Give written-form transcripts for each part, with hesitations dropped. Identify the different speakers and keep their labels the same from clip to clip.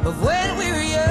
Speaker 1: of when we were young.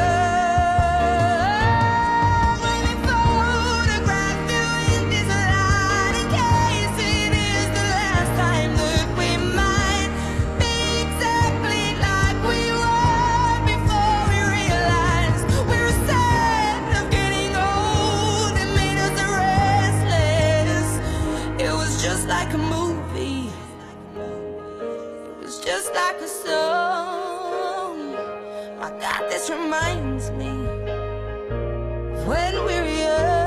Speaker 1: Like a song, my God, this reminds me of when we were young.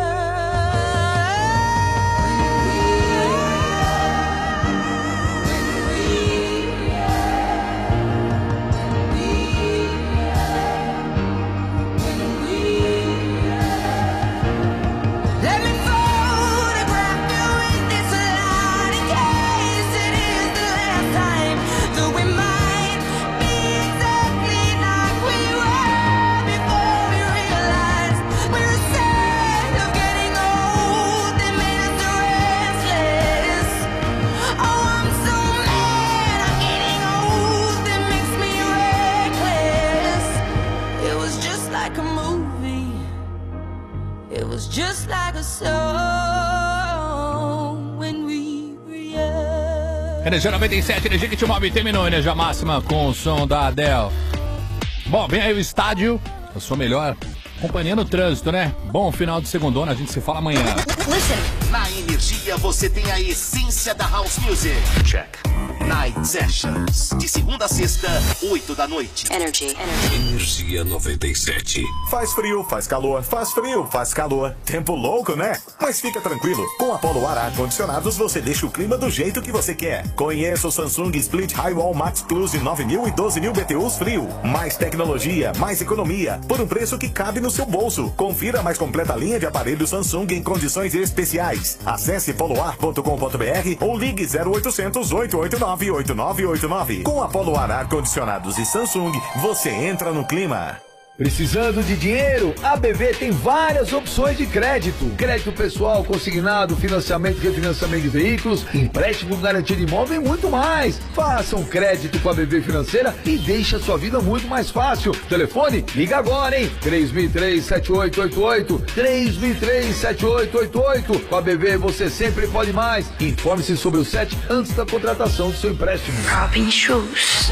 Speaker 1: Let me photograph you in this light in case it is the last time that we might be exactly like we were before we realized we were sad of getting old and made us restless. Oh, I'm so mad I'm getting old, that makes me reckless. It was just like a movie, it was just like a song when we were young.
Speaker 2: Energia 97, energia que te move, terminou energia máxima com o som da Adele. Bom, vem aí o estádio, a sua melhor companhia no trânsito, né? Bom final de segundona, a gente se fala amanhã.
Speaker 3: Na Energia você tem a essência da House Music. Check. Night Sessions. De segunda a sexta, 8 da noite.
Speaker 4: Energia 97.
Speaker 5: Faz frio, faz calor, faz frio, faz calor. Tempo louco, né? Mas fica tranquilo. Com a Polo Ar-Condicionados você deixa o clima do jeito que você quer. Conheça o Samsung Split High Wall Max Plus de 9.000 e 12.000 BTUs frio. Mais tecnologia, mais economia, por um preço que cabe no seu bolso. Confira a mais completa linha de aparelhos Samsung em condições especiais. Acesse poloar.com.br ou ligue 0800 889 8989. Com a Polo Ar-Condicionados e Samsung, você entra no clima.
Speaker 6: Precisando de dinheiro? A BV tem várias opções de crédito. Crédito pessoal, consignado, financiamento e refinanciamento de veículos, empréstimo com garantia de imóvel e muito mais. Faça um crédito com a BV Financeira e deixe a sua vida muito mais fácil. Telefone? Liga agora, hein? 3003-7888. 3003-7888. Com a BV você sempre pode mais. Informe-se sobre o SET antes da contratação do seu empréstimo.
Speaker 7: Robin Shoes.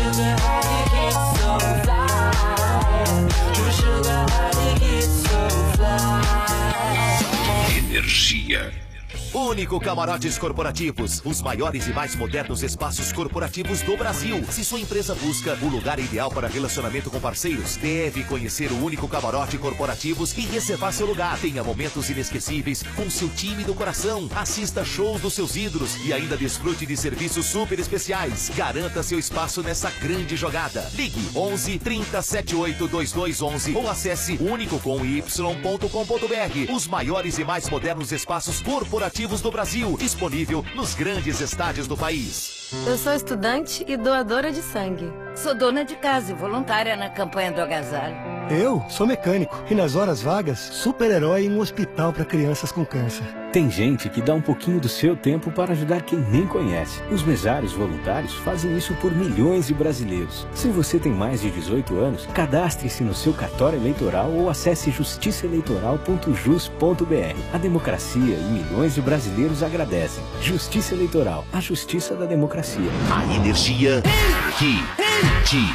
Speaker 4: Energia.
Speaker 3: Único Camarotes Corporativos, os maiores e mais modernos espaços corporativos do Brasil. Se sua empresa busca o lugar ideal para relacionamento com parceiros, deve conhecer o Único Camarote Corporativos e reservar seu lugar. Tenha momentos inesquecíveis com seu time do coração. Assista shows dos seus ídolos e ainda desfrute de serviços super especiais. Garanta seu espaço nessa grande jogada. Ligue 11 30 78 2211 ou acesse unicocomy.com.br. Os maiores e mais modernos espaços corporativos do Brasil, disponível nos grandes estádios do país.
Speaker 8: Eu sou estudante e doadora de sangue.
Speaker 7: Sou dona de casa e voluntária na campanha do agasalho.
Speaker 9: Eu sou mecânico e nas horas vagas, super-herói em um hospital para crianças com câncer.
Speaker 10: Tem gente que dá um pouquinho do seu tempo para ajudar quem nem conhece. Os mesários voluntários fazem isso por milhões de brasileiros. Se você tem mais de 18 anos, cadastre-se no seu cartório eleitoral ou acesse justiçaeleitoral.jus.br. A democracia e milhões de brasileiros agradecem. Justiça Eleitoral, a justiça da democracia.
Speaker 3: A energia que te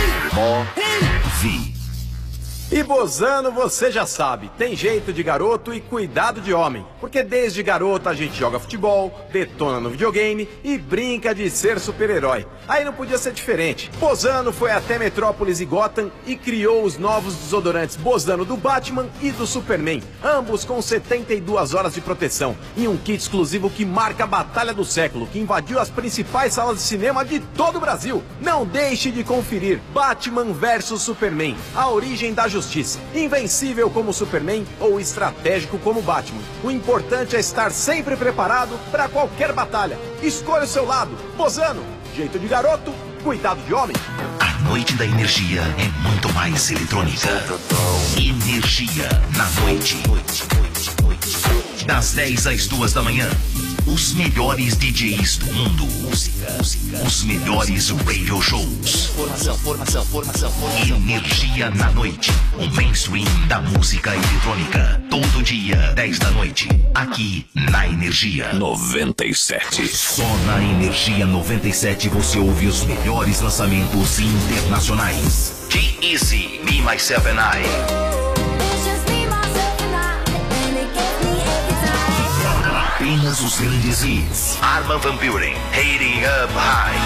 Speaker 3: move.
Speaker 11: E Bozano, você já sabe, tem jeito de garoto e cuidado de homem. Porque desde garoto a gente joga futebol, detona no videogame e brinca de ser super-herói. Aí não podia ser diferente. Bozano foi até Metrópolis e Gotham e criou os novos desodorantes Bozano do Batman e do Superman. Ambos com 72 horas de proteção. E um kit exclusivo que marca a batalha do século, que invadiu as principais salas de cinema de todo o Brasil. Não deixe de conferir Batman vs Superman, a origem da justiça. Invencível como Superman ou estratégico como Batman. O importante é estar sempre preparado para qualquer batalha. Escolha o seu lado. Bozano, jeito de garoto, cuidado de homem.
Speaker 3: A noite da energia é muito mais eletrônica. Energia na noite. Das 10 às 2 da manhã. Os melhores DJs do mundo. Música. Os melhores radio shows. Formação. Energia na noite. O mainstream da música eletrônica. Todo dia, 10 da noite. Aqui na Energia 97. Só na Energia 97 você ouve os melhores lançamentos internacionais. G-Eazy, Me, Myself and I. Apenas os grandes hits. Armin van Buuren, Hating Up High.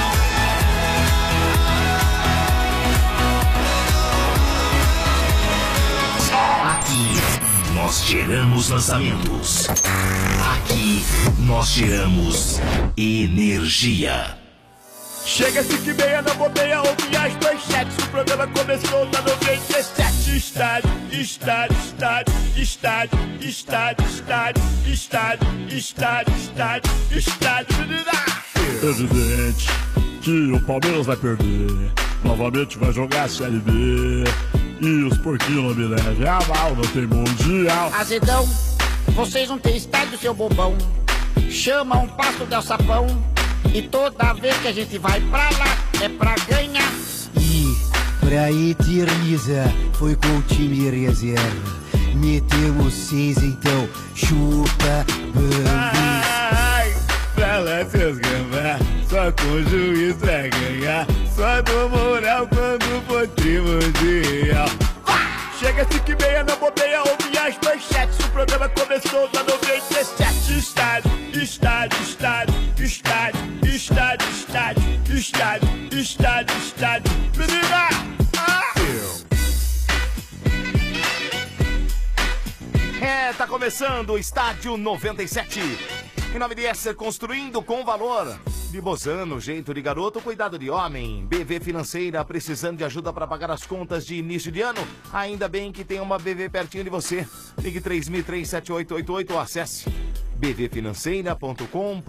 Speaker 3: Aqui nós geramos lançamentos. Aqui nós geramos energia.
Speaker 12: Chega 5h30 na bobeia, ouve as manchetes. O programa começou na 97. Estádio. Evidente que o Palmeiras vai perder. Novamente vai jogar a Série B. E os porquinhos não me levem a mal, não tem mundial.
Speaker 13: Azedão, vocês não têm estádio, seu bobão. Chama um passo del sapão. E toda vez que a gente vai pra lá, é pra ganhar.
Speaker 14: E pra eternizar, foi com o time reserva. Metemos 6, então chupa,
Speaker 12: Ai, pra lá seus gambá, só com o juiz pra ganhar. Só dou moral quando for primordial. Chega 5h30 na bobeia, ouve as manchetes. O programa começou na 97. Estádio. Menina!
Speaker 3: Tá começando o Estádio 97. Em nome de Esser, construindo com valor. De Bozano, jeito de garoto, cuidado de homem. BV Financeira, precisando de ajuda para pagar as contas de início de ano? Ainda bem que tem uma BV pertinho de você. Ligue 30037888 ou acesse bvfinanceira.com.br.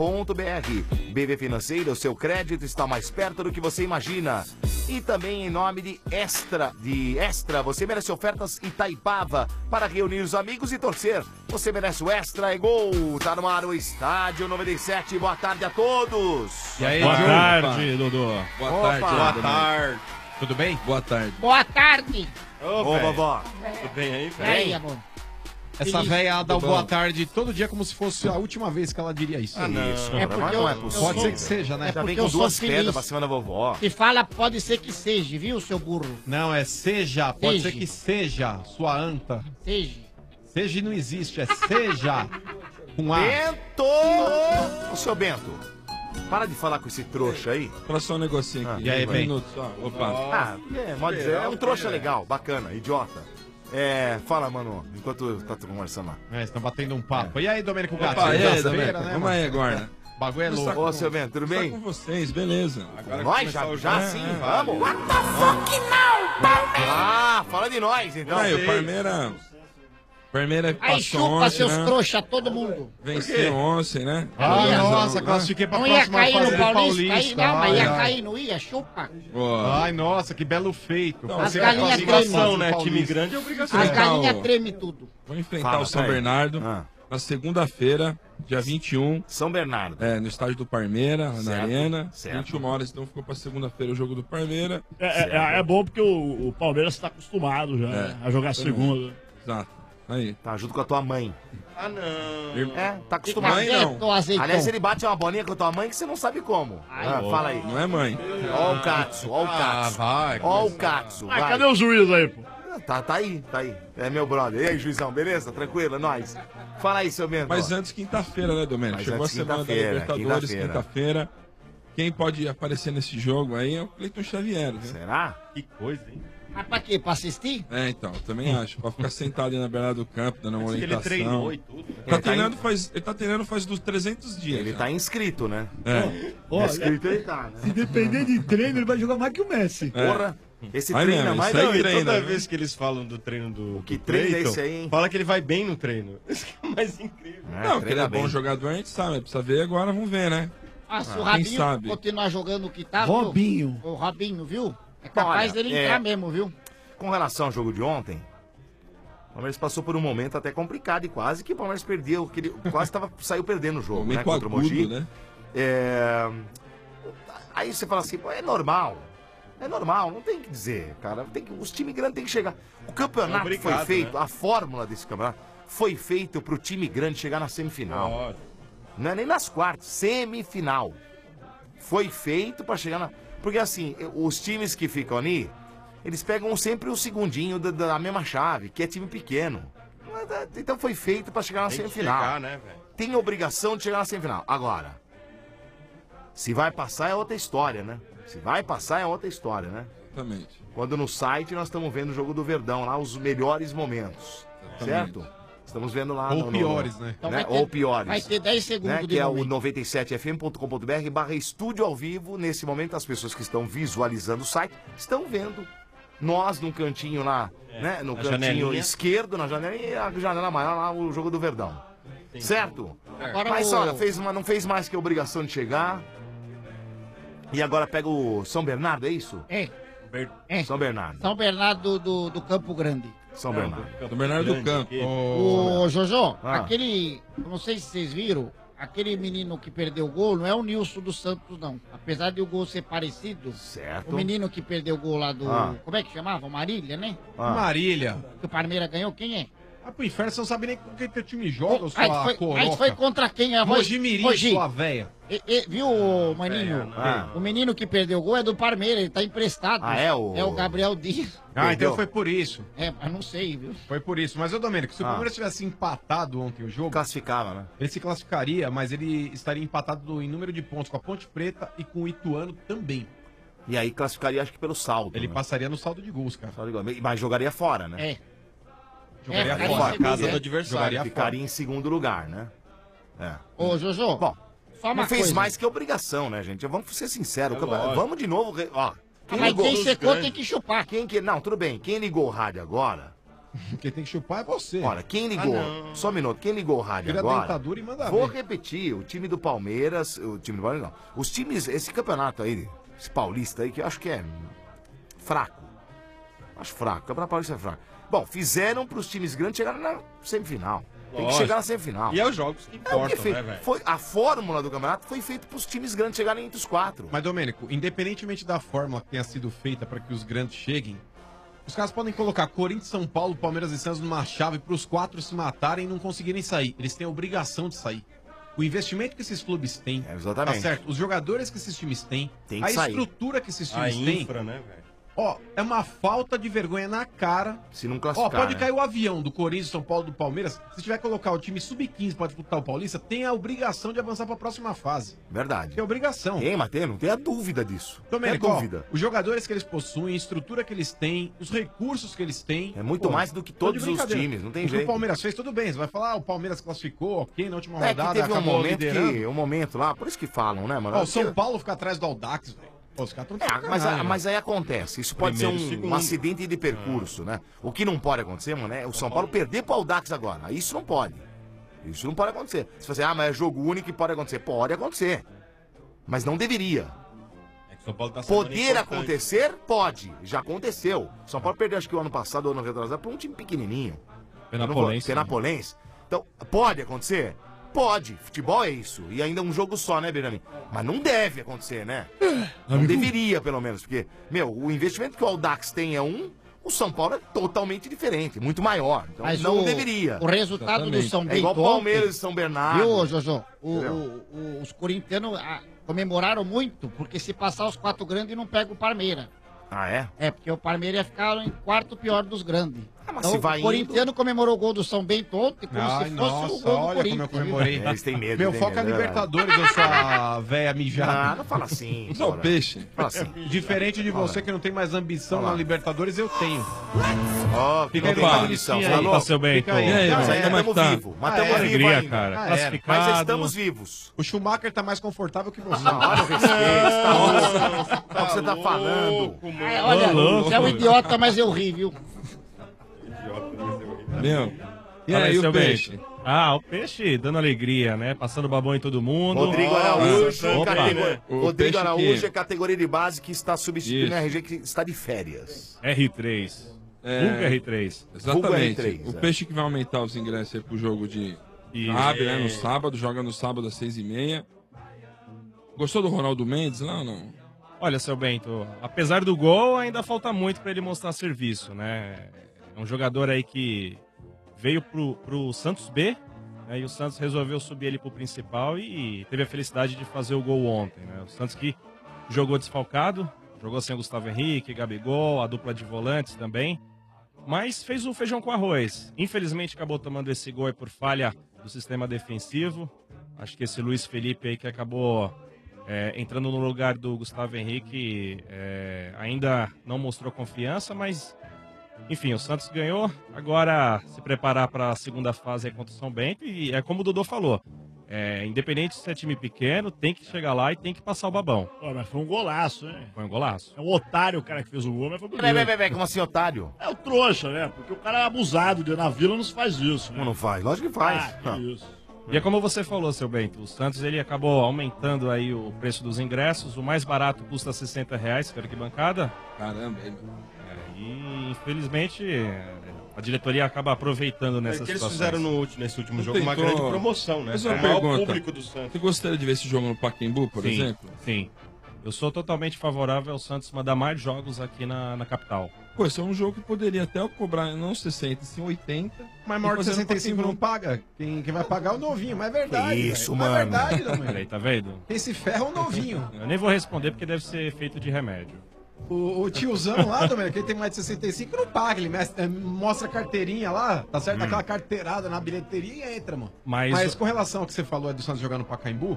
Speaker 3: BV Financeira, o seu crédito está mais perto do que você imagina. E também em nome de Extra, você merece ofertas Itaipava para reunir os amigos e torcer. Você merece o Extra, é gol. Tá no ar o Estádio 97. Boa tarde a todos.
Speaker 15: E aí,
Speaker 12: boa tarde, Dodô.
Speaker 15: Boa tarde. Tudo bem? Boa tarde.
Speaker 13: Boa tarde.
Speaker 3: Ô, vovó.
Speaker 15: Tudo bem aí,
Speaker 13: E aí, amor?
Speaker 15: Essa véia dá o boa tarde todo dia como se fosse a última vez que ela diria isso.
Speaker 3: Ah, não.
Speaker 15: Isso.
Speaker 13: É porque
Speaker 3: não
Speaker 13: eu-
Speaker 3: é
Speaker 13: eu
Speaker 3: possível.
Speaker 15: Pode ser que seja, né?
Speaker 3: Já vem
Speaker 13: porque
Speaker 3: com
Speaker 13: eu sou
Speaker 3: duas
Speaker 13: feliz.
Speaker 3: pedras pra cima da vovó.
Speaker 13: Se fala, pode ser que seja, viu, seu burro?
Speaker 15: Não, é seja. Pode
Speaker 13: Seja.
Speaker 15: ser que seja, sua anta.
Speaker 13: Seja.
Speaker 15: Seja não existe, é seja. Com A.
Speaker 3: Bento! Ô, seu Bento, para de falar com esse trouxa aí.
Speaker 16: Fala só um negocinho aqui.
Speaker 15: E aí,
Speaker 16: um
Speaker 15: bem?
Speaker 16: minuto só. Opa.
Speaker 3: Pode dizer, é um trouxa legal, bacana, idiota. Fala, mano, enquanto tá conversando lá.
Speaker 15: Estão batendo um papo. E aí, Domênico
Speaker 16: Opa,
Speaker 15: Gato?
Speaker 16: e aí,
Speaker 15: Sexta-feira,
Speaker 16: Domênico?
Speaker 15: né,
Speaker 16: Vamos
Speaker 15: mano?
Speaker 16: aí agora.
Speaker 15: O bagulho é louco.
Speaker 3: Ô, seu Bento, tudo bem?
Speaker 16: Tá com vocês, beleza. Agora
Speaker 3: Nós?
Speaker 16: começar o
Speaker 3: Já
Speaker 16: jogo.
Speaker 3: sim,
Speaker 16: É,
Speaker 3: vamos?
Speaker 13: What the fuck não, Palmeiras?
Speaker 3: Ah, fala de nós, então.
Speaker 16: Aí, o Palmeiras
Speaker 13: Aí
Speaker 16: passou
Speaker 13: chupa
Speaker 16: ontem,
Speaker 13: seus
Speaker 16: né?
Speaker 13: trouxa, todo mundo.
Speaker 16: Venceu ontem, né?
Speaker 15: Ah, nossa,
Speaker 16: né?
Speaker 15: classifiquei pra
Speaker 13: Não ia
Speaker 15: próxima
Speaker 13: cair
Speaker 15: fase
Speaker 13: no
Speaker 15: do
Speaker 13: Paulista, aí não, mas ia
Speaker 15: Ai,
Speaker 13: cair, não ia, chupa.
Speaker 16: Boa.
Speaker 15: Ai, nossa, que belo feito.
Speaker 16: Então,
Speaker 15: Fazer
Speaker 13: as
Speaker 15: a
Speaker 13: galinhas
Speaker 15: classificação,
Speaker 13: tremem.
Speaker 15: né? Time
Speaker 16: Paulista.
Speaker 15: grande é obrigação.
Speaker 13: As
Speaker 16: Enfrentar
Speaker 13: galinhas
Speaker 16: o-
Speaker 13: tremem tudo.
Speaker 16: Vou enfrentar
Speaker 3: Fala,
Speaker 16: o São
Speaker 3: vai.
Speaker 16: Bernardo
Speaker 3: Ah.
Speaker 16: na segunda-feira, dia 21,
Speaker 3: São Bernardo.
Speaker 16: no estádio do Parmeira, na
Speaker 3: Certo,
Speaker 16: Arena.
Speaker 3: certo.
Speaker 16: 21 horas, então ficou pra segunda-feira o jogo do Parmeira.
Speaker 12: É bom porque o Palmeiras tá acostumado já né, a jogar segunda.
Speaker 16: Exato. Aí.
Speaker 3: Tá junto com a tua mãe.
Speaker 15: Ah, não.
Speaker 3: Tá acostumado.
Speaker 16: Mãe não.
Speaker 13: Tô azeitão.
Speaker 3: Aliás, ele bate uma bolinha com a tua mãe que você não sabe como. Fala aí.
Speaker 16: Não é mãe.
Speaker 3: Ó o Katsu, ó o Katsu.
Speaker 16: vai.
Speaker 3: Ó o Katsu, vai.
Speaker 12: Cadê o juiz aí, pô?
Speaker 3: Tá aí. É meu brother. E aí, juizão, beleza? Tranquilo? É nóis. Fala aí, seu Bento.
Speaker 16: Mas antes, quinta-feira, né, Domênico?
Speaker 3: Mas
Speaker 16: Chegou a
Speaker 3: antes,
Speaker 16: semana da
Speaker 3: quinta-feira,
Speaker 16: Libertadores,
Speaker 3: quinta-feira.
Speaker 16: quinta-feira. Quem pode aparecer nesse jogo aí é o Cleiton Xavier, viu?
Speaker 3: Será?
Speaker 15: Que coisa, hein?
Speaker 13: Mas pra quê? Pra assistir?
Speaker 16: Então, também acho. Pra ficar sentado aí na beirada do campo, dando uma
Speaker 15: Ele
Speaker 16: orientação.
Speaker 15: treinou e tudo.
Speaker 16: Ele tá treinando faz dos 300 dias.
Speaker 3: Ele
Speaker 16: já.
Speaker 3: tá inscrito, né?
Speaker 12: Inscrito
Speaker 3: ele tá, né?
Speaker 12: Se depender de treino, ele vai jogar mais que o Messi.
Speaker 3: Porra. Esse
Speaker 16: Vai
Speaker 3: treina
Speaker 16: mesmo,
Speaker 3: mais
Speaker 16: isso aí
Speaker 3: não, e
Speaker 16: treina,
Speaker 3: toda
Speaker 16: né?
Speaker 3: vez
Speaker 15: que eles falam do treino do
Speaker 3: que treino é esse aí, hein?
Speaker 15: fala que ele vai bem no treino. Isso que é o mais incrível.
Speaker 16: Não, que ele é bom
Speaker 3: bem.
Speaker 16: jogador, a gente sabe. Precisa ver agora, vamos ver, né?
Speaker 13: Ah, se o
Speaker 16: quem
Speaker 13: Rabinho
Speaker 16: sabe?
Speaker 13: continuar jogando o que tá,
Speaker 12: Robinho.
Speaker 13: viu? O Robinho, viu? É capaz
Speaker 3: Olha,
Speaker 13: dele entrar mesmo, viu?
Speaker 3: Com relação ao jogo de ontem,
Speaker 17: O Palmeiras passou por um momento até complicado e quase que o Palmeiras perdeu, saiu perdendo o jogo, né?
Speaker 16: Momento
Speaker 17: Contra o Mogi.
Speaker 16: agudo, né?
Speaker 17: Aí você fala assim, pô, é normal. É normal, não tem que dizer, cara. Os times grandes têm que chegar. O campeonato foi feito, a fórmula desse campeonato foi feito pro time grande chegar na semifinal. Não é nem nas quartas, semifinal. Foi feito pra chegar na... Porque assim, os times que ficam ali, eles pegam sempre o segundinho da mesma chave, que é time pequeno. Então foi feito pra chegar na semifinal.
Speaker 18: Chegar, né, velho?
Speaker 17: Tem obrigação de chegar na semifinal. Agora, se vai passar é outra história, né? Se vai passar é outra história, né?
Speaker 16: Exatamente.
Speaker 17: Quando no site nós estamos vendo o jogo do Verdão lá, os melhores momentos.
Speaker 16: Exatamente.
Speaker 17: Certo? Estamos vendo lá.
Speaker 15: Ou piores, né?
Speaker 13: Então
Speaker 17: Ou piores.
Speaker 13: Vai ter 10 segundos
Speaker 17: né?
Speaker 13: de
Speaker 17: Que é o
Speaker 13: momento.
Speaker 17: 97fm.com.br/estúdio ao vivo. Nesse momento, as pessoas que estão visualizando o site estão vendo nós num cantinho lá, né? No cantinho
Speaker 18: janelinha.
Speaker 17: esquerdo, na janela, e a janela maior lá, o jogo do Verdão.
Speaker 18: Sim.
Speaker 17: Certo?
Speaker 13: Agora
Speaker 17: Mas
Speaker 13: o-
Speaker 17: olha, não fez mais que a obrigação de chegar. E agora pega o São Bernardo, é isso?
Speaker 13: É.
Speaker 17: São Bernardo.
Speaker 13: São Bernardo do Campo Grande.
Speaker 17: São Bernardo.
Speaker 16: São Bernardo do Campo.
Speaker 13: Ô, Jojo,
Speaker 17: Ah.
Speaker 13: aquele. eu Não sei se vocês viram, aquele menino que perdeu o gol não é o Nilson dos Santos, não. Apesar de o gol ser parecido.
Speaker 17: Certo.
Speaker 13: O menino que perdeu o gol lá do.
Speaker 15: Ah.
Speaker 13: Como é que chamava? Marília, né?
Speaker 15: Marília.
Speaker 13: Que o Palmeiras ganhou, quem é?
Speaker 15: Ah, pro inferno, você não sabe nem com quem teu time joga,
Speaker 13: Aí
Speaker 15: sua
Speaker 13: foi,
Speaker 15: coroca.
Speaker 13: aí foi contra quem? A
Speaker 15: Mogi Mirim, sua véia.
Speaker 13: Viu, maninho?
Speaker 15: Ah.
Speaker 13: O menino que perdeu o gol é do Palmeiras, ele tá emprestado.
Speaker 15: Ah, é o-
Speaker 13: É o Gabriel Dias.
Speaker 15: Ah, então foi por isso.
Speaker 13: É, mas não sei, viu?
Speaker 15: Foi por isso. Mas, ô Domênico, se o
Speaker 17: Ah.
Speaker 15: Palmeiras tivesse empatado ontem o jogo...
Speaker 17: Classificava, né?
Speaker 15: Ele se classificaria, mas ele estaria empatado em número de pontos com a Ponte Preta e com o Ituano também.
Speaker 17: E aí classificaria, acho que pelo saldo.
Speaker 15: Ele
Speaker 17: né?
Speaker 15: passaria no saldo de gols, cara.
Speaker 17: Saldo de gols. Mas jogaria fora, né?
Speaker 13: É.
Speaker 15: Jogaria
Speaker 13: ficaria
Speaker 15: fora.
Speaker 13: em segundo,
Speaker 17: Casa
Speaker 13: né?
Speaker 17: do adversário.
Speaker 15: Jogaria
Speaker 17: Ficaria em segundo lugar, né? É.
Speaker 13: Ô, Jojo.
Speaker 17: Bom,
Speaker 13: só uma
Speaker 17: não fez
Speaker 13: coisa.
Speaker 17: mais que obrigação, né, gente? Vamos ser sinceros.
Speaker 13: É lógico.
Speaker 17: Vamos de novo. Ó,
Speaker 13: Mas quem secou tem que chupar.
Speaker 17: Não, tudo bem. Quem ligou o rádio agora.
Speaker 15: Quem tem que chupar é você.
Speaker 17: Olha, quem ligou. Só um minuto. Quem ligou o rádio
Speaker 15: Tira a
Speaker 17: agora.
Speaker 15: dentadura e manda
Speaker 17: Vou
Speaker 15: ver.
Speaker 17: repetir. O time do Palmeiras. O time do Palmeiras não. Os times. Esse campeonato aí, esse paulista aí, que eu acho que é fraco. Acho fraco. O campeonato paulista é fraco. Bom, fizeram pros times grandes chegarem na semifinal. Tem que
Speaker 18: Lógico.
Speaker 17: chegar na semifinal.
Speaker 18: E é os jogos que importam, né, velho?
Speaker 17: A fórmula do campeonato foi feita pros times grandes chegarem entre os quatro.
Speaker 15: Mas, Domênico, independentemente da fórmula que tenha sido feita para que os grandes cheguem, os caras podem colocar Corinthians, São Paulo, Palmeiras e Santos numa chave para os quatro se matarem e não conseguirem sair. Eles têm a obrigação de sair. O investimento que esses clubes têm,
Speaker 17: exatamente.
Speaker 15: tá certo? Os jogadores que esses times têm,
Speaker 17: Tem
Speaker 15: a
Speaker 17: que sair.
Speaker 15: estrutura que esses
Speaker 18: A
Speaker 15: times têm.
Speaker 18: infra, né, velho?
Speaker 15: Ó, é uma falta de vergonha na cara.
Speaker 17: Se não
Speaker 15: Ó,
Speaker 17: classificar,
Speaker 15: pode
Speaker 17: né?
Speaker 15: cair o avião do Corinthians, São Paulo, do Palmeiras. Se tiver que colocar o time sub-15 para disputar o Paulista, tem a obrigação de avançar para a próxima fase.
Speaker 17: Verdade.
Speaker 15: Tem obrigação.
Speaker 17: Tem, Matê, não tem a dúvida disso.
Speaker 15: Domênico,
Speaker 17: tem a
Speaker 15: ó,
Speaker 17: dúvida.
Speaker 15: os jogadores que eles possuem, a estrutura que eles têm, os recursos que eles têm.
Speaker 17: É muito mais do que
Speaker 15: tô de
Speaker 17: todos os
Speaker 15: brincadeira.
Speaker 17: times, não tem
Speaker 15: O que
Speaker 17: jeito.
Speaker 15: o Palmeiras fez, tudo bem. Você vai falar, o Palmeiras classificou, ok, na última
Speaker 17: É que
Speaker 15: rodada,
Speaker 17: teve um
Speaker 15: acabou
Speaker 17: momento
Speaker 15: liderando.
Speaker 17: um momento lá, por isso que falam, né, mano?
Speaker 15: Ó, o São Paulo fica atrás do Audax, velho. Pô, os caras estão
Speaker 17: Mas aí acontece, isso pode ser
Speaker 15: Primeiro,
Speaker 17: um
Speaker 15: segundo.
Speaker 17: acidente de percurso, né? O que não pode acontecer, mano, é o São Paulo perder pro Audax agora. Isso não pode. Isso não pode acontecer. Se você, mas é jogo único e pode acontecer. Pode acontecer. Mas não deveria.
Speaker 18: É que o São Paulo tá sendo
Speaker 17: Poder
Speaker 18: importante.
Speaker 17: acontecer, pode. Já aconteceu. São Paulo perdeu, acho que o ano passado, o ano retrasado, pra um time pequenininho.
Speaker 19: Penapolense.
Speaker 17: Penapolense. Então, pode acontecer? Pode. Futebol é isso. E ainda um jogo só, né, Benjamin? Mas não deve acontecer, né? Não deveria, pelo menos. Porque, meu, o investimento que o Audax tem é um, o São Paulo é totalmente diferente, muito maior. Então
Speaker 13: Mas
Speaker 17: não
Speaker 13: o-
Speaker 17: deveria.
Speaker 13: o resultado do São
Speaker 17: É igual
Speaker 13: Bento
Speaker 17: Palmeiras
Speaker 13: ontem,
Speaker 17: e São Bernardo.
Speaker 13: Viu, Jojo?
Speaker 17: Entendeu?
Speaker 13: Os corintianos comemoraram muito, porque se passar os quatro grandes não pega o Palmeiras.
Speaker 17: Ah, é?
Speaker 13: É, porque o Palmeiras ia ficar em quarto pior dos grandes.
Speaker 17: mas
Speaker 13: Então,
Speaker 17: se vai
Speaker 13: o corintiano comemorou o gol do São Bento ontem como
Speaker 15: Ai,
Speaker 13: se fosse
Speaker 15: nossa,
Speaker 13: o gol do
Speaker 15: olha como
Speaker 13: Corinthians.
Speaker 15: eu comemorei.
Speaker 13: viu?
Speaker 17: Eles têm medo.
Speaker 15: Meu
Speaker 17: tem
Speaker 15: foco é
Speaker 17: medo,
Speaker 15: Libertadores, eu sou a véia mijada.
Speaker 17: Ah, não fala assim.
Speaker 15: Eu sou
Speaker 17: Bora.
Speaker 15: peixe.
Speaker 17: Fala assim.
Speaker 15: Diferente de você que não tem mais ambição
Speaker 17: Olha lá.
Speaker 15: na Libertadores, eu tenho.
Speaker 17: Ó,
Speaker 15: Fica
Speaker 17: não tem
Speaker 15: aí,
Speaker 17: ambição.
Speaker 15: bonitinho aí,
Speaker 17: Falou?
Speaker 19: Tá, seu Bento.
Speaker 15: Fica aí.
Speaker 19: E aí,
Speaker 17: Mas
Speaker 19: mano?
Speaker 17: ainda
Speaker 19: Como é que
Speaker 17: estamos
Speaker 19: tá?
Speaker 17: vivos. Mas estamos vivos
Speaker 19: Alegria,
Speaker 17: ainda.
Speaker 19: cara.
Speaker 15: Ah, é.
Speaker 19: Classificado.
Speaker 17: Mas estamos vivos.
Speaker 15: O Schumacher tá mais confortável que você.
Speaker 17: Não, olha o respeito. Tá louco. Olha o que você tá falando.
Speaker 13: Ai, olha, você é um idiota, mas eu ri, viu?
Speaker 19: Meu. E
Speaker 15: Fala
Speaker 19: aí,
Speaker 15: aí,
Speaker 19: o
Speaker 15: seu
Speaker 19: peixe? Ah, o peixe dando alegria, né? Passando babão em todo mundo.
Speaker 17: Rodrigo Araújo,
Speaker 19: Opa.
Speaker 17: Rodrigo
Speaker 19: peixe
Speaker 17: Araújo
Speaker 19: que-
Speaker 17: é categoria de base que está substituindo
Speaker 19: Isso.
Speaker 17: a RG que está de férias.
Speaker 19: R3. Vulgo R3.
Speaker 16: Exatamente.
Speaker 19: Vulgo R3,
Speaker 16: O Peixe que vai aumentar os ingressos aí pro jogo de abre, né, no sábado, joga no sábado às 6h30. Gostou do Ronaldo Mendes lá ou não?
Speaker 19: Olha, seu Bento, apesar do gol, ainda falta muito para ele mostrar serviço, né? É um jogador aí que veio pro Santos B, né, e o Santos resolveu subir ele pro principal e teve a felicidade de fazer o gol ontem, né? O Santos que jogou desfalcado, jogou sem o Gustavo Henrique, Gabigol, a dupla de volantes também, mas fez o feijão com arroz. Infelizmente acabou tomando esse gol aí por falha do sistema defensivo. Acho que esse Luiz Felipe aí que acabou entrando no lugar do Gustavo Henrique ainda não mostrou confiança, mas enfim, o Santos ganhou. Agora se preparar para a segunda fase aí contra o São Bento e é como o Dodô falou, independente se é time pequeno, tem que chegar lá e tem que passar o babão.
Speaker 20: Pô, mas foi um golaço, né?
Speaker 19: Foi um golaço.
Speaker 20: É um otário o cara que fez o gol, mas foi bonito.
Speaker 17: Peraí, como assim otário?
Speaker 20: É o trouxa, né? Porque o cara é abusado, na Vila não se faz isso, né?
Speaker 17: Não faz, lógico que faz.
Speaker 20: Que isso.
Speaker 19: E é como você falou, seu Bento, o Santos ele acabou aumentando aí o preço dos ingressos, o mais barato custa R$60 para arquibancada.
Speaker 16: Caramba,
Speaker 19: e infelizmente a diretoria acaba aproveitando nessas
Speaker 18: que eles
Speaker 19: situações.
Speaker 18: fizeram nesse último jogo uma grande promoção, né?
Speaker 16: Mas
Speaker 18: É
Speaker 16: uma
Speaker 18: o maior
Speaker 16: pergunta,
Speaker 18: público do Santos.
Speaker 16: Você gostaria de ver esse jogo no Pacaembu, por
Speaker 19: Sim,
Speaker 16: exemplo?
Speaker 19: Sim. Eu sou totalmente favorável ao Santos mandar mais jogos aqui na capital.
Speaker 16: Pô, esse é um jogo que poderia até cobrar não 60, sim 80.
Speaker 15: Mas maior de 65 não paga. Quem vai pagar é o novinho, mas é verdade.
Speaker 19: Isso,
Speaker 15: velho.
Speaker 19: mano.
Speaker 15: Mas é verdade, não,
Speaker 19: Aí, tá vendo?
Speaker 15: Quem se ferra é o novinho.
Speaker 19: Eu nem vou responder porque deve ser feito de remédio.
Speaker 15: O tiozão lá, Domênico, quem tem mais de 65 não paga. Ele mostra a carteirinha lá, tá certo? Aquela carteirada na bilheteria e entra, mano. Mas com relação ao que você falou do Santos jogar no Pacaembu,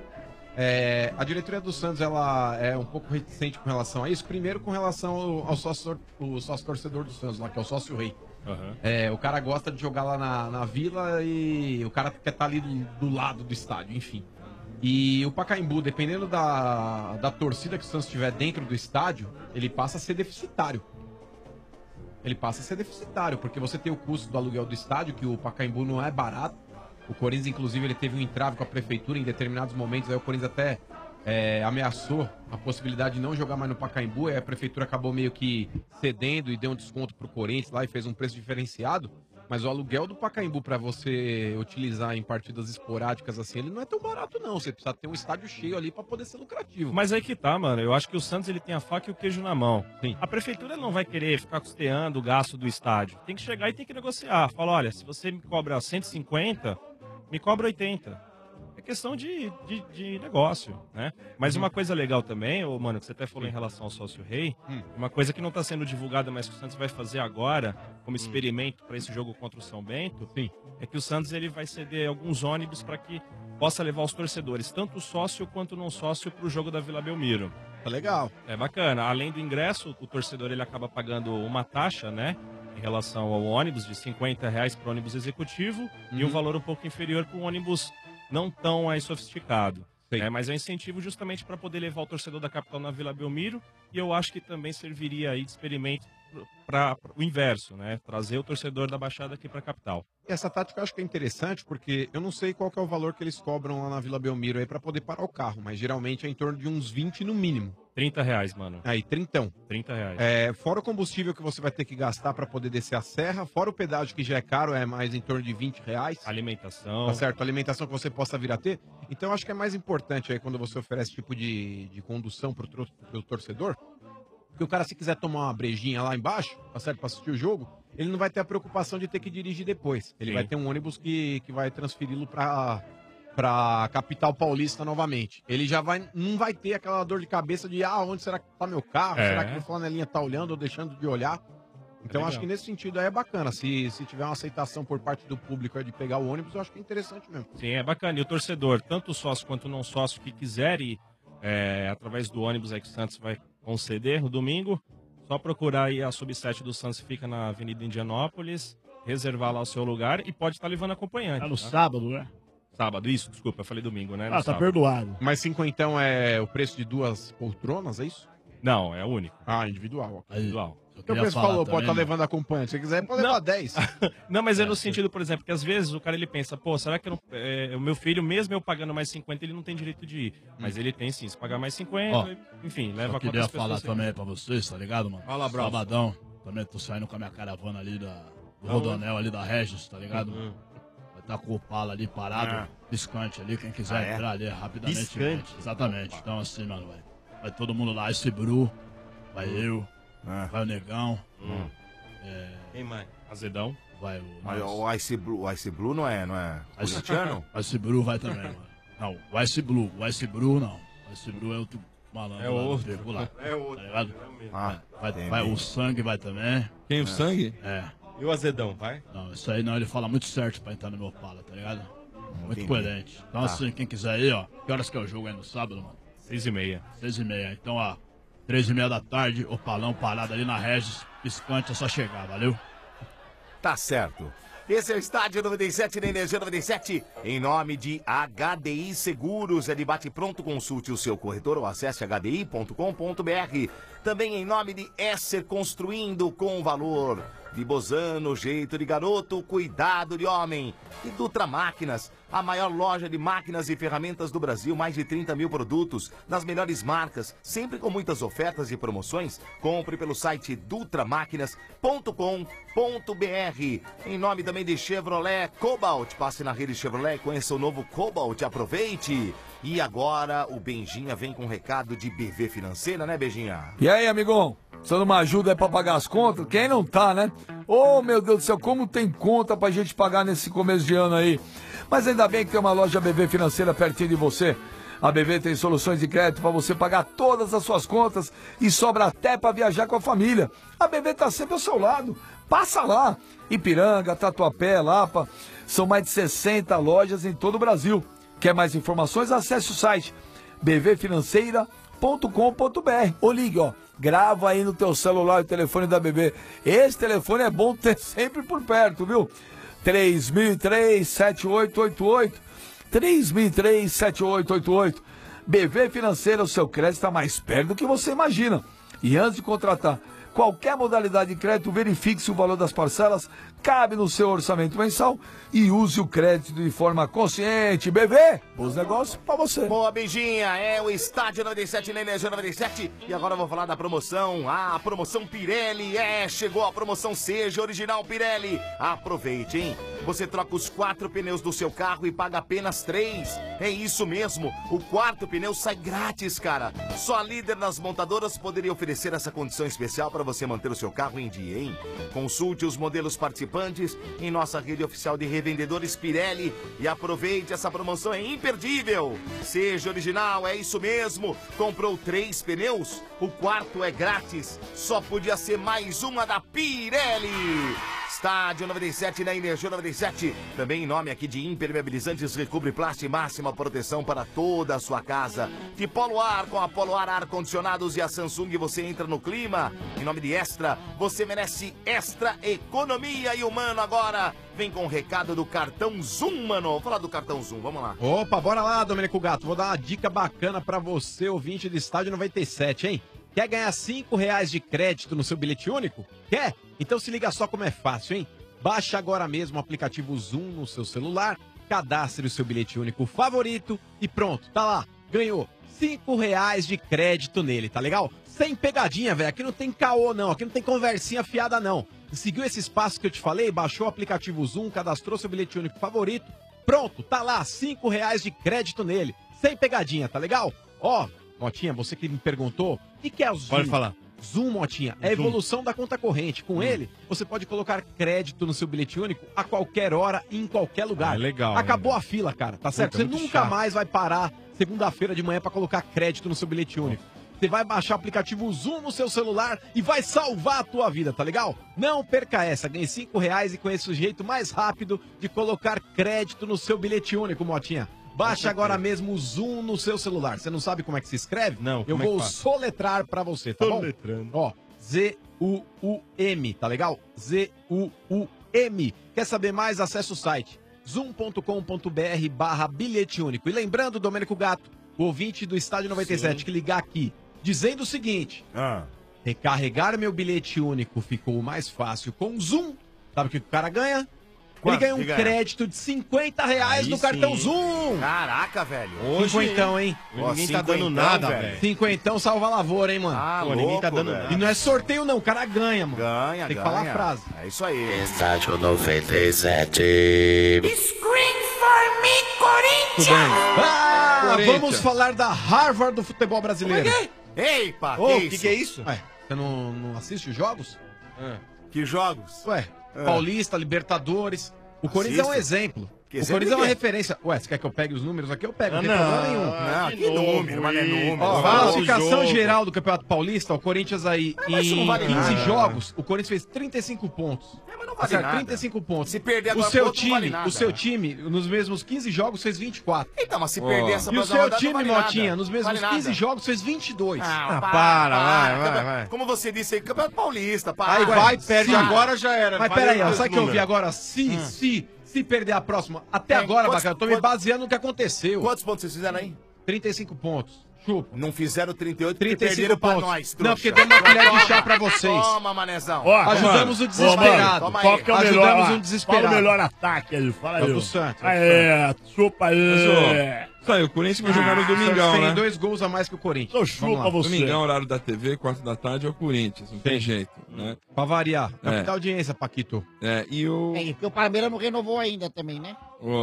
Speaker 15: a diretoria do Santos ela é um pouco reticente com relação a isso. Primeiro, com relação ao sócio torcedor do Santos, lá, que é o sócio rei. O cara gosta de jogar lá na Vila e o cara quer estar ali do lado do estádio, enfim. E o Pacaembu, dependendo da torcida que o Santos tiver dentro do estádio, ele passa a ser deficitário. Ele passa a ser deficitário, porque você tem o custo do aluguel do estádio, que o Pacaembu não é barato. O Corinthians, inclusive, ele teve um entrave com a prefeitura em determinados momentos. Aí o Corinthians até ameaçou a possibilidade de não jogar mais no Pacaembu. Aí a prefeitura acabou meio que cedendo e deu um desconto pro Corinthians lá e fez um preço diferenciado. Mas o aluguel do Pacaembu para você utilizar em partidas esporádicas assim, ele não é tão barato não. Você precisa ter um estádio cheio ali para poder ser lucrativo.
Speaker 19: Mas aí que tá, mano. Eu acho que o Santos ele tem a faca e o queijo na mão. Sim. A prefeitura não vai querer ficar custeando o gasto do estádio. Tem que chegar e tem que negociar. Fala, olha, se você me cobra 150, me cobra 80. É questão de negócio, né? Mas uma coisa legal também, mano, que você até falou em relação ao sócio rei, uma coisa que não está sendo divulgada, mas que o Santos vai fazer agora, como experimento para esse jogo contra o São Bento, é que o Santos ele vai ceder alguns ônibus para que possa levar os torcedores, tanto sócio quanto não sócio, para o jogo da Vila Belmiro.
Speaker 15: Tá legal.
Speaker 19: É bacana. Além do ingresso, o torcedor ele acaba pagando uma taxa, né? Em relação ao ônibus, de R$50 para o ônibus executivo e um valor um pouco inferior para o ônibus não tão aí sofisticado. Mas é um incentivo justamente para poder levar o torcedor da capital na Vila Belmiro, e eu acho que também serviria aí de experimento para o inverso, né? Trazer o torcedor da Baixada aqui para a capital.
Speaker 15: Essa tática eu acho que é interessante, porque eu não sei qual que é o valor que eles cobram lá na Vila Belmiro aí para poder parar o carro, mas geralmente é em torno de uns 20 no mínimo.
Speaker 19: R$30, mano.
Speaker 15: Aí, trintão.
Speaker 19: R$30.
Speaker 15: Fora o combustível que você vai ter que gastar para poder descer a serra, fora o pedágio que já é caro, é mais em torno de R$20.
Speaker 19: Alimentação.
Speaker 15: Tá certo? Alimentação que você possa vir a ter. Então eu acho que é mais importante aí quando você oferece esse tipo de condução pro torcedor, porque o cara, se quiser tomar uma brejinha lá embaixo, tá certo, pra assistir o jogo, ele não vai ter a preocupação de ter que dirigir depois. Ele vai ter um ônibus que vai transferi-lo pra capital paulista novamente. Ele já não vai ter aquela dor de cabeça de onde será que tá meu carro? Será que o flanelinha tá olhando ou deixando de olhar? Então acho que nesse sentido aí é bacana. Se tiver uma aceitação por parte do público aí de pegar o ônibus, eu acho que é interessante mesmo.
Speaker 19: Sim, é bacana. E o torcedor, tanto o sócio quanto o não sócio que quiser ir através do ônibus aí que o Santos vai conceder no domingo, só procurar aí a Sub-7 do Santos, fica na Avenida Indianópolis, reservar lá o seu lugar e pode estar levando acompanhante.
Speaker 20: Tá no sábado, né?
Speaker 19: Sábado, isso, desculpa, eu falei domingo, né?
Speaker 20: Tá perdoado.
Speaker 15: Mas 5 então é o preço de 2 poltronas, é isso?
Speaker 19: Não, é único.
Speaker 15: Individual.
Speaker 19: Individual.
Speaker 15: O preço falou, pode estar levando acompanhante. Se quiser, pode levar 10.
Speaker 19: Não, mas é no sentido, por exemplo, que às vezes o cara ele pensa, pô, será que o meu filho, mesmo eu pagando mais 50, ele não tem direito de ir? Mas ele tem sim, se pagar mais 50, enfim, leva
Speaker 20: Eu queria falar também pra vocês, tá ligado, mano?
Speaker 2: Fala, Brau.
Speaker 20: Sabadão, Também tô saindo com a minha caravana ali do Rodonel, ali da Regis, tá ligado? Vai estar com o Opala ali parado, piscante ali, quem quiser entrar ali rapidamente.
Speaker 18: Piscante?
Speaker 20: Exatamente. Então assim, mano, vai todo mundo lá, esse Bru, vai eu, vai o Negão.
Speaker 18: Quem mais?
Speaker 19: Azedão.
Speaker 20: Vai
Speaker 17: Mas o Ice Blue não é corintiano?
Speaker 20: O Ice Blue vai também, mano. Não, o Ice Blue não. O Ice Blue é outro malandro.
Speaker 18: É outro.
Speaker 20: Lá,
Speaker 18: É outro.
Speaker 20: Tá ligado?
Speaker 17: entendi.
Speaker 20: Vai, o Sangue vai também.
Speaker 16: Quem, o Sangue?
Speaker 20: É.
Speaker 18: E o Azedão, vai?
Speaker 20: Não, isso aí não, ele fala muito certo pra entrar no meu Opala, tá ligado? Muito
Speaker 17: Entendi.
Speaker 20: coerente. Então assim, quem quiser ir, ó, que horas que é o jogo aí no sábado, mano?
Speaker 19: 6h30.
Speaker 20: 6h30. Então, ó, 3h30 da tarde, Opalão parado ali na Regis, piscante, é só chegar, valeu?
Speaker 17: Tá certo. Esse é o Estádio 97 na Energia 97. Em nome de HDI Seguros. É de bate-pronto. Consulte o seu corretor ou acesse hdi.com.br. Também em nome de Esser Construindo com valor. De Bozano, jeito de garoto, cuidado de homem. E Dutra Máquinas, a maior loja de máquinas e ferramentas do Brasil. Mais de 30 mil produtos, das melhores marcas, sempre com muitas ofertas e promoções. Compre pelo site dutramáquinas.com.br. Em nome também de Chevrolet Cobalt. Passe na rede Chevrolet e conheça o novo Cobalt. Aproveite. E agora o Benjinha vem com um recado de BV Financeira, né, Benjinha?
Speaker 21: E aí, amigão? Precisando de uma ajuda aí pra pagar as contas? Quem não tá, né? Ô, meu Deus do céu, como tem conta pra gente pagar nesse começo de ano aí? Mas ainda bem que tem uma loja BV Financeira pertinho de você. A BV tem soluções de crédito para você pagar todas as suas contas e sobra até para viajar com a família. A BV tá sempre ao seu lado. Passa lá. Ipiranga, Tatuapé, Lapa. São mais de 60 lojas em todo o Brasil. Quer mais informações? Acesse o site bvfinanceira.com.br ou ligue, ó. Grava aí no teu celular o telefone da BV. Esse telefone é bom ter sempre por perto, viu? 3003-7888. 3003-7888. BV Financeira, o seu crédito está mais perto do que você imagina. E antes de contratar qualquer modalidade de crédito, verifique se o valor das parcelas cabe no seu orçamento mensal e use o crédito de forma consciente. BV, bons negócios pra você.
Speaker 17: Boa, Benjinha, é o Estádio 97 na Energia 97. E agora eu vou falar da promoção. A promoção Pirelli. Chegou a promoção Seja Original Pirelli. Aproveite, hein? Você troca os 4 pneus do seu carro e paga apenas 3. É isso mesmo, o 4º pneu sai grátis, cara. Só a Líder nas montadoras poderia oferecer essa condição especial para você manter o seu carro em dia, hein? Consulte os modelos participantes em nossa rede oficial de revendedores Pirelli e aproveite, essa promoção é imperdível. Seja Original, é isso mesmo. Comprou 3 pneus, o 4º é grátis. Só podia ser mais uma da Pirelli. Estádio 97 na Energia 97. Também em nome aqui de Impermeabilizantes Recobre Plast, máxima proteção para toda a sua casa. De Polo Ar, com a Polo Ar Ar-Condicionados e a Samsung você entra no clima. Em nome de Extra, você merece Extra Economia. E o Mano agora vem com o recado do cartão Zoom, mano. Vamos falar do cartão Zoom, vamos lá.
Speaker 11: Opa, bora lá, Domênico Gato. Vou dar uma dica bacana pra você, ouvinte do Estádio 97, hein? Quer ganhar R$5 de crédito no seu bilhete único? Quer? Então se liga só como é fácil, hein? Baixa agora mesmo o aplicativo Zoom no seu celular, cadastre o seu bilhete único favorito e pronto, tá lá. Ganhou R$5 de crédito nele, tá legal? Sem pegadinha, velho. Aqui não tem caô, não. Aqui não tem conversinha fiada, não. Seguiu esses passos que eu te falei, baixou o aplicativo Zoom, cadastrou seu bilhete único favorito. Pronto, tá lá, R$5 de crédito nele. Sem pegadinha, tá legal? Ó, Motinha, você que me perguntou, o que é o Zoom?
Speaker 18: Pode falar.
Speaker 11: Zoom, Motinha, é a evolução da conta corrente. Com ele, você pode colocar crédito no seu bilhete único a qualquer hora e em qualquer lugar.
Speaker 19: É legal.
Speaker 11: Acabou a fila, cara, tá certo? Você nunca mais vai parar segunda-feira de manhã pra colocar crédito no seu bilhete único. Você vai baixar o aplicativo Zoom no seu celular e vai salvar a tua vida, tá legal? Não perca essa, ganhe R$5 e conheça o jeito mais rápido de colocar crédito no seu bilhete único, Motinha. Baixe agora mesmo o Zoom no seu celular. Você não sabe como é que se escreve?
Speaker 18: Não,
Speaker 11: eu vou soletrar pra você, tá bom? Ó, Z-U-U-M, tá legal? Z-U-U-M. Quer saber mais? Acesse o site zoom.com.br/bilhete único. E lembrando, Domênico Gato, o ouvinte do Estádio 97 que ligar aqui, dizendo o seguinte: recarregar meu bilhete único ficou mais fácil com Zoom. Sabe o que o cara ganha? Ele ganhou um
Speaker 17: Que ganha?
Speaker 11: crédito de R$50 no cartão Zoom.
Speaker 17: Caraca, velho.
Speaker 11: Cinquentão, hein?
Speaker 18: Ninguém tá dando nada, velho.
Speaker 11: Cinquentão salva a lavoura, hein, mano?
Speaker 17: Pô, ninguém tá dando
Speaker 11: E não é sorteio, não. O cara ganha, mano.
Speaker 17: Ganha,
Speaker 11: Tem que
Speaker 17: ganha.
Speaker 11: falar a frase.
Speaker 17: É isso aí.
Speaker 4: Estádio 97.
Speaker 11: Tudo bem.
Speaker 15: Corinthians.
Speaker 11: Vamos falar da Harvard do futebol brasileiro.
Speaker 17: Ei, pá,
Speaker 11: Ô,
Speaker 17: que é isso?
Speaker 11: Ué, você não assiste os jogos?
Speaker 17: Que jogos?
Speaker 11: Ué, Paulista, Libertadores. O Corinthians é um exemplo.
Speaker 17: Que
Speaker 11: O
Speaker 17: exemplo
Speaker 11: Corinthians é
Speaker 17: de
Speaker 11: uma
Speaker 17: quê?
Speaker 11: referência. Ué, você quer que eu pegue os números aqui? Eu pego, não tem
Speaker 17: Não,
Speaker 11: problema nenhum.
Speaker 17: não, que número, mas é número.
Speaker 11: Ó,
Speaker 17: Fala o
Speaker 11: classificação
Speaker 17: jogo.
Speaker 11: geral do Campeonato Paulista, o Corinthians aí,
Speaker 17: mas isso
Speaker 11: em
Speaker 17: não vale
Speaker 11: 15
Speaker 17: nada.
Speaker 11: jogos, o Corinthians fez 35 pontos.
Speaker 17: Mas não
Speaker 11: Tá
Speaker 17: vale
Speaker 11: certo?
Speaker 17: nada.
Speaker 11: 35 pontos.
Speaker 17: Se perder
Speaker 11: o
Speaker 17: agora
Speaker 11: seu
Speaker 17: ponto, não vale
Speaker 11: time,
Speaker 17: nada.
Speaker 11: o seu time, nos mesmos 15 jogos, fez 24.
Speaker 17: Então, mas se perder essa
Speaker 11: E o
Speaker 17: próxima
Speaker 11: seu
Speaker 17: rodada,
Speaker 11: time,
Speaker 17: não vale
Speaker 11: Motinha,
Speaker 17: nada.
Speaker 11: nos mesmos
Speaker 17: Vale nada.
Speaker 11: 15 jogos, fez 22.
Speaker 17: vai. Como você disse aí, Campeonato Paulista, pá.
Speaker 11: Aí vai,
Speaker 17: perde
Speaker 11: sim.
Speaker 17: agora, já era.
Speaker 11: Mas
Speaker 17: Valeu
Speaker 11: peraí, ó,
Speaker 17: os
Speaker 11: sabe o que eu vi
Speaker 17: números.
Speaker 11: agora? Se perder a próxima, até agora,
Speaker 17: quantos-
Speaker 11: bacana, eu tô me baseando no que aconteceu.
Speaker 17: Quantos pontos vocês fizeram aí?
Speaker 11: 35 pontos. Chupa.
Speaker 17: Não fizeram 38 porque
Speaker 11: 35
Speaker 17: perderam pra
Speaker 11: pontos.
Speaker 17: nós,
Speaker 11: Não, porque deu uma colher de chá pra vocês.
Speaker 17: Toma, manezão.
Speaker 11: Ajudamos o desesperado.
Speaker 17: Toma aí.
Speaker 20: Qual que é o melhor?
Speaker 11: Ajudamos
Speaker 20: Fala
Speaker 11: um desesperado.
Speaker 20: o melhor ataque aí, fala aí.
Speaker 11: É o do Santos.
Speaker 20: Chupa aí.
Speaker 16: Isso aí, o Corinthians vai jogar no domingão,
Speaker 11: Tem
Speaker 16: né?
Speaker 11: 2 gols a mais que o Corinthians.
Speaker 20: Então chupa
Speaker 11: Vamos lá.
Speaker 20: você.
Speaker 16: Domingão, horário da TV, 4 da tarde é o Corinthians, não tem jeito, né?
Speaker 11: Pra variar.
Speaker 16: É.
Speaker 11: Muita audiência, Paquito.
Speaker 16: É, e o...
Speaker 13: É, porque o Palmeiras não renovou ainda também, né?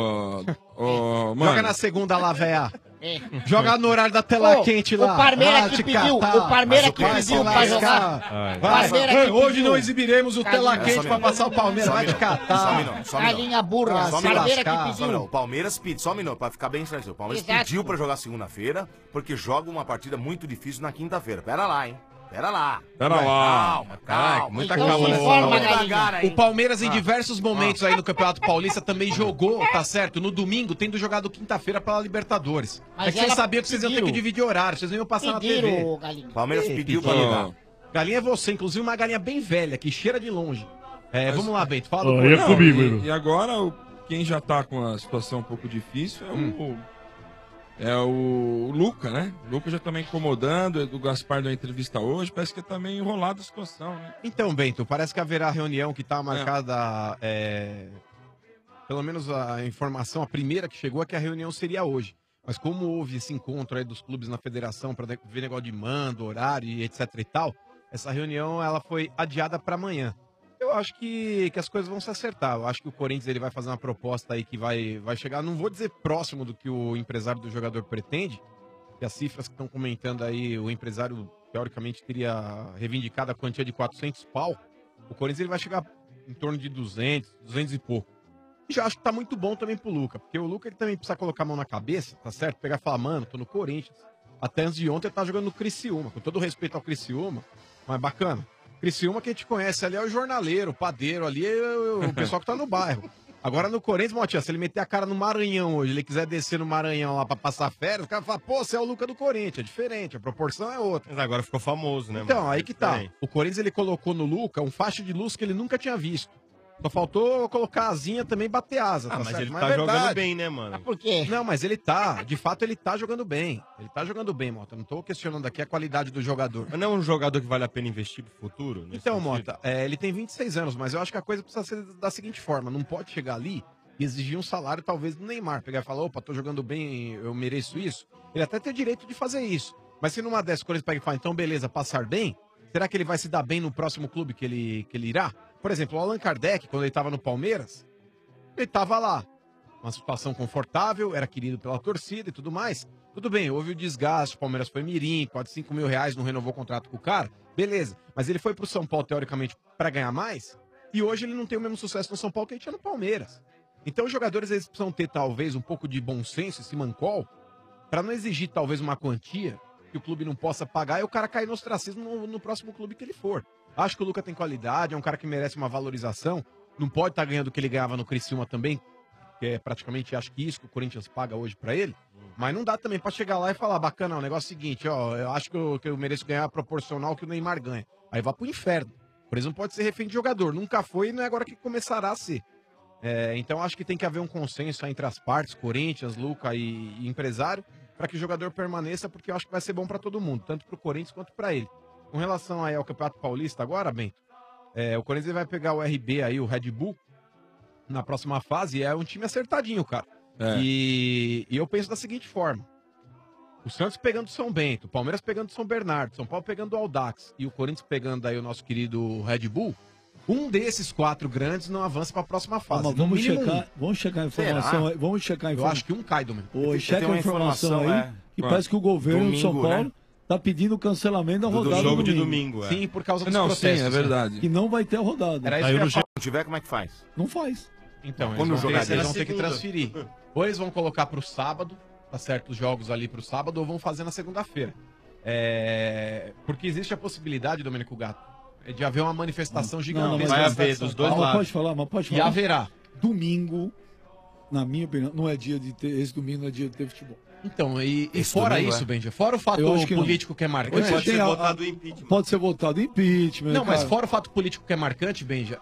Speaker 16: Mano,
Speaker 11: Joga na segunda lá, véia.
Speaker 13: É.
Speaker 11: Joga no horário da tela
Speaker 13: Ô,
Speaker 11: quente lá.
Speaker 13: o Palmeiras
Speaker 11: Ah,
Speaker 13: que
Speaker 11: te
Speaker 13: pediu,
Speaker 11: catar.
Speaker 13: o Palmeiras
Speaker 11: Mas
Speaker 13: que
Speaker 11: vai
Speaker 13: pediu
Speaker 11: se
Speaker 13: pra
Speaker 11: lascar.
Speaker 13: jogar.
Speaker 11: Vai.
Speaker 13: Palmeiras que
Speaker 11: Hoje
Speaker 13: pediu.
Speaker 11: não exibiremos o tela
Speaker 13: Galinha.
Speaker 11: quente pra passar o Palmeiras. Vai te catar.
Speaker 13: Galinha burra.
Speaker 11: Ah, se
Speaker 13: Palmeiras que
Speaker 11: lascar.
Speaker 13: pediu.
Speaker 17: O Palmeiras pediu, só um minuto, pra ficar bem esclarecido. O Palmeiras
Speaker 13: Exato.
Speaker 17: pediu pra jogar segunda-feira, porque joga uma partida muito difícil na quinta-feira. Pera lá, hein? Pera lá.
Speaker 16: Pera lá.
Speaker 17: Calma, calma.
Speaker 11: Muita
Speaker 13: Então
Speaker 11: calma
Speaker 13: se
Speaker 11: nessa
Speaker 13: informa,
Speaker 11: hora.
Speaker 13: Galinha.
Speaker 11: O Palmeiras, em diversos momentos aí no Campeonato Paulista, também jogou, tá certo? No domingo, tendo jogado quinta-feira pela Libertadores.
Speaker 13: Mas
Speaker 11: É que vocês
Speaker 13: ela
Speaker 11: sabiam que vocês iam ter que
Speaker 13: pediu.
Speaker 11: dividir horário, vocês não iam passar na
Speaker 13: Pediram,
Speaker 11: TV.
Speaker 13: Galinha.
Speaker 17: Palmeiras pediu pra
Speaker 16: pediu.
Speaker 17: jogar.
Speaker 11: Galinha é você, inclusive uma galinha bem velha, que cheira de longe. É, vamos lá, Bento, fala.
Speaker 20: Ó,
Speaker 11: do
Speaker 20: e é
Speaker 11: Corinthians.
Speaker 20: comigo,
Speaker 16: e,
Speaker 20: Igor.
Speaker 16: e agora, quem já tá com a situação um pouco difícil é o Luca, né? O Luca já tá meio incomodando, o Gaspar deu uma entrevista hoje, parece que tá meio enrolado a situação, né?
Speaker 11: Então, Bento, parece que haverá reunião que tá marcada. Pelo menos a informação, a primeira que chegou é que a reunião seria hoje. Mas como houve esse encontro aí dos clubes na federação para ver negócio de mando, horário e etc e tal, essa reunião ela foi adiada para amanhã. Eu acho que as coisas vão se acertar. Eu acho que o Corinthians ele vai fazer uma proposta aí que vai chegar, não vou dizer próximo do que o empresário do jogador pretende, que as cifras que estão comentando aí, o empresário teoricamente teria reivindicado a quantia de 400 pau. O Corinthians ele vai chegar em torno de 200 e pouco. E já acho que tá muito bom também pro Luca, porque o Luca ele também precisa colocar a mão na cabeça, tá certo? Pegar e falar, mano, tô no Corinthians. Até antes de ontem ele tá jogando no Criciúma, com todo respeito ao Criciúma, mas bacana. Criciúma, quem te conhece ali é o jornaleiro, o padeiro ali, é o pessoal que tá no bairro. Agora no Corinthians, Motinha, se ele meter a cara no Maranhão hoje, ele quiser descer no Maranhão lá pra passar férias, o cara fala, pô, você é o Luca do Corinthians, é diferente, a proporção é outra.
Speaker 18: Mas agora ficou famoso, né?
Speaker 11: Então,
Speaker 18: mano?
Speaker 11: aí que tá.
Speaker 18: Diferente.
Speaker 11: O Corinthians ele colocou no Luca um faixa de luz que ele nunca tinha visto. Só faltou colocar a asinha também e bater asa, tá
Speaker 18: Mas
Speaker 11: certo?
Speaker 18: ele
Speaker 11: é
Speaker 18: tá jogando
Speaker 11: verdade.
Speaker 18: bem, né, mano?
Speaker 13: Por quê?
Speaker 11: Não, mas ele tá, de fato ele tá jogando bem. Ele tá jogando bem, Mota. Não tô questionando aqui a qualidade do jogador.
Speaker 18: Mas não é um jogador que vale a pena investir pro futuro? nesse
Speaker 11: Então,
Speaker 18: sentido?
Speaker 11: Mota, ele tem 26 anos, mas eu acho que a coisa precisa ser da seguinte forma: não pode chegar ali e exigir um salário, talvez, do Neymar. Pegar e falar, opa, tô jogando bem, eu mereço isso. Ele até tem direito de fazer isso. Mas se numa dessas coisas pega e fala, então beleza, passar bem, será que ele vai se dar bem no próximo clube que ele irá? Por exemplo, o Allan Kardec, quando ele tava no Palmeiras, ele tava lá. Uma situação confortável, era querido pela torcida e tudo mais. Tudo bem, houve o desgaste, o Palmeiras foi mirim, quase 5 mil reais, não renovou o contrato com o cara. Beleza, mas ele foi pro São Paulo, teoricamente, pra ganhar mais. E hoje ele não tem o mesmo sucesso no São Paulo que ele tinha no Palmeiras. Então os jogadores eles precisam ter, talvez, um pouco de bom senso, esse mancol, pra não exigir, talvez, uma quantia que o clube não possa pagar e o cara cair no ostracismo no próximo clube que ele for. Acho que o Luca tem qualidade, é um cara que merece uma valorização. Não pode estar ganhando o que ele ganhava no Criciúma também, que é praticamente, acho que isso que o Corinthians paga hoje pra ele. Mas não dá também pra chegar lá e falar, bacana, o negócio é o seguinte, ó, eu acho que eu mereço ganhar proporcional que o Neymar ganha. Aí vai pro inferno. Por exemplo, não pode ser refém de jogador. Nunca foi e não é agora que começará a ser. Então acho que tem que haver um consenso entre as partes, Corinthians, Luca e empresário, para que o jogador permaneça, porque eu acho que vai ser bom para todo mundo, tanto pro Corinthians quanto para ele. Com relação aí ao Campeonato Paulista agora, Bento, o Corinthians vai pegar o RB aí, o Red Bull, na próxima fase, é um time acertadinho, cara.
Speaker 16: É.
Speaker 11: E eu penso da seguinte forma. O Santos pegando o São Bento, o Palmeiras pegando o São Bernardo, São Paulo pegando o Audax e o Corinthians pegando aí o nosso querido Red Bull, um desses 4 grandes não avança para a próxima fase.
Speaker 6: Mas
Speaker 11: No mínimo
Speaker 6: vamos checar a informação
Speaker 11: Será?
Speaker 6: aí. Vamos checar a
Speaker 11: Eu
Speaker 6: informação.
Speaker 11: acho que um cai, Domênico.
Speaker 6: Ô,
Speaker 11: Tem
Speaker 6: checa
Speaker 11: uma
Speaker 6: a informação aí. Que parece que o governo de São
Speaker 11: Domingo,
Speaker 6: Paulo
Speaker 11: né?
Speaker 6: tá pedindo o cancelamento da rodada
Speaker 18: jogo
Speaker 6: do
Speaker 18: de
Speaker 6: domingo.
Speaker 11: Sim, por causa dos
Speaker 16: Não,
Speaker 11: protestos.
Speaker 16: sim, é verdade.
Speaker 6: Que não vai ter a rodada.
Speaker 11: Era isso que eu ia falar.
Speaker 17: Se tiver, como é que faz?
Speaker 6: Não faz.
Speaker 11: Então,
Speaker 17: Quando
Speaker 11: eles vão,
Speaker 17: jogar
Speaker 11: ter, eles vão
Speaker 17: dele?
Speaker 11: ter que transferir. Ou eles vão colocar pro sábado, tá certo, os jogos ali pro sábado, ou vão fazer na segunda-feira. Porque existe a possibilidade, Domênico Gato, de haver uma manifestação gigantesca.
Speaker 18: vai
Speaker 11: na
Speaker 18: haver,
Speaker 11: cidade de São
Speaker 18: dos dois
Speaker 11: Paulo.
Speaker 18: lados.
Speaker 6: Mas pode falar.
Speaker 11: E haverá.
Speaker 6: Domingo, na minha opinião, não é dia de ter. Esse domingo não é dia de ter futebol.
Speaker 11: Então, e
Speaker 6: Esse
Speaker 11: fora
Speaker 6: domingo,
Speaker 11: isso,
Speaker 6: é.
Speaker 11: Benja, fora o fato
Speaker 6: Eu acho que não.
Speaker 11: político que é marcante.
Speaker 6: Pode ser votado
Speaker 18: impeachment.
Speaker 6: Pode ser votado impeachment.
Speaker 11: Não, mas
Speaker 6: cara.
Speaker 11: fora o fato político que é marcante, Benja,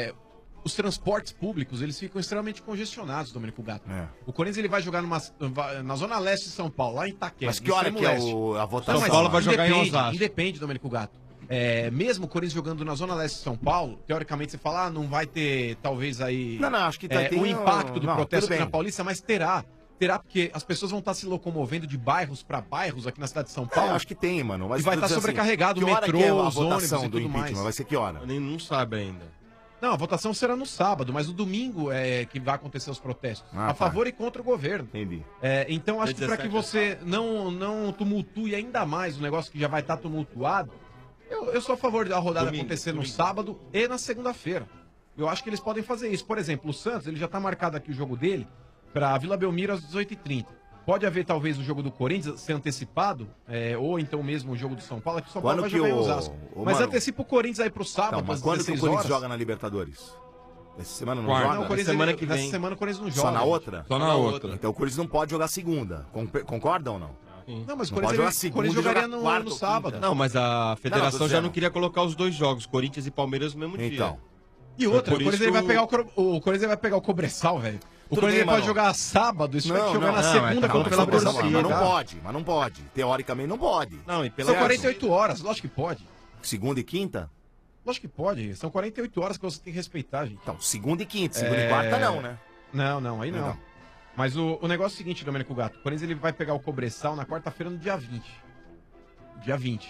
Speaker 11: os transportes públicos, eles ficam extremamente congestionados, Domênico Gato. O Corinthians ele vai jogar na zona leste de São Paulo, lá em Itaquera.
Speaker 17: Mas que
Speaker 11: no
Speaker 17: hora
Speaker 11: extremo
Speaker 17: que é
Speaker 11: leste.
Speaker 17: a votação?
Speaker 11: Não, mas
Speaker 17: São Paulo
Speaker 18: vai jogar em Osasco.
Speaker 11: Independe, Domênico Gato. Mesmo o Corinthians jogando na zona leste de São Paulo, teoricamente você fala, não vai ter talvez aí
Speaker 17: Não, acho que tem
Speaker 11: o impacto do
Speaker 17: não,
Speaker 11: protesto
Speaker 17: tudo
Speaker 11: aqui na
Speaker 17: bem.
Speaker 11: Paulista, mas terá. Terá porque as pessoas vão estar se locomovendo de bairros para bairros aqui na cidade de São Paulo.
Speaker 17: acho que tem, mano. Mas
Speaker 11: E vai
Speaker 17: tô
Speaker 11: estar
Speaker 17: dizendo
Speaker 11: sobrecarregado
Speaker 17: que
Speaker 11: o
Speaker 17: hora
Speaker 11: metrô,
Speaker 17: que é a
Speaker 11: os
Speaker 17: votação
Speaker 11: ônibus e
Speaker 17: do
Speaker 11: tudo
Speaker 17: impeachment?
Speaker 11: mais.
Speaker 17: Vai ser que hora?
Speaker 18: Nem não sabe ainda.
Speaker 11: Não, a votação será no sábado, mas no domingo é que vai acontecer os protestos.
Speaker 17: Ah,
Speaker 11: a
Speaker 17: tá.
Speaker 11: favor e contra o governo.
Speaker 17: Entendi.
Speaker 11: Então acho que para que você não tumultue ainda mais o negócio que já vai estar tumultuado, eu sou a favor da rodada acontecer no sábado e na segunda-feira. Eu acho que eles podem fazer isso. Por exemplo, o Santos, ele já está marcado aqui o jogo dele para Vila Belmiro às 18h30. Pode haver talvez o jogo do Corinthians ser antecipado, ou então mesmo o jogo do São Paulo, que o São Paulo
Speaker 17: Quando
Speaker 11: vai
Speaker 17: que
Speaker 11: jogar em
Speaker 17: o-
Speaker 11: Osasco.
Speaker 17: o
Speaker 11: Mas
Speaker 17: Mano-
Speaker 11: antecipa o Corinthians aí pro sábado,
Speaker 17: Não, mas
Speaker 11: às
Speaker 17: quando que o
Speaker 11: 16
Speaker 17: Corinthians
Speaker 11: horas.
Speaker 17: joga na Libertadores? Essa semana não
Speaker 11: Quarta.
Speaker 17: joga?
Speaker 11: Não, o Corinthians,
Speaker 18: semana
Speaker 11: ele-
Speaker 18: que
Speaker 11: nessa
Speaker 18: vem.
Speaker 11: semana o Corinthians não joga.
Speaker 17: Só na
Speaker 11: gente.
Speaker 17: outra?
Speaker 16: Só na outra.
Speaker 17: Então o Corinthians não pode jogar segunda. Concordam ou não?
Speaker 11: Não, mas o
Speaker 17: Não
Speaker 11: Corinthians,
Speaker 17: pode jogar
Speaker 11: o
Speaker 17: segunda
Speaker 11: Corinthians
Speaker 17: e jogar
Speaker 11: jogaria no,
Speaker 17: quarta
Speaker 11: no
Speaker 17: ou
Speaker 11: sábado.
Speaker 17: quinta.
Speaker 18: Não, mas a federação
Speaker 17: tô
Speaker 18: já
Speaker 17: dizendo.
Speaker 18: não queria colocar os dois jogos, Corinthians e Palmeiras no mesmo dia.
Speaker 17: Então.
Speaker 11: E outra,
Speaker 18: Foi
Speaker 11: o
Speaker 18: por
Speaker 11: Corinthians
Speaker 18: isso
Speaker 11: ele vai
Speaker 18: que
Speaker 11: pegar o Corinthians ele vai pegar o Cobressal, velho. O
Speaker 17: Tudo
Speaker 11: Corinthians
Speaker 17: bem,
Speaker 11: ele pode
Speaker 17: mano.
Speaker 11: jogar sábado, isso vai
Speaker 17: Não,
Speaker 11: jogar
Speaker 17: não,
Speaker 11: na
Speaker 17: não,
Speaker 11: segunda
Speaker 18: tá
Speaker 11: contra
Speaker 18: pela
Speaker 11: pela
Speaker 18: pressão,
Speaker 17: Mas não
Speaker 11: Brasileira.
Speaker 17: pode, mas não pode. Teoricamente não pode.
Speaker 18: Não, e pela
Speaker 11: São 48 horas, lógico que pode.
Speaker 17: Segunda e quinta?
Speaker 11: Lógico que pode. São 48 horas que você tem que respeitar, gente.
Speaker 17: Então, segunda e quinta. Segunda e quarta não, né?
Speaker 11: Não, aí não.
Speaker 17: Não.
Speaker 11: Mas o negócio é o seguinte, Domênico Gato. O Corinthians ele vai pegar o Cobressal na quarta-feira, no dia 20. Dia 20.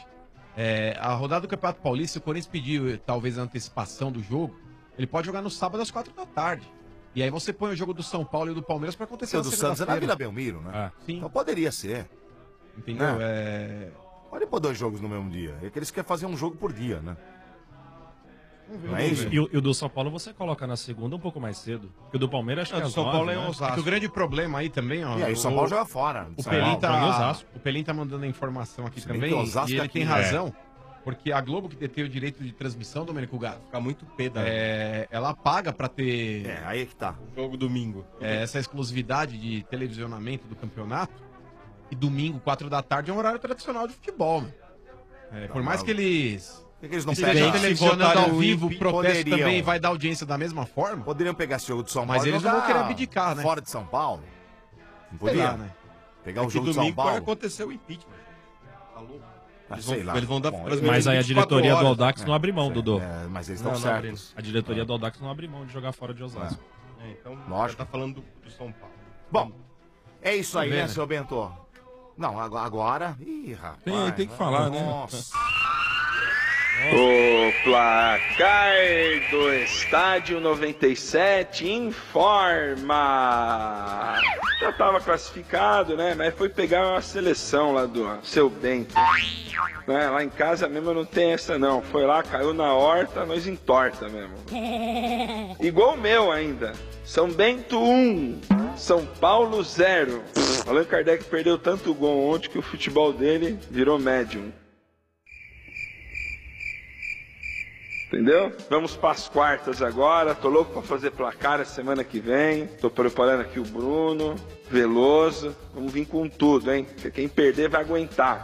Speaker 11: A rodada do Campeonato Paulista, se o Corinthians pediu talvez a antecipação do jogo, ele pode jogar no sábado às 4 da tarde. E aí você põe o jogo do São Paulo e do Palmeiras pra acontecer
Speaker 17: O
Speaker 11: na
Speaker 17: do Santos é na Vila
Speaker 11: segunda-feira.
Speaker 17: Belmiro, né?
Speaker 11: Sim.
Speaker 17: Então poderia ser.
Speaker 11: Entendeu?
Speaker 17: Né? Pode pôr 2 jogos no mesmo dia. É que eles querem fazer um jogo por dia, né? Não é isso?
Speaker 19: E o do São Paulo você coloca na segunda um pouco mais cedo. Porque o do Palmeiras acho que é às 9, né?
Speaker 11: É que o grande problema aí também, ó.
Speaker 17: E aí o São Paulo joga fora.
Speaker 11: O
Speaker 17: São
Speaker 11: Pelin,
Speaker 17: Paulo. Joga em Osasco.
Speaker 11: o Pelin tá mandando a informação aqui
Speaker 17: Se bem
Speaker 11: também.
Speaker 17: que Osasco
Speaker 11: E ele
Speaker 17: aqui,
Speaker 11: tem
Speaker 17: né?
Speaker 11: razão. Porque a Globo que detém o direito de transmissão, Domênico Gato,
Speaker 18: Fica muito peda.
Speaker 11: ela paga pra ter
Speaker 17: aí é que tá.
Speaker 18: Jogo domingo.
Speaker 11: essa exclusividade de televisionamento do campeonato. E domingo, 4 da tarde, é um horário tradicional de futebol, mano. Por mais que eles...
Speaker 17: Por que eles não
Speaker 11: estejam
Speaker 17: pegam
Speaker 11: televisionando ao vivo, o
Speaker 17: o
Speaker 11: protesto também vai dar audiência da mesma forma.
Speaker 17: Poderiam pegar esse jogo de São Paulo.
Speaker 11: Mas
Speaker 17: e
Speaker 11: eles não vão
Speaker 17: jogar
Speaker 11: querer abdicar, né?
Speaker 17: Fora de São Paulo. Não
Speaker 11: Sei
Speaker 17: podia,
Speaker 11: lá, né?
Speaker 17: Pegar o
Speaker 18: que
Speaker 17: jogo de São
Speaker 18: domingo pode
Speaker 17: Paulo.
Speaker 18: acontecer o impeachment. Tá louco?
Speaker 17: Ah,
Speaker 18: Eles vão- eles vão dar-
Speaker 17: Bom,
Speaker 19: Mas aí a
Speaker 18: 24
Speaker 19: diretoria do
Speaker 18: horas.
Speaker 19: Audax não abre mão, Dudu.
Speaker 17: mas eles
Speaker 18: Não,
Speaker 17: estão
Speaker 18: não,
Speaker 17: certos.
Speaker 19: A diretoria do Audax não abre mão de jogar fora de Osasco.
Speaker 18: Então,
Speaker 17: Lógico.
Speaker 18: tá falando do São Paulo.
Speaker 17: Bom, é isso aí,
Speaker 18: Tá
Speaker 17: né,
Speaker 18: vendo?
Speaker 17: seu Bento? Não, agora... Ih, rapaz.
Speaker 16: Tem que falar, né?
Speaker 17: Nossa.
Speaker 1: O placar do Estádio 97 informa. Já estava classificado, né? Mas foi pegar uma seleção lá do Seu Bento. Né? Lá em casa mesmo não tem essa não. Foi lá, caiu na horta, nós entorta mesmo. Igual o meu ainda. São Bento 1, São Paulo 0. Allan Kardec perdeu tanto gol ontem que o futebol dele virou médium. Entendeu? Vamos para as quartas agora. Tô louco para fazer placar a semana que vem. Tô preparando aqui o Bruno, Veloso. Vamos vir com tudo, hein? Porque quem perder vai aguentar.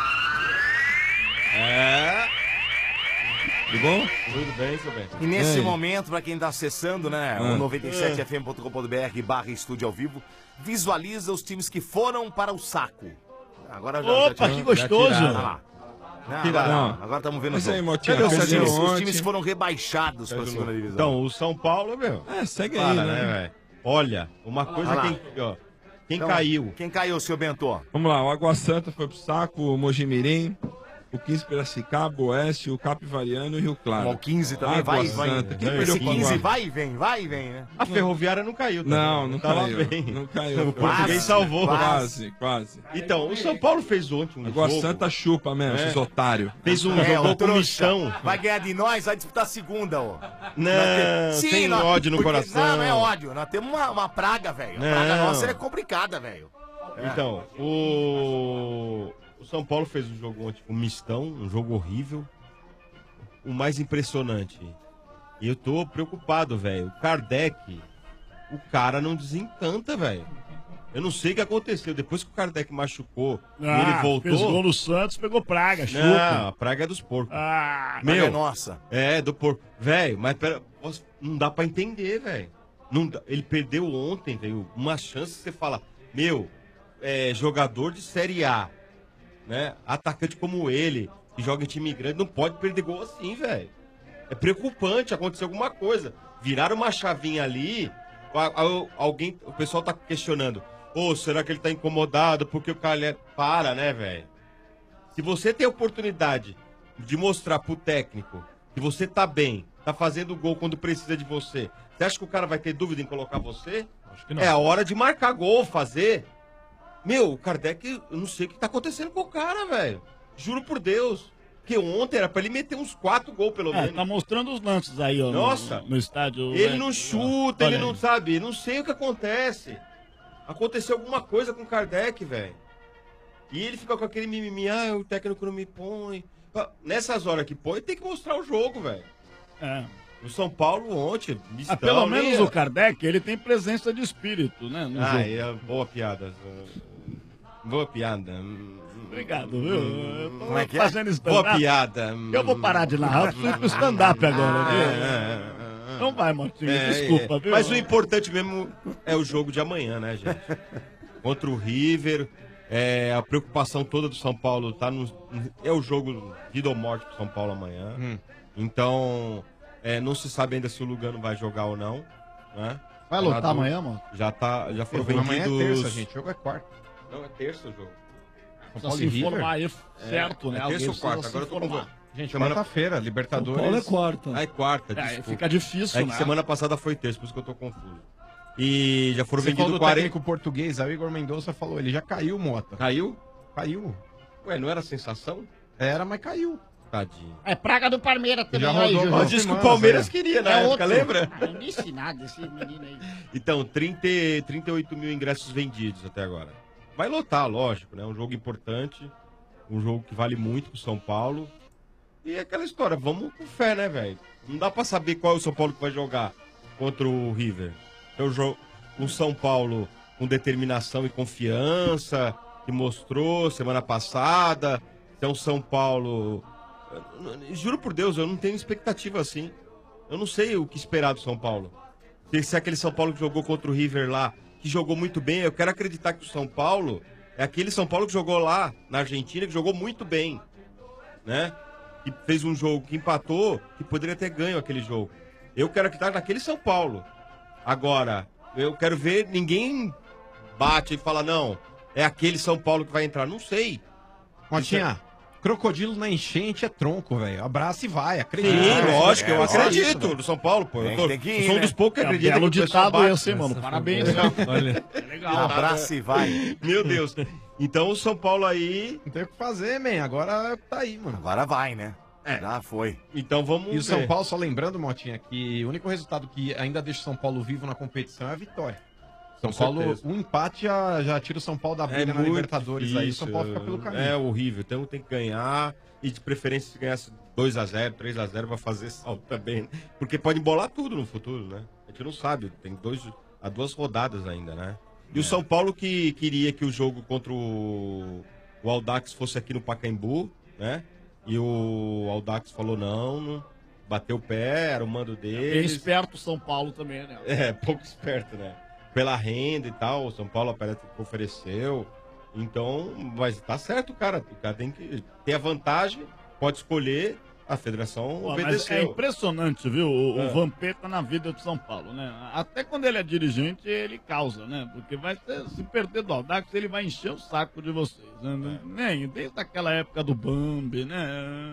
Speaker 18: Tudo bom? Tudo bem, seu bem.
Speaker 17: E nesse momento, para quem está acessando, né, o 97fm.com.br/estúdio ao vivo, visualiza os times que foram para o saco. Agora
Speaker 20: Opa, que gostoso!
Speaker 17: Olha lá. Agora estamos vendo
Speaker 16: Mas
Speaker 17: o
Speaker 16: aí,
Speaker 17: jogo.
Speaker 16: Motinha,
Speaker 17: Cadê os
Speaker 16: perdeu
Speaker 17: times? Os
Speaker 16: ontem.
Speaker 17: times foram rebaixados pra segunda divisão.
Speaker 18: Então, o São Paulo, meu.
Speaker 16: Segue
Speaker 18: para,
Speaker 16: aí, né?
Speaker 18: velho? Olha, uma coisa
Speaker 17: Olha lá.
Speaker 18: quem
Speaker 17: Então,
Speaker 18: caiu.
Speaker 17: Quem caiu, seu Bento?
Speaker 16: Vamos lá, o Água Santa foi pro saco, o Mojimirim, o 15 Piracicaba, o Oeste, o Capivariano e o Rio Claro.
Speaker 17: O 15 também
Speaker 16: Água
Speaker 17: vai e
Speaker 16: Santa.
Speaker 17: vem.
Speaker 16: Quem perdeu
Speaker 17: Esse
Speaker 16: pro
Speaker 17: 15
Speaker 16: Água?
Speaker 17: vai e vem, né?
Speaker 18: A Ferroviária não caiu. também.
Speaker 16: Não
Speaker 18: Tava
Speaker 16: caiu.
Speaker 18: bem.
Speaker 16: Não caiu.
Speaker 18: O português salvou.
Speaker 16: Quase.
Speaker 18: Então, o São Paulo fez ontem um
Speaker 16: Água
Speaker 18: jogo.
Speaker 16: Santa chupa mesmo, esses otários.
Speaker 18: Fez um
Speaker 17: o
Speaker 18: jogo com
Speaker 17: trouxa.
Speaker 18: missão.
Speaker 17: Vai ganhar de nós, vai disputar a segunda, ó.
Speaker 18: Não,
Speaker 17: Sim,
Speaker 18: tem
Speaker 17: nós-
Speaker 18: ódio no
Speaker 17: porque-
Speaker 18: coração.
Speaker 17: Não é ódio. Nós temos uma praga, velho. A praga
Speaker 18: Não.
Speaker 17: nossa é complicada, velho.
Speaker 18: Então, o São Paulo fez um jogo ontem com mistão, um jogo horrível. O mais impressionante, e eu tô preocupado, velho. O Kardec, o cara não desencanta, velho. Eu não sei o que aconteceu. Depois que o Kardec machucou e ele voltou.
Speaker 20: Fez gol no Santos, pegou praga, chupa.
Speaker 18: Não, a praga é dos porcos.
Speaker 17: Praga é nossa.
Speaker 18: É, do porco. Velho, mas pera, não dá pra entender, velho. Não dá- Ele perdeu ontem, velho. Uma chance que você fala, meu, jogador de Série A, né? Atacante como ele, que joga em time grande, não pode perder gol assim, velho. É preocupante, aconteceu alguma coisa. Viraram uma chavinha ali, alguém, o pessoal tá questionando. Será que ele tá incomodado porque o Calé... Para, né, velho? Se você tem a oportunidade de mostrar pro técnico que você tá bem, tá fazendo gol quando precisa de você, você acha que o cara vai ter dúvida em colocar você?
Speaker 20: Acho que não.
Speaker 18: É a hora de marcar gol, fazer. Meu, o Kardec, eu não sei o que tá acontecendo com o cara, velho. Juro por Deus. Porque ontem era pra ele meter uns 4 gols, pelo menos.
Speaker 20: Tá mostrando os lances aí, ó.
Speaker 18: Nossa.
Speaker 20: No estádio.
Speaker 18: Ele
Speaker 20: né?
Speaker 18: não chuta,
Speaker 20: Olha
Speaker 18: ele não
Speaker 20: aí.
Speaker 18: sabe. Não sei o que acontece. Aconteceu alguma coisa com o Kardec, velho. E ele fica com aquele mimimi, o técnico não me põe. Nessas horas que põe, tem que mostrar o jogo, velho.
Speaker 20: É.
Speaker 18: O São Paulo ontem, mistão,
Speaker 20: Pelo menos
Speaker 18: meia.
Speaker 20: o Kardec, ele tem presença de espírito, né? No jogo.
Speaker 18: É boa piada. Boa piada.
Speaker 20: Obrigado, viu? Eu tô
Speaker 18: Como é que é?
Speaker 20: fazendo stand-up.
Speaker 18: Boa piada.
Speaker 20: Eu vou parar de narrar, eu preciso ir pro stand-up agora, viu? Então vai, Motinho, desculpa, viu?
Speaker 18: Mas o importante mesmo é o jogo de amanhã, né, gente? Contra o River. A preocupação toda do São Paulo tá no. É o jogo vida ou morte pro São Paulo amanhã. Então, não se sabe ainda se o Lugano vai jogar ou não. Né?
Speaker 20: Vai lotar amanhã, mano?
Speaker 18: Já foram vendidos.
Speaker 15: Amanhã é terça, gente. O jogo é quarta.
Speaker 18: Não, é terça o jogo.
Speaker 20: Precisa se informar aí certo, né?
Speaker 18: É terça ou
Speaker 20: Alguém
Speaker 18: quarta?
Speaker 20: precisa
Speaker 18: Agora eu
Speaker 20: se
Speaker 18: tô com...
Speaker 20: informar.
Speaker 15: Gente, quarta-feira, Libertadores.
Speaker 21: São Paulo é quarta.
Speaker 18: É quarta,
Speaker 20: É,
Speaker 18: desculpa.
Speaker 20: fica difícil,
Speaker 18: É que
Speaker 20: né?
Speaker 18: semana passada foi terça, por isso que eu tô confuso. E já foram
Speaker 15: Você falou
Speaker 18: vendidos
Speaker 15: do
Speaker 18: 40...
Speaker 15: técnico português, aí o Igor Mendonça falou, ele já caiu, Mota.
Speaker 18: Caiu?
Speaker 15: Caiu.
Speaker 18: Ué, não era sensação?
Speaker 15: Era, mas caiu.
Speaker 18: Tadinho.
Speaker 13: É praga do Palmeiras também.
Speaker 15: Já
Speaker 13: aí,
Speaker 15: rodou
Speaker 13: Júlio.
Speaker 15: algumas
Speaker 18: Diz que o
Speaker 15: semanas,
Speaker 18: Palmeiras
Speaker 15: é.
Speaker 18: queria na
Speaker 13: É
Speaker 18: época,
Speaker 13: outro.
Speaker 18: lembra?
Speaker 13: Ah, não disse nada esse menino aí.
Speaker 18: Então, 38 mil ingressos vendidos até agora. Vai lotar, lógico, né? Um jogo importante, um jogo que vale muito pro São Paulo. E é aquela história, vamos com fé, né, velho? Não dá pra saber qual é o São Paulo que vai jogar contra o River. É o São Paulo com determinação e confiança, que mostrou semana passada. É um São Paulo... Juro por Deus, eu não tenho expectativa assim. Eu não sei o que esperar do São Paulo. Se é aquele São Paulo que jogou contra o River lá, que jogou muito bem, eu quero acreditar que o São Paulo é aquele São Paulo que jogou lá na Argentina, que jogou muito bem, né? Que fez um jogo que empatou, que poderia ter ganho aquele jogo. Eu quero acreditar naquele São Paulo. Agora, eu quero ver ninguém bate e fala, não, é aquele São Paulo que vai entrar. Não sei.
Speaker 15: Motinha, crocodilo na enchente é tronco, velho. Abraça e vai, acredita.
Speaker 18: Sim, lógico, eu
Speaker 17: lógico.
Speaker 18: acredito do São Paulo, pô.
Speaker 17: Tem que ir,
Speaker 18: Eu sou um
Speaker 17: né?
Speaker 18: dos poucos que
Speaker 20: É um
Speaker 18: acredita
Speaker 20: belo
Speaker 18: que o pessoal
Speaker 20: ditado
Speaker 18: bate.
Speaker 20: esse, hein, mano? Parabéns, né?
Speaker 2: Olha.
Speaker 20: Legal.
Speaker 17: Abraça e vai.
Speaker 18: Meu Deus. Então o São Paulo aí...
Speaker 15: Não tem o que fazer, man. Agora tá aí, mano.
Speaker 17: Agora vai, né? Já foi.
Speaker 18: Então vamos
Speaker 15: E o São
Speaker 18: ver.
Speaker 15: Paulo, só lembrando, Motinha, que o único resultado que ainda deixa o São Paulo vivo na competição é a vitória. São
Speaker 18: Com
Speaker 15: Paulo,
Speaker 18: certeza.
Speaker 15: um empate já tira o São Paulo da briga na
Speaker 18: muito
Speaker 15: Libertadores. Aí o São
Speaker 18: difícil,
Speaker 15: Paulo fica pelo caminho.
Speaker 18: É horrível. Então tem que ganhar. E de preferência se ganhasse 2x0, 3x0 pra fazer salto também. Porque pode embolar tudo no futuro, né? A gente não sabe. Tem duas rodadas ainda, né? E o São Paulo que queria que o jogo contra o Audax fosse aqui no Pacaembu, né? E o Audax falou não, bateu o pé, era o mando
Speaker 20: Bem
Speaker 18: deles.
Speaker 20: esperto o São Paulo também, né?
Speaker 18: Pouco esperto, né? Pela renda e tal, o São Paulo parece que ofereceu. Então, mas tá certo, cara. O cara tem que ter a vantagem, pode escolher, a federação
Speaker 20: Pô, mas
Speaker 18: obedeceu.
Speaker 20: é impressionante, viu? O Vampeta na vida do São Paulo, né? Até quando ele é dirigente, ele causa, né? Porque se perder do Audax, ele vai encher o saco de vocês. Né? Nem desde aquela época do Bambi, né?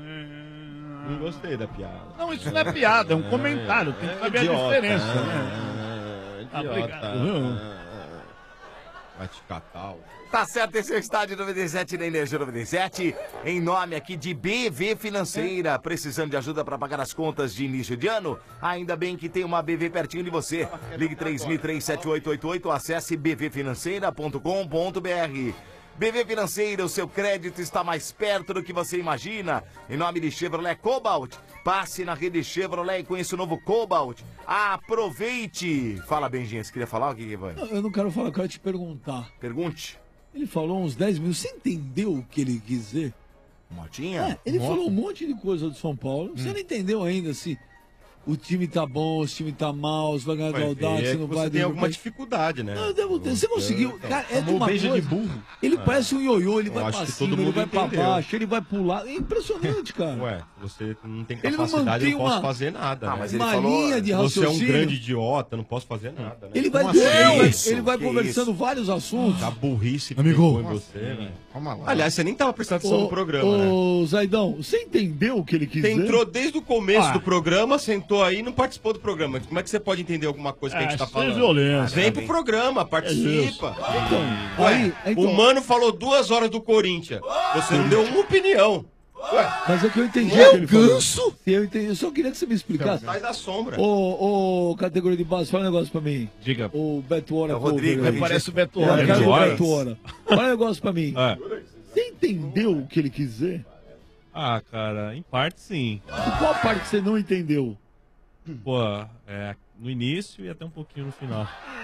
Speaker 18: Não gostei da piada.
Speaker 20: Não, isso não é piada, é um comentário. Tem que saber a diferença, né? Obrigado, viu?
Speaker 18: Vai te catar.
Speaker 17: Tá certo, esse é o Estádio 97 da Energia 97, em nome aqui de BV Financeira. Precisando de ajuda para pagar as contas de início de ano? Ainda bem que tem uma BV pertinho de você. Ligue 3003-7888, acesse bvfinanceira.com.br. BV Financeira, o seu crédito está mais perto do que você imagina. Em nome de Chevrolet Cobalt, passe na rede Chevrolet e conheça o novo Cobalt. Aproveite! Fala, Benjinha, você queria falar o que vai?
Speaker 6: Eu não quero falar, eu quero te perguntar.
Speaker 17: Pergunte.
Speaker 6: Ele falou uns 10 minutos, você entendeu o que ele quis dizer?
Speaker 17: Motinha?
Speaker 6: Ele falou um monte de coisa do São Paulo, você não entendeu ainda se o time tá bom, o time tá mal, se vai ganhar do Audax, se não vai...
Speaker 18: Você tem alguma dificuldade, né?
Speaker 6: Não, eu devo ter. Você conseguiu... Cara, é de uma
Speaker 18: beijo
Speaker 6: coisa...
Speaker 18: de burro.
Speaker 6: Ele parece um ioiô, ele
Speaker 18: Eu
Speaker 6: vai
Speaker 18: acho
Speaker 6: pra
Speaker 18: que
Speaker 6: cima,
Speaker 18: todo
Speaker 6: ele
Speaker 18: mundo
Speaker 6: vai pra
Speaker 18: entendeu.
Speaker 6: baixo, ele vai pular. É impressionante, cara.
Speaker 18: Ué, você não tem
Speaker 6: Ele não
Speaker 18: capacidade, eu não posso
Speaker 6: mantém
Speaker 18: fazer nada.
Speaker 17: Ah,
Speaker 18: né?
Speaker 17: mas ele
Speaker 6: Uma
Speaker 17: falou,
Speaker 6: linha de
Speaker 18: Você é um
Speaker 6: raciocínio.
Speaker 18: grande idiota, não posso fazer nada. Né?
Speaker 6: Ele vai,
Speaker 17: Como assim?
Speaker 6: ele vai
Speaker 17: Que
Speaker 6: conversando vários assuntos.
Speaker 18: A burrice que
Speaker 6: Amigo.
Speaker 18: pegou em você, né?
Speaker 15: Calma lá.
Speaker 18: Aliás, você nem tava prestando atenção no programa, né?
Speaker 6: Ô, Zaidão, você entendeu o que ele quis
Speaker 18: Você
Speaker 6: dizer?
Speaker 18: entrou desde o começo do programa, sentou aí e não participou do programa. Como é que você pode entender alguma coisa que a gente tá
Speaker 20: sem
Speaker 18: falando?
Speaker 20: violência.
Speaker 18: Vem pro programa, participa.
Speaker 6: Então,
Speaker 18: Ué,
Speaker 6: então-
Speaker 18: o Mano falou 2 horas do Corinthians. Você não deu uma opinião.
Speaker 6: Mas é que eu entendi
Speaker 18: Eu
Speaker 6: o que ele falou.
Speaker 18: canso.
Speaker 6: Eu entendi, eu só queria que você me explicasse.
Speaker 18: Sai da sombra.
Speaker 6: Ô, categoria de base, fala um negócio pra mim.
Speaker 19: Diga.
Speaker 6: O Beto Hora.
Speaker 17: É o Rodrigo,
Speaker 6: cover,
Speaker 17: né?
Speaker 20: Parece o Beto
Speaker 6: Eu
Speaker 20: Hora.
Speaker 6: quero o
Speaker 19: Hora?
Speaker 6: Beto Hora. Fala um negócio pra mim.
Speaker 19: É.
Speaker 6: Você entendeu o que ele quis dizer?
Speaker 19: Ah, cara, em parte sim.
Speaker 6: E qual parte que você não entendeu?
Speaker 19: Pô, no início e até um pouquinho no final.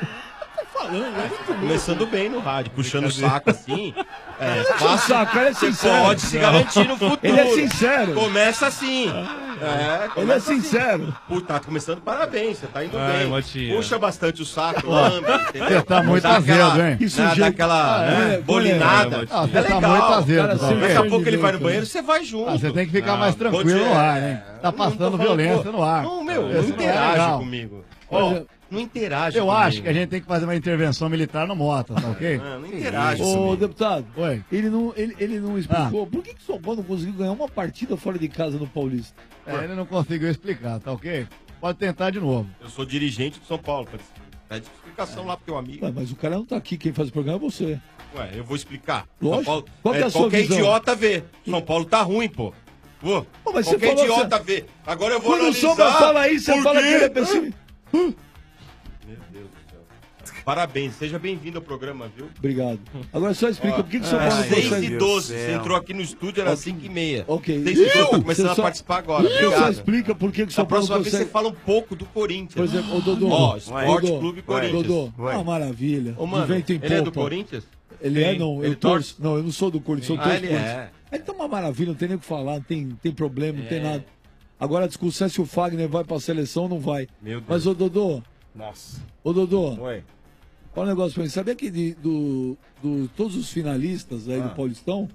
Speaker 18: Começando bem no rádio, puxando o saco assim.
Speaker 6: Puxa o saco, ele é
Speaker 18: Você
Speaker 6: sincero.
Speaker 18: pode se garantir no futuro.
Speaker 6: Ele é sincero.
Speaker 18: Começa assim.
Speaker 6: Ele
Speaker 18: começa
Speaker 6: é sincero.
Speaker 18: Puta, tá começando parabéns, você tá indo
Speaker 19: Ai,
Speaker 18: bem.
Speaker 19: Motinha.
Speaker 18: Puxa bastante o saco, lambe, entendeu?
Speaker 20: Você tá muito
Speaker 18: Dá aquela-
Speaker 20: azedo, hein?
Speaker 6: Que
Speaker 18: né,
Speaker 6: sujeito.
Speaker 18: dá aquela bolinada.
Speaker 19: Motinha.
Speaker 20: Ah,
Speaker 18: É
Speaker 20: você tá
Speaker 18: legal.
Speaker 20: muito azedo.
Speaker 6: Cara,
Speaker 20: Tom.
Speaker 6: você
Speaker 18: Daqui a pouco ele vai no
Speaker 6: Gente,
Speaker 18: banheiro, você vai junto.
Speaker 20: Ah, você tem que ficar mais
Speaker 18: Vou
Speaker 20: tranquilo
Speaker 18: te-
Speaker 20: no ar, hein? Tá
Speaker 18: Não tô
Speaker 20: passando
Speaker 18: falando,
Speaker 20: violência
Speaker 18: pô.
Speaker 20: no ar.
Speaker 18: Não, meu, não
Speaker 20: Isso não é
Speaker 18: interage
Speaker 20: legal.
Speaker 18: comigo.
Speaker 20: Ó,
Speaker 18: Não interage
Speaker 20: Eu
Speaker 18: comigo.
Speaker 20: acho que a gente tem que fazer uma intervenção militar no Mota, tá ok?
Speaker 18: Não interage
Speaker 6: Ô,
Speaker 18: comigo.
Speaker 6: deputado,
Speaker 20: Oi.
Speaker 6: ele não explicou por que o São Paulo não conseguiu ganhar uma partida fora de casa no Paulista?
Speaker 20: Ele não conseguiu explicar, tá ok? Pode tentar de novo.
Speaker 18: Eu sou dirigente do São Paulo. Pede explicação lá pro teu amigo.
Speaker 6: Ué, mas o cara não tá aqui, quem faz o programa é você.
Speaker 18: Ué, eu vou explicar.
Speaker 6: Lógico.
Speaker 18: São Paulo,
Speaker 6: Qual que é a sua
Speaker 18: qualquer
Speaker 6: visão?
Speaker 18: idiota vê. São Paulo tá ruim, pô. Pô,
Speaker 6: mas você
Speaker 18: qualquer
Speaker 6: falou
Speaker 18: idiota vê. Agora eu vou
Speaker 6: Quando o
Speaker 18: analisar.
Speaker 6: Sombra fala isso, você
Speaker 18: por
Speaker 6: fala
Speaker 18: quê?
Speaker 6: que ele é pessimista.
Speaker 18: Meu Deus do céu. Parabéns, seja bem-vindo ao programa, viu?
Speaker 6: Obrigado. Agora só explica por que o São
Speaker 18: É
Speaker 6: Paulo não
Speaker 18: 6
Speaker 6: consegue...
Speaker 18: e 12. Você entrou aqui no estúdio, era 5h30.
Speaker 6: Ok.
Speaker 18: 6 e 12, tá começando
Speaker 6: Você
Speaker 18: a
Speaker 6: só-
Speaker 18: participar agora.
Speaker 6: Você só
Speaker 18: Obrigado.
Speaker 6: explica por que o
Speaker 18: Da
Speaker 6: São Paulo
Speaker 18: próxima vez
Speaker 6: consegue...
Speaker 18: você fala um pouco do Corinthians.
Speaker 6: Por exemplo, o Dodô.
Speaker 18: Ó, Esporte
Speaker 6: Dodô,
Speaker 18: Clube Corinthians.
Speaker 6: Dodô,
Speaker 18: Vai.
Speaker 6: uma maravilha.
Speaker 18: Ô, mano,
Speaker 6: De vento em
Speaker 18: ele é do
Speaker 6: popa.
Speaker 18: Corinthians?
Speaker 6: Ele é,
Speaker 18: Sim.
Speaker 6: não.
Speaker 18: Ele
Speaker 6: Eu torço. Não, eu não sou do Corinthians, eu
Speaker 18: Ah,
Speaker 6: torço
Speaker 18: ele
Speaker 6: pro Corinthians.
Speaker 18: é.
Speaker 6: Ele tá uma maravilha, não tem nem o que falar, não tem problema, não tem nada. Agora a discussão é se o Fagner vai pra seleção ou não vai.
Speaker 18: Meu Deus.
Speaker 6: Mas, ô Dodô,
Speaker 17: Nossa.
Speaker 6: ô Dodô,
Speaker 17: Oi.
Speaker 6: olha um negócio pra mim. Sabia que todos os finalistas aí do Paulistão,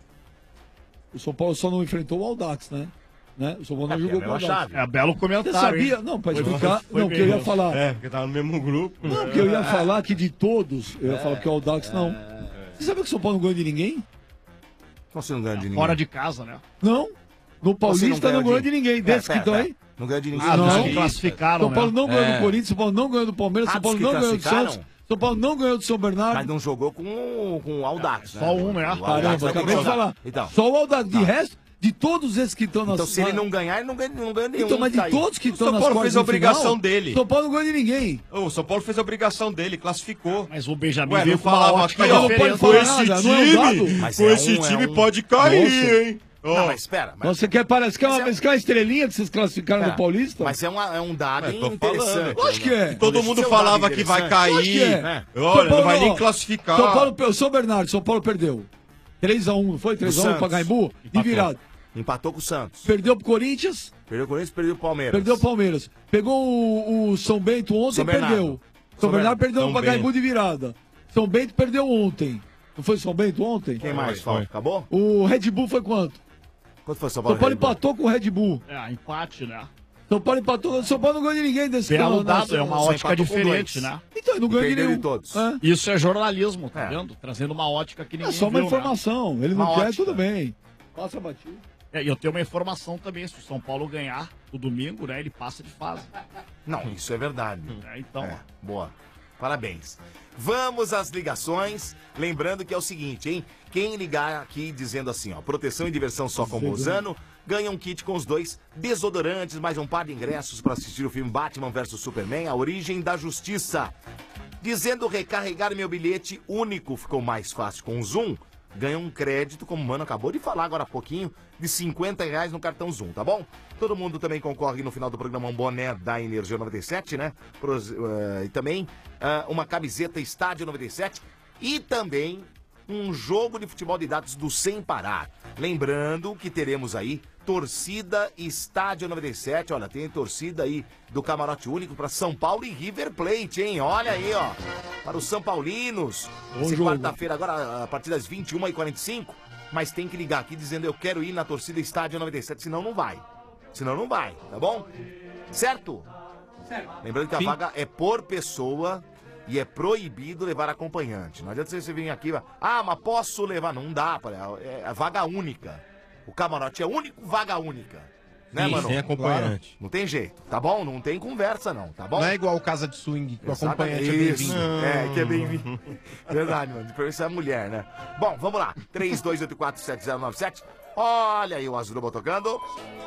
Speaker 6: o São Paulo só não enfrentou o Audax, né? O São Paulo não jogou com o Audax.
Speaker 20: É belo comentário.
Speaker 6: Você sabia?
Speaker 20: hein?
Speaker 6: Não, pra
Speaker 20: Foi-
Speaker 6: explicar.
Speaker 20: foi
Speaker 6: Não, que eu ia
Speaker 20: mesmo.
Speaker 6: falar.
Speaker 18: É, porque tava no mesmo grupo.
Speaker 6: Não, porque eu ia falar que de todos, eu ia falar que o Audax não. Você sabia que o São Paulo não ganhou de ninguém?
Speaker 17: Como você não ganha de ninguém?
Speaker 20: Fora de casa, né?
Speaker 6: Não. No Paulista não ganhou de ninguém. Desses que estão aí.
Speaker 17: Não ganhou de ninguém.
Speaker 20: Ah,
Speaker 6: Não.
Speaker 20: não, classificaram,
Speaker 6: São Paulo
Speaker 20: né?
Speaker 6: não ganhou do Corinthians, São Paulo não ganhou do Palmeiras, São Paulo
Speaker 17: dos
Speaker 6: não
Speaker 17: que
Speaker 6: ganhou do
Speaker 17: classificaram?
Speaker 6: Santos, São Paulo não ganhou do São Bernardo.
Speaker 17: Mas não jogou com o Audax, né?
Speaker 20: Só um, né?
Speaker 17: O Audax
Speaker 6: Caramba,
Speaker 17: vai
Speaker 6: acabei de
Speaker 17: jogar.
Speaker 6: falar.
Speaker 17: Então,
Speaker 6: Só o Audax. De resto, de todos esses que estão na
Speaker 17: então se ele não ganhar, ele não ganha nenhum.
Speaker 6: Então, mas de
Speaker 17: tá aí.
Speaker 6: todos que
Speaker 18: O
Speaker 6: estão
Speaker 18: São
Speaker 6: nas
Speaker 18: Paulo
Speaker 6: quartas
Speaker 18: fez a
Speaker 6: de final,
Speaker 18: obrigação dele.
Speaker 6: São Paulo não ganhou de ninguém.
Speaker 18: O São Paulo fez a obrigação dele, classificou.
Speaker 20: Mas o Benjamin
Speaker 18: Ué,
Speaker 20: veio
Speaker 18: não
Speaker 20: com uma
Speaker 18: falava
Speaker 20: ótica
Speaker 18: aqui, ó,
Speaker 20: diferente.
Speaker 6: falar
Speaker 18: com esse
Speaker 6: nada, não é um dado.
Speaker 18: time,
Speaker 17: Mas
Speaker 18: com
Speaker 17: é
Speaker 18: esse
Speaker 17: um- é
Speaker 18: time
Speaker 17: um-
Speaker 18: pode cair,
Speaker 6: Nossa.
Speaker 18: hein?
Speaker 17: Não,
Speaker 18: Ó,
Speaker 17: mas espera. Mas,
Speaker 6: Você quer parecer que é uma estrelinha que vocês classificaram
Speaker 17: É.
Speaker 6: no Paulista?
Speaker 17: mas é um dado
Speaker 18: tô
Speaker 17: interessante.
Speaker 18: falando.
Speaker 6: Lógico que é.
Speaker 18: todo
Speaker 17: Deixa
Speaker 18: mundo
Speaker 17: eu ser um
Speaker 18: falava
Speaker 17: dado
Speaker 18: que vai
Speaker 17: interessante.
Speaker 6: Lógico que
Speaker 18: cair.
Speaker 6: é.
Speaker 18: Olha, não vai nem
Speaker 6: ó,
Speaker 18: classificar.
Speaker 6: São Paulo, São Bernardo, São Paulo perdeu. 3x1, não foi? 3x1
Speaker 17: Santos.
Speaker 6: pra Gaimbu? De virada.
Speaker 17: Empatou com o Santos.
Speaker 6: Perdeu pro Corinthians,
Speaker 17: Perdeu o Corinthians, perdeu o Palmeiras.
Speaker 6: perdeu o Palmeiras. Pegou o São Bento ontem
Speaker 17: São
Speaker 6: e perdeu.
Speaker 17: Bernardo.
Speaker 6: São Bernardo perdeu
Speaker 18: São
Speaker 6: pro Gaimbu
Speaker 18: Bento.
Speaker 6: de virada. São Bento perdeu ontem.
Speaker 21: Não foi São Bento ontem?
Speaker 17: Quem mais, Fábio? Acabou?
Speaker 21: O Red Bull foi quanto?
Speaker 17: Quanto foi São
Speaker 21: São
Speaker 17: Paulo?
Speaker 21: Paulo empatou com o Red Bull.
Speaker 20: É, empate, né?
Speaker 21: São Paulo empatou. São Paulo não ganhou de ninguém desse
Speaker 20: Belo
Speaker 21: campeonato.
Speaker 20: dado, é uma
Speaker 21: Só
Speaker 20: ótica
Speaker 21: empatou com
Speaker 20: diferente,
Speaker 21: dois.
Speaker 20: né?
Speaker 21: Então, ele não ganhou de
Speaker 17: Perdeu
Speaker 21: nenhum.
Speaker 17: de todos.
Speaker 21: É.
Speaker 20: Isso é jornalismo, tá vendo? Trazendo uma ótica que ninguém
Speaker 21: É só uma
Speaker 20: viu,
Speaker 21: informação.
Speaker 20: Né?
Speaker 21: Ele não
Speaker 20: Uma
Speaker 21: quer,
Speaker 20: ótica.
Speaker 21: tudo bem. Passa batido.
Speaker 20: E eu tenho uma informação também, se o São Paulo ganhar o domingo, né, ele passa de fase.
Speaker 17: Não, isso é verdade.
Speaker 20: Então,
Speaker 17: boa. Parabéns. Vamos às ligações. Lembrando que é o seguinte, hein? Quem ligar aqui dizendo assim, ó, proteção e diversão só com Bozano, ganha um kit com os 2 desodorantes, mais um par de ingressos para assistir o filme Batman vs Superman, A Origem da Justiça. Dizendo recarregar meu bilhete único ficou mais fácil com o Zoom, ganha um crédito, como o Mano acabou de falar agora há pouquinho, de R$50 no cartão Zoom, tá bom? Todo mundo também concorre no final do programa um boné da Energia 97, né? E também uma camiseta Estádio 97 e também um jogo de futebol de dados do Sem Parar. Lembrando que teremos aí torcida Estádio 97, olha, tem torcida aí do Camarote Único para São Paulo e River Plate, hein? Olha aí, ó, para os São Paulinos. Essa quarta-feira agora, a partir das 21h45, mas tem que ligar aqui dizendo eu quero ir na torcida Estádio 97, senão não vai. Senão não vai, tá bom? Certo? Certo. Lembrando que a vaga é por pessoa e é proibido levar acompanhante. Não adianta você vir aqui, mas posso levar? Não dá, é vaga única. O camarote é único, vaga única. Né,
Speaker 15: Sim,
Speaker 17: mano?
Speaker 15: sem acompanhante.
Speaker 17: Claro. Não tem jeito, tá bom? Não tem conversa, não, tá bom?
Speaker 15: Não é igual casa de swing, que o acompanhante é
Speaker 17: Isso,
Speaker 15: bem-vindo.
Speaker 17: é, que é bem-vindo. Verdade, mano. Depois você é mulher, né? Bom, vamos lá. 32847097. Olha aí o Azuruba tocando.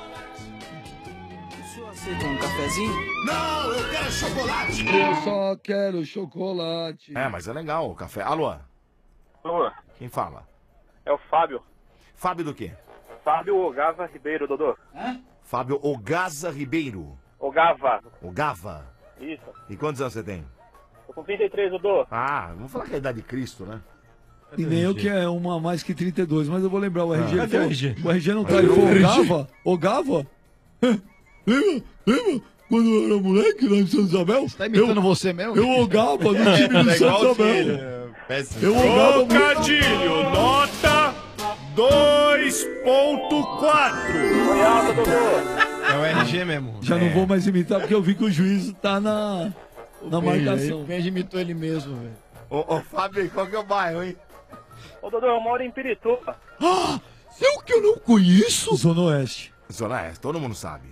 Speaker 5: Aceita um cafezinho?
Speaker 17: Não, eu quero chocolate.
Speaker 21: Eu só quero chocolate.
Speaker 17: É, mas é legal o café. Alô?
Speaker 22: Alô?
Speaker 17: Quem fala?
Speaker 22: É o Fábio.
Speaker 17: Fábio do quê?
Speaker 22: Fábio Ogava Ribeiro, Dodô.
Speaker 17: Fábio Ogaza Ribeiro.
Speaker 22: Ogava.
Speaker 17: Ogava?
Speaker 22: Isso.
Speaker 17: E quantos anos você tem?
Speaker 22: Tô com 33, Dodô.
Speaker 17: Ah, vamos falar que é a idade de Cristo, né?
Speaker 21: E nem eu que é uma a mais que 32, mas eu vou lembrar o RG.
Speaker 17: Cadê o RG?
Speaker 21: O RG não tá aí. Foi Ogava? Ogava? Lembra quando eu era moleque lá em São Isabel? Você
Speaker 20: tá imitando você mesmo?
Speaker 21: Eu ogava no time do São Isabel. Eu ogava muito.
Speaker 12: Trocadilho, nota 2.4.
Speaker 22: Obrigado, Dodô.
Speaker 15: É o RG mesmo.
Speaker 21: Já não vou mais imitar porque eu vi que o juiz tá na marcação.
Speaker 20: O Benji imitou ele mesmo, velho.
Speaker 17: Ô, Fábio, qual que é o bairro, hein?
Speaker 22: Ô, Dodô, eu moro em Pirituba.
Speaker 21: Ah, é o que eu não conheço? Zona Oeste.
Speaker 17: Zona Oeste, todo mundo sabe,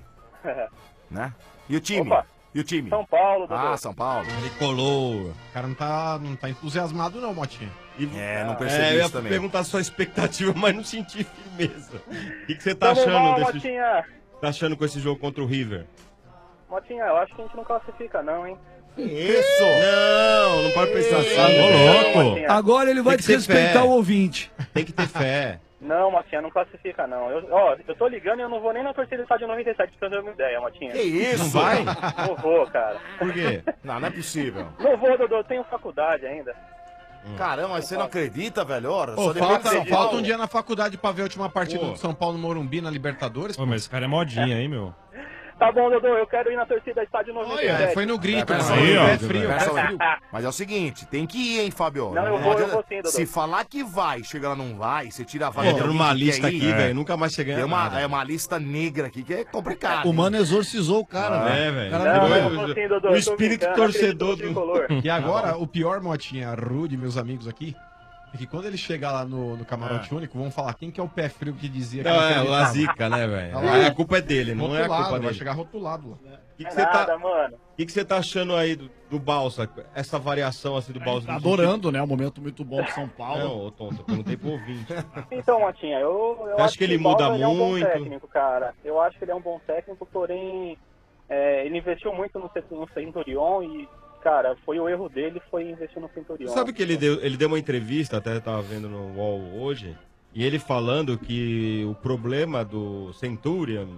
Speaker 17: né? E o time?
Speaker 22: Opa.
Speaker 17: E o time?
Speaker 22: São Paulo, Dodô.
Speaker 17: Ah, São Paulo.
Speaker 15: Ele colou. O cara não tá entusiasmado não, Motinha.
Speaker 17: Não percebi
Speaker 18: eu
Speaker 17: isso também.
Speaker 18: ia perguntar a sua expectativa, mas não senti firmeza. O que você tá
Speaker 22: Tamo
Speaker 18: achando
Speaker 22: mal,
Speaker 18: desse...
Speaker 22: Motinha.
Speaker 18: Tá achando com esse jogo contra o River?
Speaker 22: Motinha, eu acho que a gente não classifica não, hein?
Speaker 17: Isso!
Speaker 18: Não pode pensar assim.
Speaker 15: Ô, louco.
Speaker 21: Agora ele vai
Speaker 18: Tem que ter
Speaker 21: desrespeitar
Speaker 18: fé.
Speaker 21: o ouvinte.
Speaker 18: Tem que ter fé.
Speaker 22: Não, Motinha, não classifica não. Eu tô ligando e eu não vou nem na torcida do Estádio 97, pra você ter uma ideia, Motinha.
Speaker 17: Que isso?
Speaker 18: Não vai?
Speaker 22: Não vou, cara.
Speaker 18: Por quê?
Speaker 17: Não é possível.
Speaker 22: Não vou, Dodô, eu tenho faculdade ainda.
Speaker 17: Caramba, mas você não acredita, velho? Ora,
Speaker 15: Ô,
Speaker 17: só depois
Speaker 15: falta
Speaker 17: de
Speaker 15: um dia na faculdade pra ver a última partida
Speaker 18: Pô.
Speaker 15: do São Paulo no Morumbi na Libertadores.
Speaker 19: Pô, mas esse cara é modinha, hein, meu?
Speaker 22: Tá bom, Dodô, eu quero ir na torcida do Estádio 97.
Speaker 15: Foi no grito,
Speaker 17: Pera
Speaker 15: mano.
Speaker 17: aí, ó.
Speaker 15: É frio.
Speaker 17: Pera aí. Mas é o seguinte, tem que ir, hein, Fábio?
Speaker 22: Não, eu
Speaker 17: adianta-
Speaker 22: vou sim, Dodô.
Speaker 17: Se falar que vai, chega lá não vai, você tira a vaga de
Speaker 18: Entra
Speaker 17: alguém
Speaker 18: numa
Speaker 17: que quer
Speaker 18: lista
Speaker 17: ir.
Speaker 18: aqui, velho, nunca mais você ganha
Speaker 17: Tem
Speaker 18: nada.
Speaker 17: é uma lista negra aqui que é complicado.
Speaker 20: O mano exorcizou o cara, velho.
Speaker 18: velho.
Speaker 22: Não,
Speaker 18: Cara,
Speaker 22: eu vou sim, Dodô,
Speaker 18: o
Speaker 22: eu tô
Speaker 18: espírito
Speaker 22: brincando,
Speaker 18: torcedor
Speaker 22: acredito no tricolor.
Speaker 15: E agora, o pior, Motinha, Rude, meus amigos aqui, é que quando ele chegar lá no camarote único, vão falar quem que é o pé frio que dizia que
Speaker 18: Não,
Speaker 15: não
Speaker 18: é, o
Speaker 15: acreditava.
Speaker 18: Zica, né, velho?
Speaker 15: Tá lá.
Speaker 18: Aí a culpa é dele, não é a
Speaker 15: Rotulado,
Speaker 18: culpa
Speaker 15: vai
Speaker 18: dele.
Speaker 15: chegar rotulado lá.
Speaker 18: O que
Speaker 22: É
Speaker 18: você tá...
Speaker 22: nada, mano.
Speaker 18: O que você tá achando aí do Balsa? Essa variação assim do Balsa?
Speaker 20: Tá adorando, né? Um momento muito bom pro São Paulo.
Speaker 18: Não, ô tonto, eu perguntei pro ouvinte.
Speaker 22: Então, Motinha, eu
Speaker 18: Você acha
Speaker 22: acho
Speaker 18: que ele
Speaker 22: o Paulo,
Speaker 18: muda
Speaker 22: ele é um bom
Speaker 18: muito?
Speaker 22: técnico, cara. Eu acho que ele é um bom técnico, porém, ele investiu muito no Centurion e, cara, foi o erro dele, foi investir no Centurion.
Speaker 18: Sabe que ele deu uma entrevista, até tava vendo no UOL hoje, e ele falando que o problema do Centurion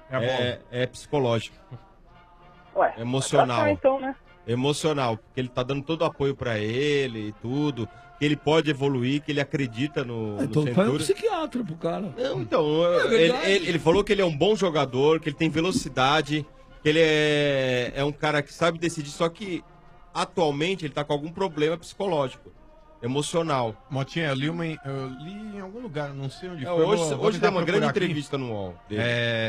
Speaker 18: é psicológico.
Speaker 22: Ué,
Speaker 18: emocional.
Speaker 22: pra cá, então, né?
Speaker 18: Emocional, porque ele tá dando todo o apoio pra ele e tudo, que ele pode evoluir, que ele acredita no
Speaker 21: Então faz um
Speaker 18: Centurion.
Speaker 21: psiquiatra pro cara.
Speaker 18: Não, então,
Speaker 21: É verdade.
Speaker 18: ele falou que ele é um bom jogador, que ele tem velocidade, que ele é um cara que sabe decidir, só que atualmente ele tá com algum problema psicológico. emocional.
Speaker 15: Motinha, eu li em algum lugar, não sei onde foi.
Speaker 18: Hoje deu uma grande
Speaker 15: procurar aqui.
Speaker 18: entrevista no UOL dele.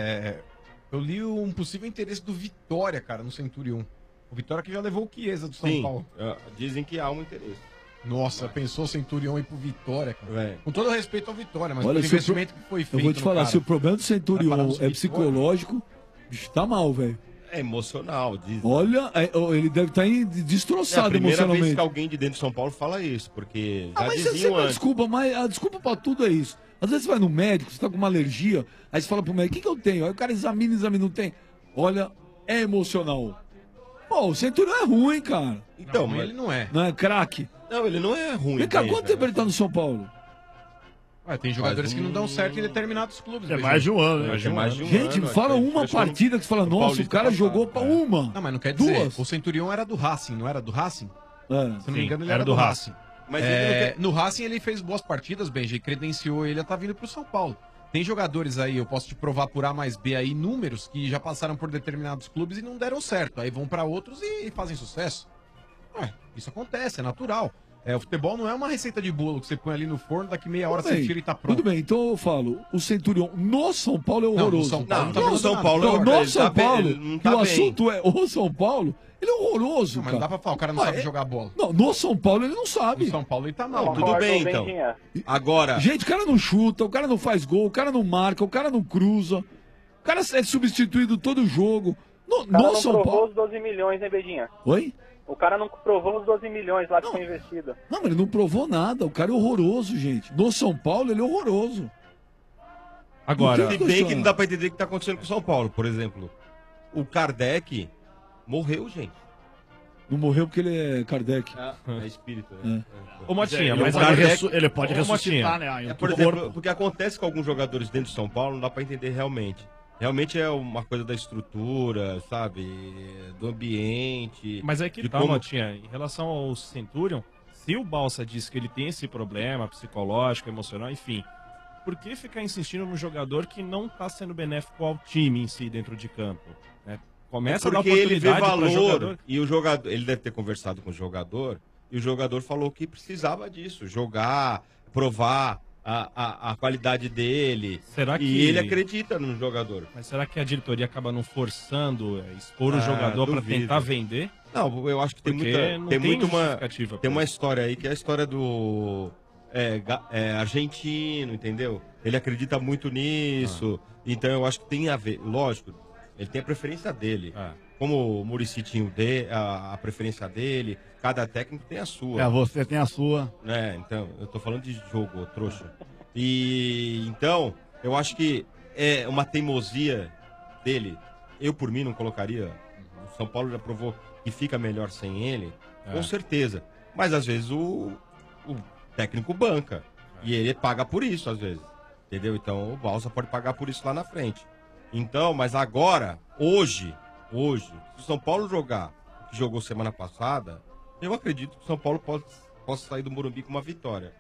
Speaker 15: Eu li um possível interesse do Vitória, cara, no Centurion. O Vitória que já levou o Chiesa do São
Speaker 18: Sim,
Speaker 15: Paulo.
Speaker 18: dizem que há um interesse.
Speaker 15: Nossa, pensou o Centurion ir pro Vitória, cara. Com todo respeito ao Vitória, mas
Speaker 21: Olha,
Speaker 15: o investimento que foi feito
Speaker 21: eu vou te falar,
Speaker 15: no cara.
Speaker 21: se o problema do
Speaker 15: Vai parar
Speaker 21: Centurion
Speaker 15: no
Speaker 21: é
Speaker 15: Vitória?
Speaker 21: psicológico, o bicho tá mal, velho.
Speaker 18: É emocional, dizem.
Speaker 21: Olha, ele deve estar
Speaker 18: É a
Speaker 21: destroçado
Speaker 18: primeira vez
Speaker 21: emocionalmente.
Speaker 18: que alguém de dentro de São Paulo fala isso, porque já
Speaker 21: Mas
Speaker 18: diziam
Speaker 21: sempre
Speaker 18: antes.
Speaker 21: desculpa, mas a desculpa pra tudo é isso. Às vezes você vai no médico, você tá com uma alergia, aí você fala pro médico, o que eu tenho? Aí o cara examina, não tem. Olha, é emocional. Pô, o Centurion é ruim, cara.
Speaker 18: Então,
Speaker 15: mas ele não é.
Speaker 21: Não é craque?
Speaker 18: Não, ele não é ruim.
Speaker 21: Vem cá,
Speaker 18: mesmo,
Speaker 21: quanto tempo ele tá no São Paulo?
Speaker 15: Tem jogadores que não dão certo em determinados clubes.
Speaker 20: É
Speaker 15: Beijão.
Speaker 20: mais de um ano, né?
Speaker 15: Mais de um ano.
Speaker 21: Gente, fala uma partida que você fala, nossa, o cara jogou pra uma.
Speaker 15: Não, mas não quer dizer.
Speaker 21: Duas.
Speaker 15: O Centurion era do Racing, não era do Racing?
Speaker 21: É.
Speaker 15: Se não me engano, ele era do Racing.
Speaker 18: Mas ele não quer...
Speaker 15: No Racing ele fez boas partidas, Benji, e credenciou ele a estar vindo pro São Paulo. Tem jogadores aí, eu posso te provar por A mais B aí, números que já passaram por determinados clubes e não deram certo. Aí vão pra outros e fazem sucesso. Isso acontece, é natural. O futebol não é uma receita de bolo que você põe ali no forno, daqui meia hora
Speaker 21: Tudo
Speaker 15: você
Speaker 21: bem,
Speaker 15: tira e tá pronto.
Speaker 21: Tudo bem, então eu falo, o Centurion no São Paulo é
Speaker 15: Não, no
Speaker 21: horroroso.
Speaker 15: São Paulo
Speaker 18: não tá no São Paulo,
Speaker 21: Não,
Speaker 18: ele
Speaker 21: no
Speaker 18: tá
Speaker 21: São
Speaker 18: bem,
Speaker 21: Paulo,
Speaker 18: ele não
Speaker 21: que
Speaker 18: tá
Speaker 21: o
Speaker 18: bem.
Speaker 21: assunto é o São Paulo, ele é horroroso,
Speaker 15: Não, mas
Speaker 21: cara.
Speaker 15: não dá pra falar, o cara não sabe jogar bola.
Speaker 21: Não, no São Paulo ele não sabe.
Speaker 15: No São Paulo ele tá mal.
Speaker 18: Tudo bem, então. Agora...
Speaker 21: Gente, o cara não chuta, o cara não faz gol, o cara não marca, o cara não cruza. O cara é substituído todo jogo.
Speaker 22: O cara
Speaker 21: No
Speaker 22: não
Speaker 21: São
Speaker 22: provou
Speaker 21: Paulo...
Speaker 22: os 12 milhões, hein, Beijinha?
Speaker 21: Oi?
Speaker 22: O cara não provou os 12 milhões lá que foi investido.
Speaker 21: Não, mas ele não provou nada. O cara é horroroso, gente. No São Paulo ele é horroroso.
Speaker 18: Agora, se bem que não dá pra entender o que tá acontecendo com o São Paulo. Por exemplo, o Kardec morreu, gente.
Speaker 21: Não morreu porque ele é Kardec.
Speaker 18: É espírito, né?
Speaker 21: É.
Speaker 19: Ô, Motinha,
Speaker 18: Mas
Speaker 19: mas
Speaker 18: o
Speaker 19: ele,
Speaker 18: Kardec...
Speaker 20: ele pode
Speaker 19: Ô,
Speaker 20: ressuscitar,
Speaker 19: Motinha.
Speaker 20: né?
Speaker 18: Por exemplo, porque acontece com alguns jogadores dentro de São Paulo, não dá pra entender realmente. Realmente é uma coisa da estrutura, sabe? Do ambiente.
Speaker 19: Mas é que
Speaker 18: de
Speaker 19: tá,
Speaker 18: como-
Speaker 19: Motinha, em relação ao Centurion, se o Balsa diz que ele tem esse problema psicológico, emocional, enfim, por que ficar insistindo no jogador que não tá sendo benéfico ao time em si dentro de campo? Né? Começa a dar
Speaker 18: Porque ele vê
Speaker 19: oportunidade para
Speaker 18: valor
Speaker 19: jogador.
Speaker 18: e o jogador, ele deve ter conversado com o jogador e o jogador falou que precisava disso, jogar, provar a qualidade dele.
Speaker 19: Será
Speaker 18: E
Speaker 19: que-
Speaker 18: ele acredita no jogador.
Speaker 19: Mas será que a diretoria acaba não forçando, expor o
Speaker 18: Ah,
Speaker 19: jogador para
Speaker 18: duvido.
Speaker 19: tentar vender?
Speaker 18: Não, eu acho que tem
Speaker 19: Porque
Speaker 18: muita,
Speaker 19: não
Speaker 18: tem muito uma,
Speaker 19: justificativa
Speaker 18: tem
Speaker 19: pra
Speaker 18: uma
Speaker 19: isso.
Speaker 18: história aí que é a história do argentino, entendeu? Ele acredita muito nisso, então eu acho que tem a ver, lógico, ele tem a preferência dele. Como o Muricy tinha a preferência dele, cada técnico tem a sua.
Speaker 20: Você tem a sua.
Speaker 18: Então, eu tô falando de jogo, ô trouxa. E então, eu acho que é uma teimosia dele. Eu, por mim, não colocaria. O São Paulo já provou que fica melhor sem ele, com certeza. Mas às vezes o técnico banca. E ele paga por isso, às vezes. Entendeu? Então o Balsa pode pagar por isso lá na frente. Então, mas agora, hoje, se o São Paulo jogar o que jogou semana passada, eu acredito que o São Paulo possa sair do Morumbi com uma vitória.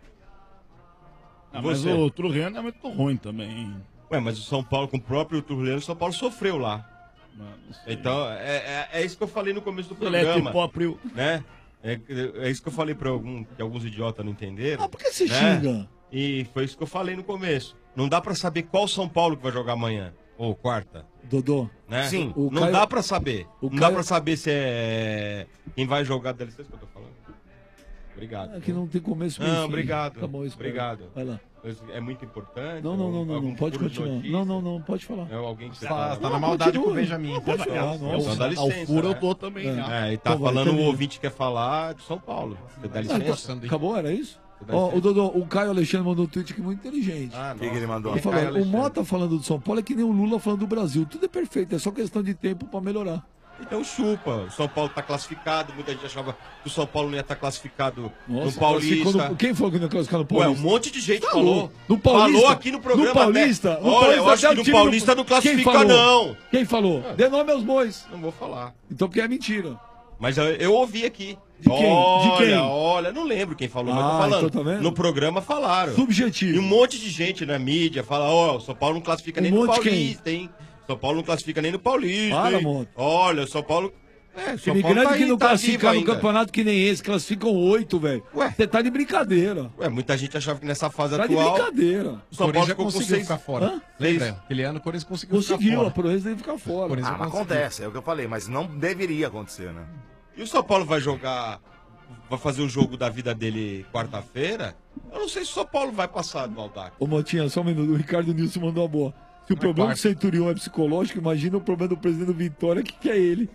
Speaker 20: Ah, mas o Trujano é muito ruim também, hein?
Speaker 18: Ué, mas o São Paulo, com o próprio Trujano, o São Paulo sofreu lá. Então, é isso que eu falei no começo do programa.
Speaker 20: próprio.
Speaker 18: Né? É isso que eu falei pra que alguns idiotas não entenderam.
Speaker 21: Ah, por que você
Speaker 18: né?
Speaker 21: xinga?
Speaker 18: E foi isso que eu falei no começo. Não dá pra saber qual São Paulo que vai jogar amanhã. Ou quarta.
Speaker 21: Dodô.
Speaker 18: Né?
Speaker 21: Sim.
Speaker 18: Não dá pra saber. Não dá
Speaker 21: Caio-
Speaker 18: pra saber se é quem vai jogar. Dá licença que eu tô falando. Obrigado.
Speaker 21: É que não tem começo meio
Speaker 18: Não,
Speaker 21: fim.
Speaker 18: obrigado.
Speaker 21: Tá bom, isso.
Speaker 18: Obrigado.
Speaker 21: Vai lá.
Speaker 18: É muito importante.
Speaker 21: Não, pode
Speaker 18: furo de
Speaker 21: continuar.
Speaker 18: notícia?
Speaker 21: Não, pode falar.
Speaker 18: É alguém que
Speaker 15: Tá na maldade com o Benjamin.
Speaker 21: Não, pode falar.
Speaker 18: Então dá licença.
Speaker 20: Ao furo
Speaker 18: né?
Speaker 20: eu tô também.
Speaker 18: E tá
Speaker 21: Então vai,
Speaker 18: falando, o
Speaker 21: termina.
Speaker 18: ouvinte quer falar de São Paulo. Você dá licença?
Speaker 21: Acabou, era isso?
Speaker 18: Dá
Speaker 21: Ó,
Speaker 18: licença.
Speaker 21: o Dodô, o Caio Alexandre mandou um tweet aqui muito inteligente.
Speaker 17: O que ele mandou?
Speaker 21: Ele falou, o Mota falando do São Paulo é que nem o Lula falando do Brasil. Tudo é perfeito, é só questão de tempo pra melhorar.
Speaker 18: Então chupa. O São Paulo tá classificado. Muita gente achava que o São Paulo não ia estar classificado no
Speaker 21: Nossa,
Speaker 18: Paulista.
Speaker 21: classificou quem falou que não ia classificar no
Speaker 18: Ué,
Speaker 21: Paulista?
Speaker 18: um monte de gente
Speaker 21: Tá
Speaker 18: falou.
Speaker 21: louco. No Paulista?
Speaker 18: Falou aqui no programa.
Speaker 21: No Paulista?
Speaker 18: até.
Speaker 21: No
Speaker 18: Olha,
Speaker 21: Paulista
Speaker 18: eu acho
Speaker 21: até
Speaker 18: que
Speaker 21: o
Speaker 18: no
Speaker 21: time
Speaker 18: Paulista não
Speaker 21: Quem
Speaker 18: classifica,
Speaker 21: falou?
Speaker 18: não.
Speaker 21: Quem falou? Dê nome aos bois.
Speaker 18: Não vou falar.
Speaker 21: Então porque é mentira.
Speaker 18: Mas eu ouvi aqui.
Speaker 21: De quem?
Speaker 18: Olha,
Speaker 21: De quem?
Speaker 18: olha, não lembro quem falou, mas tô
Speaker 21: Ah,
Speaker 18: falando.
Speaker 21: então tá vendo?
Speaker 18: No programa falaram.
Speaker 21: Subjetivo.
Speaker 18: E um monte de gente na mídia fala, ó, o São Paulo não classifica nem no
Speaker 21: monte de quem?
Speaker 18: Paulista, hein? São Paulo não classifica nem no Paulista,
Speaker 21: Para,
Speaker 18: hein?
Speaker 21: Monte.
Speaker 18: Olha, o São Paulo...
Speaker 21: Time grande que não classifica no campeonato que nem esse, classificam 8, velho. Você tá de brincadeira.
Speaker 18: Ué, muita gente achava que nessa fase
Speaker 21: Tá de
Speaker 18: atual...
Speaker 21: brincadeira.
Speaker 15: O São Paulo já conseguiu ficar fora.
Speaker 21: Hã?
Speaker 15: Lembra? Aquele ano o Corinthians conseguiu ficar
Speaker 21: Conseguiu,
Speaker 15: fora.
Speaker 21: a Corinthians deve ficar fora.
Speaker 17: Mas acontece, é o que eu falei, mas não deveria acontecer, né?
Speaker 18: E o São Paulo vai jogar... Vai fazer o jogo da vida dele quarta-feira? Eu não sei se o São Paulo vai passar do Aldax.
Speaker 21: Ô, Motinha, só um minuto. O Ricardo Nilson mandou uma boa. Se o problema do Centurião é psicológico, imagina o problema do presidente do Vitória, que é ele.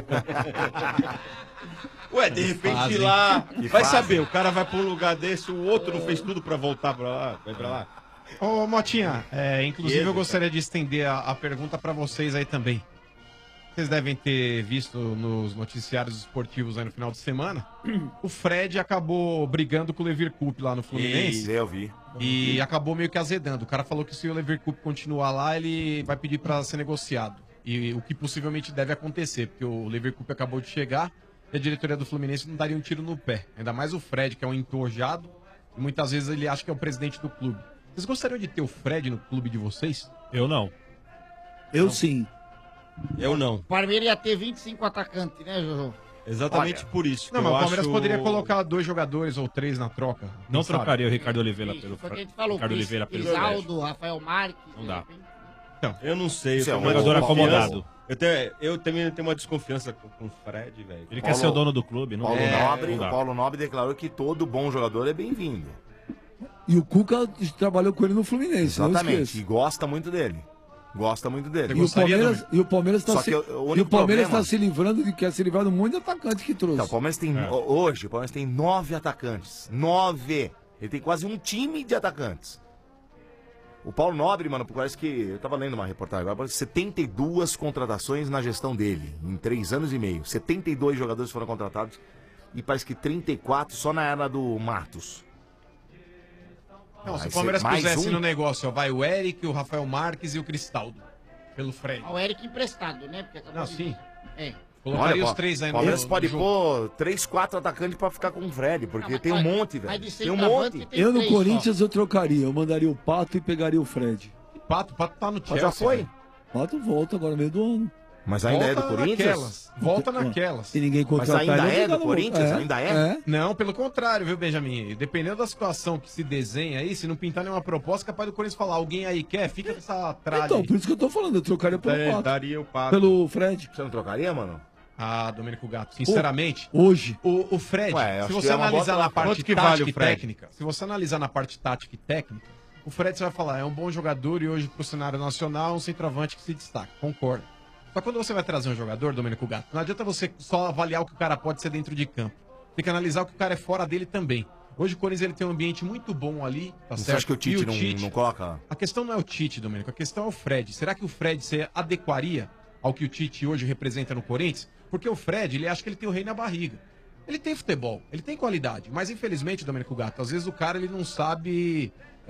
Speaker 18: Ué, de repente lá... Vai saber, o cara vai pra um lugar desse, o outro não fez tudo pra voltar pra lá. Vai pra lá.
Speaker 15: Ô, Motinha, inclusive eu gostaria de estender a pergunta pra vocês aí também. Vocês devem ter visto nos noticiários esportivos aí no final de semana. O Fred acabou brigando com o Leverkusen lá no Fluminense.
Speaker 17: Eu vi.
Speaker 15: E acabou meio que azedando. O cara falou que se o Leverkusen continuar lá, ele vai pedir pra ser negociado. E o que possivelmente deve acontecer, porque o Leverkusen acabou de chegar e a diretoria do Fluminense não daria um tiro no pé. Ainda mais o Fred, que é um entojado, e muitas vezes ele acha que é o presidente do clube. Vocês gostariam de ter o Fred no clube de vocês?
Speaker 19: Eu não.
Speaker 21: Eu sim.
Speaker 18: Eu não.
Speaker 13: O Palmeiras ia ter 25 atacantes, né, Jojo?
Speaker 18: Exatamente por isso.
Speaker 15: Não, mas o Palmeiras
Speaker 18: acho...
Speaker 15: poderia colocar 2 jogadores ou 3 na troca.
Speaker 19: Não
Speaker 15: Quem sabe?
Speaker 19: trocaria o Ricardo Oliveira pelo
Speaker 13: Foi o que a gente falou,
Speaker 19: Ricardo Oliveira pelo Fred.
Speaker 13: Crisaldo, Rafael Marques.
Speaker 19: Não dá.
Speaker 15: Então,
Speaker 18: eu não sei.
Speaker 19: Isso é
Speaker 18: Eu
Speaker 19: um
Speaker 18: tenho uma
Speaker 19: jogador
Speaker 18: desconfiança.
Speaker 19: acomodado.
Speaker 18: Eu também tenho uma desconfiança com o Fred, velho.
Speaker 19: Ele quer ser o dono do clube, não
Speaker 17: O Paulo Nobre declarou que todo bom jogador é bem-vindo.
Speaker 21: E o Cuca trabalhou com ele no Fluminense, não
Speaker 17: Exatamente,
Speaker 21: esqueça.
Speaker 17: e gosta muito dele. Gosta muito dele.
Speaker 21: E o Palmeiras está
Speaker 17: Só que o único problema-
Speaker 21: se livrando quer se livrar de um monte de atacante que trouxe.
Speaker 17: Então, o Palmeiras tem, hoje, o Palmeiras tem 9 atacantes. 9! Ele tem quase um time de atacantes. O Paulo Nobre, mano, parece que... Eu tava lendo uma reportagem agora, parece 72 contratações na gestão dele, em 3 anos e meio. 72 jogadores foram contratados e parece que 34 só na era do Matos.
Speaker 15: Não, se
Speaker 17: Vai
Speaker 15: o Palmeiras
Speaker 17: ser mais
Speaker 15: pusesse
Speaker 17: um?
Speaker 15: no negócio, ó, vai o Eric, o Rafael Marques e o Cristaldo. Pelo Fred.
Speaker 13: O Eric emprestado, né? Porque acabou
Speaker 15: Não,
Speaker 13: de-
Speaker 15: sim.
Speaker 13: É.
Speaker 15: Colocaria
Speaker 17: Olha,
Speaker 15: os 3 aí
Speaker 17: o
Speaker 15: no
Speaker 17: Palmeiras
Speaker 15: no
Speaker 17: pode
Speaker 15: jogo.
Speaker 17: pôr 3, 4 atacantes pra ficar com o Fred, porque tem um monte, velho. Tem um monte.
Speaker 21: Eu no Corinthians eu trocaria. Eu mandaria o Pato e pegaria o Fred.
Speaker 15: Pato tá no
Speaker 21: Mas
Speaker 15: Chelsea.
Speaker 21: já foi?
Speaker 15: velho.
Speaker 21: Pato volta agora no meio do ano.
Speaker 17: Mas ainda é do Corinthians?
Speaker 15: Naquelas. Volta naquelas.
Speaker 21: E ninguém contratar ele, eu vou jogar no- É.
Speaker 15: Não, pelo contrário, viu, Benjamin? Dependendo da situação que se desenha aí, se não pintar nenhuma proposta, capaz do Corinthians falar, alguém aí quer? Fica nessa tralha
Speaker 21: Então,
Speaker 15: aí.
Speaker 21: por isso que eu tô falando, eu trocaria pelo Pato.
Speaker 18: Daria o Pato.
Speaker 21: Pelo Fred.
Speaker 17: Você não trocaria, mano?
Speaker 15: Ah, Domênico Gato, sinceramente.
Speaker 21: Hoje.
Speaker 15: O Fred,
Speaker 17: Ué, acho
Speaker 15: se
Speaker 17: que
Speaker 15: você
Speaker 17: é uma
Speaker 15: analisar
Speaker 17: boa
Speaker 15: na
Speaker 17: troca.
Speaker 15: parte
Speaker 17: Quanto que vale
Speaker 15: tática
Speaker 17: o
Speaker 15: e
Speaker 17: Fred?
Speaker 15: técnica, se você analisar na parte tática e técnica, o Fred você vai falar, é um bom jogador e hoje pro cenário nacional é um centroavante que se destaca, concordo. Só que quando você vai trazer um jogador, Domênico Gato, não adianta você só avaliar o que o cara pode ser dentro de campo. Tem que analisar o que o cara é fora dele também. Hoje o Corinthians ele tem um ambiente muito bom ali, tá
Speaker 17: Você
Speaker 15: certo?
Speaker 17: acha que o
Speaker 15: E
Speaker 17: Tite, não coloca...
Speaker 15: A questão não é o Tite, Domênico, a questão é o Fred. Será que o Fred se adequaria ao que o Tite hoje representa no Corinthians? Porque o Fred, ele acha que ele tem o rei na barriga. Ele tem futebol, ele tem qualidade, mas infelizmente, Domênico Gato, às vezes o cara ele não sabe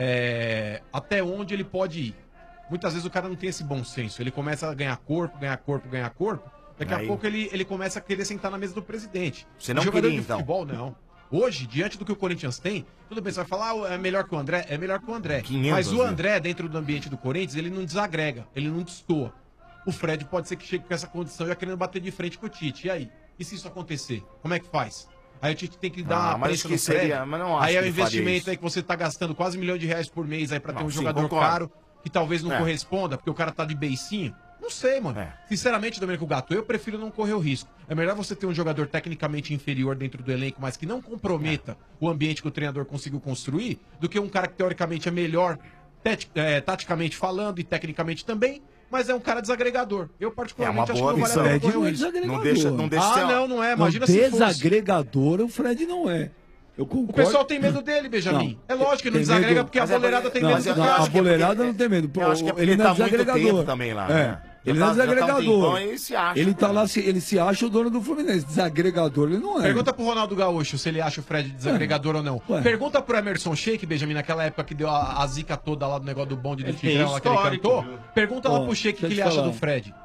Speaker 15: até onde ele pode ir. Muitas vezes o cara não tem esse bom senso. Ele começa a ganhar corpo. Daqui
Speaker 17: Aí-
Speaker 15: a pouco ele começa a querer sentar na mesa do presidente.
Speaker 17: Você não
Speaker 15: O jogador
Speaker 17: queria,
Speaker 15: de
Speaker 17: então?
Speaker 15: futebol, não. Hoje, diante do que o Corinthians tem, tudo bem, você vai falar, é melhor que o André? É melhor que o André.
Speaker 17: 500
Speaker 15: Mas o
Speaker 17: vezes.
Speaker 15: André, dentro do ambiente do Corinthians, ele não desagrega, ele não destoa. O Fred pode ser que chegue com essa condição e já querendo bater de frente com o Tite. E aí? E se isso acontecer? Como é que faz? Aí o Tite tem que dar uma
Speaker 17: mas
Speaker 15: prensa
Speaker 17: que
Speaker 15: no Fred.
Speaker 17: seria- mas não acho
Speaker 15: Aí é o
Speaker 17: que ele faria
Speaker 15: investimento
Speaker 17: isso.
Speaker 15: aí que você tá gastando quase R$1 milhão por mês aí pra ter
Speaker 17: Não,
Speaker 15: um
Speaker 17: sim,
Speaker 15: jogador
Speaker 17: concordo.
Speaker 15: caro que talvez não
Speaker 17: É.
Speaker 15: corresponda, porque o cara tá de beicinho. Não sei, mano. Sinceramente, Domênico Gato, eu prefiro não correr o risco. É melhor você ter um jogador tecnicamente inferior dentro do elenco, mas que não comprometa o ambiente que o treinador conseguiu construir, do que um cara que teoricamente é melhor, taticamente falando e tecnicamente também, mas é um cara desagregador. Eu particularmente acho que não vale a pena correr o risco.
Speaker 21: Não
Speaker 15: Não é. Imagina se fosse.
Speaker 21: Desagregador o Fred não é. Eu
Speaker 15: O
Speaker 21: concordo.
Speaker 15: pessoal tem medo dele, Benjamin. É lógico que não
Speaker 21: Tem
Speaker 15: desagrega
Speaker 21: medo.
Speaker 15: porque a
Speaker 21: Mas é
Speaker 15: boleirada tem
Speaker 21: não,
Speaker 15: medo do
Speaker 21: não,
Speaker 15: cara.
Speaker 21: a boleirada não tem medo. Pô,
Speaker 17: eu acho que é porque
Speaker 21: ele não é
Speaker 17: tá há muito
Speaker 21: desagregador.
Speaker 17: tempo também lá, né?
Speaker 21: Ele
Speaker 17: Já
Speaker 21: não é
Speaker 17: tá- já tá um
Speaker 21: desagregador.
Speaker 17: tempão, ele se acha,
Speaker 21: Ele tá
Speaker 17: né?
Speaker 21: lá, ele se acha o dono do Fluminense. Desagregador ele não é.
Speaker 15: Pergunta pro Ronaldo Gaúcho se ele acha o Fred desagregador ou não.
Speaker 21: Ué.
Speaker 15: Pergunta pro Emerson Sheik, Benjamin, naquela época que deu a zica toda lá do negócio do bonde do
Speaker 21: Ele
Speaker 15: Tigrão
Speaker 21: tem
Speaker 15: lá que ele
Speaker 21: histórico,
Speaker 15: cantou.
Speaker 21: viu?
Speaker 15: Pergunta lá
Speaker 21: Ó,
Speaker 15: pro Sheik o
Speaker 21: deixa
Speaker 15: que
Speaker 21: eu
Speaker 15: ele
Speaker 21: te
Speaker 15: acha
Speaker 21: falar.
Speaker 15: do Fred.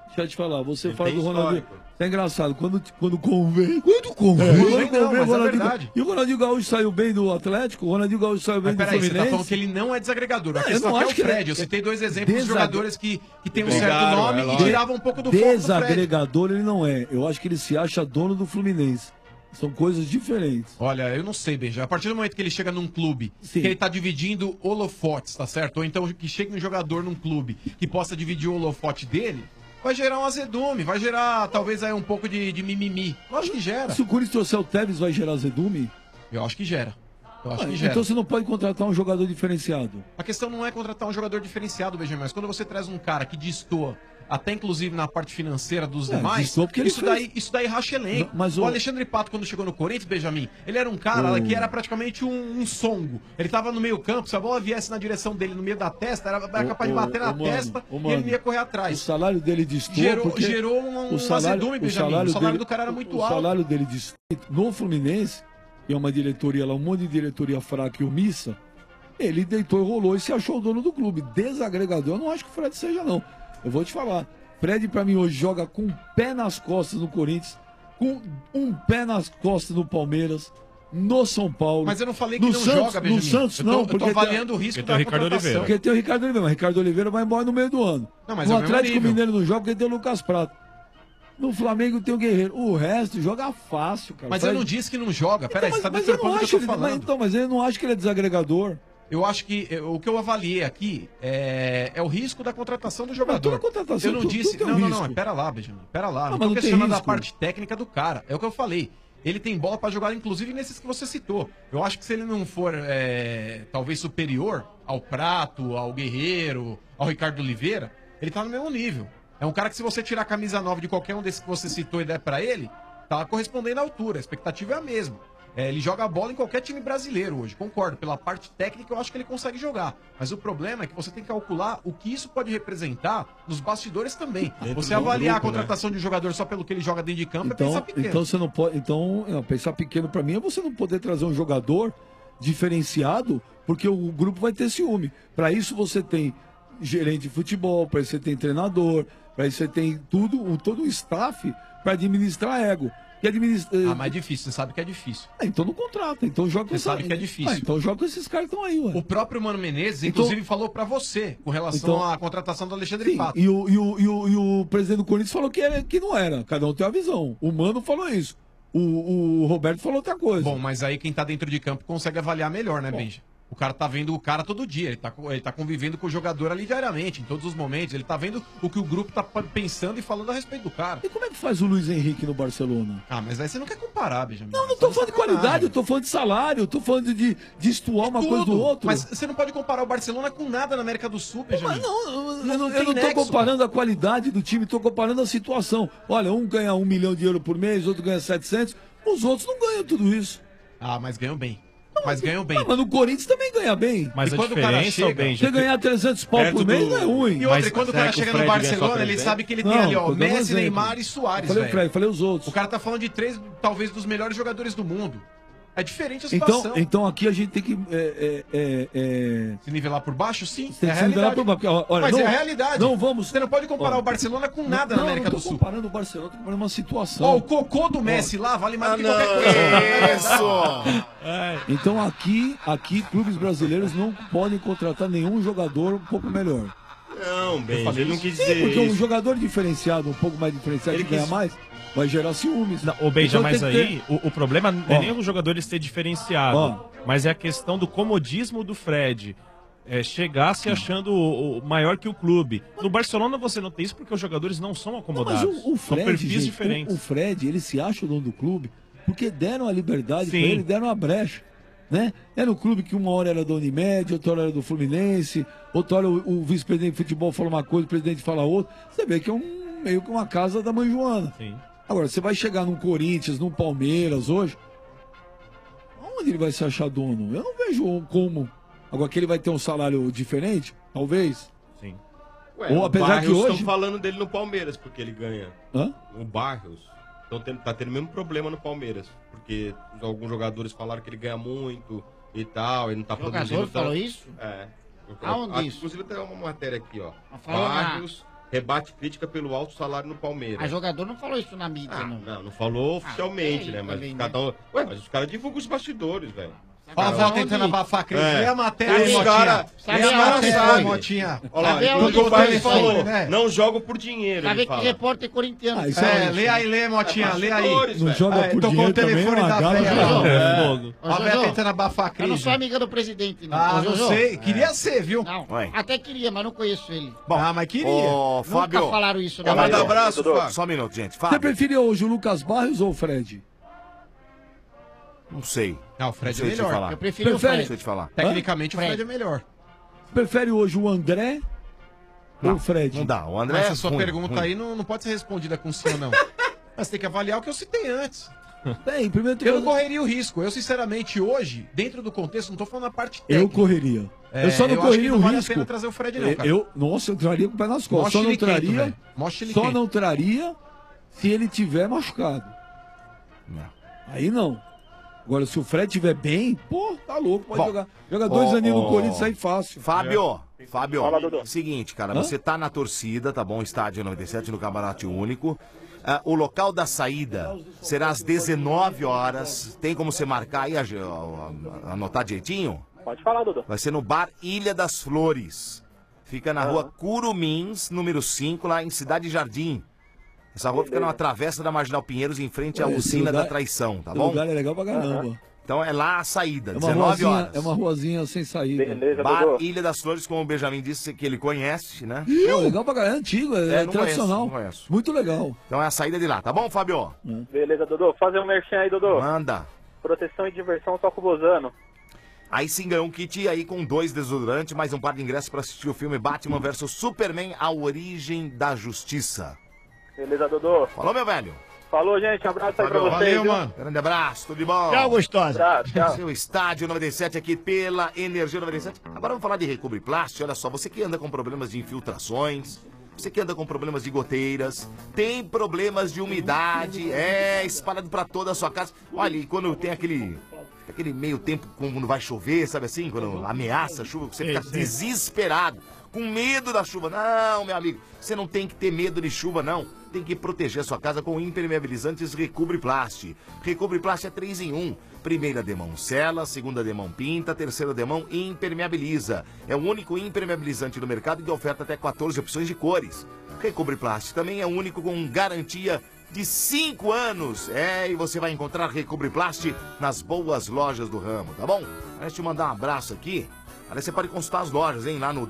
Speaker 21: deixa eu te falar, você
Speaker 18: Ele
Speaker 21: fala
Speaker 18: tem
Speaker 21: do Ronaldinho.
Speaker 18: histórico.
Speaker 21: É engraçado, quando convém. Quando convém,
Speaker 15: não, mas é
Speaker 21: Ronaldinho.
Speaker 15: verdade.
Speaker 21: E o Ronaldinho Gaúcho saiu bem do Atlético, o Ronaldinho Gaúcho saiu bem
Speaker 15: Mas
Speaker 21: do
Speaker 15: peraí, você
Speaker 21: Fluminense.
Speaker 15: tá falando que ele não é desagregador. A
Speaker 21: Não, eu
Speaker 15: questão
Speaker 21: não
Speaker 15: aqui é o
Speaker 21: acho que ele
Speaker 15: Fred.
Speaker 21: é-
Speaker 15: Eu citei dois exemplos de jogadores que tem um certo
Speaker 18: Pegaram,
Speaker 15: nome
Speaker 18: é
Speaker 15: e
Speaker 18: lógico.
Speaker 15: tiravam um pouco do foco do Fred.
Speaker 21: Desagregador ele não é. Eu acho que ele se acha dono do Fluminense. São coisas diferentes.
Speaker 15: Olha, eu não sei, Benja. A partir do momento que ele chega num clube, que ele tá dividindo holofotes, tá certo? Ou então que chega um jogador num clube que possa dividir o holofote dele, vai gerar um azedume, vai gerar talvez aí um pouco de mimimi. Eu acho que gera.
Speaker 21: Se o Corinthians trouxer o Tevez, vai gerar azedume?
Speaker 15: Eu acho que gera. Eu acho que gera.
Speaker 21: Então você não pode contratar um jogador diferenciado.
Speaker 15: A questão não é contratar um jogador diferenciado, Benjamin, mas quando você traz um cara que destoa, até inclusive na parte financeira dos demais,
Speaker 21: destoa porque ele
Speaker 15: isso daí racha elenco.
Speaker 21: Mas
Speaker 15: o Alexandre Pato, quando chegou no Corinthians, Benjamin, ele era um cara que era praticamente um songo. Ele tava no meio campo, se a bola viesse na direção dele, no meio da testa, era capaz de bater na testa e ele não ia correr atrás.
Speaker 21: O salário dele destoa porque
Speaker 15: Gerou um azedume, Benjamin. O salário do cara era muito alto.
Speaker 21: O salário dele destoa. No Fluminense, que é uma diretoria lá, um monte de diretoria fraca e omissa, ele deitou e rolou e se achou o dono do clube. Desagregador, eu não acho que o Fred seja, não. Eu vou te falar. Fred, pra mim, hoje joga com um pé nas costas no Corinthians, com um pé nas costas no Palmeiras, no São Paulo.
Speaker 15: Mas eu não falei que
Speaker 21: no
Speaker 15: não
Speaker 21: Santos,
Speaker 15: joga, Benjamin.
Speaker 21: No Santos, não.
Speaker 15: Eu tô avaliando o risco da contratação.
Speaker 21: Porque tem o Ricardo Oliveira, mas o Ricardo Oliveira vai embora no meio do ano.
Speaker 15: Não, mas
Speaker 21: no
Speaker 15: é o mesmo
Speaker 21: Atlético
Speaker 15: nível.
Speaker 21: Mineiro não joga porque tem o Lucas Prato. No Flamengo tem o Guerreiro. O resto joga fácil, cara.
Speaker 15: Mas eu não disse que não joga. Peraí, você tá
Speaker 21: mas eu
Speaker 15: deturpando
Speaker 21: não
Speaker 15: o que
Speaker 21: acho
Speaker 15: eu tô falando.
Speaker 21: mas ele não acha que ele é desagregador.
Speaker 15: Eu acho que o que eu avaliei aqui é o risco da contratação do jogador.
Speaker 21: Mas toda contratação,
Speaker 15: Eu não
Speaker 21: tudo
Speaker 15: disse.
Speaker 21: tem um
Speaker 15: Não,
Speaker 21: risco.
Speaker 15: pera lá, Benjamin. Pera lá.
Speaker 21: Não,
Speaker 15: Não
Speaker 21: mas
Speaker 15: tô
Speaker 21: não tem
Speaker 15: questionando a
Speaker 21: risco.
Speaker 15: parte técnica do cara. É o que eu falei. Ele tem bola pra jogar, inclusive nesses que você citou. Eu acho que se ele não for talvez superior ao Prato, ao Guerreiro, ao Ricardo Oliveira, ele tá no mesmo nível. É um cara que se você tirar a camisa 9 de qualquer um desses que você citou e der pra ele, tá correspondendo à altura. A expectativa é a mesma. Ele joga a bola em qualquer time brasileiro hoje, concordo. Pela parte técnica, eu acho que ele consegue jogar. Mas o problema é que você tem que calcular o que isso pode representar nos bastidores também. Você avaliar a contratação de um jogador só pelo que ele joga dentro de campo é pensar pequeno.
Speaker 21: Então você não pode. Então, pensar pequeno pra mim é você não poder trazer um jogador diferenciado, porque o grupo vai ter ciúme. Pra isso você tem gerente de futebol, pra isso você tem treinador, pra isso você tem todo o staff pra administrar ego.
Speaker 15: Mas é difícil, você sabe que é difícil.
Speaker 21: Então não contrata, então joga com
Speaker 15: Você sabe que é difícil.
Speaker 21: Então joga com esses caras que estão aí, ué.
Speaker 15: O próprio Mano Menezes,
Speaker 21: Então-
Speaker 15: inclusive, falou pra você com relação à contratação do Alexandre
Speaker 21: Sim,
Speaker 15: Pato.
Speaker 21: e o presidente do Corinthians falou que não era. Cada um tem uma visão. O Mano falou isso. O Roberto falou outra coisa.
Speaker 15: Bom, mas aí quem tá dentro de campo consegue avaliar melhor, né, Benja? O cara tá vendo o cara todo dia, ele tá convivendo com o jogador ali diariamente, em todos os momentos. Ele tá vendo o que o grupo tá pensando e falando a respeito do cara.
Speaker 21: E como é que faz o Luiz Henrique no Barcelona?
Speaker 15: Ah, mas aí você não quer comparar, Benjamin.
Speaker 21: Não tô falando de qualidade, eu tô falando de salário, eu tô falando de estuar uma coisa do outro.
Speaker 15: Mas você não pode comparar o Barcelona com nada na América do Sul, Benjamin.
Speaker 21: Eu não
Speaker 15: tem
Speaker 21: tô
Speaker 15: nexo,
Speaker 21: comparando a qualidade do time, tô comparando a situação. Olha, um ganha 1 milhão de euros por mês, outro ganha 700, os outros não ganham tudo isso.
Speaker 15: Ah, mas ganham bem. Mas ganham bem.
Speaker 21: Mas no Corinthians também ganha bem.
Speaker 19: Mas
Speaker 15: E
Speaker 19: a
Speaker 15: quando o cara
Speaker 19: diferença,
Speaker 15: chega-
Speaker 19: Benja,
Speaker 21: Você ganhar 300 pau
Speaker 19: perto
Speaker 21: por mês
Speaker 19: do-
Speaker 21: não é ruim.
Speaker 15: E outra, e quando o cara chega no Barcelona, ele sabe que ele tem ali, ó, Messi, Neymar e Suárez,
Speaker 21: Falei o
Speaker 15: velho.
Speaker 21: Fred, falei os outros.
Speaker 15: O cara tá falando de 3, talvez, dos melhores jogadores do mundo. É diferente a
Speaker 21: Então,
Speaker 15: situação.
Speaker 21: então aqui a gente tem que
Speaker 15: Se nivelar por baixo, sim.
Speaker 21: Tem
Speaker 15: é
Speaker 21: que
Speaker 15: a
Speaker 21: se nivelar
Speaker 15: realidade.
Speaker 21: por baixo, porque, olha,
Speaker 15: Mas
Speaker 21: não-
Speaker 15: é a realidade.
Speaker 21: não vamos-
Speaker 15: Você não pode comparar
Speaker 21: Ó,
Speaker 15: o Barcelona com nada
Speaker 21: não,
Speaker 15: na América
Speaker 21: não
Speaker 15: do
Speaker 21: tô
Speaker 15: Sul.
Speaker 21: comparando o Barcelona, tô comparando uma situação.
Speaker 15: Ó, o cocô do Messi lá vale mais do que qualquer coisa.
Speaker 21: Então aqui clubes brasileiros não podem contratar nenhum jogador um pouco melhor.
Speaker 18: Não, bem,
Speaker 21: falei
Speaker 18: ele não
Speaker 21: isso.
Speaker 18: quis
Speaker 21: Sim,
Speaker 18: dizer
Speaker 21: porque um
Speaker 18: isso.
Speaker 21: jogador diferenciado, um pouco mais diferenciado,
Speaker 18: Ele
Speaker 21: que ganha
Speaker 18: quis-
Speaker 21: mais, vai gerar ciúmes.
Speaker 19: Ô, Beija,
Speaker 21: Então
Speaker 19: mas
Speaker 21: tem que
Speaker 19: aí
Speaker 21: ter-
Speaker 19: o problema não é
Speaker 21: Ó.
Speaker 19: nem o jogador ele ser diferenciado,
Speaker 21: Ó.
Speaker 19: mas é a questão do comodismo do Fred. Chegar se achando o maior que o clube. No Barcelona você não tem isso porque os jogadores não são
Speaker 21: Mas
Speaker 19: acomodados.
Speaker 21: o
Speaker 19: são
Speaker 21: Fred,
Speaker 19: perfis
Speaker 21: gente,
Speaker 19: diferentes.
Speaker 21: o Fred, ele se acha o dono do clube porque deram a liberdade pra
Speaker 19: Sim.
Speaker 21: ele, deram a brecha. Né? Era um clube que uma hora era da Unimed, outra hora era do Fluminense, outra hora o vice-presidente de futebol fala uma coisa, o presidente fala outra. Você vê que é meio que uma casa da mãe Joana.
Speaker 19: Sim.
Speaker 21: Agora, você vai chegar num Corinthians, num Palmeiras hoje, onde ele vai se achar dono? Eu não vejo como. Agora que ele vai ter um salário diferente, talvez.
Speaker 19: Sim.
Speaker 18: Ué,
Speaker 21: Ou
Speaker 18: o
Speaker 21: apesar
Speaker 18: Barrios
Speaker 21: que hoje...
Speaker 18: estão falando dele no Palmeiras, porque ele ganha.
Speaker 21: Hã?
Speaker 18: O Barrios tá tendo o mesmo problema no Palmeiras. Porque alguns jogadores falaram que ele ganha muito e tal, ele não tá
Speaker 13: Jogador
Speaker 18: produzindo.
Speaker 13: falou isso?
Speaker 18: É.
Speaker 13: Aonde isso?
Speaker 18: Inclusive tem uma matéria aqui, ó.
Speaker 13: falou
Speaker 18: Barrios rebate crítica pelo alto salário no Palmeiras.
Speaker 13: A jogador não falou isso na mídia, não.
Speaker 18: Não falou oficialmente, né? Mas
Speaker 13: também,
Speaker 18: cada um... Ué, mas os caras divulgam os bastidores, velho.
Speaker 11: Ó, a avó tentando abafar a crise. Lê a matéria,
Speaker 18: Os
Speaker 11: Motinha.
Speaker 18: caras...
Speaker 11: Lê a matéria, Motinha.
Speaker 18: Olha lá,
Speaker 13: Sabe
Speaker 18: então
Speaker 13: aonde
Speaker 18: o pai
Speaker 13: foi,
Speaker 18: falou,
Speaker 13: né?
Speaker 18: não jogo por dinheiro,
Speaker 13: Sabe
Speaker 18: ele
Speaker 13: que
Speaker 18: fala.
Speaker 13: repórter corintiano.
Speaker 11: Lê, Motinha, lê aí.
Speaker 21: Não joga por
Speaker 11: tocou
Speaker 21: dinheiro
Speaker 11: o telefone
Speaker 21: também,
Speaker 11: da
Speaker 21: uma
Speaker 11: velha.
Speaker 21: gala de
Speaker 11: Fogo. A velha tentando abafar a
Speaker 13: Eu
Speaker 11: crise.
Speaker 13: não sou amiga do presidente, não.
Speaker 11: Ah,
Speaker 13: Ô,
Speaker 11: não
Speaker 13: Jojo.
Speaker 11: sei. Queria ser, viu?
Speaker 13: Não,
Speaker 17: Ué.
Speaker 13: até queria, mas não conheço ele.
Speaker 11: Mas queria.
Speaker 17: Ô, Fábio.
Speaker 13: Nunca falaram isso,
Speaker 17: Quer
Speaker 13: não.
Speaker 17: mandar
Speaker 13: Fábio.
Speaker 17: abraço, Fábio? Só um minuto, gente.
Speaker 21: Você
Speaker 17: Fábio.
Speaker 21: preferia hoje o Lucas Barros ou o Fred?
Speaker 17: Não sei.
Speaker 11: Não, o Fred
Speaker 17: Não
Speaker 11: é
Speaker 17: sei te
Speaker 11: melhor.
Speaker 17: falar.
Speaker 13: Eu prefiro o
Speaker 21: Prefere?
Speaker 13: Fred.
Speaker 17: Não sei te falar.
Speaker 11: Tecnicamente, o Fred é melhor.
Speaker 21: Prefere hoje o André ou o Fred?
Speaker 17: Não dá. O André
Speaker 11: Mas
Speaker 17: é
Speaker 11: essa sua
Speaker 17: ruim,
Speaker 11: pergunta
Speaker 17: ruim.
Speaker 11: aí não pode ser respondida com sim ou não. Mas tem que avaliar o que eu citei antes.
Speaker 21: Bem, primeiro
Speaker 11: Eu não correria o risco. Eu, sinceramente, hoje, dentro do contexto, não tô falando na parte
Speaker 21: Eu
Speaker 11: técnica.
Speaker 21: correria.
Speaker 11: É,
Speaker 21: eu só não
Speaker 11: eu acho
Speaker 21: correria
Speaker 11: que não
Speaker 21: o
Speaker 11: vale a
Speaker 21: risco.
Speaker 11: pena trazer o Fred, não, cara.
Speaker 21: Nossa, eu traria com o pé nas costas.
Speaker 11: Mó
Speaker 21: Só não
Speaker 11: chiliquento,
Speaker 21: traria.
Speaker 11: velho. Mó chiliquento.
Speaker 21: Só não traria se ele tiver machucado. Aí não. Agora, se o Fred estiver bem, pô, tá louco, pode
Speaker 17: Bom,
Speaker 21: jogar. Joga 2 aninhos no Corinthians e sai fácil.
Speaker 17: Fábio, Fábio,
Speaker 22: Fala, Dudu.
Speaker 17: seguinte, cara,
Speaker 21: Hã?
Speaker 17: você tá na torcida, tá bom? Estádio 97 no camarote único. O local da saída será às 19 horas. Tem como você marcar aí, anotar direitinho?
Speaker 22: Pode falar, Dudu.
Speaker 17: Vai ser no bar Ilha das Flores. Fica na rua Curumins, número 5, lá em Cidade Jardim. Essa rua fica numa travessa da Marginal Pinheiros, em frente à
Speaker 21: Esse
Speaker 17: usina
Speaker 21: lugar-
Speaker 17: da Traição, tá
Speaker 21: Esse
Speaker 17: bom?
Speaker 21: lugar é legal pra caramba.
Speaker 17: Então é lá a saída,
Speaker 21: É uma
Speaker 17: 19
Speaker 21: ruazinha,
Speaker 17: horas.
Speaker 21: é uma ruazinha sem saída.
Speaker 22: Beleza,
Speaker 17: Bar
Speaker 22: Dudu.
Speaker 17: Ilha das Flores, como o Benjamin disse que ele conhece, né?
Speaker 21: Pô, legal pra caramba, é antigo, é,
Speaker 17: não
Speaker 21: tradicional.
Speaker 17: conheço, não conheço.
Speaker 21: Muito legal.
Speaker 17: Então é a saída de lá, tá bom, Fábio?
Speaker 22: Beleza, Dudu. Fazer um merchan aí, Dudu.
Speaker 17: Manda.
Speaker 22: Proteção e diversão só com o Bozano.
Speaker 17: Aí sim ganhou um kit aí com 2 desodorantes, mais um par de ingressos pra assistir o filme Batman vs Superman, A Origem da Justiça.
Speaker 22: Beleza, Dudu.
Speaker 17: Falou, meu velho?
Speaker 22: Falou, gente. Um abraço aí pra vocês.
Speaker 11: Valeu,
Speaker 22: viu?
Speaker 11: mano.
Speaker 17: Grande abraço, tudo de bom?
Speaker 13: Tchau, gostosa.
Speaker 22: Abraço, tchau.
Speaker 17: Seu Estádio 97 aqui pela Energia 97. Agora vamos falar de Recobre Plast. Olha só, você que anda com problemas de infiltrações, você que anda com problemas de goteiras, tem problemas de umidade, espalhado pra toda a sua casa. Olha, e quando tem aquele meio tempo, quando vai chover, sabe assim? Quando ameaça a chuva, você fica desesperado, com medo da chuva. Não, meu amigo, você não tem que ter medo de chuva, não. Tem que proteger a sua casa com impermeabilizantes Recobre Plast. Recobre Plast é 3 em 1. Primeira demão sela, segunda demão pinta, terceira demão impermeabiliza. É o único impermeabilizante do mercado de oferta até 14 opções de cores. Recobre Plast também é o único com garantia de 5 anos. E você vai encontrar Recobre Plast nas boas lojas do ramo, tá bom? Deixa eu te mandar um abraço aqui. Aí você pode consultar as lojas, hein? Lá no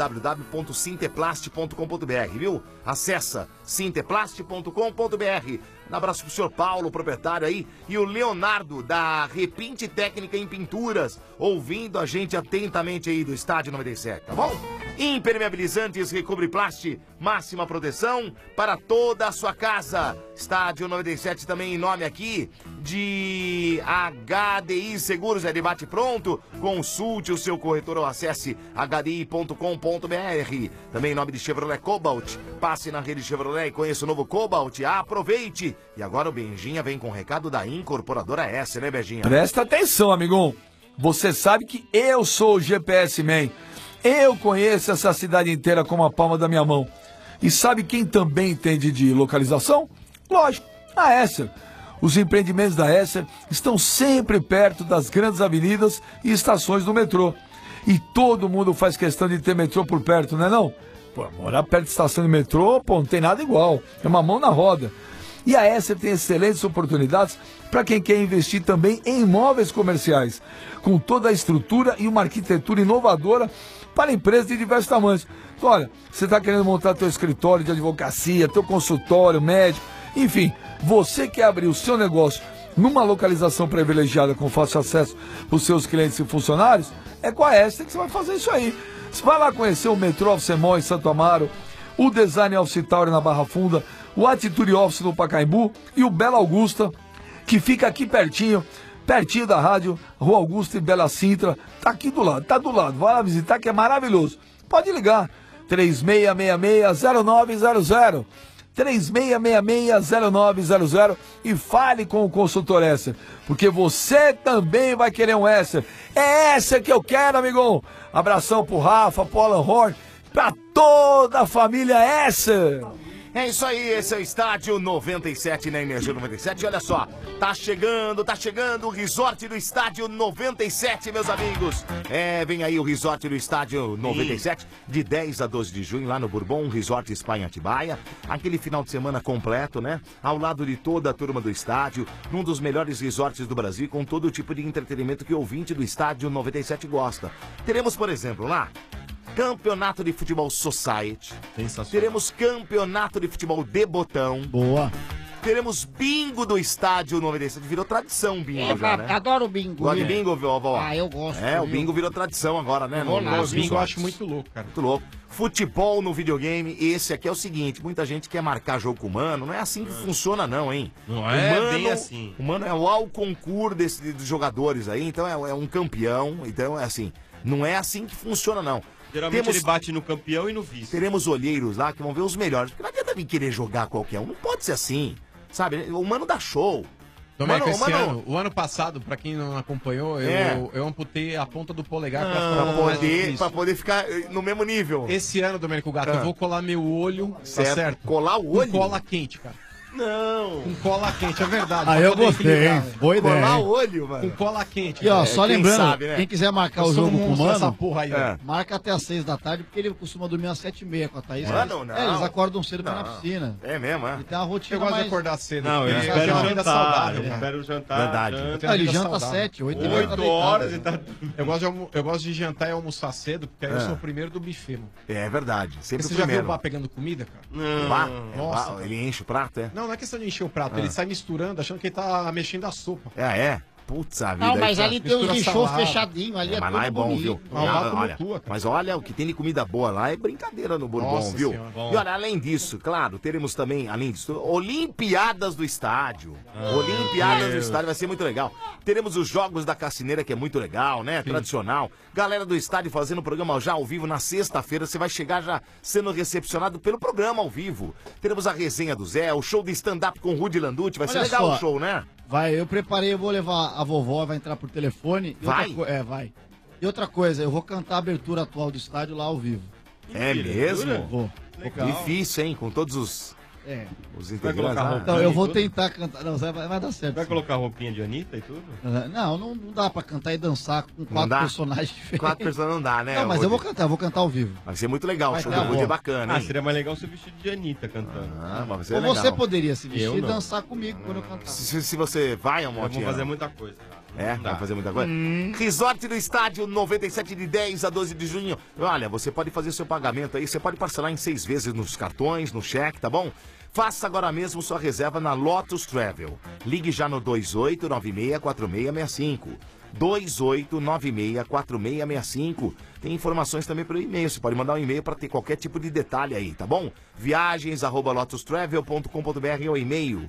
Speaker 17: www.sinteplast.com.br, viu? Acessa sinteplast.com.br. Um abraço pro senhor Paulo, proprietário aí, e o Leonardo, da Repinte Técnica em Pinturas, ouvindo a gente atentamente aí do Estádio 97, tá bom? Impermeabilizantes Recobre Plast, máxima proteção para toda a sua casa. Estádio 97 também em nome aqui de HDI Seguros, é debate pronto. Consulte o seu corretor ou acesse hdi.com.br. Também em nome de Chevrolet Cobalt. Passe na rede Chevrolet e conheça o novo Cobalt. Aproveite! E agora o Benjinha vem com o recado da Incorporadora S, né, Benjinha?
Speaker 21: Presta atenção, amigão. Você sabe que eu sou o GPS Man. Eu conheço essa cidade inteira como a palma da minha mão. E sabe quem também entende de localização? Lógico, a Esser. Os empreendimentos da Esser estão sempre perto das grandes avenidas e estações do metrô. E todo mundo faz questão de ter metrô por perto, não é não? Pô, morar perto de estação de metrô, pô, não tem nada igual. É uma mão na roda. E a Esser tem excelentes oportunidades para quem quer investir também em imóveis comerciais, com toda a estrutura e uma arquitetura inovadora para empresas de diversos tamanhos. Então, olha, você está querendo montar teu escritório de advocacia, teu consultório médico, enfim, você quer abrir o seu negócio numa localização privilegiada com fácil acesso para os seus clientes e funcionários, é com a Esser que você vai fazer isso aí. Você vai lá conhecer o Metrô Office Mall em Santo Amaro, o Design Office Tower na Barra Funda, o Atitude Office no Pacaembu e o Bela Augusta, que fica aqui pertinho da rádio, Rua Augusta e Bela Sintra, tá aqui do lado, tá do lado, vai lá visitar que é maravilhoso. Pode ligar, 3666-0900, 3666-0900 e fale com o consultor Esser, porque você também vai querer um Esser. É Esser que eu quero, amigão. Abração pro Rafa, pro Alan Horn, pra toda a família essa.
Speaker 17: É isso aí, esse é o Estádio 97 na Energia 97. Olha só, tá chegando o resort do Estádio 97, meus amigos. Vem aí o resort do Estádio 97, de 10 a 12 de junho, lá no Bourbon, Resort Spa em Atibaia. Aquele final de semana completo, né? Ao lado de toda a turma do estádio, num dos melhores resorts do Brasil, com todo tipo de entretenimento que o ouvinte do Estádio 97 gosta. Teremos, por exemplo, lá, Campeonato de Futebol Society. Teremos Campeonato de Futebol de Botão.
Speaker 20: Boa.
Speaker 17: Teremos bingo do Estádio 97. Virou tradição o bingo já, né?
Speaker 13: Adoro bingo.
Speaker 17: Gosta de bingo, vovó?
Speaker 13: Ah, eu gosto.
Speaker 17: O bingo virou tradição agora, né?
Speaker 15: O bingo eu acho muito louco, cara.
Speaker 17: Muito louco. Futebol no videogame, esse aqui é o seguinte, muita gente quer marcar jogo com o Mano, não é assim que funciona não, hein?
Speaker 18: Não é bem assim.
Speaker 17: O Mano é o ao concurso dos jogadores aí, então é um campeão, então é assim, não é assim que funciona não.
Speaker 18: Geralmente ele bate no campeão e no vice.
Speaker 17: Teremos olheiros lá que vão ver os melhores. Porque não adianta vir querer jogar qualquer um. Não pode ser assim. Sabe? O Mano dá show.
Speaker 15: Domênico, o ano passado, pra quem não acompanhou, eu amputei a ponta do polegar
Speaker 17: pra poder ficar no mesmo nível.
Speaker 15: Esse ano, Domênico Gato, eu vou colar meu olho,
Speaker 17: certo.
Speaker 15: Tá certo?
Speaker 17: Colar o olho?
Speaker 15: Com cola quente, cara.
Speaker 17: Não.
Speaker 15: Com cola quente, é verdade.
Speaker 20: Ah, eu gostei, hein? Boa ideia.
Speaker 17: Colar o olho, mano.
Speaker 15: Com cola quente.
Speaker 20: E ó, só lembrando,
Speaker 17: sabe, né?
Speaker 20: quem quiser marcar o jogo com o Mano,
Speaker 15: essa porra aí,
Speaker 20: marca até às 6 da tarde, porque ele costuma dormir às 7h30 com a Thaís.
Speaker 17: Mano, não.
Speaker 20: Eles acordam cedo pra ir na piscina.
Speaker 17: É mesmo, é?
Speaker 20: E tem uma rotina
Speaker 15: Eu gosto
Speaker 20: mais...
Speaker 15: de acordar cedo.
Speaker 18: Não, ele espera o jantar. Ele espera o jantar.
Speaker 17: Verdade.
Speaker 20: Ele janta às 7, 8h30.
Speaker 18: 8 horas e tá...
Speaker 15: Eu gosto de jantar e almoçar cedo, porque aí eu sou o primeiro do buffet, mano.
Speaker 17: É verdade. Sempre
Speaker 15: Você
Speaker 17: o
Speaker 15: já viu
Speaker 17: primeiro.
Speaker 15: o Bá pegando comida, cara?
Speaker 18: Não.
Speaker 17: Nossa, ele enche o prato, é?
Speaker 15: Não é questão de encher o prato, ele sai misturando, achando que ele tá mexendo a sopa.
Speaker 17: Putz, a vida.
Speaker 13: Não, mas
Speaker 17: aí,
Speaker 13: ali tem os guichôs fechadinhos, ali
Speaker 17: mas lá é bom, viu?
Speaker 15: Olha,
Speaker 17: Mas olha, o que tem de comida boa lá é brincadeira no Bourbon,
Speaker 15: Nossa
Speaker 17: viu?
Speaker 15: Senhora.
Speaker 17: E olha, além disso, claro, teremos também, além disso, Olimpiadas do Estádio. Olimpiadas do Estádio, vai ser muito legal. Teremos os Jogos da Cassineira, que é muito legal, né? Tradicional. Galera do estádio fazendo o programa já ao vivo na sexta-feira. Você vai chegar já sendo recepcionado pelo programa ao vivo. Teremos a resenha do Zé, o show de stand-up com o Rudy Landucci. Vai ser
Speaker 20: Olha
Speaker 17: legal
Speaker 20: só.
Speaker 17: o show, né?
Speaker 20: Vai, eu preparei, eu vou levar a vovó, vai entrar por telefone. E
Speaker 17: Vai?
Speaker 20: vai. E outra coisa, eu vou cantar a abertura atual do estádio lá ao vivo.
Speaker 17: É mesmo?
Speaker 20: Vou.
Speaker 17: Difícil, hein? Com todos os integrantes lá.
Speaker 20: Então, eu vou tentar cantar. Não, vai dar certo.
Speaker 18: Vai
Speaker 20: sim.
Speaker 18: colocar roupinha de Anitta e tudo?
Speaker 20: Não dá pra cantar e dançar com 4 personagens diferentes.
Speaker 17: 4 personagens não dá, né?
Speaker 20: Não, mas eu vou cantar ao vivo.
Speaker 17: Vai ser muito legal, o
Speaker 20: Vai
Speaker 17: show
Speaker 20: ter
Speaker 17: do
Speaker 20: a
Speaker 17: Rudy é
Speaker 20: voz.
Speaker 17: bacana, hein?
Speaker 18: Seria mais legal ser vestido de Anitta cantando.
Speaker 17: Mas vai ser
Speaker 20: Ou
Speaker 17: legal.
Speaker 20: você poderia se vestir
Speaker 18: Eu
Speaker 20: e
Speaker 18: não.
Speaker 20: dançar comigo quando eu cantar.
Speaker 17: Se você vai,
Speaker 18: Eu vou
Speaker 17: Almotinha.
Speaker 18: fazer muita coisa.
Speaker 17: Vai fazer muita coisa? Resort do Estádio 97 de 10 a 12 de junho. Olha, você pode fazer seu pagamento aí, você pode parcelar em 6 vezes nos cartões, no cheque, tá bom? Faça agora mesmo sua reserva na Lotus Travel. Ligue já no 28964665. 28964665. Tem informações também pelo e-mail. Você pode mandar um e-mail para ter qualquer tipo de detalhe aí, tá bom? viagens@lotustravel.com.br é o e-mail.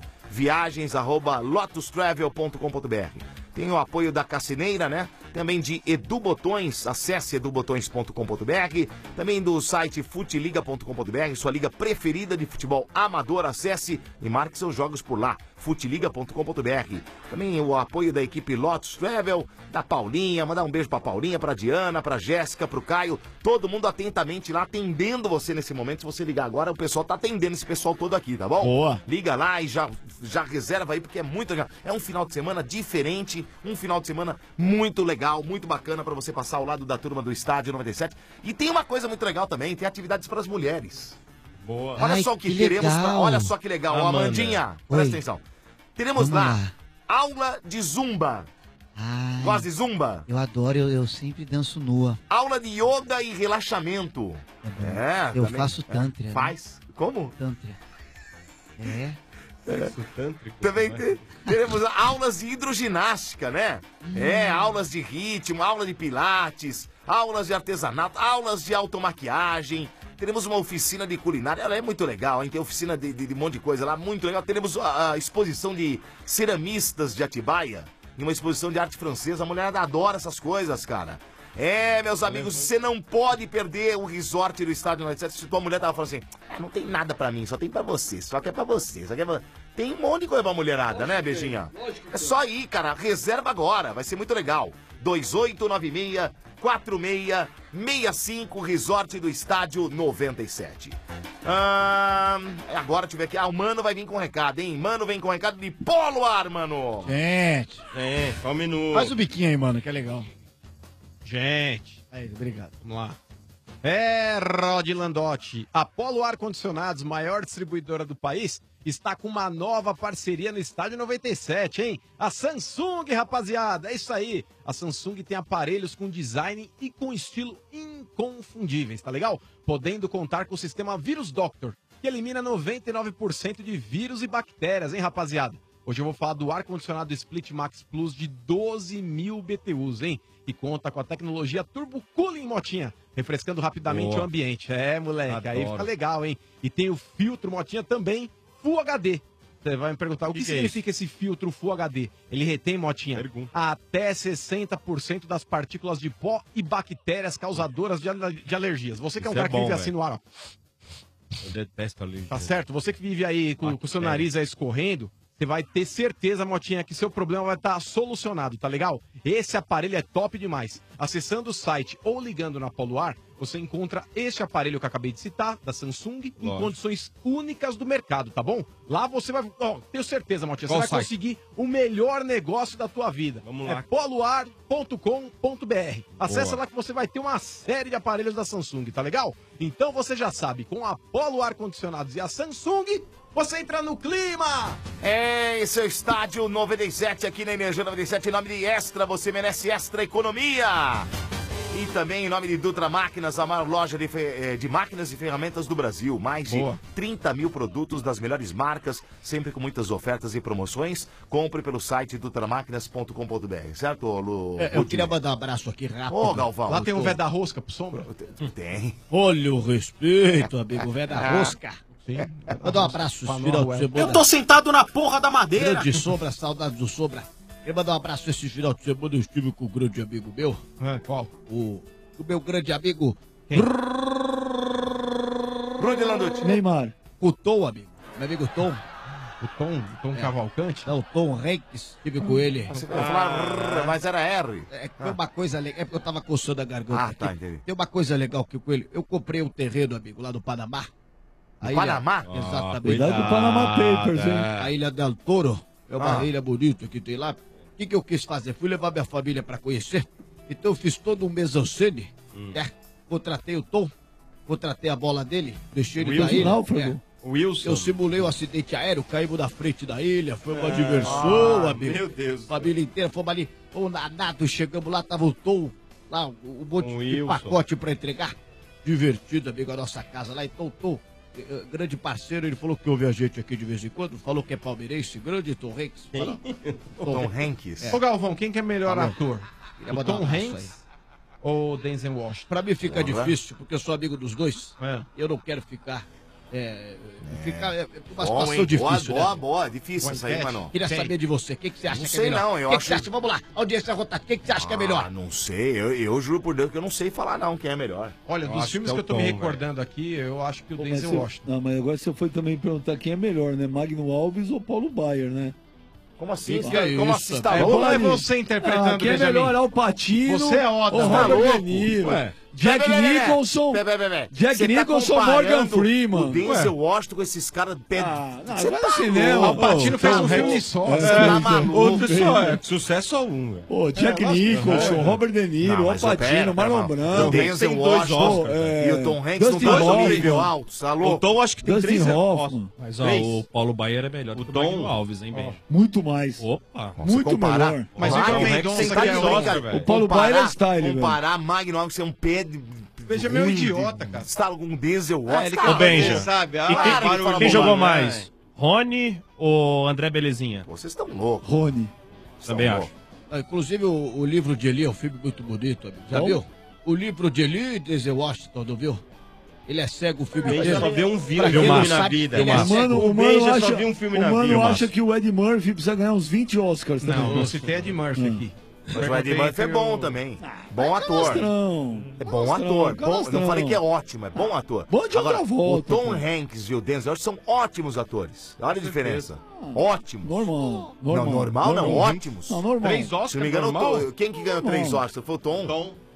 Speaker 17: viagens@lotustravel.com.br. Tem o apoio da Cassineira, né? Também de Edu Botões, acesse edubotões.com.br. Também do site futiliga.com.br, sua liga preferida de futebol amador. Acesse e marque seus jogos por lá, futiliga.com.br. Também o apoio da equipe Lotus Travel, da Paulinha, mandar um beijo pra Paulinha, pra Diana, pra Jéssica, pro Caio. Todo mundo atentamente lá, atendendo você nesse momento. Se você ligar agora, o pessoal tá atendendo esse pessoal todo aqui, tá bom?
Speaker 20: Boa.
Speaker 17: Liga lá e já reserva aí, porque é muito legal. É um final de semana diferente, um final de semana muito legal, muito bacana pra você passar ao lado da turma do Estádio 97. E tem uma coisa muito legal também, tem atividades para as mulheres.
Speaker 18: Boa.
Speaker 17: Olha
Speaker 20: Ai,
Speaker 17: só o que
Speaker 20: que
Speaker 17: teremos.
Speaker 20: legal.
Speaker 17: Olha só que legal,
Speaker 18: Amanda.
Speaker 17: Amandinha,
Speaker 20: Oi.
Speaker 17: presta atenção. Teremos
Speaker 14: Vamos
Speaker 17: lá,
Speaker 14: lá.
Speaker 17: aula de zumba.
Speaker 14: Ai,
Speaker 17: Gosta de zumba?
Speaker 14: eu adoro, eu sempre danço nua.
Speaker 17: Aula de yoga e relaxamento.
Speaker 14: Eu
Speaker 17: também.
Speaker 14: faço tantra. né?
Speaker 17: Faz? Como?
Speaker 14: Tantra. É.
Speaker 18: Sexo tântrico.
Speaker 17: Também
Speaker 18: né?
Speaker 17: teremos aulas de hidroginástica, né? Aulas de ritmo, aula de pilates, aulas de artesanato, aulas de automaquiagem. Teremos uma oficina de culinária, ela é muito legal, hein? Tem oficina de um monte de coisa lá, muito legal. Teremos a exposição de ceramistas de Atibaia, e uma exposição de arte francesa. A mulherada adora essas coisas, cara. Meus amigos, você não pode perder o resort do Estádio 97. Se tua mulher tava falando assim, não tem nada pra mim, só tem pra você, só que é pra você, só que é pra... Tem um monte de coisa pra mulherada, né, beijinha? É só ir, cara, reserva agora, vai ser muito legal. 4665, Resort do Estádio 97. Agora, deixa eu ver aqui. O Mano vai vir com recado, hein? Mano vem com recado de Polo Ar, mano.
Speaker 20: Gente.
Speaker 18: Só um minuto.
Speaker 20: Faz o biquinho aí, mano, que é legal.
Speaker 15: Gente.
Speaker 20: Aí, obrigado.
Speaker 15: Vamos lá. Rod Landotti. A Polo Ar Condicionados, maior distribuidora do país, está com uma nova parceria no Estádio 97, hein? A Samsung, rapaziada, é isso aí. A Samsung tem aparelhos com design e com estilo inconfundíveis, tá legal? Podendo contar com o sistema Virus Doctor, que elimina 99% de vírus e bactérias, hein, rapaziada? Hoje eu vou falar do ar-condicionado Split Max Plus de 12.000 BTUs, hein? E conta com a tecnologia Turbo Cooling, Motinha, refrescando rapidamente o ambiente. É, moleque, aí fica legal, hein? E tem o filtro, Motinha, também Full HD. Você vai me perguntar, o que significa esse filtro Full HD? Ele retém, Motinha, até 60% das partículas de pó e bactérias causadoras de alergias. Você que é um cara que vive assim no ar, ó.
Speaker 18: Eu detesto ali.
Speaker 15: Tá certo? Você que vive aí com o seu nariz aí escorrendo, você vai ter certeza, Motinha, que seu problema vai estar solucionado, tá legal? Esse aparelho é top demais. Acessando o site ou ligando na Polo Ar, você encontra este aparelho que eu acabei de citar, da Samsung, em condições únicas do mercado, tá bom? Lá você vai... tenho certeza, Motinha, você vai conseguir o melhor negócio da tua vida.
Speaker 18: Vamos lá.
Speaker 15: É poloar.com.br. Acessa lá que você vai ter uma série de aparelhos da Samsung, tá legal? Então você já sabe, com a Polo Ar Condicionados e a Samsung, você entra no clima!
Speaker 17: Esse é o Estádio 97 aqui na Energia 97, em nome de Extra, você merece Extra Economia! E também em nome de Dutra Máquinas, a maior loja de máquinas e ferramentas do Brasil. Mais de 30 mil produtos das melhores marcas, sempre com muitas ofertas e promoções. Compre pelo site dutramaquinas.com.br, certo, Lu?
Speaker 20: Eu queria mandar um abraço aqui rápido.
Speaker 17: Ô, Galvão.
Speaker 15: Lá tem um Vé da Rosca pro Sombra?
Speaker 17: Tem.
Speaker 20: Olha o respeito, amigo, Vé da Rosca.
Speaker 15: Sim.
Speaker 20: Mandar um abraço, final de semana.
Speaker 11: Eu tô sentado na porra da madeira.
Speaker 20: Grande Sombra, saudades do Sombra. Queria mandar um abraço esse final de semana. Eu estive com um grande amigo meu.
Speaker 15: Qual?
Speaker 20: O meu grande amigo.
Speaker 17: Bruno Landucci.
Speaker 20: Neymar. O Tom, amigo. Meu amigo Tom.
Speaker 15: O Tom Cavalcante?
Speaker 20: Não, o Tom Hanks. Estive com ele.
Speaker 17: Você vai falar, mas era R.
Speaker 20: Tem uma coisa legal. É porque eu tava coçando a garganta.
Speaker 17: Tá, entendi.
Speaker 20: Tem uma coisa legal que com ele. Eu comprei um terreno, amigo, lá no Panamá.
Speaker 17: Panamá?
Speaker 20: Exatamente.
Speaker 21: Cuidado com o Panama Papers, hein?
Speaker 20: A Ilha del Toro. É uma ilha bonita que tem lá. O que eu quis fazer? Fui levar minha família pra conhecer. Então eu fiz todo um mise-en-scène, né? Contratei o Tom, contratei a bola dele, deixei ele na ilha.
Speaker 18: Wilson.
Speaker 20: Eu simulei um acidente aéreo, caímos na frente da ilha, foi uma diversão, amigo.
Speaker 18: Meu Deus.
Speaker 20: Família inteira, fomos ali, nada, chegamos lá, tava o Tom, lá, um monte de pacote pra entregar. Divertido, amigo, a nossa casa lá. Então o Tom, grande parceiro, ele falou que ouve a gente aqui de vez em quando, falou que é palmeirense, grande Tom Hanks.
Speaker 17: Tom Hanks.
Speaker 15: Ô Galvão, quem que é melhor ator? O Tom Hanks ou Denzel Washington?
Speaker 20: Pra mim fica difícil, porque eu sou amigo dos dois. Eu não quero ficar... uma situação difícil.
Speaker 17: Boa, difícil isso aí, mano.
Speaker 20: Queria saber de você, o que você acha
Speaker 17: não
Speaker 20: que é melhor?
Speaker 17: Não, eu
Speaker 20: que
Speaker 17: acho...
Speaker 20: que você acha? Vamos lá, audiência rotada, o que você acha que é melhor?
Speaker 17: Não sei, eu juro por Deus que eu não sei falar não quem é melhor.
Speaker 15: Olha, dos filmes que eu tô me recordando aqui, eu acho que o Denzel Washington.
Speaker 21: Não, mas agora você foi também perguntar quem é melhor, né? Magno Alves ou Paulo Baier, né?
Speaker 17: Como assim?
Speaker 21: Como
Speaker 17: assim?
Speaker 21: Está
Speaker 15: é você interpretando,
Speaker 21: quem é melhor? Al Pacino
Speaker 15: Você é Oda,
Speaker 21: ou Robert De Niro? Jack Nicholson, Jack Nicholson, Morgan Freeman.
Speaker 17: O Denzel Washington com esses caras...
Speaker 21: Você vai no cinema.
Speaker 15: O Patino fez um filme só.
Speaker 17: Tá maluco.
Speaker 18: Sucesso só um, velho.
Speaker 21: Pô, Jack Nicholson, Robert De Niro, Al Pacino, Marlon Brando.
Speaker 17: O Denzel Washington e o Tom Hanks não estão no nível alto, tá louco?
Speaker 18: O Tom acho que tem 3
Speaker 21: Hoffman.
Speaker 19: Mas o Paulo Baier é melhor do que o Magno Alves, hein, bem?
Speaker 21: Muito mais.
Speaker 19: Opa.
Speaker 21: Muito melhor.
Speaker 15: Mas o Igor Mendonça que é Oscar, velho.
Speaker 21: O Paulo Baier é style, velho.
Speaker 17: Comparar Magno Alves ser um pé de...
Speaker 15: Veja, meu idiota, cara.
Speaker 17: Você tá com um Denzel Washington.
Speaker 19: Ô, Benja.
Speaker 18: Sabe?
Speaker 19: E quem jogou mais? Rony ou André Belezinha?
Speaker 17: Vocês estão loucos.
Speaker 21: Rony.
Speaker 19: Também acho.
Speaker 20: Inclusive, o livro de Eli é um filme muito bonito, amigo. Já viu? O livro de Eli, Denzel Washington, não viu? Ele é cego, o filme dele.
Speaker 18: Só vê um filme na vida.
Speaker 21: O mano acha que o Ed Murphy precisa ganhar uns 20 Oscars também.
Speaker 15: Não, eu citei Ed Murphy aqui.
Speaker 17: Mas o Ed Murphy é bom também. Bom ator. É bom ator. Não falei que é ótimo, é bom ator.
Speaker 21: Bom de outra volta.
Speaker 17: O Tom Hanks e o Denzel são ótimos atores. Olha a diferença. Ótimos.
Speaker 21: Normal.
Speaker 17: Não, ótimos.
Speaker 21: Não, normal.
Speaker 18: 3 Oscars,
Speaker 17: se não me engano,
Speaker 18: normal?
Speaker 17: quem que ganhou 3 Oscars? Foi o Tom.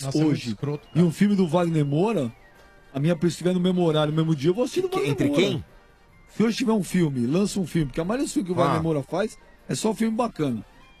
Speaker 21: Tiradentes
Speaker 15: Nossa, é muito
Speaker 21: hoje
Speaker 15: escroto,
Speaker 21: e um filme do Wagner Moura, a minha se estiver no mesmo horário, no mesmo dia, eu vou assistir do Wagner
Speaker 17: Entre
Speaker 21: Moura.
Speaker 17: quem?
Speaker 21: Se hoje tiver um filme, lança um filme, porque a maioria dos filmes que o Wagner Moura faz é só filme bacana.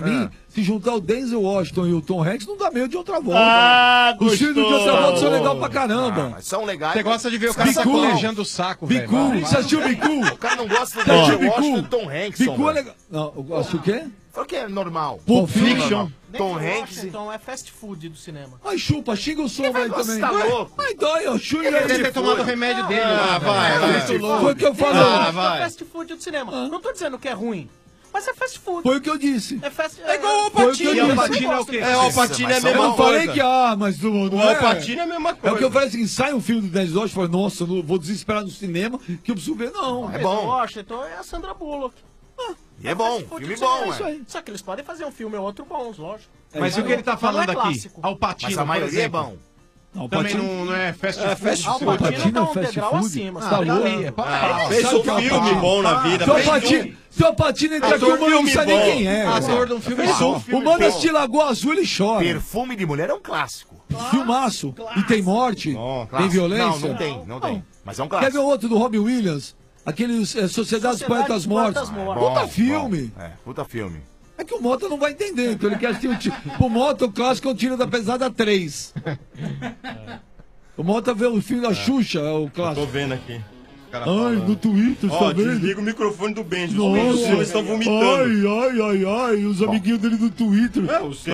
Speaker 21: mim, se juntar o Denzel Washington e o Tom Hanks, não dá medo de outra volta.
Speaker 20: Ah,
Speaker 21: os filmes do
Speaker 20: gostou.
Speaker 21: John Travolta são legais pra caramba.
Speaker 17: Mas são legais.
Speaker 15: Você gosta de ver o cara sacolejando o saco, velho.
Speaker 21: Bicu, você assistiu Bicu?
Speaker 17: O cara não gosta do
Speaker 21: Você assistiu
Speaker 17: Denzel Washington e
Speaker 21: Bicu?
Speaker 17: do Tom Hanks.
Speaker 21: Bicu é legal. Não, eu gosto o quê?
Speaker 17: Falou que é normal.
Speaker 21: Pulp Fiction.
Speaker 17: Tom
Speaker 5: Nem
Speaker 17: Hanks.
Speaker 5: Washington é fast food do cinema.
Speaker 21: Ai, chupa, xinga o som aí também.
Speaker 17: Tá louco?
Speaker 21: Ai, dói, ó, xinga
Speaker 5: Ele deve ter tomado
Speaker 15: o remédio
Speaker 5: dele.
Speaker 21: Foi o que eu falei.
Speaker 5: É fast food do cinema. Não tô dizendo que é ruim. Mas é fast food.
Speaker 21: Foi o que eu disse.
Speaker 5: É igual o Alpatino.
Speaker 21: E
Speaker 5: o
Speaker 21: Alpatino
Speaker 5: é o quê?
Speaker 21: É, o Alpatino é a mesma coisa. Eu não falei que, mas
Speaker 18: O Alpatino é a mesma coisa.
Speaker 21: É o que eu falei assim, sai um filme do Denzel Washington, eu falei, nossa, eu vou desesperar no cinema, que eu preciso ver, não.
Speaker 17: É bom.
Speaker 5: Washington é a Sandra Bullock.
Speaker 17: E é bom, filme bom,
Speaker 5: é. Só que eles podem fazer um filme ou outro bons, lógico.
Speaker 15: Mas o que ele tá falando aqui? Alpatino,
Speaker 17: Mas a maioria é bom.
Speaker 21: Não,
Speaker 15: também não é fast food.
Speaker 21: fast food.
Speaker 5: Alpatino tá um
Speaker 21: fast
Speaker 5: degrau
Speaker 21: food?
Speaker 5: acima.
Speaker 21: Tá
Speaker 5: sabe?
Speaker 21: louco?
Speaker 5: Ali,
Speaker 18: Fez um filme bom na vida.
Speaker 21: Se o Alpatino entrar aqui, o mano não sabe nem quem é.
Speaker 15: Ator de um filme bom.
Speaker 21: O mano assistiu Lagoa Azul, ele chora.
Speaker 17: Perfume de Mulher é um clássico.
Speaker 21: Filmaço. E tem morte, tem violência.
Speaker 17: Não tem. Mas é um clássico.
Speaker 21: Quer ver outro do Robin Williams? Aquele Sociedade dos Poetas Mortos. Puta filme.
Speaker 17: Puta filme.
Speaker 21: É que o Mota não vai entender, então ele quer assistir o Mota, o clássico é o Tiro da Pesada 3. O Mota vê o filme da Xuxa, é o clássico.
Speaker 18: Tô vendo aqui.
Speaker 21: Ai, no Twitter,
Speaker 18: Ó,
Speaker 21: tá vendo?
Speaker 18: desliga o microfone do Benji.
Speaker 21: Nossa,
Speaker 18: Eles estão vomitando.
Speaker 21: Ai, os amiguinhos dele do Twitter.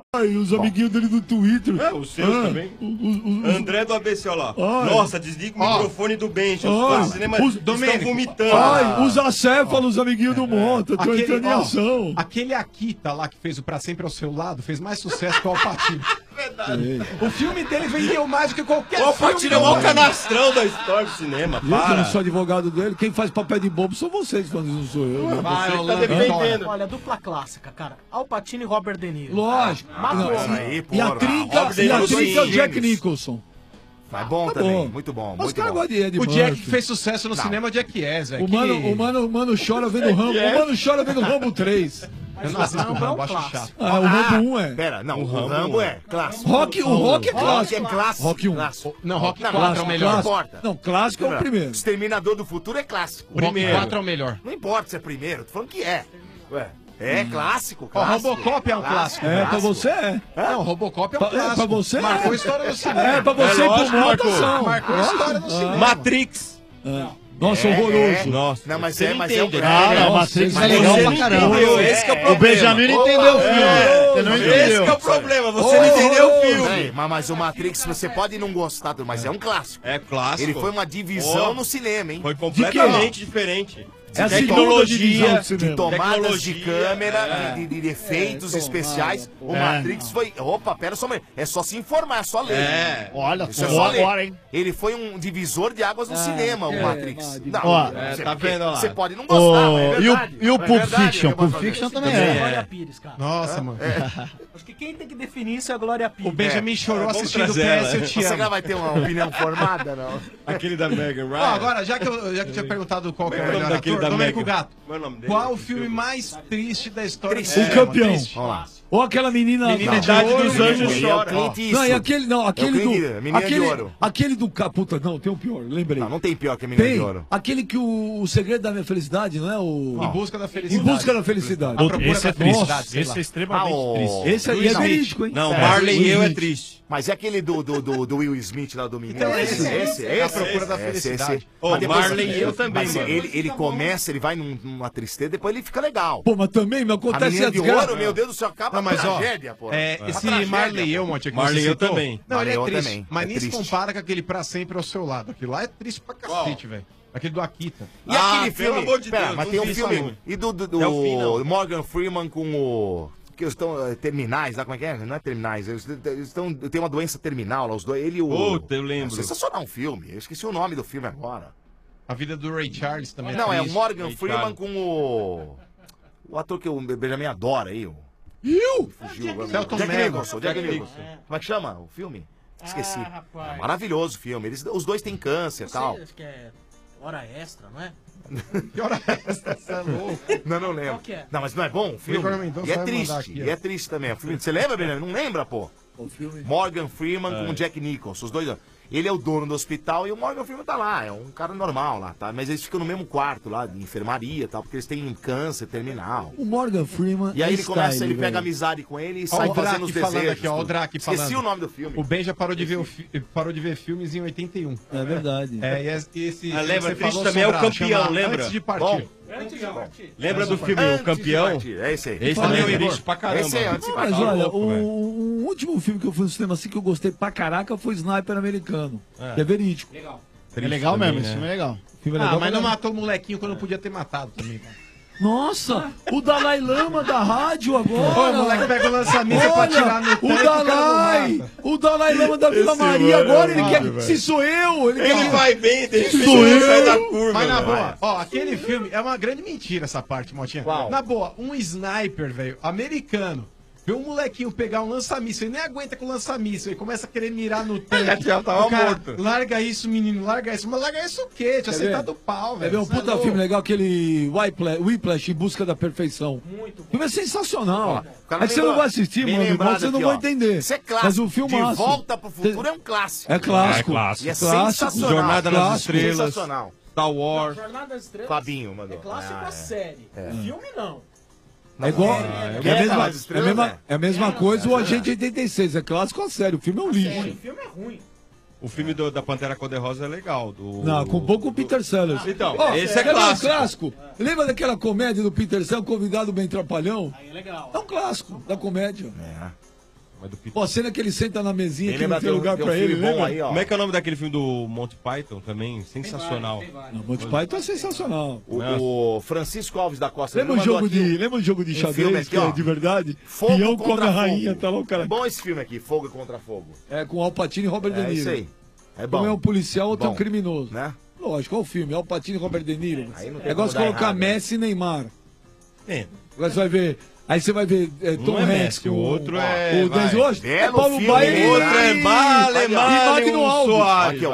Speaker 21: Os amiguinhos dele do Twitter.
Speaker 18: Os seus também. André do ABC, olha lá.
Speaker 21: Ai.
Speaker 18: Nossa, desliga o microfone do Benji. Os cinemas estão vomitando.
Speaker 21: Ai, os acéfalos, amiguinhos do Monta, tô entrando em ação.
Speaker 15: Aquele Akita lá que fez o Pra Sempre ao Seu Lado fez mais sucesso que o Alpatino.
Speaker 21: Verdade.
Speaker 15: O filme dele vendeu mais do que qualquer
Speaker 18: O Alpatino
Speaker 15: filme.
Speaker 18: é o maior canastrão da história do cinema.
Speaker 21: Eu não sou advogado dele, quem faz papel de bobo são vocês, quando não sou eu.
Speaker 5: Vai,
Speaker 21: Você que tá defendendo.
Speaker 5: Olha, dupla clássica, cara. Alpatino e Robert De Niro.
Speaker 21: Lógico.
Speaker 5: Matou.
Speaker 21: E a trinca é o Jack Nicholson.
Speaker 17: Mas bom também, muito bom.
Speaker 21: Os caras gostam de Ed
Speaker 15: O Jack
Speaker 21: Murphy.
Speaker 15: que fez sucesso no cinema é o Jack Yes, velho.
Speaker 21: O mano chora vendo Rambo. O mano chora vendo Rambo 3.
Speaker 15: Eu não assisto o Rambo, acho chato.
Speaker 21: Ah, o Rambo 1 é.
Speaker 17: Pera, não, o Rambo é clássico.
Speaker 21: O Rock é clássico.
Speaker 17: É clássico.
Speaker 21: Rock 1.
Speaker 15: Não, Rock 4 é o melhor.
Speaker 17: Não importa.
Speaker 21: Não, clássico é o primeiro.
Speaker 17: Exterminador do Futuro é clássico.
Speaker 15: Rock 4 é o melhor.
Speaker 17: Não importa se é primeiro, tô falando que é. Ué, é clássico,
Speaker 15: Ó, Robocop é um clássico.
Speaker 21: É, pra você é.
Speaker 15: Não, Robocop é um clássico.
Speaker 21: Pra você
Speaker 15: Marcou
Speaker 21: é.
Speaker 15: a história do cinema.
Speaker 21: É, pra você e pro Mota são.
Speaker 15: Marcou a história do cinema.
Speaker 18: Matrix.
Speaker 21: Nossa, horroroso.
Speaker 18: Nossa.
Speaker 17: Não, mas
Speaker 18: você
Speaker 17: é,
Speaker 18: não
Speaker 17: mas é
Speaker 18: entende,
Speaker 17: um
Speaker 18: né?
Speaker 20: A Matrix é legal pra caramba.
Speaker 18: Esse que é o problema.
Speaker 20: O Benjamin não entendeu o filme. Você não entendeu.
Speaker 18: Esse que é o problema, você não entendeu o filme.
Speaker 17: Peraí, mas o Matrix, você pode não gostar, mas é um clássico.
Speaker 18: É clássico.
Speaker 17: Ele foi uma divisão no cinema, hein?
Speaker 18: Foi completamente diferente.
Speaker 21: É a
Speaker 18: tecnologia,
Speaker 21: de
Speaker 17: tomadas de câmera, de efeitos especiais. O Matrix foi. Opa, pera só, é só se informar, é só ler.
Speaker 20: Olha,
Speaker 17: Isso é
Speaker 20: tô
Speaker 17: só ler.
Speaker 20: agora, hein?
Speaker 17: Ele foi um divisor de águas no cinema, o Matrix. Não,
Speaker 20: Ó,
Speaker 17: tá vendo lá? Você pode não
Speaker 20: Ô,
Speaker 17: gostar, mas é verdade.
Speaker 20: e o
Speaker 17: É
Speaker 20: Pulp
Speaker 17: verdade,
Speaker 20: Fiction?
Speaker 17: eu vou
Speaker 20: Pulp
Speaker 17: fazer.
Speaker 20: Fiction também
Speaker 5: Glória
Speaker 20: é.
Speaker 5: Pires, cara.
Speaker 15: Nossa, mano.
Speaker 5: Acho que quem tem que definir isso é a Glória Pires.
Speaker 15: O Benjamin chorou
Speaker 18: vamos
Speaker 15: assistindo o
Speaker 18: trazer
Speaker 15: PS,
Speaker 18: ela.
Speaker 15: Eu Te
Speaker 17: Você
Speaker 15: Amo.
Speaker 17: já vai ter uma opinião formada, não?
Speaker 18: Aquele da Megan
Speaker 15: Ó,
Speaker 18: Ryan.
Speaker 15: agora, já que eu tinha perguntado qual que é o
Speaker 18: Qual é o nome
Speaker 15: melhor
Speaker 18: daquele
Speaker 15: ator,
Speaker 18: da
Speaker 15: Domênico
Speaker 18: Megan?
Speaker 15: Gato.
Speaker 18: Qual é o nome dele?
Speaker 15: Qual o filme mais triste da história do
Speaker 21: O
Speaker 15: cinema?
Speaker 21: campeão.
Speaker 15: Triste.
Speaker 17: Vamos lá.
Speaker 21: Ou aquela menina.
Speaker 18: Menina Idade
Speaker 17: Ouro,
Speaker 18: dos Anjos
Speaker 17: menino,
Speaker 18: chora.
Speaker 17: é o Clint
Speaker 21: Não, e
Speaker 17: Eastwood.
Speaker 21: aquele não, aquele
Speaker 17: É o Clint,
Speaker 21: do.
Speaker 17: Menina de
Speaker 21: Aquele,
Speaker 17: Ouro.
Speaker 21: aquele do. Puta, não, tem o pior, lembrei.
Speaker 17: Não tem pior que a Menina de
Speaker 21: Tem.
Speaker 17: Ouro.
Speaker 21: Aquele que o segredo da minha felicidade, não é o.
Speaker 15: Em busca da
Speaker 21: Em
Speaker 15: felicidade.
Speaker 21: busca da felicidade.
Speaker 15: A procura
Speaker 19: Esse é
Speaker 15: da
Speaker 19: triste.
Speaker 15: felicidade, sei lá.
Speaker 19: Esse é extremamente triste.
Speaker 21: Esse aí é verídico, hein?
Speaker 18: Não, Marley e eu é
Speaker 21: Smith.
Speaker 18: triste.
Speaker 17: Mas é aquele do Will Smith lá do menino.
Speaker 15: Então, esse é a procura da felicidade.
Speaker 18: Ô,
Speaker 17: Mas depois-
Speaker 18: Marley e eu também,
Speaker 17: Mas
Speaker 18: mano.
Speaker 17: ele começa, ele vai numa tristeza, depois ele fica legal.
Speaker 21: Pô, mas também me
Speaker 17: A
Speaker 21: acontece
Speaker 17: Menina
Speaker 21: a
Speaker 17: de
Speaker 21: desgraça.
Speaker 17: Ouro, meu Deus do céu, acaba
Speaker 15: Não, mas
Speaker 17: com
Speaker 15: ó,
Speaker 17: tragédia, pô.
Speaker 15: esse
Speaker 17: Uma tragédia,
Speaker 15: Marley e eu,
Speaker 17: pô.
Speaker 15: Monte, que
Speaker 18: Marley
Speaker 15: você
Speaker 18: eu
Speaker 15: citou.
Speaker 18: também.
Speaker 15: Não, ele
Speaker 17: Marley
Speaker 15: é
Speaker 17: eu
Speaker 15: triste.
Speaker 17: também.
Speaker 15: Mas
Speaker 17: É
Speaker 15: nem se
Speaker 17: triste.
Speaker 15: compara com aquele Pra Sempre ao Seu Lado. Aquilo lá é triste pra cacete, velho. Aquele do Akita.
Speaker 17: E aquele
Speaker 18: pelo
Speaker 17: filme,
Speaker 18: amor de
Speaker 17: pera,
Speaker 18: Deus,
Speaker 17: mas
Speaker 18: não
Speaker 17: tem um
Speaker 18: vi
Speaker 17: filme,
Speaker 18: isso não.
Speaker 17: e do
Speaker 18: É o fim, não.
Speaker 17: Morgan Freeman com o... Que eles estão terminais lá, como é que é? Não é terminais, eles estão, tem uma doença terminal lá, os dois, ele e o...
Speaker 18: Puta, eu lembro.
Speaker 17: É sensacional um filme, eu esqueci o nome do filme agora.
Speaker 15: A vida do Ray Charles também
Speaker 17: Não, é o
Speaker 15: triste.
Speaker 17: Morgan
Speaker 18: Ray
Speaker 17: Freeman
Speaker 18: Charles.
Speaker 17: com o ator que o Benjamin adora aí, o... Fugiu agora.
Speaker 15: Celton
Speaker 17: Jack
Speaker 15: Mello.
Speaker 17: Nicholson, Jack Nicholson. Como é que chama o filme? Esqueci.
Speaker 5: rapaz.
Speaker 17: É maravilhoso o filme, os dois têm câncer e tal.
Speaker 5: Acho que é hora extra, não é?
Speaker 15: Que hora é essa? Você é louco.
Speaker 17: Não lembro.
Speaker 5: Qual que é?
Speaker 17: Não, mas não é bom o filme?
Speaker 15: Igor Mendonça
Speaker 17: E é
Speaker 15: vai mandar
Speaker 17: triste,
Speaker 15: aqui, ó.
Speaker 17: e é triste também. O filme, você lembra, Benjamin? Não lembra, pô?
Speaker 21: O filme.
Speaker 17: Morgan Freeman com o Jack Nicholson, os dois. Ele é o dono do hospital e o Morgan Freeman tá lá, é um cara normal lá, tá? Mas eles ficam no mesmo quarto lá, de enfermaria e tal, porque eles têm câncer terminal.
Speaker 21: O Morgan Freeman.
Speaker 17: E aí
Speaker 21: é
Speaker 17: ele começa,
Speaker 21: style,
Speaker 17: ele pega
Speaker 21: velho.
Speaker 17: amizade com ele e
Speaker 15: Ó,
Speaker 17: sai
Speaker 15: o
Speaker 17: fazendo os
Speaker 15: Drake falando
Speaker 17: desejos.
Speaker 15: aqui, ó, o
Speaker 17: tudo.
Speaker 15: Drake
Speaker 17: Esqueci
Speaker 15: falando.
Speaker 17: o nome do filme.
Speaker 15: O Ben já parou de ver filmes em 81.
Speaker 21: É verdade.
Speaker 15: É, e esse
Speaker 18: Ah, lembra,
Speaker 15: você
Speaker 18: triste
Speaker 15: falou
Speaker 18: também é o
Speaker 15: sobre
Speaker 18: campeão,
Speaker 15: chama
Speaker 18: lembra?
Speaker 15: Antes de Partir.
Speaker 17: Bom,
Speaker 18: Lembra do filme O Campeão?
Speaker 17: É esse aí.
Speaker 18: Esse também é verídico pra caramba.
Speaker 17: Esse é antes de
Speaker 21: Mas
Speaker 17: partir.
Speaker 21: olha, o último filme que eu fui no cinema assim que eu gostei pra caraca foi Sniper Americano. Que é verídico.
Speaker 5: Legal.
Speaker 20: É legal mesmo, esse filme é legal.
Speaker 21: Filme é legal
Speaker 15: mas
Speaker 21: pra
Speaker 15: não
Speaker 21: caramba.
Speaker 15: matou o molequinho quando podia ter matado também.
Speaker 21: Nossa, o Dalai Lama da rádio agora.
Speaker 15: Ô, o moleque pega o lança-míssil pra atirar no
Speaker 21: o Dalai, o Dalai Lama da Vila
Speaker 15: Esse
Speaker 21: Maria
Speaker 15: mano é
Speaker 21: agora, ele
Speaker 15: errado,
Speaker 21: quer,
Speaker 15: velho.
Speaker 21: se sou eu, ele quer...
Speaker 18: vai bem, de repente
Speaker 21: sou
Speaker 18: ele sai
Speaker 21: eu.
Speaker 18: da curva.
Speaker 15: Mas na
Speaker 18: velho.
Speaker 15: boa, ó, aquele filme é uma grande mentira essa parte, Motinha.
Speaker 17: Qual?
Speaker 15: Na boa, um sniper, velho, americano, vê um molequinho pegar um lança-míssil, ele nem aguenta com o lança-míssil, ele começa a querer mirar no tanque.
Speaker 18: Já tava
Speaker 15: O cara,
Speaker 18: morto.
Speaker 15: larga isso, menino, larga isso. Mas larga isso o quê? Tinha
Speaker 21: Quer ver?
Speaker 15: acertado o pau,
Speaker 21: É
Speaker 15: velho.
Speaker 21: ver um
Speaker 15: Você é
Speaker 21: puta
Speaker 15: louco.
Speaker 21: filme legal, aquele Whiplash, Em Busca da Perfeição.
Speaker 5: Muito
Speaker 21: O filme é sensacional.
Speaker 17: cara
Speaker 21: Aí você não
Speaker 17: lembrou-
Speaker 21: vai assistir,
Speaker 17: bem
Speaker 21: mano,
Speaker 17: lembrado
Speaker 21: você não
Speaker 17: aqui,
Speaker 21: vai
Speaker 17: ó.
Speaker 21: entender.
Speaker 17: Isso é clássico.
Speaker 21: Mas o filme
Speaker 17: De Volta pro Futuro é um clássico.
Speaker 21: É clássico.
Speaker 18: É clássico.
Speaker 17: E é
Speaker 21: Clássico.
Speaker 17: sensacional.
Speaker 18: Jornada nas
Speaker 17: Clássico.
Speaker 18: Estrelas.
Speaker 17: Sensacional.
Speaker 18: Star Wars.
Speaker 5: Jornada das Estrelas
Speaker 17: Fabinho mandou.
Speaker 5: é clássico
Speaker 17: Ah,
Speaker 5: a série.
Speaker 17: É.
Speaker 5: Filme não.
Speaker 21: É igual.
Speaker 17: Guerra
Speaker 21: É a mesma,
Speaker 17: nas Estrelas,
Speaker 21: é a mesma,
Speaker 17: né?
Speaker 21: é a mesma coisa o Agente 86. É clássico a sério. O filme é um lixo.
Speaker 5: O filme é ruim.
Speaker 18: O filme da Pantera Cor-de-Rosa é legal.
Speaker 21: Não, com pouco o Peter Sellers.
Speaker 18: Então,
Speaker 21: Ó,
Speaker 18: esse é
Speaker 21: quer ver um
Speaker 18: clássico.
Speaker 21: clássico. Lembra daquela comédia do Peter Sellers, Convidado Bem Trapalhão?
Speaker 5: Aí é legal.
Speaker 21: É um clássico da comédia.
Speaker 18: Mas do Peter-
Speaker 21: Pô, a cena que ele senta na mesinha
Speaker 17: Quem
Speaker 21: que não
Speaker 17: lembra
Speaker 21: tem lugar
Speaker 17: tem
Speaker 21: pra
Speaker 17: filme
Speaker 21: ele,
Speaker 17: bom
Speaker 21: lembra?
Speaker 17: aí, ó.
Speaker 18: Como é que é o nome daquele filme do Monty Python também? Sensacional.
Speaker 21: Não, Monty Python é sensacional.
Speaker 17: O Francisco Alves da Costa.
Speaker 21: Lembra
Speaker 17: ele
Speaker 21: o jogo
Speaker 17: mandou aqui
Speaker 21: lembra o jogo de
Speaker 17: um
Speaker 21: xadrez
Speaker 17: filme aqui,
Speaker 21: que é
Speaker 17: ó.
Speaker 21: de verdade?
Speaker 17: Fogo
Speaker 21: Peão
Speaker 17: contra
Speaker 21: come a
Speaker 17: fogo.
Speaker 21: rainha, tá lá o cara.
Speaker 17: É bom esse filme aqui, Fogo contra Fogo.
Speaker 21: É com Al Pacino e Robert De
Speaker 17: É
Speaker 21: Niro.
Speaker 17: isso aí. É bom.
Speaker 21: Um é um policial, outro é um
Speaker 17: Bom.
Speaker 21: criminoso.
Speaker 17: Né?
Speaker 21: Lógico, qual o filme? Al Pacino e Robert De Niro.
Speaker 17: Aí não tem
Speaker 21: É igual
Speaker 17: como
Speaker 21: você
Speaker 17: dar
Speaker 21: colocar
Speaker 17: errado, né?
Speaker 21: Messi e Neymar.
Speaker 18: É.
Speaker 21: Agora você vai ver. Aí você vai ver Tom
Speaker 18: Um é
Speaker 21: Hanks,
Speaker 18: Messi, o outro é-
Speaker 21: o Denzel
Speaker 18: vai.
Speaker 21: Washington,
Speaker 17: Belo
Speaker 21: Paulo
Speaker 17: filme,
Speaker 21: Baier
Speaker 17: o outro
Speaker 18: é Male,
Speaker 21: e
Speaker 18: Male,
Speaker 21: Magno Alves.
Speaker 18: Soares.
Speaker 17: Aqui, ó,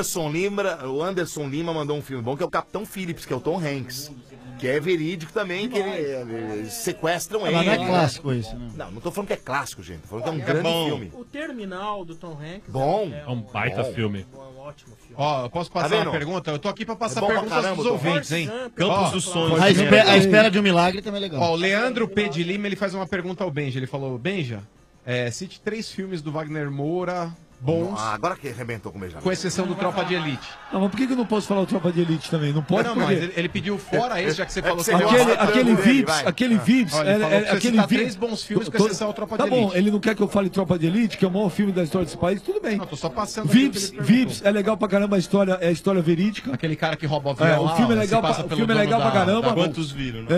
Speaker 18: vai.
Speaker 17: o Anderson Lima mandou um filme bom, que é o Capitão Phillips, que é o Tom Hanks. Que é verídico também, que eles sequestram ele.
Speaker 14: Mas não é clássico isso, né?
Speaker 17: Não tô falando que é clássico, gente. Tô falando que é um grande
Speaker 18: bom.
Speaker 17: filme.
Speaker 5: O Terminal do Tom Hanks
Speaker 17: Bom.
Speaker 19: É um baita
Speaker 17: Bom.
Speaker 19: filme.
Speaker 5: é um ótimo filme.
Speaker 15: Ó, eu posso passar
Speaker 17: Tá vendo?
Speaker 15: uma pergunta? Eu tô aqui pra passar
Speaker 17: É bom pra
Speaker 15: perguntas
Speaker 17: caramba,
Speaker 15: dos
Speaker 17: Tom
Speaker 15: ouvintes, hein?
Speaker 19: Campos
Speaker 15: Ó,
Speaker 19: dos Sonhos.
Speaker 14: A
Speaker 19: também é
Speaker 14: espera de um milagre também é legal.
Speaker 15: Ó, o Leandro P. de Lima, ele faz uma pergunta ao Benja. Ele falou, Benja, cite 3 filmes do Wagner Moura bons,
Speaker 17: Ah, agora que arrebentou com o beijão.
Speaker 15: com exceção do Tropa de Elite.
Speaker 21: Não, mas por que eu não posso falar o Tropa de Elite também? Não pode,
Speaker 15: Não,
Speaker 21: por
Speaker 15: mas
Speaker 21: quê?
Speaker 15: ele pediu fora esse, já que você falou
Speaker 17: você
Speaker 15: que
Speaker 17: gosta
Speaker 15: ele
Speaker 17: do
Speaker 21: Aquele
Speaker 17: dele,
Speaker 21: Vips,
Speaker 17: vai.
Speaker 21: aquele Vips,
Speaker 15: Olha, ele falou pra você
Speaker 21: aquele
Speaker 15: citar
Speaker 21: Vips.
Speaker 15: 3 bons filmes com exceção ao Tropa
Speaker 21: Tá
Speaker 15: de
Speaker 21: bom,
Speaker 15: Elite.
Speaker 21: ele não quer que eu fale Tropa de Elite, que é o maior filme da história desse país, tudo bem.
Speaker 15: Não, tô só passando aqui o que
Speaker 21: Vips,
Speaker 15: ele perguntou.
Speaker 21: Vips é legal pra caramba, a história verídica.
Speaker 15: Aquele cara que rouba o avião
Speaker 21: É, o
Speaker 15: lá,
Speaker 21: filme é
Speaker 15: ó,
Speaker 21: legal,
Speaker 15: se passa
Speaker 21: o
Speaker 15: pelo
Speaker 21: filme é
Speaker 15: dono
Speaker 21: legal pra
Speaker 15: da-
Speaker 21: caramba.
Speaker 15: da-
Speaker 18: Quantos viram, né?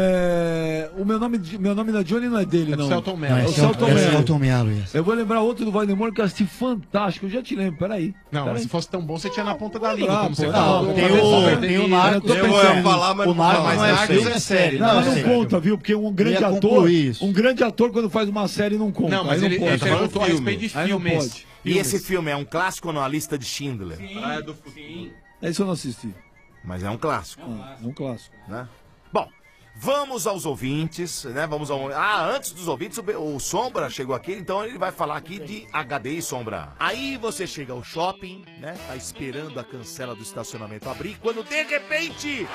Speaker 21: O meu nome da Johnny não é dele,
Speaker 15: É do
Speaker 21: não.
Speaker 15: Celton Mello.
Speaker 14: Não,
Speaker 21: É o
Speaker 14: esse
Speaker 21: Celton
Speaker 14: é o
Speaker 21: Mello.
Speaker 14: Celton Mello, isso.
Speaker 21: Eu vou lembrar outro do Wagner Moura que eu assisti fantástico, eu já te lembro, peraí.
Speaker 15: Não, mas
Speaker 21: Peraí.
Speaker 15: se fosse tão bom, você tinha na ponta da língua,
Speaker 21: Ah,
Speaker 15: como você
Speaker 21: pô,
Speaker 15: falou.
Speaker 21: não,
Speaker 15: do
Speaker 14: Tem
Speaker 15: Wagner
Speaker 14: o
Speaker 15: Moura.
Speaker 14: Narcos.
Speaker 21: Eu ia
Speaker 18: falar, mas
Speaker 14: o Narcos
Speaker 15: mas
Speaker 14: não é
Speaker 15: Narcos
Speaker 14: filme,
Speaker 15: é
Speaker 14: é
Speaker 15: série.
Speaker 14: série.
Speaker 21: Não,
Speaker 14: é
Speaker 21: não
Speaker 14: série.
Speaker 21: conta, viu? Porque um grande
Speaker 14: ia
Speaker 21: ator,
Speaker 14: concluir isso.
Speaker 21: um grande ator quando faz uma série não conta.
Speaker 15: Não, mas
Speaker 21: aí
Speaker 15: ele
Speaker 21: não pode.
Speaker 15: perguntou a
Speaker 18: filme.
Speaker 15: respeito de
Speaker 21: Aí não
Speaker 15: filmes.
Speaker 21: pode.
Speaker 17: E esse filme é um clássico ou não? A Lista de Schindler?
Speaker 18: Praia do Futuro.
Speaker 21: Esse eu não assisti.
Speaker 17: Mas é um clássico,
Speaker 21: É um clássico.
Speaker 17: né? Bom, vamos aos ouvintes, né? Vamos ao... Ah, antes dos ouvintes, o Sombra chegou aqui, então ele vai falar aqui de HDI, Sombra. Aí você chega ao shopping, né? Tá esperando a cancela do estacionamento abrir, quando de repente...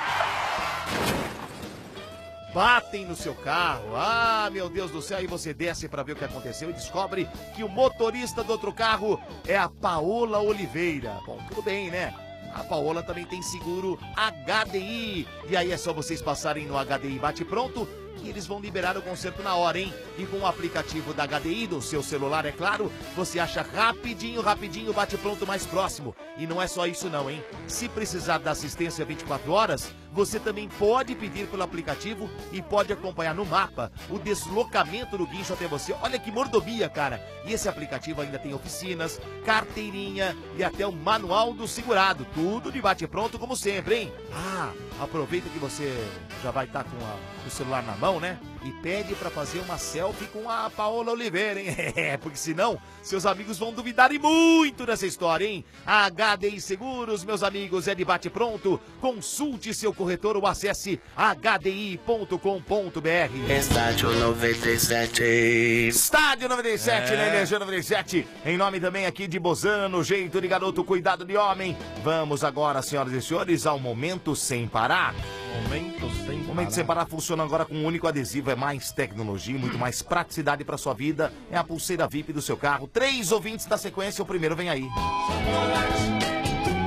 Speaker 17: batem no seu carro. Ah, meu Deus do céu. Aí você desce pra ver o que aconteceu e descobre que o motorista do outro carro é a Paola Oliveira. Bom, tudo bem, né? A Paola também tem seguro HDI. E aí é só vocês passarem no HDI Bate Pronto que eles vão liberar o conserto na hora, hein? E com o aplicativo da HDI do seu celular, é claro, você acha rapidinho o Bate Pronto mais próximo. E não é só isso não, hein? Se precisar da assistência 24 horas, você também pode pedir pelo aplicativo e pode acompanhar no mapa o deslocamento do guincho até você. Olha que mordomia, cara! E esse aplicativo ainda tem oficinas, carteirinha e até o manual do segurado. Tudo de bate pronto como sempre, hein? Ah, aproveita que você já vai estar com o celular na mão, né? E pede pra fazer uma selfie com a Paola Oliveira, hein? É, porque senão seus amigos vão duvidar e muito dessa história, hein? A HDI Seguros, meus amigos, é de bate pronto. Consulte seu corretor ou acesse hdi.com.br.
Speaker 4: Estádio 97.
Speaker 17: Estádio 97, na Energia 97. Em nome também aqui de Bozano, jeito de garoto, cuidado de homem. Vamos agora, senhoras e senhores, ao Momento Sem Parar. Momento Sem Parar funciona agora com um único adesivo. É mais tecnologia, muito mais praticidade para sua vida. É a pulseira VIP do seu carro. 3 ouvintes da sequência, o primeiro vem aí.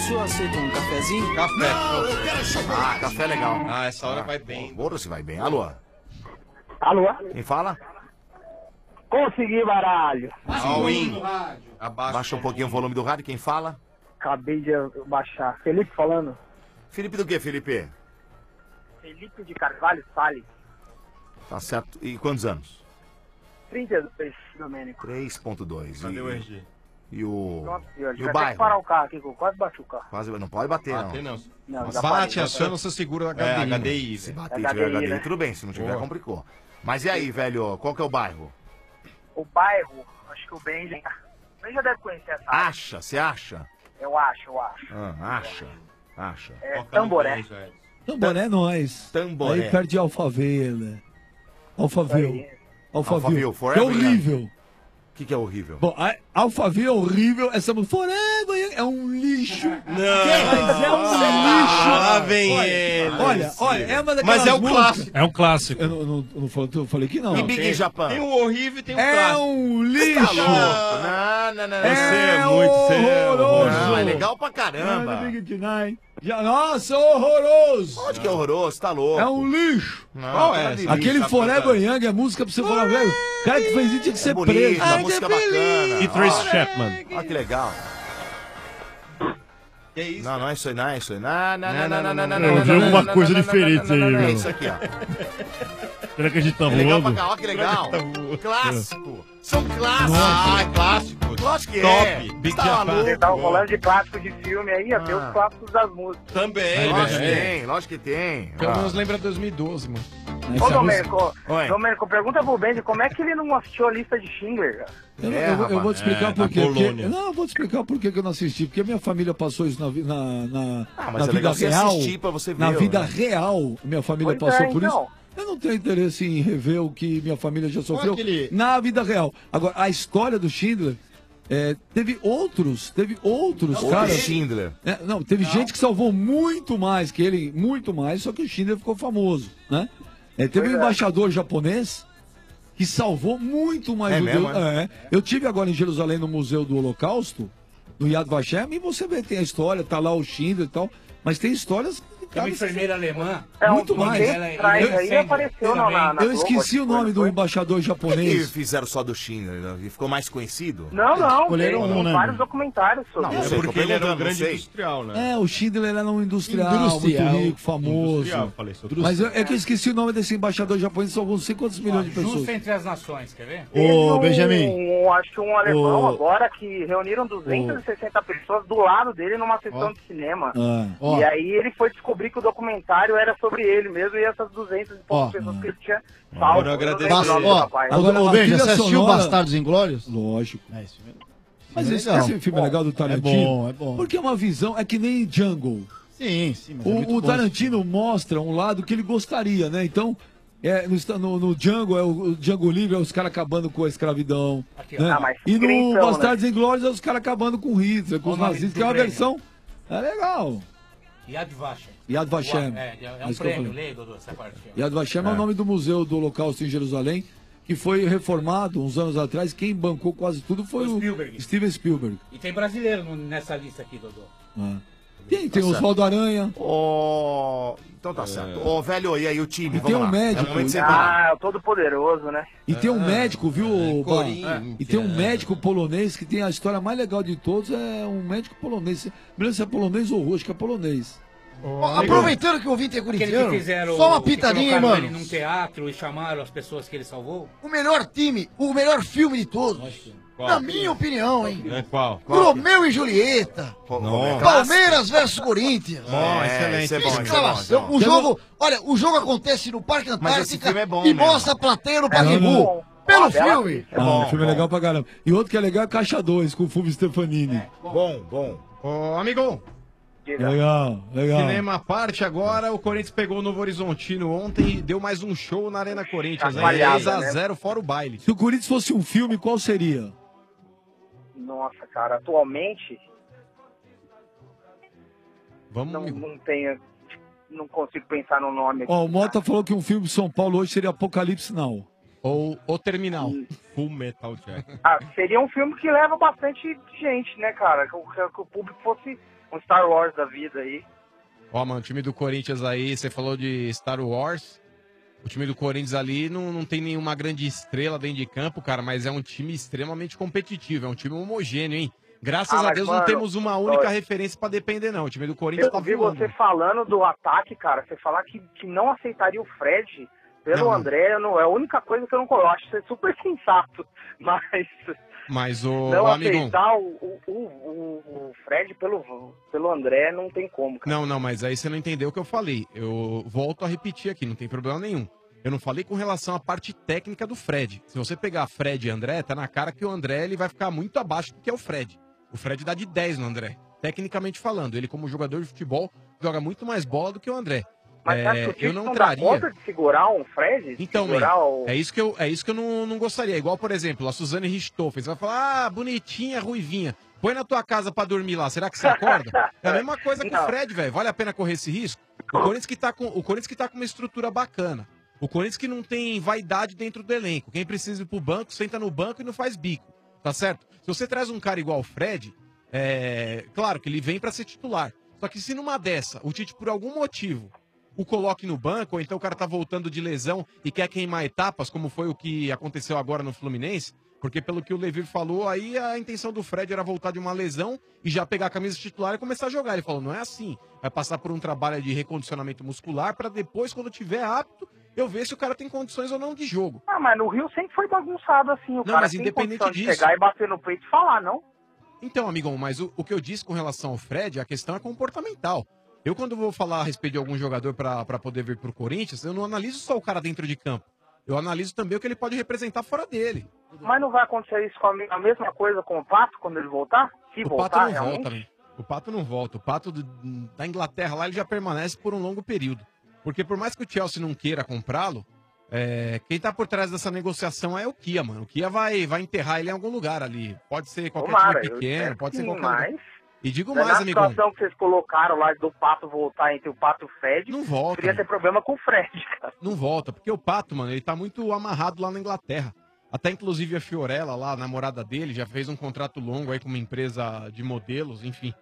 Speaker 7: senhor aceita um cafezinho?
Speaker 17: Café.
Speaker 7: Não, eu quero chocolate.
Speaker 17: Ah, café é legal.
Speaker 18: Ah, essa hora vai bem.
Speaker 17: Bora se vai bem. Alô?
Speaker 8: Alô?
Speaker 17: Quem fala?
Speaker 8: Consegui, baralho.
Speaker 17: All-in. Baixa um pouquinho o volume do rádio. Quem fala?
Speaker 8: Acabei de baixar. Felipe falando.
Speaker 17: Felipe do quê, Felipe?
Speaker 8: Felipe de Carvalho Salles.
Speaker 17: Tá certo. E quantos anos?
Speaker 8: 32, Domênico.
Speaker 17: 3.2.
Speaker 18: Cadê o RG?
Speaker 17: E o...
Speaker 8: Nossa senhora,
Speaker 17: E o
Speaker 8: vai ter que
Speaker 17: bairro?
Speaker 8: parar o carro aqui, que eu quase bati o carro.
Speaker 17: Quase, não pode bater,
Speaker 18: Bater
Speaker 17: não.
Speaker 18: não.
Speaker 8: Não, já
Speaker 15: Bate,
Speaker 8: parei,
Speaker 15: aciona,
Speaker 8: já
Speaker 15: você segura o HDI.
Speaker 18: É,
Speaker 15: né?
Speaker 18: HDI.
Speaker 17: Se
Speaker 18: velho.
Speaker 17: bater e
Speaker 8: HDI,
Speaker 17: tiver HDI,
Speaker 8: né?
Speaker 17: tudo bem. Se não tiver,
Speaker 18: Boa.
Speaker 17: complicou. Mas e aí, velho? Qual que é o bairro?
Speaker 8: O bairro, acho que o Ben já deve conhecer essa área.
Speaker 17: Acha? Você acha?
Speaker 8: Eu acho.
Speaker 17: Acha.
Speaker 8: É Tamboré.
Speaker 21: Tamboré é nós.
Speaker 17: Tamboré.
Speaker 21: Aí perto de Alphaville. Alphaville.
Speaker 17: Alphaville,
Speaker 21: Que é
Speaker 17: Forever
Speaker 21: horrível.
Speaker 17: O que é horrível?
Speaker 21: Bom, Alphaville é horrível. Essa música Forever é um lixo.
Speaker 18: Não.
Speaker 21: Mas é um lixo.
Speaker 18: Lá vem
Speaker 21: Olha,
Speaker 18: ele.
Speaker 21: Olha, é uma daquelas
Speaker 18: Mas é o
Speaker 21: músicas-
Speaker 18: clássico.
Speaker 19: É um clássico.
Speaker 21: Eu falei que não.
Speaker 17: E Big in Japan?
Speaker 18: Tem o horrível e tem o
Speaker 21: É
Speaker 18: clássico.
Speaker 21: um lixo.
Speaker 17: Não.
Speaker 21: Você
Speaker 18: é muito
Speaker 21: horroroso.
Speaker 17: Não, é legal pra caramba.
Speaker 21: Nossa, horroroso.
Speaker 17: Onde que é horroroso? Tá louco.
Speaker 21: É um lixo.
Speaker 17: Não,
Speaker 18: Qual é?
Speaker 17: delícia,
Speaker 21: Aquele
Speaker 17: tá
Speaker 21: Forever
Speaker 17: cantando.
Speaker 21: Young é música pra você falar, velho. O cara que fez isso tinha que ser
Speaker 17: bonito,
Speaker 21: preso.
Speaker 17: uma música bacana.
Speaker 19: E Tracy
Speaker 17: Olha.
Speaker 19: Chapman.
Speaker 17: Olha que legal.
Speaker 18: Que isso?
Speaker 17: Não é isso aí, não é isso aí. Não.
Speaker 20: Eu vi alguma coisa diferente aí,
Speaker 17: É
Speaker 20: meu.
Speaker 17: isso aqui, ó.
Speaker 20: Será que a gente tá
Speaker 17: É legal pra
Speaker 20: voando?
Speaker 17: cá, ó que legal. Clássico. São clássicos.
Speaker 18: Ah, é clássico.
Speaker 17: Lógico que
Speaker 18: Top.
Speaker 17: é.
Speaker 18: Big
Speaker 17: Tá
Speaker 18: Japan.
Speaker 17: maluco?
Speaker 8: Você tava falando de clássicos de filme aí, ia ter os clássicos das músicas.
Speaker 18: Também.
Speaker 17: Lógico que tem.
Speaker 15: Pelo menos lembra 2012, mano.
Speaker 8: Ô, Domênico,
Speaker 17: Oi.
Speaker 8: Domênico, pergunta pro Benji como é que ele não assistiu a lista de Schindler, cara?
Speaker 21: Eu vou te explicar por
Speaker 18: na
Speaker 21: quê.
Speaker 18: colônia.
Speaker 21: Não, eu vou te explicar por quê que eu não assisti. Porque a minha família passou isso
Speaker 17: mas
Speaker 21: na
Speaker 17: é
Speaker 21: vida
Speaker 17: legal você
Speaker 21: real.
Speaker 17: assistir pra você ver,
Speaker 21: Na vida
Speaker 17: né?
Speaker 21: real, minha família
Speaker 8: Pois
Speaker 21: passou
Speaker 8: é,
Speaker 21: por
Speaker 8: então.
Speaker 21: isso. Eu não tenho interesse em rever o que minha família já sofreu
Speaker 20: aquele-
Speaker 21: na vida real. Agora, a história do Schindler, teve outros caras.
Speaker 17: Schindler.
Speaker 21: Teve gente que salvou muito mais que ele, muito mais, só que o Schindler ficou famoso, né? Teve um embaixador japonês que salvou muito mais
Speaker 17: É
Speaker 21: judeus.
Speaker 17: mesmo,
Speaker 21: Eu tive agora em Jerusalém no Museu do Holocausto, no Yad Vashem, e você vê, tem a história, tá lá o Schindler e tal, mas tem histórias
Speaker 23: Tem uma enfermeira alemã.
Speaker 21: muito mais.
Speaker 8: Aí apareceu na
Speaker 21: Eu esqueci o nome do embaixador
Speaker 17: Por que
Speaker 21: japonês.
Speaker 17: fizeram só do Schindler? Né? E ficou mais conhecido?
Speaker 8: Não, tem,
Speaker 20: Escolheram um, né,
Speaker 8: vários
Speaker 20: mano?
Speaker 8: documentários sobre
Speaker 17: Não,
Speaker 8: isso.
Speaker 17: sei,
Speaker 18: Porque ele era um
Speaker 17: perguntando,
Speaker 18: grande
Speaker 17: não sei.
Speaker 18: industrial, né?
Speaker 21: O Schindler era um industrial,
Speaker 20: Industrial.
Speaker 21: muito rico, famoso.
Speaker 18: Industrial, falei, sou
Speaker 21: Mas é que eu esqueci o nome desse embaixador japonês, salvou não sei quantos milhões de pessoas.
Speaker 23: Justo entre as nações, quer ver?
Speaker 20: Ô, Benjamin.
Speaker 8: Acho que um alemão
Speaker 20: Ô.
Speaker 8: agora que reuniram 260 pessoas do lado dele numa sessão de cinema.
Speaker 20: Ó.
Speaker 8: E aí ele foi descobrir que o documentário era sobre ele mesmo e essas 200 e poucas
Speaker 20: Ó.
Speaker 8: pessoas que ele tinha salvo.
Speaker 18: Agora eu agradeço
Speaker 8: Eu não lembro o nome do
Speaker 20: Ó,
Speaker 8: rapaz.
Speaker 21: Agora,
Speaker 20: ô,
Speaker 21: a
Speaker 20: Benja,
Speaker 21: trilha
Speaker 20: você assistiu
Speaker 21: sonora-
Speaker 20: Bastardos Inglórios?
Speaker 21: Lógico.
Speaker 20: É isso mesmo.
Speaker 21: Mas
Speaker 20: É
Speaker 21: esse,
Speaker 20: legal.
Speaker 21: esse filme é legal do Tarantino.
Speaker 20: É bom.
Speaker 21: Porque é uma visão, é que nem Django.
Speaker 20: Sim, mas é muito
Speaker 21: O
Speaker 20: bom.
Speaker 21: Tarantino mostra um lado que ele gostaria, né? Então, no Django, o Django Livre é os caras acabando com a escravidão.
Speaker 23: Aqui,
Speaker 21: né?
Speaker 8: ó. Ah, mas
Speaker 21: E no
Speaker 8: então,
Speaker 21: Bastardos Inglórios é os caras acabando com Hitler, com
Speaker 23: Olha
Speaker 21: os
Speaker 23: o nome
Speaker 21: nazistas,
Speaker 23: do
Speaker 21: que é uma
Speaker 23: prêmio.
Speaker 21: versão. É legal.
Speaker 23: Yad Vashem.
Speaker 21: Yad Vashem.
Speaker 23: É um
Speaker 21: Isso que eu
Speaker 23: prêmio,
Speaker 21: falei.
Speaker 23: lei, Dodô, essa parte.
Speaker 21: Yad Vashem é o nome do museu do Holocausto em Jerusalém, que foi reformado uns anos atrás. Quem bancou quase tudo foi o
Speaker 23: Spielberg.
Speaker 21: Steven Spielberg.
Speaker 23: E tem brasileiro nessa lista aqui, Dodô.
Speaker 21: Tem
Speaker 17: Tá
Speaker 21: Oswaldo Aranha.
Speaker 17: Então tá certo. Ô, velho, e aí o time?
Speaker 21: E tem
Speaker 17: Vamos
Speaker 21: um
Speaker 17: lá.
Speaker 21: médico.
Speaker 17: É o momento de separar.
Speaker 8: Ah, o todo poderoso, né?
Speaker 21: E tem um médico, viu, Bá?
Speaker 18: Corinthians.
Speaker 21: E tem um médico polonês que tem a história mais legal de todos, é um médico polonês. Não lembro se é polonês ou russo, acho que é polonês.
Speaker 20: Ó, aproveitando que o ouvinte é
Speaker 23: Aquele
Speaker 20: corintiano,
Speaker 23: que fizeram.
Speaker 20: só uma
Speaker 23: que
Speaker 20: pitadinha,
Speaker 23: colocaram
Speaker 20: mano.
Speaker 23: ele num teatro e chamaram as pessoas que ele salvou.
Speaker 20: O melhor time, o melhor filme de todos. Na minha opinião, hein?
Speaker 18: É qual?
Speaker 20: Romeu e Julieta.
Speaker 17: Nossa.
Speaker 20: Palmeiras versus Corinthians.
Speaker 17: Bom, excelente. Isso é bom, isso é bom,
Speaker 20: Escalação.
Speaker 17: isso é
Speaker 20: O
Speaker 17: bom.
Speaker 20: jogo, olha, o jogo acontece no Parque
Speaker 17: Mas esse
Speaker 20: Antártica
Speaker 17: filme é bom
Speaker 20: e
Speaker 17: mesmo.
Speaker 20: mostra a plateia no
Speaker 21: não.
Speaker 20: Pacaembu. Pelo filme.
Speaker 21: O filme é legal pra caramba. E outro que é legal é Caixa 2, com o Fulvio Stefanini.
Speaker 17: Bom.
Speaker 15: Ô, amigo,
Speaker 21: Legal.
Speaker 15: cinema à parte agora, o Corinthians pegou o Novo Horizontino ontem e deu mais um show na Arena Corinthians. Aí
Speaker 8: Chacoalhada,
Speaker 15: 3-0 fora o baile.
Speaker 21: Se o Corinthians fosse um filme, qual seria?
Speaker 8: Nossa, cara, atualmente
Speaker 15: Vamos,
Speaker 8: não tenho. Não consigo pensar no nome aqui.
Speaker 21: Ó, o Mota falou que um filme de São Paulo hoje seria Apocalipse Now.
Speaker 15: Ou o Terminal.
Speaker 18: Full Metal Jacket.
Speaker 8: Ah, seria um filme que leva bastante gente, né, cara? Que o público fosse um Star Wars da vida aí.
Speaker 15: Ó, mano, o time do Corinthians aí, você falou de Star Wars. O time do Corinthians ali não tem nenhuma grande estrela dentro de campo, cara, mas é um time extremamente competitivo, é um time homogêneo, hein? Graças a Deus,
Speaker 8: mano,
Speaker 15: não temos uma única referência pra depender, não. O time do Corinthians tá
Speaker 8: Eu vi
Speaker 15: voando.
Speaker 8: você falando do ataque, cara, você falar que não aceitaria o Fred pelo
Speaker 15: Não.
Speaker 8: André, não, é a única coisa que eu não coloco. Acho que você é super sensato,
Speaker 15: Mas o
Speaker 8: não
Speaker 15: amigão...
Speaker 8: aceitar o Fred pelo André não tem como, cara.
Speaker 15: Não, mas aí você não entendeu o que eu falei. Eu volto a repetir aqui, não tem problema nenhum. Eu não falei com relação à parte técnica do Fred. Se você pegar Fred e André, tá na cara que o André ele vai ficar muito abaixo do que é o Fred. O Fred dá de 10 no André, tecnicamente falando. Ele, como jogador de futebol, joga muito mais bola do que o André.
Speaker 8: Mas você acha que o time
Speaker 15: eu não
Speaker 8: dá
Speaker 15: traria...
Speaker 8: conta de segurar um Fred?
Speaker 15: Então,
Speaker 8: segurar
Speaker 15: man, é isso que eu não gostaria. Igual, por exemplo, a Suzane Richthofen. Você vai falar, bonitinha, ruivinha. Põe na tua casa pra dormir lá, será que você acorda? É a mesma coisa com o Fred, velho. Vale a pena correr esse risco? O Corinthians que tá com uma estrutura bacana. O Corinthians que não tem vaidade dentro do elenco. Quem precisa ir pro banco, senta no banco e não faz bico. Tá certo? Se você traz um cara igual o Fred, claro que ele vem pra ser titular. Só que se numa dessa, o Tite, por algum motivo, o coloque no banco, ou então o cara tá voltando de lesão e quer queimar etapas, como foi o que aconteceu agora no Fluminense, porque pelo que o Levi falou, aí a intenção do Fred era voltar de uma lesão e já pegar a camisa titular e começar a jogar. Ele falou, não é assim. Vai passar por um trabalho de recondicionamento muscular pra depois, quando tiver apto, eu ver se o cara tem condições ou não de jogo.
Speaker 8: Ah, mas no Rio sempre foi bagunçado assim. O
Speaker 15: Não,
Speaker 8: cara
Speaker 15: mas
Speaker 8: tem
Speaker 15: independente
Speaker 8: condição de
Speaker 15: disso-
Speaker 8: chegar e bater no peito e falar, não?
Speaker 15: Então, amigão, mas o que eu disse com relação ao Fred, a questão é comportamental. Eu, quando vou falar a respeito de algum jogador pra poder vir pro Corinthians, eu não analiso só o cara dentro de campo. Eu analiso também o que ele pode representar fora dele.
Speaker 8: Mas não vai acontecer isso com a mesma coisa com o Pato quando ele voltar? Se
Speaker 15: O
Speaker 8: voltar,
Speaker 15: Pato não
Speaker 8: realmente?
Speaker 15: volta, né? O Pato não volta. O Pato da Inglaterra lá, ele já permanece por um longo período. Porque por mais que o Chelsea não queira comprá-lo, quem tá por trás dessa negociação é o Kia, mano. O Kia vai enterrar ele em algum lugar ali. Pode ser qualquer
Speaker 8: Tomara,
Speaker 15: time
Speaker 8: eu
Speaker 15: pequeno,
Speaker 8: espero
Speaker 15: pode
Speaker 8: que
Speaker 15: ser
Speaker 8: sim,
Speaker 15: qualquer lugar.
Speaker 8: mas-
Speaker 15: E digo
Speaker 8: Na
Speaker 15: mais, amigão.
Speaker 8: situação que vocês colocaram lá do Pato voltar entre o Pato e o Fred,
Speaker 15: não volta,
Speaker 8: poderia ter problema com o Fred, cara.
Speaker 15: Não volta, porque o Pato, mano, ele tá muito amarrado lá na Inglaterra. Até inclusive a Fiorella lá, a namorada dele, já fez um contrato longo aí com uma empresa de modelos, enfim.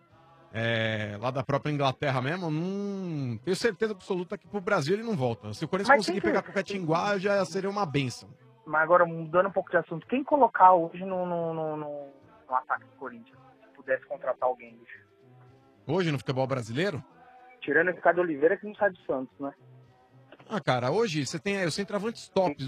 Speaker 15: Lá da própria Inglaterra mesmo, não tenho certeza absoluta que pro Brasil ele não volta. Se o Corinthians
Speaker 8: Mas
Speaker 15: conseguir
Speaker 8: quem que-
Speaker 15: pegar qualquer Tinguá, já seria uma benção.
Speaker 8: Mas agora, mudando um pouco de assunto, quem colocar hoje no ataque do Corinthians? Se pudesse contratar alguém, bicho.
Speaker 15: Hoje no futebol brasileiro?
Speaker 8: Tirando o Ricardo Oliveira, que não sai do Santos, né?
Speaker 15: Ah, cara, hoje você tem os centroavantes tops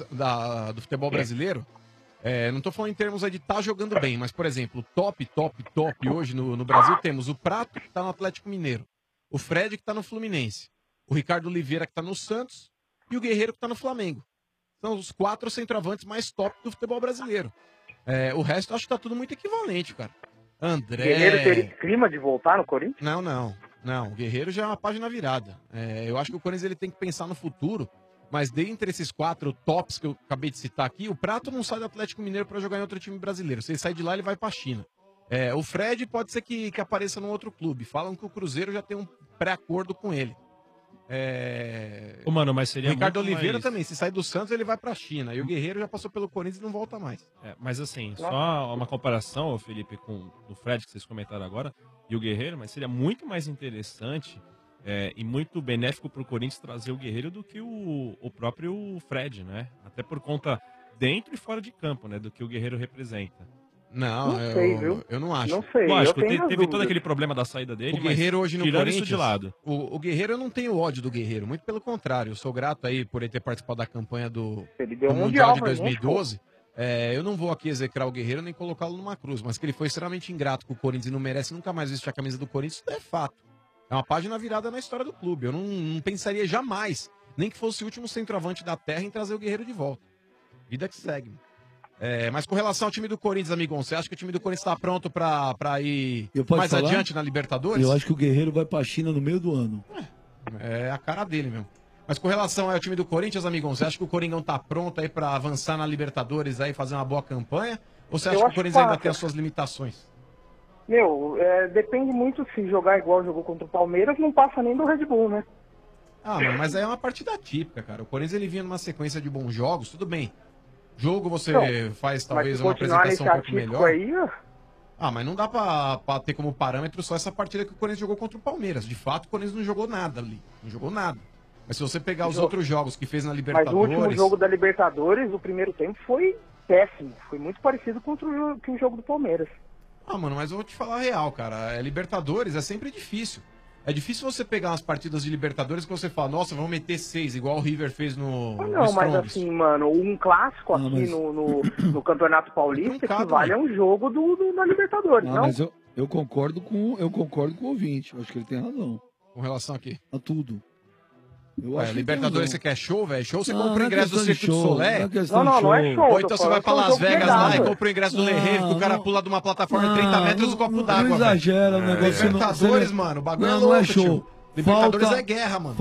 Speaker 15: do futebol brasileiro. Não tô falando em termos aí de estar jogando bem, mas, por exemplo, top hoje no Brasil temos o Prato, que tá no Atlético Mineiro, o Fred, que tá no Fluminense, o Ricardo Oliveira, que tá no Santos, e o Guerreiro, que tá no Flamengo. São os 4 centroavantes mais top do futebol brasileiro. O resto eu acho que tá tudo muito equivalente, cara. André...
Speaker 8: Guerreiro teria clima de voltar no Corinthians?
Speaker 15: Não, o Guerreiro já é uma página virada. Eu acho que o Corinthians ele tem que pensar no futuro, mas dentre esses 4 tops que eu acabei de citar aqui, o Prato não sai do Atlético Mineiro para jogar em outro time brasileiro. Se ele sair de lá, ele vai pra China. O Fred pode ser que apareça num outro clube. Falam que o Cruzeiro já tem um pré-acordo com ele.
Speaker 19: Ô, mano, mas seria
Speaker 15: O Ricardo
Speaker 19: muito
Speaker 15: Oliveira
Speaker 19: mais-
Speaker 15: também, se sair do Santos, ele vai pra China. E o Guerreiro já passou pelo Corinthians e não volta mais.
Speaker 19: Mas assim, só uma comparação, ô, Felipe, com o Fred que vocês comentaram agora e o Guerreiro, mas seria muito mais interessante e muito benéfico pro Corinthians trazer o Guerreiro do que o próprio Fred, né? Até por conta dentro e fora de campo, né? Do que o Guerreiro representa.
Speaker 15: Não,
Speaker 8: Não sei, viu?
Speaker 15: eu não acho.
Speaker 8: Não sei,
Speaker 19: Lógico,
Speaker 8: eu tenho minhas
Speaker 19: teve todo
Speaker 8: dúvidas.
Speaker 19: aquele problema da saída dele,
Speaker 15: O Guerreiro
Speaker 19: mas
Speaker 15: hoje no
Speaker 19: tirando
Speaker 15: Corinthians,
Speaker 19: isso de lado.
Speaker 15: O Guerreiro, eu não tenho ódio do Guerreiro, muito pelo contrário. Eu sou grato aí por ele ter participado da campanha do
Speaker 8: deu
Speaker 15: do
Speaker 8: um
Speaker 15: Mundial
Speaker 8: mundial
Speaker 15: de
Speaker 8: pra gente,
Speaker 15: 2012. Eu não vou aqui execrar o Guerreiro nem colocá-lo numa cruz, mas que ele foi extremamente ingrato com o Corinthians e não merece nunca mais vestir a camisa do Corinthians, isso é fato. É uma página virada na história do clube. Eu não pensaria jamais, nem que fosse o último centroavante da terra, em trazer o Guerreiro de volta. Vida que segue. Mas com relação ao time do Corinthians, amigão, você acha que o time do Corinthians está pronto pra ir
Speaker 6: Eu posso
Speaker 15: mais
Speaker 6: falar?
Speaker 15: adiante na Libertadores?
Speaker 6: Eu acho que o Guerreiro vai pra China no meio do ano.
Speaker 15: É a cara dele mesmo. Mas com relação ao time do Corinthians, amigão, você acha que o Coringão tá pronto aí pra avançar na Libertadores aí, fazer uma boa campanha? Ou você acha
Speaker 8: Eu
Speaker 15: que o
Speaker 8: acho
Speaker 15: Corinthians
Speaker 8: que
Speaker 15: ainda
Speaker 8: passa.
Speaker 15: tem as suas limitações?
Speaker 8: Meu, depende muito se jogar igual jogou contra o Palmeiras, não passa nem do Red Bull, né?
Speaker 15: Ah, mano, mas aí é uma partida típica, cara. O Corinthians ele vinha numa sequência de bons jogos, tudo bem. Jogo você
Speaker 8: Não,
Speaker 15: faz
Speaker 8: Mas
Speaker 15: talvez
Speaker 8: se
Speaker 15: uma
Speaker 8: continuar
Speaker 15: apresentação
Speaker 8: nesse
Speaker 15: um pouco
Speaker 8: atípico
Speaker 15: melhor.
Speaker 8: aí, ó,
Speaker 15: Ah, mas não dá pra ter como parâmetro só essa partida que o Corinthians jogou contra o Palmeiras. De fato, o Corinthians não jogou nada ali. Não jogou nada. Mas se você pegar os outros jogos que fez na
Speaker 8: Mas
Speaker 15: Libertadores...
Speaker 8: o último jogo da Libertadores, o primeiro tempo foi péssimo. Foi muito parecido com o jogo do Palmeiras.
Speaker 15: Ah, mano, mas eu vou te falar a real, cara. Libertadores é sempre difícil. É difícil você pegar umas partidas de Libertadores que você fala, nossa, vamos meter 6, igual o River fez no
Speaker 8: Não, mas assim, mano, um clássico aqui no Campeonato Paulista equivale a um jogo da Libertadores, não?
Speaker 21: Mas eu concordo com o ouvinte. Eu acho que ele tem razão.
Speaker 15: Com relação a quê?
Speaker 21: A tudo. Eu
Speaker 15: Ué,
Speaker 21: acho que
Speaker 15: Libertadores
Speaker 21: tem
Speaker 15: você quer show, velho? Show você
Speaker 21: Não,
Speaker 15: compra o
Speaker 21: não é
Speaker 15: ingresso do
Speaker 21: questão de
Speaker 15: Circuito
Speaker 21: show,
Speaker 15: Solé?
Speaker 21: não é questão de
Speaker 8: não é show.
Speaker 15: Ou então você vai pra Las Vegas lá e compra o ingresso do Le Rêve, que o cara pula de uma plataforma de 30 metros do copo d'água.
Speaker 21: Não exagera o negócio.
Speaker 15: Libertadores, mano, o bagulho é
Speaker 21: não
Speaker 15: louco,
Speaker 21: é show.
Speaker 15: tio. Libertadores é guerra, mano.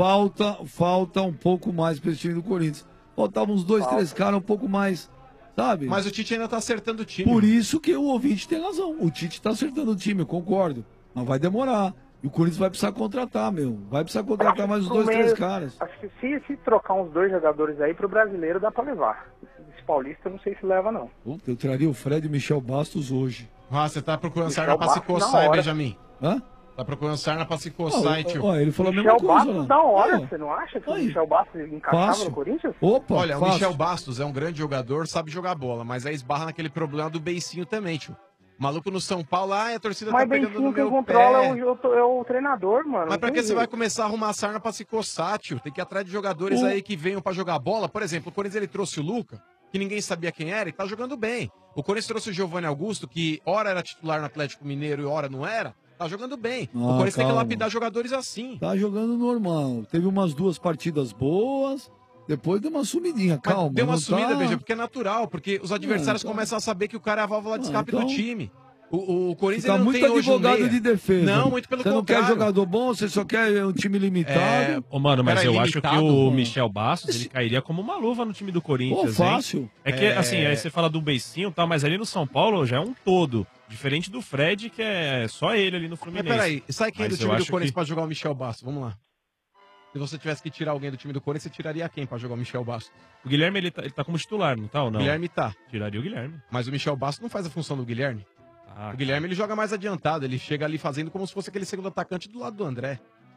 Speaker 21: Falta um pouco mais pra esse time do Corinthians. Faltavam uns 2, 3 caras um pouco mais, sabe?
Speaker 15: Mas o Tite ainda tá acertando o time.
Speaker 21: Por isso que o ouvinte tem razão. O Tite tá acertando o time, eu concordo. Mas vai demorar. E o Corinthians vai precisar contratar, meu. Vai precisar contratar mais uns 2, 3 caras.
Speaker 8: Acho que se trocar uns 2 jogadores aí pro brasileiro dá pra levar. Esse paulista eu não sei se leva, não.
Speaker 21: Puta, eu traria o Fred e o Michel Bastos hoje.
Speaker 15: Ah, você tá procurando
Speaker 8: Michel
Speaker 15: sarna pra se
Speaker 8: Bastos
Speaker 15: coçar,
Speaker 8: na hora.
Speaker 15: Benjamin?
Speaker 21: Hã?
Speaker 15: Tá procurando sarna pra se coçar, hein, tio?
Speaker 21: Ó, ele falou a
Speaker 8: Michel
Speaker 21: mesma coisa,
Speaker 8: Bastos
Speaker 21: né?
Speaker 8: da hora,
Speaker 21: Ó.
Speaker 8: você não acha que o Michel Bastos encaixava
Speaker 21: Fácil.
Speaker 8: no Corinthians?
Speaker 21: Opa,
Speaker 15: Olha, o
Speaker 21: fácil.
Speaker 15: Michel Bastos é um grande jogador, sabe jogar bola, mas aí esbarra naquele problema do beicinho também, tio. Maluco no São Paulo, a torcida
Speaker 8: Mas
Speaker 15: tá pegando
Speaker 8: Bentinho
Speaker 15: no
Speaker 8: quem
Speaker 15: meu
Speaker 8: controla
Speaker 15: pé.
Speaker 8: é o treinador, mano.
Speaker 15: Mas pra
Speaker 8: não
Speaker 15: que
Speaker 8: tem
Speaker 15: você vai
Speaker 8: jeito.
Speaker 15: começar a arrumar sarna pra se coçar, tio? Tem que ir atrás de jogadores aí que venham pra jogar bola. Por exemplo, o Corinthians ele trouxe o Luca, que ninguém sabia quem era, e tá jogando bem. O Corinthians trouxe o Giovanni Augusto, que ora era titular no Atlético Mineiro e ora não era. Tá jogando bem. O Corinthians tem que
Speaker 21: calma.
Speaker 15: lapidar jogadores assim.
Speaker 21: Tá jogando normal. Teve umas 2 partidas boas, depois deu uma sumidinha.
Speaker 15: Mas
Speaker 21: Calma.
Speaker 15: deu uma
Speaker 21: não
Speaker 15: sumida,
Speaker 21: tá...
Speaker 15: Beija, porque é natural, porque os adversários
Speaker 21: então-
Speaker 15: começam a saber que o cara é a válvula de escape
Speaker 21: então-
Speaker 15: do time. O Corinthians
Speaker 21: Tá
Speaker 15: ele não
Speaker 21: muito
Speaker 15: tem hoje um
Speaker 21: advogado
Speaker 15: meia.
Speaker 21: de defesa.
Speaker 15: Não, muito pelo
Speaker 21: Você não
Speaker 15: contrário.
Speaker 21: quer jogador bom, você só quer um time limitado.
Speaker 19: Ô, mano, mas
Speaker 15: Peraí,
Speaker 19: eu acho que
Speaker 15: limitado,
Speaker 19: o
Speaker 15: mano.
Speaker 19: Michel Bastos, ele cairia como uma luva no time do Corinthians,
Speaker 21: Pô,
Speaker 19: hein?
Speaker 21: fácil.
Speaker 19: É que, assim, aí você fala do beicinho e tal, mas ali no São Paulo já é um todo. Diferente do Fred, que é só ele ali no
Speaker 15: Mas
Speaker 19: Fluminense.
Speaker 15: peraí, sai quem
Speaker 19: Mas
Speaker 15: do
Speaker 19: eu
Speaker 15: time do
Speaker 19: acho
Speaker 15: Corinthians
Speaker 19: que-
Speaker 15: pra jogar o Michel Bastos? Vamos lá. Se você tivesse que tirar alguém do time do Corinthians, você tiraria quem pra jogar o Michel Bastos?
Speaker 19: O Guilherme, ele tá como titular, não tá ou não?
Speaker 15: O Guilherme tá.
Speaker 19: Tiraria o Guilherme.
Speaker 15: Mas o Michel Bastos não faz a função do Guilherme.
Speaker 19: Ah,
Speaker 15: O Guilherme ele joga mais adiantado, ele chega ali fazendo como se fosse aquele segundo atacante do lado do André.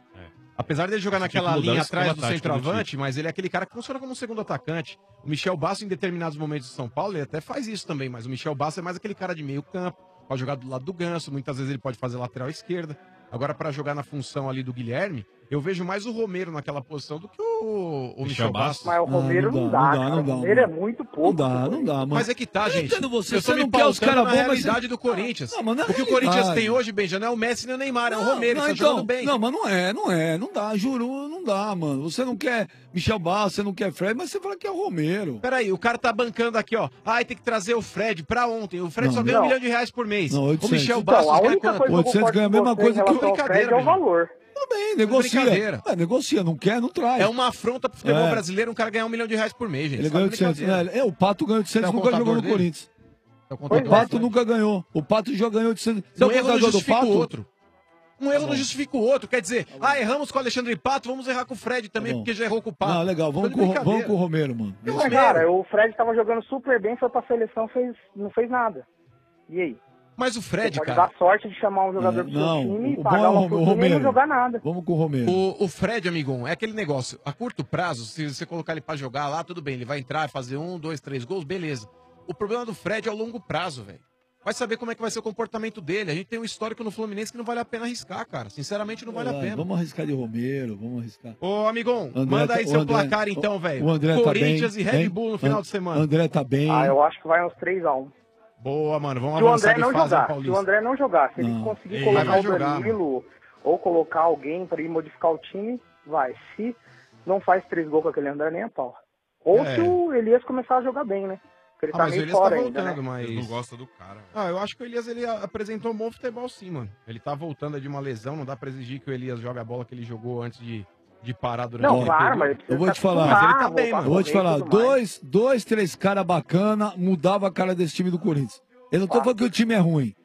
Speaker 15: Apesar dele jogar
Speaker 19: Você tinha que
Speaker 15: naquela
Speaker 19: mudar
Speaker 15: linha
Speaker 19: o esquema
Speaker 15: atrás do
Speaker 19: tático do
Speaker 15: centroavante, mas ele é aquele cara que funciona como um segundo atacante. O Michel Bastos, em determinados momentos de São Paulo, ele até faz isso também, mas o Michel Bastos é mais aquele cara de meio campo, pode jogar do lado do Ganso, muitas vezes ele pode fazer lateral esquerda. Agora, pra jogar na função ali do Guilherme, eu vejo mais o Romero naquela posição do que o Michel Bastos.
Speaker 8: Mas o Romero não dá, cara. O Romero é muito pouco.
Speaker 21: Não dá, mano.
Speaker 15: Mas é que tá,
Speaker 21: Eu
Speaker 15: gente.
Speaker 21: entendo você,
Speaker 15: eu tô
Speaker 21: você
Speaker 15: me
Speaker 21: não quer os
Speaker 15: pautando
Speaker 21: caras
Speaker 15: na
Speaker 21: bons, mas
Speaker 15: realidade
Speaker 21: você-
Speaker 15: do Corinthians.
Speaker 21: Não, mas não é
Speaker 15: o que o
Speaker 21: realidade.
Speaker 15: Corinthians tem hoje, Benja, não é o Messi nem o Neymar, é o Romero,
Speaker 21: não,
Speaker 15: ele tá jogando bem.
Speaker 21: Não, mas não dá, juro, não dá, mano. Você não quer Michel Bastos, você não quer Fred, mas você fala que é o Romero.
Speaker 15: Peraí, o cara tá bancando aqui, ó. Ai, tem que trazer o Fred pra ontem. O Fred
Speaker 21: Não,
Speaker 15: só ganha
Speaker 21: não.
Speaker 15: R$1 milhão por mês.
Speaker 21: Não,
Speaker 15: o
Speaker 21: 800.
Speaker 15: Michel
Speaker 21: Então,
Speaker 15: Bastos
Speaker 21: a
Speaker 15: ganha
Speaker 21: única
Speaker 15: quanto?
Speaker 21: coisa que eu 800 ganha a mesma coisa que o
Speaker 15: brincadeira,
Speaker 8: é o
Speaker 15: Benja.
Speaker 8: valor.
Speaker 21: Tudo bem, negocia.
Speaker 15: brincadeira.
Speaker 21: Negocia, não quer, não traz.
Speaker 15: É uma afronta pro futebol
Speaker 21: É.
Speaker 15: brasileiro um cara ganhar R$1 milhão por mês, gente.
Speaker 21: Ele
Speaker 15: Só
Speaker 21: ganhou
Speaker 15: de
Speaker 21: 800.
Speaker 15: brincadeira.
Speaker 21: O Pato ganhou 800,
Speaker 15: É o
Speaker 21: nunca jogou
Speaker 15: contador
Speaker 21: no
Speaker 15: dele?
Speaker 21: Corinthians.
Speaker 15: É o
Speaker 21: O
Speaker 15: contador
Speaker 21: Pato
Speaker 15: dele.
Speaker 21: nunca ganhou. O Pato já ganhou 800. Sabe
Speaker 15: Um
Speaker 21: qual é
Speaker 15: erro
Speaker 21: o
Speaker 15: não
Speaker 21: jogador do
Speaker 15: justifica o
Speaker 21: Pato?
Speaker 15: outro. Um erro não justifica o outro. Quer dizer, erramos com o Alexandre Pato, vamos errar com o Fred também,
Speaker 21: bom.
Speaker 15: porque já errou com o Pato.
Speaker 21: Não, legal, vamos
Speaker 15: Tô de
Speaker 21: com
Speaker 15: brincadeira.
Speaker 21: o Romero, mano.
Speaker 8: Mas, cara, o Fred tava jogando super bem, foi pra seleção, não fez nada. E aí?
Speaker 15: Mas o Fred,
Speaker 8: Você pode
Speaker 15: cara...
Speaker 8: dar sorte de chamar um jogador do seu
Speaker 21: Não,
Speaker 8: time,
Speaker 21: o
Speaker 8: pagar
Speaker 21: bom é
Speaker 8: uma
Speaker 21: o
Speaker 8: fortuna e
Speaker 21: Romero.
Speaker 8: não jogar nada.
Speaker 21: Vamos com o Romero.
Speaker 15: O Fred, amigão, é aquele negócio. A curto prazo, se você colocar ele pra jogar lá, tudo bem. Ele vai entrar, fazer 1, 2, 3 gols, beleza. O problema do Fred é o longo prazo, velho. Vai saber como é que vai ser o comportamento dele. A gente tem um histórico no Fluminense que não vale a pena arriscar, cara. Sinceramente, não vale a pena.
Speaker 21: Vamos arriscar de Romero, vamos arriscar.
Speaker 15: Ô, amigão,
Speaker 21: André
Speaker 15: manda
Speaker 21: tá-
Speaker 15: aí
Speaker 21: o
Speaker 15: seu
Speaker 21: André-
Speaker 15: placar então, velho.
Speaker 21: O André tá
Speaker 15: Corinthians
Speaker 21: bem,
Speaker 15: e Red
Speaker 21: hein?
Speaker 15: Bull no final de semana.
Speaker 21: André tá bem.
Speaker 8: Ah, eu acho que vai uns 3-1.
Speaker 15: Boa, mano. Vamos
Speaker 8: Se o
Speaker 15: avançar
Speaker 8: André
Speaker 15: de
Speaker 8: não
Speaker 15: fase
Speaker 8: jogar,
Speaker 15: no
Speaker 8: se o
Speaker 15: Paulista.
Speaker 8: André não jogar, se ele
Speaker 21: Não.
Speaker 8: conseguir
Speaker 15: Ele
Speaker 8: colocar
Speaker 15: vai
Speaker 8: o
Speaker 15: jogar,
Speaker 8: Danilo ou colocar alguém pra ir modificar o time, vai. Se não faz 3 gols com aquele André, nem a pau. Ou
Speaker 15: É.
Speaker 8: se o Elias começar a jogar bem, né? Porque ele tá
Speaker 15: mas o
Speaker 8: meio
Speaker 15: Elias
Speaker 8: fora
Speaker 15: tá
Speaker 8: ainda,
Speaker 15: voltando,
Speaker 8: né?
Speaker 15: mas...
Speaker 16: Ele não gosta do cara.
Speaker 15: Ah, eu acho que o Elias ele apresentou um bom futebol sim, mano. Ele tá voltando de uma lesão, não dá pra exigir que o Elias jogue a bola que ele jogou antes de parar durante
Speaker 8: Não,
Speaker 15: aquele
Speaker 8: claro,
Speaker 15: período.
Speaker 8: mas
Speaker 21: Eu vou te falar.
Speaker 15: Mas ele tá bem, mano.
Speaker 21: Eu vou te falar, dois, três caras bacana mudava a cara desse time do Corinthians. Eu não tô falando que o time é ruim.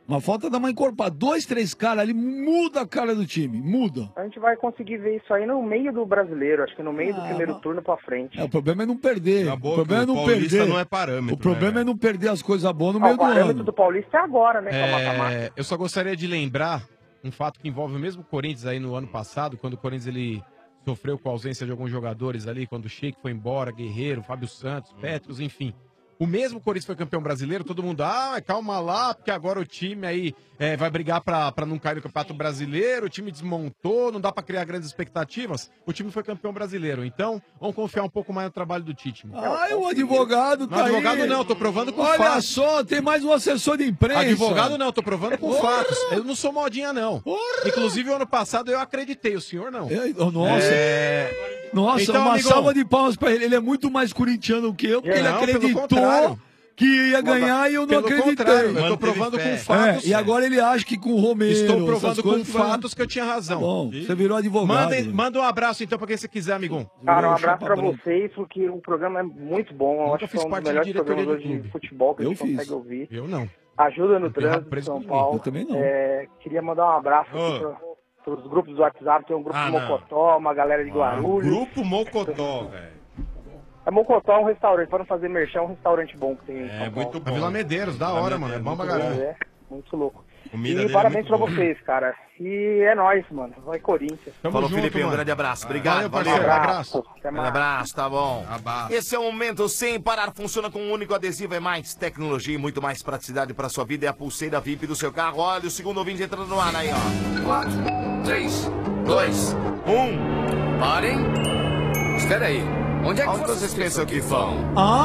Speaker 21: Uma falta dá uma encorpada. 2, 3 caras ali, muda a cara do time. Muda.
Speaker 8: A gente vai conseguir ver isso aí no meio do brasileiro, acho que no meio do primeiro turno pra frente.
Speaker 21: O problema é não perder. O problema é não
Speaker 18: Paulista
Speaker 21: perder.
Speaker 18: não é parâmetro,
Speaker 21: O problema
Speaker 18: né,
Speaker 21: é não perder as coisas boas no meio
Speaker 8: O
Speaker 21: do
Speaker 8: parâmetro
Speaker 21: ano.
Speaker 8: do Paulista é agora, né? que é o mata-mata.
Speaker 15: Eu só gostaria de lembrar um fato que envolve o mesmo Corinthians aí no ano passado, quando o Corinthians ele sofreu com a ausência de alguns jogadores ali, quando o Sheik foi embora, Guerreiro, Fábio Santos, Petros, enfim. O mesmo Corinthians foi campeão brasileiro, todo mundo, calma lá, porque agora o time aí vai brigar pra não cair no Campeonato Brasileiro, o time desmontou, não dá pra criar grandes expectativas. O time foi campeão brasileiro, então vamos confiar um pouco mais no trabalho do Tite.
Speaker 21: O advogado tá aí.
Speaker 15: Advogado não, tô provando com
Speaker 21: Olha
Speaker 15: fatos.
Speaker 21: só, tem mais um assessor de imprensa.
Speaker 15: Advogado não, tô provando com fatos. Eu não sou modinha, não. Inclusive, o ano passado eu acreditei, o senhor não.
Speaker 21: Nossa. Nossa,
Speaker 15: Então,
Speaker 21: uma
Speaker 15: amigão,
Speaker 21: salva de palmas pra ele. Ele é muito mais corintiano que eu, porque ele
Speaker 15: Não, pelo
Speaker 21: acreditou
Speaker 15: contrário.
Speaker 21: que ia ganhar e eu não
Speaker 15: Pelo
Speaker 21: acreditei.
Speaker 15: contrário, eu tô provando com fatos.
Speaker 21: E agora ele acha que com o Romero...
Speaker 15: Estou provando
Speaker 21: essas
Speaker 15: com
Speaker 21: coisas vai-
Speaker 15: fatos que eu tinha razão.
Speaker 21: Tá bom, você virou advogado.
Speaker 15: Manda um abraço então pra quem você quiser, amigão.
Speaker 8: Cara, um abraço pra vocês, porque o programa é muito bom. Eu acho que é um dos melhores programas hoje de futebol que a gente consegue ouvir.
Speaker 15: Eu não.
Speaker 8: Ajuda no
Speaker 15: Eu tenho
Speaker 8: trânsito de
Speaker 15: preso
Speaker 8: São
Speaker 15: comigo.
Speaker 8: Paulo.
Speaker 15: Eu também não.
Speaker 8: Queria mandar um abraço aqui pros grupos do WhatsApp. Tem um grupo de
Speaker 18: não.
Speaker 8: Mocotó, uma galera de Guarulhos.
Speaker 18: Grupo Mocotó, velho.
Speaker 8: É Mocotó, é um restaurante, para não fazer merchan, é um restaurante bom que tem em São Paulo.
Speaker 18: muito bom.
Speaker 15: A Vila Medeiros, da hora, mano. É bom pra caramba.
Speaker 8: É, muito louco.
Speaker 18: Comida
Speaker 8: E
Speaker 18: dele é
Speaker 8: parabéns
Speaker 18: muito
Speaker 8: pra
Speaker 18: boa.
Speaker 8: vocês, cara. E é nóis, mano. Vai Corinthians.
Speaker 17: Falou, Felipe, um grande abraço. Obrigado, valeu.
Speaker 8: Abraço.
Speaker 17: Grande abraço, tá bom. Esse é o momento sem parar. Funciona com um único adesivo. É mais tecnologia e muito mais praticidade pra sua vida. É a pulseira VIP do seu carro. Olha o segundo ouvinte entrando no ar aí, ó. 4, 3, 2, 1. Parem. Espera aí. Onde é que vocês pensam que vão?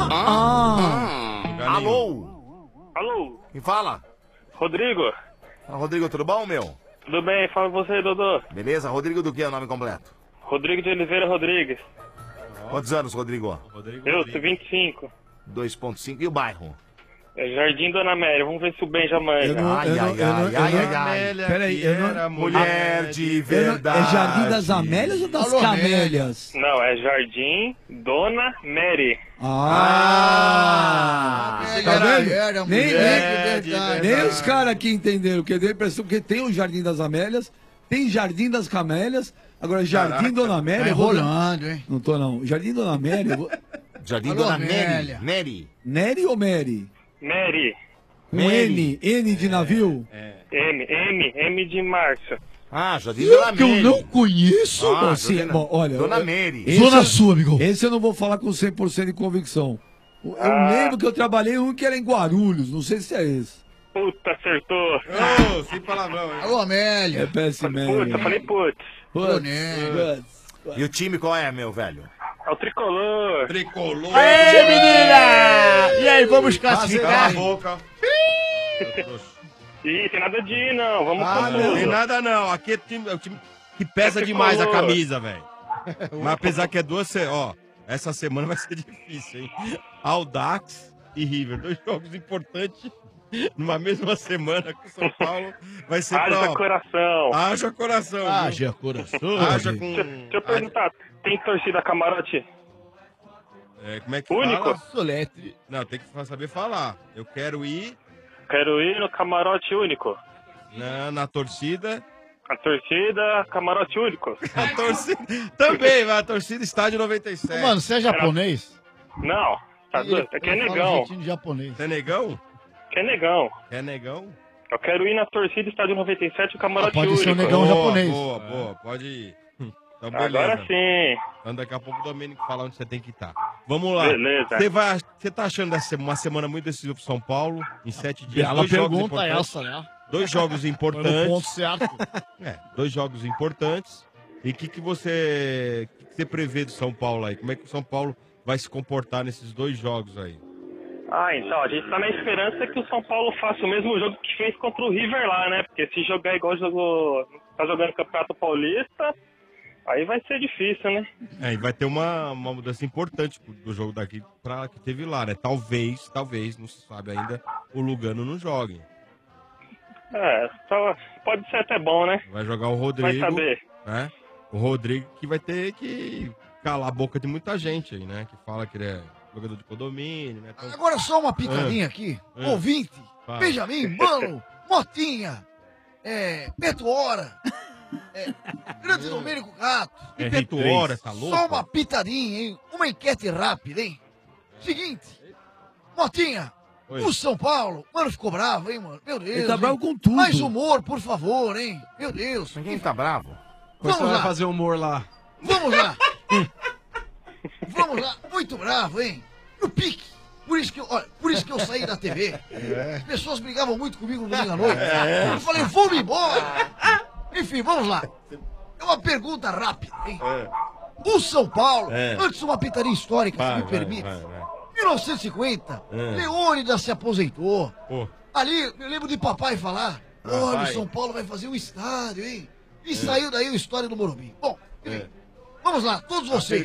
Speaker 17: Alô?
Speaker 22: Alô?
Speaker 17: Me fala.
Speaker 22: Rodrigo?
Speaker 17: Rodrigo, tudo bom, meu?
Speaker 22: Tudo bem? Fala você, Dodô.
Speaker 17: Beleza? Rodrigo do que é o nome completo?
Speaker 22: Rodrigo de Oliveira Rodrigues.
Speaker 17: Quantos anos, Rodrigo?
Speaker 22: Eu, sou 25.
Speaker 17: 2.5. E o bairro?
Speaker 22: É Jardim Dona Amélia. Vamos ver se o Ben já manja.
Speaker 21: Peraí,
Speaker 17: Mulher de
Speaker 21: É
Speaker 17: verdade.
Speaker 21: Jardim das Amélias ou das Camélias?
Speaker 22: Não, é Jardim Dona Mary.
Speaker 21: Tá vendo?
Speaker 20: mulher
Speaker 21: Nem os caras aqui entenderam, porque deu a impressão que tem o Jardim das Amélias, tem Jardim das Camélias, agora Jardim
Speaker 14: Caraca.
Speaker 21: Dona Amélia...
Speaker 14: Tá
Speaker 21: eu vou-
Speaker 14: enrolando, hein?
Speaker 21: Não tô não. Jardim Dona Amélia...
Speaker 17: Jardim
Speaker 14: Alô,
Speaker 17: Dona
Speaker 14: Amélia.
Speaker 17: Mary.
Speaker 21: Nery ou Mary?
Speaker 22: Mary.
Speaker 21: Com N? N de navio?
Speaker 22: M de Márcio.
Speaker 17: Ah, Jardim Dona
Speaker 21: Que eu
Speaker 17: Mary.
Speaker 21: não conheço.
Speaker 17: Ah,
Speaker 21: Bom, sim,
Speaker 17: Dona-
Speaker 21: bom, olha,
Speaker 17: Dona
Speaker 21: eu-
Speaker 17: Mary.
Speaker 21: esse
Speaker 14: Zona
Speaker 21: eu-
Speaker 14: Sul, amigo.
Speaker 21: Esse eu não vou falar com 100% de convicção. Eu lembro que eu trabalhei em um que era em Guarulhos, não sei se é esse.
Speaker 22: Puta, acertou.
Speaker 18: Sem palavrão, hein?
Speaker 14: Alô, Amélia.
Speaker 21: É péssimo.
Speaker 22: Puta, falei putz.
Speaker 17: E o time qual é, meu velho?
Speaker 22: É o Tricolor.
Speaker 18: Tricolor.
Speaker 14: Aê, menina! E aí, vamos classificar?
Speaker 18: Cala a boca.
Speaker 22: Ih, tem nada de ir, não. Vamos com
Speaker 18: Não
Speaker 22: tudo.
Speaker 18: tem nada não. Aqui é o time que pesa
Speaker 22: É
Speaker 18: demais a
Speaker 22: tricolor.
Speaker 18: camisa, velho. Mas apesar que é ó, essa semana vai ser difícil, hein? Audax e River, 2 jogos importantes numa mesma semana com o São Paulo. Vai ser
Speaker 22: Haja coração.
Speaker 18: Haja coração. viu?
Speaker 14: Haja coração.
Speaker 18: Haja com...
Speaker 22: Deixa eu perguntar, tem torcida camarote?
Speaker 18: como é que
Speaker 22: Único?
Speaker 18: fala?
Speaker 14: Soletre.
Speaker 18: Não, tem que saber falar. Eu quero ir
Speaker 22: Quero ir no camarote único.
Speaker 18: na torcida.
Speaker 22: A torcida, camarote único.
Speaker 18: A torcida também, vai. A torcida Estádio 97.
Speaker 14: Mano, você é japonês?
Speaker 22: Não, tá doido? Aqui é
Speaker 14: Ele fala
Speaker 22: negão.
Speaker 14: jeitinho de japonês.
Speaker 18: Você é negão?
Speaker 22: Aqui é negão.
Speaker 18: É negão?
Speaker 22: Eu quero ir na torcida Estádio 97 e camarote
Speaker 14: pode
Speaker 22: único.
Speaker 14: ser um negão
Speaker 18: Boa,
Speaker 14: japonês.
Speaker 18: Boa, boa, pode ir. Então, beleza.
Speaker 22: Agora sim.
Speaker 18: Então daqui a pouco o Domênico fala onde você tem que estar. Vamos lá.
Speaker 22: Beleza.
Speaker 18: Você tá achando uma semana muito decisiva pro São Paulo? Em 7 dias,
Speaker 14: Bela
Speaker 18: 2 jogos
Speaker 14: pergunta
Speaker 18: importantes.
Speaker 14: essa, né?
Speaker 18: 2 jogos
Speaker 14: Foi no ponto
Speaker 18: importantes.
Speaker 14: certo.
Speaker 18: 2 jogos importantes. E o que você prevê do São Paulo aí? Como é que o São Paulo vai se comportar nesses 2 jogos aí?
Speaker 22: Então, a gente tá na esperança que o São Paulo faça o mesmo jogo que fez contra o River lá, né? Porque se jogar igual tá jogando Campeonato Paulista, aí vai ser difícil, né?
Speaker 18: E vai ter uma mudança importante do jogo daqui para que teve lá, né? Talvez, não se sabe ainda, o Lugano não jogue.
Speaker 22: Só pode ser até bom, né?
Speaker 18: Vai jogar o Rodrigo.
Speaker 22: Vai saber.
Speaker 18: Né? O Rodrigo que vai ter que calar a boca de muita gente aí, né? Que fala que ele é jogador de condomínio, né? Então...
Speaker 14: Agora só uma picadinha aqui. Ouvinte,
Speaker 18: Fala.
Speaker 14: Benjamin, mano,
Speaker 6: Motinha, Beto Hora, Grande Domênico Gato.
Speaker 18: E Beto Hora, tá louco?
Speaker 6: Só uma pitadinha, hein? Uma enquete rápida, hein? Seguinte, Motinha,
Speaker 18: Oi.
Speaker 6: o São Paulo, mano, ficou bravo, hein, mano? Meu Deus.
Speaker 21: Ele tá
Speaker 6: hein?
Speaker 21: bravo com tudo.
Speaker 6: Mais humor, por favor, hein? Meu Deus.
Speaker 17: Quem tá bravo?
Speaker 15: Depois você
Speaker 6: Vamos
Speaker 15: vai
Speaker 6: lá.
Speaker 15: fazer humor lá.
Speaker 6: Vamos lá. Vamos lá. Muito bravo, hein? No pique. Por isso que eu saí da TV. As pessoas brigavam muito comigo no domingo à noite. Eu falei, vou-me embora. Enfim, vamos lá. É uma pergunta rápida, hein? O São Paulo, antes de uma pitaria histórica, se me permite, 1950, Leônidas se aposentou. Ali, eu lembro de papai falar, olha, o São Paulo vai fazer um estádio, hein? E saiu daí a história do Morumbi. Bom, vamos lá, todos vocês.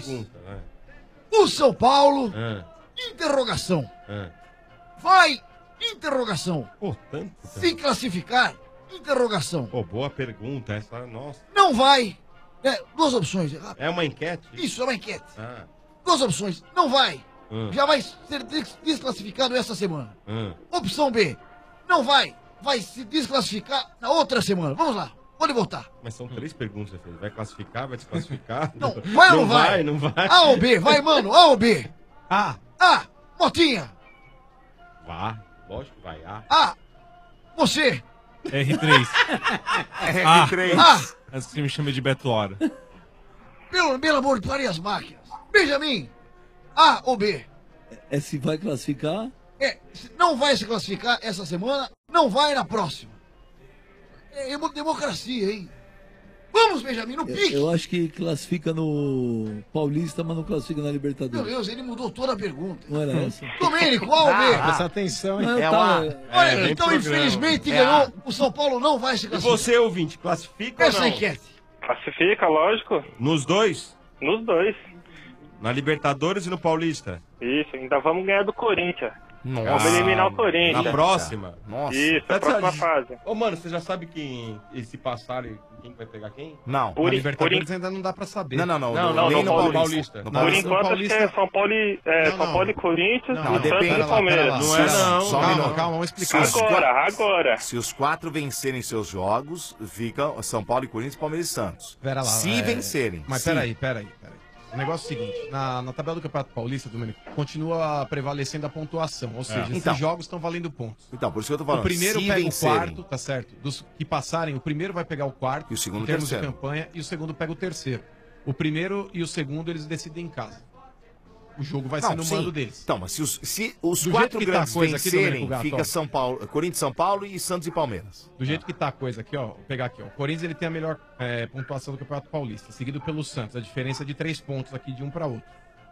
Speaker 6: O São Paulo, interrogação. Vai, interrogação. Se classificar, interrogação.
Speaker 18: Pô, boa pergunta essa, nossa.
Speaker 6: Não vai. Duas opções.
Speaker 18: É uma enquete?
Speaker 6: Isso, é uma enquete. Duas opções. Não vai. Já vai ser desclassificado essa semana. Opção B. Não vai. Vai se desclassificar na outra semana. Vamos lá. Pode votar.
Speaker 18: Mas são 3 perguntas, você fez. Vai classificar, vai desclassificar?
Speaker 6: Não, vai ou não vai?
Speaker 18: Não vai.
Speaker 6: A ou B? Vai, mano. A ou B?
Speaker 15: A.
Speaker 6: Motinha.
Speaker 18: Vá, lógico que vai.
Speaker 6: A. Você.
Speaker 19: R3.
Speaker 6: R3.
Speaker 19: Antes que me chame de Beto Hora.
Speaker 6: Pelo amor de Deus, as máquinas. Benjamin. A ou B?
Speaker 21: Se vai classificar?
Speaker 6: Não vai se classificar essa semana, não vai na próxima. É democracia, hein? Vamos, Benjamin, no pique.
Speaker 21: Eu acho que classifica no Paulista, mas não classifica na
Speaker 6: Meu
Speaker 21: Libertadores.
Speaker 6: Deus, ele mudou toda a pergunta.
Speaker 21: Não era essa?
Speaker 6: Domênico, A ou B?
Speaker 15: Presta atenção, hein?
Speaker 21: Não,
Speaker 17: É o
Speaker 21: tá,
Speaker 17: A.
Speaker 6: Olha, então, infelizmente, ganhou. O São Paulo não vai se
Speaker 18: E
Speaker 6: classificar.
Speaker 18: você, ouvinte, classifica
Speaker 6: Essa
Speaker 18: ou não?
Speaker 6: enquete.
Speaker 22: Classifica, lógico.
Speaker 18: Nos dois?
Speaker 22: Nos dois.
Speaker 18: Na Libertadores e no Paulista?
Speaker 22: Isso, ainda vamos ganhar do Corinthians.
Speaker 18: Nossa.
Speaker 22: Vamos eliminar o Corinthians.
Speaker 18: Na próxima?
Speaker 17: Nossa.
Speaker 22: Isso, a próxima fase.
Speaker 18: Ô, mano, você já sabe quem, se passarem, quem vai pegar quem?
Speaker 17: Não.
Speaker 22: Por
Speaker 15: Na
Speaker 22: en-
Speaker 15: Libertadores
Speaker 22: por en-
Speaker 15: ainda não dá pra saber.
Speaker 17: Não,
Speaker 22: nem
Speaker 17: no
Speaker 22: Paulista.
Speaker 17: No
Speaker 22: Por
Speaker 17: Paulista.
Speaker 22: enquanto, acho que é São Paulo e Corinthians,
Speaker 17: Não,
Speaker 22: o Santos
Speaker 17: depende.
Speaker 22: e o Palmeiras.
Speaker 18: Não é não.
Speaker 17: Só um
Speaker 15: Calma,
Speaker 17: minuto.
Speaker 15: calma, vamos explicar.
Speaker 22: Agora.
Speaker 17: Se os 4 vencerem seus jogos, fica São Paulo e Corinthians, Palmeiras e Santos.
Speaker 15: Pera lá.
Speaker 17: Se vencerem.
Speaker 15: Mas
Speaker 17: se.
Speaker 15: peraí. O negócio é o seguinte, na tabela do Campeonato Paulista, Domênico, continua prevalecendo a pontuação, ou seja,
Speaker 17: Então.
Speaker 15: esses jogos estão valendo pontos.
Speaker 17: Então, por isso que eu tô falando.
Speaker 15: O primeiro
Speaker 17: se
Speaker 15: pega
Speaker 17: vencerem.
Speaker 15: o quarto, tá certo? Dos que passarem, o primeiro vai pegar o quarto,
Speaker 17: E o segundo
Speaker 15: em termos
Speaker 17: terceiro.
Speaker 15: de campanha, e o segundo pega o terceiro. O primeiro e o segundo eles decidem em casa. O jogo vai ser no
Speaker 17: sim.
Speaker 15: mando deles.
Speaker 17: Então, mas se os
Speaker 15: Do
Speaker 17: 4
Speaker 15: jeito que tá a
Speaker 17: grandes
Speaker 15: coisa aqui,
Speaker 17: vencerem,
Speaker 15: Domênico Gato,
Speaker 17: fica
Speaker 15: ó.
Speaker 17: São Paulo, Corinthians, São Paulo e Santos e Palmeiras.
Speaker 15: Do jeito que tá a coisa aqui, ó, vou pegar aqui, ó. O Corinthians ele tem a melhor pontuação do Campeonato Paulista, seguido pelo Santos. A diferença é de 3 pontos aqui de um para outro.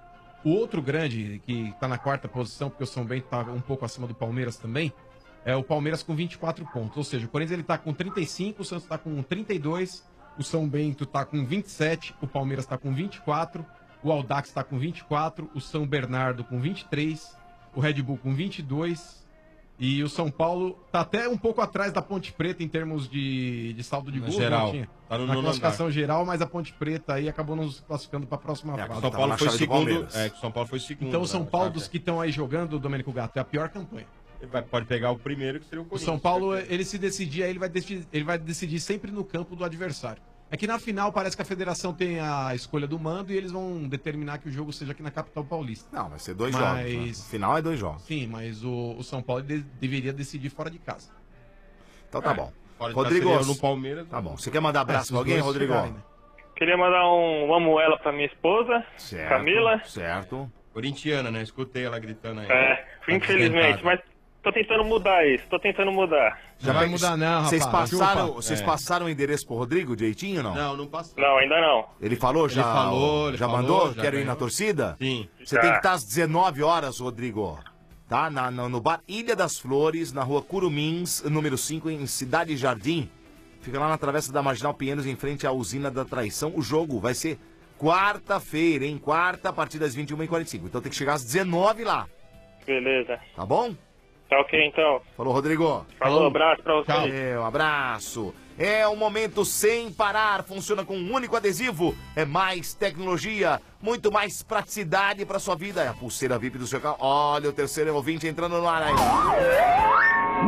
Speaker 15: O outro grande, que tá na 4ª posição, porque o São Bento tá um pouco acima do Palmeiras também, é o Palmeiras com 24 pontos. Ou seja, o Corinthians ele tá com 35, o Santos tá com 32, o São Bento tá com 27, o Palmeiras tá com 24, o Audax tá com 24, o São Bernardo com 23, o Red Bull com 22 e o São Paulo tá até um pouco atrás da Ponte Preta em termos de saldo de
Speaker 18: Na
Speaker 15: gols,
Speaker 18: geral.
Speaker 15: né, Tinha?
Speaker 18: Tá no
Speaker 15: Na
Speaker 18: nono
Speaker 15: classificação geral, mas a Ponte Preta aí acabou nos classificando para a próxima fase.
Speaker 18: O São Paulo foi segundo. É, que o São Paulo foi segundo.
Speaker 15: Então o São
Speaker 18: né,
Speaker 15: Paulo,
Speaker 18: sabe?
Speaker 15: dos que estão aí jogando, Domênico Gato, é a pior campanha.
Speaker 18: Ele pode pegar o primeiro, que seria o
Speaker 15: O
Speaker 18: Corinthians.
Speaker 15: São Paulo, ele se decidir, aí ele vai decidir sempre no campo do adversário. É que na final parece que a federação tem a escolha do mando e eles vão determinar que o jogo seja aqui na capital paulista.
Speaker 17: Não, vai ser 2 jogos. Né? Final é 2 jogos.
Speaker 15: Sim, mas o São Paulo deveria decidir fora de casa.
Speaker 17: Então tá bom.
Speaker 18: Fora de
Speaker 17: Rodrigo,
Speaker 18: casa seria no Palmeiras.
Speaker 17: Tá bom. Você quer mandar abraço
Speaker 15: se
Speaker 17: pra
Speaker 15: os
Speaker 17: alguém,
Speaker 15: dois
Speaker 17: Rodrigo?
Speaker 15: chegarem, né?
Speaker 22: Queria mandar um amo ela pra minha esposa,
Speaker 17: Certo,
Speaker 22: Camila.
Speaker 17: Certo.
Speaker 18: Corintiana, né? Escutei ela gritando aí.
Speaker 22: Infelizmente, mas tô tentando mudar isso, tô tentando mudar.
Speaker 15: Já vai mudar não, rapaz.
Speaker 17: Vocês passaram o endereço pro Rodrigo direitinho, não?
Speaker 18: Não, não passou.
Speaker 22: Não, ainda não.
Speaker 17: Ele falou já?
Speaker 18: Ele falou, ele
Speaker 17: já
Speaker 18: falou,
Speaker 17: mandou?
Speaker 18: já
Speaker 17: Quero ir
Speaker 18: ganhou.
Speaker 17: na torcida?
Speaker 18: Sim.
Speaker 17: Você
Speaker 22: Já.
Speaker 17: tem que estar às 19 horas, Rodrigo. Tá? No bar Ilha das Flores, na rua Curumins, número 5, em Cidade Jardim. Fica lá na travessa da Marginal Pinheiros, em frente à usina da Traição. O jogo vai ser quarta-feira, hein? Quarta, a partir das 21h45. Então tem que chegar às 19 lá.
Speaker 22: Beleza.
Speaker 17: Tá bom?
Speaker 22: Tá ok então.
Speaker 17: Falou, Rodrigo.
Speaker 22: Falou, abraço pra você.
Speaker 17: Um abraço. É um momento sem parar. Funciona com um único adesivo. É mais tecnologia, muito mais praticidade para sua vida. É a pulseira VIP do seu carro. Olha o terceiro ouvinte entrando no ar aí.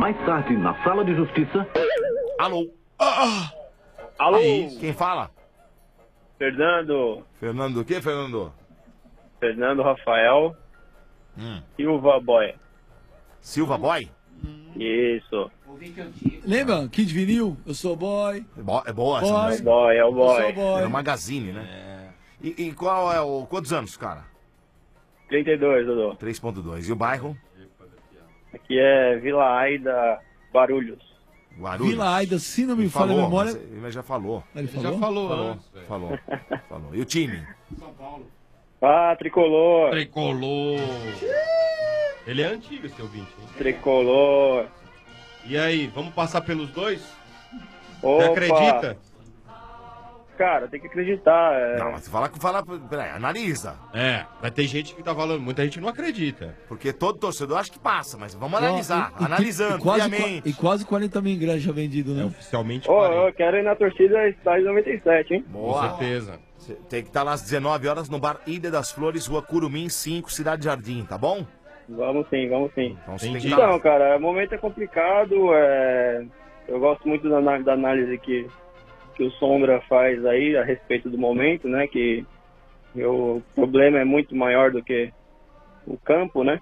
Speaker 3: Mais tarde, na sala de justiça.
Speaker 17: Alô?
Speaker 9: Alô?
Speaker 17: Quem fala?
Speaker 9: Fernando.
Speaker 17: Fernando o quê, Fernando?
Speaker 9: Fernando Rafael. Silva Boy.
Speaker 17: Silva Boy?
Speaker 9: Isso.
Speaker 21: Lembra? Kid Vinil? Eu sou boy.
Speaker 17: É boa essa
Speaker 21: Boy.
Speaker 17: música.
Speaker 9: Boy, é o boy.
Speaker 21: Eu sou boy.
Speaker 17: É o Magazine, né? E qual é o... Quantos anos, cara?
Speaker 9: 32, Dodô.
Speaker 17: 3.2. E o bairro?
Speaker 9: Aqui é Vila Aida, Guarulhos.
Speaker 17: Guarulhos.
Speaker 21: Vila Aida, se não me
Speaker 17: Ele
Speaker 21: falha a
Speaker 17: falou,
Speaker 21: memória.
Speaker 17: mas ele já falou.
Speaker 21: Ele
Speaker 15: Já falou antes, velho.
Speaker 17: Falou. E o time?
Speaker 15: São Paulo.
Speaker 9: Ah, Tricolor.
Speaker 18: Tricolor. Ele é antigo, esse ouvinte, hein?
Speaker 9: Tricolor.
Speaker 18: E aí, vamos passar pelos dois?
Speaker 9: Opa.
Speaker 18: Você acredita?
Speaker 9: Cara, tem que acreditar.
Speaker 17: Não, mas fala... Peraí, analisa.
Speaker 18: Vai ter gente que tá falando, muita gente não acredita.
Speaker 17: Porque todo torcedor acha que passa, mas vamos analisar.
Speaker 21: E
Speaker 17: Analisando, friamente.
Speaker 21: E quase 40 mil ingressos já vendidos, né?
Speaker 18: Oficialmente.
Speaker 9: Eu quero ir na torcida estádio 97, hein?
Speaker 17: Boa.
Speaker 18: Com certeza.
Speaker 17: Cê tem que estar lá às 19 horas no bar Ilha das Flores, Rua Curumim 5, Cidade Jardim, tá bom?
Speaker 9: Vamos sim, vamos sim.
Speaker 17: Então, você tem que
Speaker 9: Então, cara, o momento é complicado. Eu gosto muito da análise que o Sombra faz aí a respeito do momento, né? Que o problema é muito maior do que o campo, né?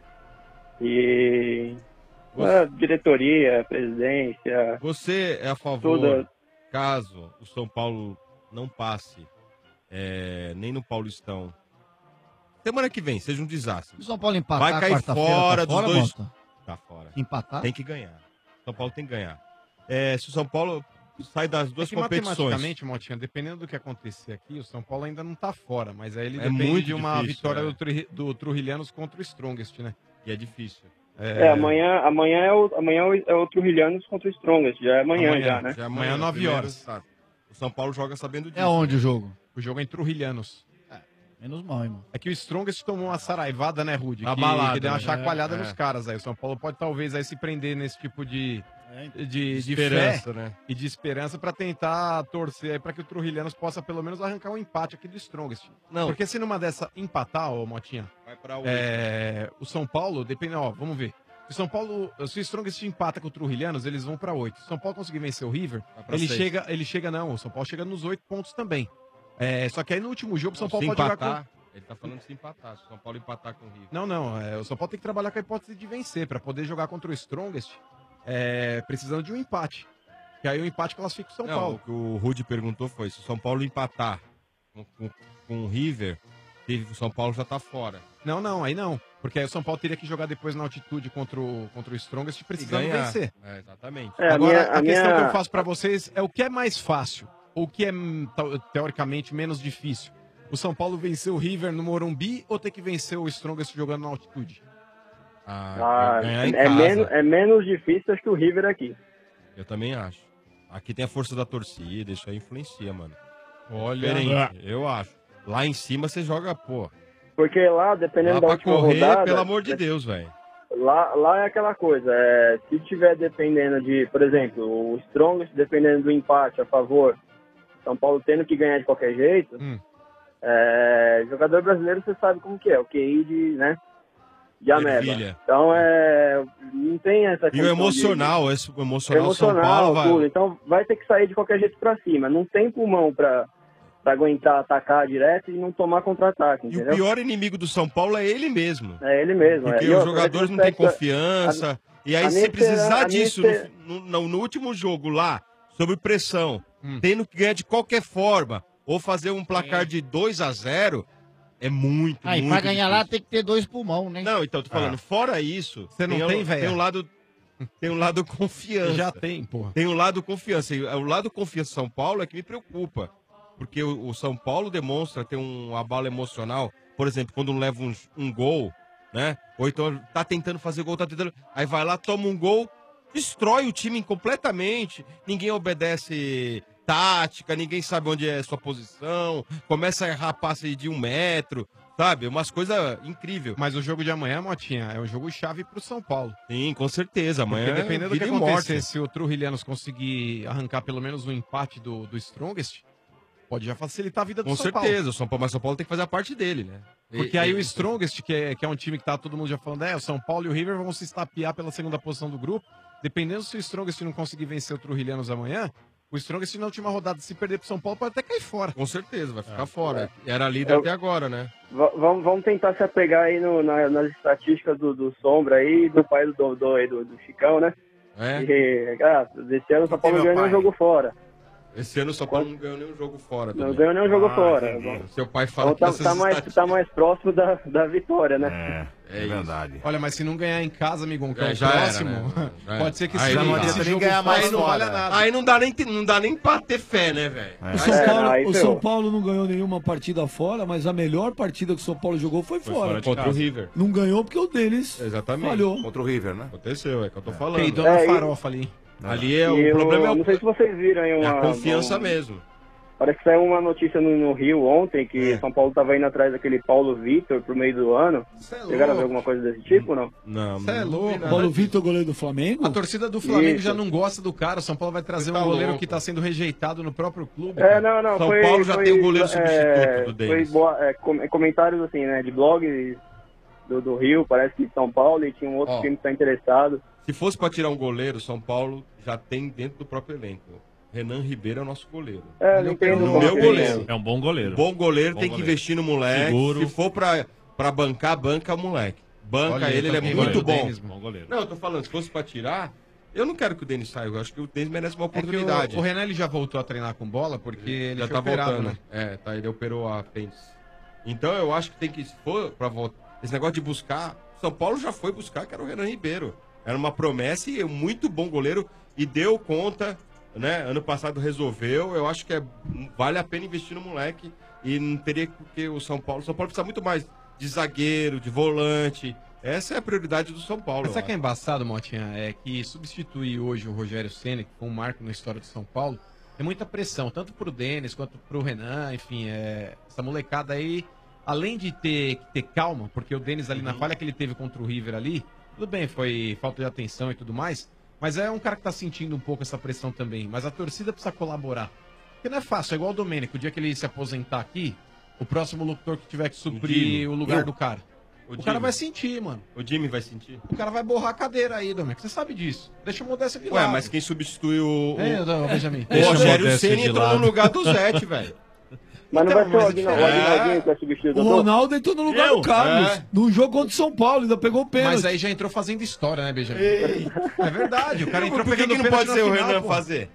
Speaker 9: E a diretoria, a presidência...
Speaker 18: Você é a favor,
Speaker 9: toda...
Speaker 18: caso o São Paulo não passe nem no Paulistão, semana que vem seja um desastre.
Speaker 10: Se o São Paulo empatar
Speaker 18: vai cair
Speaker 10: quarta-feira,
Speaker 18: fora
Speaker 10: tá fora,
Speaker 18: dos dois.
Speaker 10: Mota?
Speaker 18: Tá fora.
Speaker 10: Empatar?
Speaker 18: Tem que ganhar. São Paulo tem que ganhar. Se o São Paulo sai das duas
Speaker 15: É que
Speaker 18: competições.
Speaker 15: matematicamente, Motinha, dependendo do que acontecer aqui, o São Paulo ainda não tá fora, mas aí ele
Speaker 18: É
Speaker 15: depende
Speaker 18: muito
Speaker 15: de uma
Speaker 18: difícil,
Speaker 15: vitória do Trujilhanos contra o Strongest, né?
Speaker 18: E é difícil.
Speaker 9: Amanhã é o Trujilhanos contra o Strongest, já é amanhã já, né?
Speaker 15: Já é amanhã, 9 horas.
Speaker 18: O São Paulo joga sabendo disso.
Speaker 10: É onde o jogo?
Speaker 15: O jogo é em Trujilhanos.
Speaker 10: Menos mal, irmão.
Speaker 15: É que o Strongest tomou uma saraivada, né, Rude?
Speaker 18: Abalado,
Speaker 15: que deu uma
Speaker 18: né?
Speaker 15: chacoalhada nos caras aí. O São Paulo pode talvez aí se prender nesse tipo de
Speaker 18: esperança,
Speaker 15: fé
Speaker 18: né?
Speaker 15: E de esperança pra tentar torcer aí pra que o Trujilhanos possa pelo menos arrancar um empate aqui do Strongest.
Speaker 18: Não.
Speaker 15: Porque se numa dessa empatar, ô Motinha,
Speaker 18: vai pra
Speaker 15: o São Paulo, depende, vamos ver. Se o Strongest empata com o Trujilhanos, eles vão pra 8. Se o São Paulo conseguir vencer o River,
Speaker 18: pra 6.
Speaker 15: ele chega não, o São Paulo chega nos 8 pontos também. Só que aí no último jogo o São Paulo
Speaker 18: Se
Speaker 15: pode jogar
Speaker 18: empatar,
Speaker 15: com...
Speaker 18: ele tá falando de se empatar. Se o São Paulo empatar com o River.
Speaker 15: Não, o São Paulo tem que trabalhar com a hipótese de vencer, pra poder jogar contra o Strongest, precisando de um empate. Que aí o empate classifica o São Paulo.
Speaker 18: O que o Rude perguntou foi, se o São Paulo empatar com o River, o São Paulo já tá fora.
Speaker 15: Não, aí não. Porque aí o São Paulo teria que jogar depois na altitude contra o Strongest precisando vencer.
Speaker 18: Exatamente.
Speaker 15: Agora, a questão que eu faço pra vocês é o que é mais fácil, ou o que é, teoricamente, menos difícil. O São Paulo vencer o River no Morumbi ou ter que vencer o Strongest jogando na altitude?
Speaker 9: É menos difícil acho que o River aqui.
Speaker 18: Eu também acho. Aqui tem a força da torcida, isso aí influencia, mano.
Speaker 15: Olha,
Speaker 18: eu acho. Lá em cima você joga, pô.
Speaker 9: Porque lá, dependendo
Speaker 18: Lá
Speaker 9: da
Speaker 18: pra
Speaker 9: última
Speaker 18: correr,
Speaker 9: rodada...
Speaker 18: pelo amor de Deus, velho.
Speaker 9: Lá é aquela coisa, se tiver dependendo de, por exemplo, o Strongest dependendo do empate a favor, São Paulo tendo que ganhar de qualquer jeito, jogador brasileiro você sabe como que é, o QI de ameba. Então não tem essa
Speaker 18: E o emocional, o emocional São Paulo vai...
Speaker 9: tudo. Então vai ter que sair de qualquer jeito pra cima, não tem pulmão pra aguentar atacar direto e não tomar contra-ataque,
Speaker 18: E
Speaker 9: entendeu?
Speaker 18: o pior inimigo do São Paulo é ele mesmo.
Speaker 9: É ele mesmo.
Speaker 18: Porque os jogadores não têm confiança. E aí, se precisar disso no último jogo lá, sob pressão, tendo que ganhar de qualquer forma, ou fazer um placar de 2-0, é muito,
Speaker 10: Aí,
Speaker 18: muito
Speaker 10: pra ganhar
Speaker 18: difícil.
Speaker 10: lá tem que ter 2 pulmão, né?
Speaker 18: Não, então, tô falando, fora isso,
Speaker 15: Você não tem, velho?
Speaker 18: Tem um lado confiança.
Speaker 15: Já tem, porra.
Speaker 18: Tem um lado confiança. E o lado confiança do São Paulo é que me preocupa. Porque o São Paulo demonstra ter um abalo emocional. Por exemplo, quando leva um gol, né? Ou então tá tentando fazer gol, aí vai lá, toma um gol, destrói o time completamente. Ninguém obedece tática, ninguém sabe onde é a sua posição. Começa a errar passe de 1 metro, sabe? Umas coisas incríveis.
Speaker 15: Mas o jogo de amanhã, Motinha, é um jogo chave pro São Paulo.
Speaker 18: Sim, com certeza. Amanhã
Speaker 15: Porque dependendo do que
Speaker 18: vida e
Speaker 15: acontecer,
Speaker 18: morte.
Speaker 15: se o Trujilhanos conseguir arrancar pelo menos um empate do Strongest, pode já facilitar a vida do
Speaker 18: Com
Speaker 15: São Paulo.
Speaker 18: certeza, o São Paulo tem que fazer a parte dele, né?
Speaker 15: Porque aí o Strongest, que é um time que tá todo mundo já falando, o São Paulo e o River vão se estapear pela segunda posição do grupo. Dependendo se o Strongest não conseguir vencer o Trujillianos amanhã, o Strongest na última rodada, se perder pro São Paulo, pode até cair fora.
Speaker 18: Com certeza, vai ficar fora. Era líder até agora, né?
Speaker 9: Vamos tentar se apegar aí nas estatísticas do Sombra aí, do pai do Chicão, né? Desse ano o São Paulo não ganhou nenhum jogo fora.
Speaker 18: Esse ano o São Paulo não ganhou nenhum jogo fora.
Speaker 9: Não ganhou nenhum jogo fora.
Speaker 18: Seu pai fala
Speaker 9: então, tá mais próximo da vitória, né?
Speaker 17: É verdade.
Speaker 15: Olha, mas se não ganhar em casa, amigão, que é o
Speaker 18: já
Speaker 15: próximo,
Speaker 18: era, né? Já era.
Speaker 15: pode ser que
Speaker 18: Aí
Speaker 15: esse
Speaker 18: não adianta
Speaker 15: esse
Speaker 18: nem
Speaker 15: jogo
Speaker 18: ganhar mais
Speaker 15: fora não
Speaker 18: fora.
Speaker 15: valha nada.
Speaker 18: Aí não dá nem pra ter fé, né, velho?
Speaker 6: O São Paulo não ganhou nenhuma partida fora, mas a melhor partida que o São Paulo jogou foi fora.
Speaker 18: Contra o River.
Speaker 6: Não ganhou porque o deles falhou.
Speaker 17: Contra o River, né?
Speaker 18: Aconteceu, é que eu tô falando.
Speaker 15: Peidou na farofa ali.
Speaker 18: Ali o problema é
Speaker 9: não sei se vocês viram aí
Speaker 18: a confiança mesmo.
Speaker 9: Parece que saiu uma notícia no Rio ontem que São Paulo tava indo atrás daquele Paulo Vitor pro meio do ano. Chegaram a ver alguma coisa desse tipo ou não?
Speaker 18: Não.
Speaker 15: Você é louco.
Speaker 6: Paulo Vitor, goleiro do Flamengo?
Speaker 15: A torcida do Flamengo
Speaker 9: Isso.
Speaker 15: já não gosta do cara. O São Paulo vai trazer um goleiro que tá sendo rejeitado no próprio clube.
Speaker 9: Não.
Speaker 18: São Paulo já tem o goleiro substituto do Denis.
Speaker 9: Foi comentários assim, né, de blogs do Rio, parece que de São Paulo, e tinha um outro time que tá interessado.
Speaker 18: Se fosse pra tirar um goleiro, São Paulo já tem dentro do próprio elenco. Renan Ribeiro é o nosso goleiro.
Speaker 9: Não entendo
Speaker 18: o meu goleiro.
Speaker 19: É um bom goleiro.
Speaker 18: Bom goleiro tem que investir no moleque.
Speaker 19: Seguro.
Speaker 18: Se for pra bancar, banca o moleque. Banca
Speaker 15: Olha,
Speaker 18: ele é
Speaker 15: também,
Speaker 18: muito
Speaker 15: goleiro,
Speaker 18: bom.
Speaker 15: Denis, bom goleiro.
Speaker 18: Não, eu tô falando, se fosse pra tirar, eu não quero que o Denis saia. Eu acho que o Denis merece uma
Speaker 15: É que
Speaker 18: oportunidade.
Speaker 15: o Renan ele já voltou a treinar com bola porque ele
Speaker 18: já
Speaker 15: foi
Speaker 18: tá
Speaker 15: operado,
Speaker 18: voltando.
Speaker 15: né?
Speaker 18: Ele operou a apêndice. Então eu acho que tem que, se for pra voltar, esse negócio de buscar, São Paulo já foi buscar, que era o Renan Ribeiro. Era uma promessa e é um muito bom goleiro e deu conta, né? Ano passado resolveu. Eu acho que vale a pena investir no moleque e não teria que o São Paulo precisa muito mais de zagueiro, de volante. Essa é a prioridade do São Paulo.
Speaker 15: Mas sabe o que é embaçado, Motinha? É que substituir hoje o Rogério Ceni, que foi um marco na história do São Paulo, é muita pressão, tanto pro Denis quanto pro Renan, enfim, essa molecada aí, além de ter calma, porque o Denis ali na falha que ele teve contra o River ali, tudo bem, foi falta de atenção e tudo mais, mas é um cara que tá sentindo um pouco essa pressão também, mas a torcida precisa colaborar. Porque não é fácil, é igual o Domênico, o dia que ele se aposentar aqui, o próximo locutor que tiver que suprir o lugar do cara. O cara vai sentir, mano.
Speaker 18: O Jimmy vai sentir?
Speaker 15: O cara vai borrar a cadeira aí, Domênico. Você sabe disso. Deixa o Modéstia de
Speaker 18: Ué,
Speaker 15: lado.
Speaker 18: mas quem substituiu o
Speaker 15: Benjamin.
Speaker 18: O Rogério Ceni entrou no lugar do Zete, velho.
Speaker 9: Mas não vai ser o Aguinaldinho que vai substituir o
Speaker 6: O
Speaker 9: Dodô?
Speaker 6: Ronaldo entrou no lugar do Carlos. Num jogo contra o São Paulo, ainda pegou o pênalti.
Speaker 15: Mas aí já entrou fazendo história, né, Benjamin? É verdade. O cara entrou
Speaker 18: Por que
Speaker 15: pegando
Speaker 18: não
Speaker 15: pênalti
Speaker 18: pode ser
Speaker 15: na
Speaker 18: o
Speaker 15: final,
Speaker 18: Renan
Speaker 15: pô.
Speaker 18: fazer?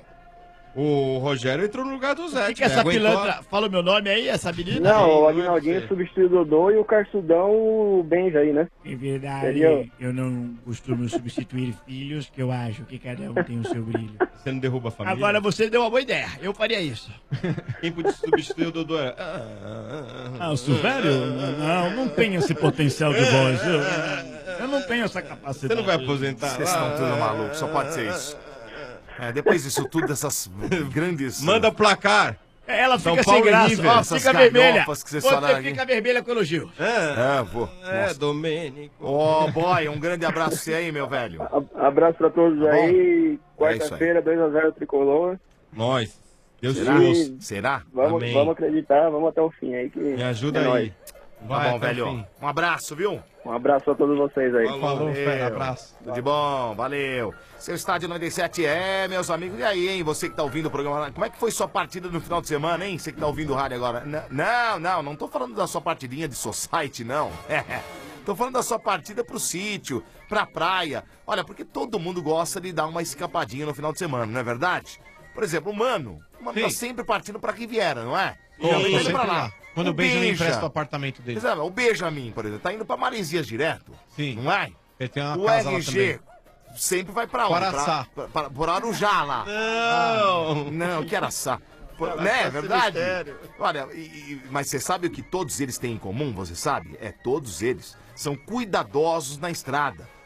Speaker 18: O Rogério entrou no lugar do Zé.
Speaker 20: O que é essa pilantra? Fala o meu nome aí, essa menina?
Speaker 9: Não, o Aguinaldinho substituiu o Dodô e o Carsudão o Benja aí, né?
Speaker 1: Em verdade,
Speaker 9: Seria-
Speaker 1: eu não costumo substituir filhos, que eu acho que cada um tem o seu brilho.
Speaker 18: Você não derruba a família?
Speaker 20: Agora você deu uma boa ideia. Eu faria isso.
Speaker 18: Quem podia substituir o Dodô era...
Speaker 20: Ah, o Silvério? Não tem esse potencial de voz. Eu não tenho essa capacidade.
Speaker 18: Você não vai aposentar?
Speaker 17: Vocês estão tudo malucos, só pode ser isso. Depois disso tudo, dessas grandes...
Speaker 18: Manda placar.
Speaker 20: Ela
Speaker 17: São
Speaker 20: fica
Speaker 17: Paulo
Speaker 20: sem
Speaker 17: e
Speaker 20: graça.
Speaker 17: River,
Speaker 20: Ó,
Speaker 17: essas
Speaker 20: fica vermelha.
Speaker 17: galhofas que vocês
Speaker 20: Você
Speaker 17: falaram
Speaker 20: fica
Speaker 17: aqui.
Speaker 20: vermelha com elogio.
Speaker 17: Vou.
Speaker 18: Domênico.
Speaker 17: Ó, boy, um grande abraço pra você aí, meu velho.
Speaker 9: Abraço pra todos
Speaker 17: Tá bom?
Speaker 9: aí.
Speaker 17: É
Speaker 9: Quarta-feira, 2x0 Tricolor.
Speaker 18: Nós. Deus
Speaker 17: Será?
Speaker 18: te ouça.
Speaker 17: Será?
Speaker 9: Vamos acreditar, vamos até o fim aí. Que
Speaker 18: Me ajuda
Speaker 9: é
Speaker 18: aí.
Speaker 9: nóis.
Speaker 17: Tá bom, velho. Um abraço, viu?
Speaker 9: Um abraço a todos vocês aí.
Speaker 17: Falou, abraço. Tudo de bom, valeu. Seu Estádio 97 meus amigos. E aí, hein? Você que tá ouvindo o programa, como é que foi sua partida no final de semana, hein? Você que tá ouvindo o rádio agora. Não tô falando da sua partidinha de society, não. Tô falando da sua partida pro sítio, pra praia. Olha, porque todo mundo gosta de dar uma escapadinha no final de semana, não é verdade? Por exemplo, o Mano tá sempre partindo pra Riviera, não é?
Speaker 15: Tô
Speaker 17: Tá indo
Speaker 15: sempre
Speaker 17: pra
Speaker 15: lá. Quando o Benjamin empresta o apartamento dele.
Speaker 17: Exato, o Benjamin, por exemplo, tá indo pra Marezias direto.
Speaker 15: Sim.
Speaker 17: Não é?
Speaker 15: Ele tem uma
Speaker 17: O
Speaker 15: casa lá
Speaker 17: RG
Speaker 15: também.
Speaker 17: sempre vai pra onde?
Speaker 15: Araçá.
Speaker 17: Por Arujá lá. Não, que Araçá. Né, é verdade? Olha, mas você sabe o que todos eles têm em comum, você sabe? Todos eles são cuidadosos na estrada.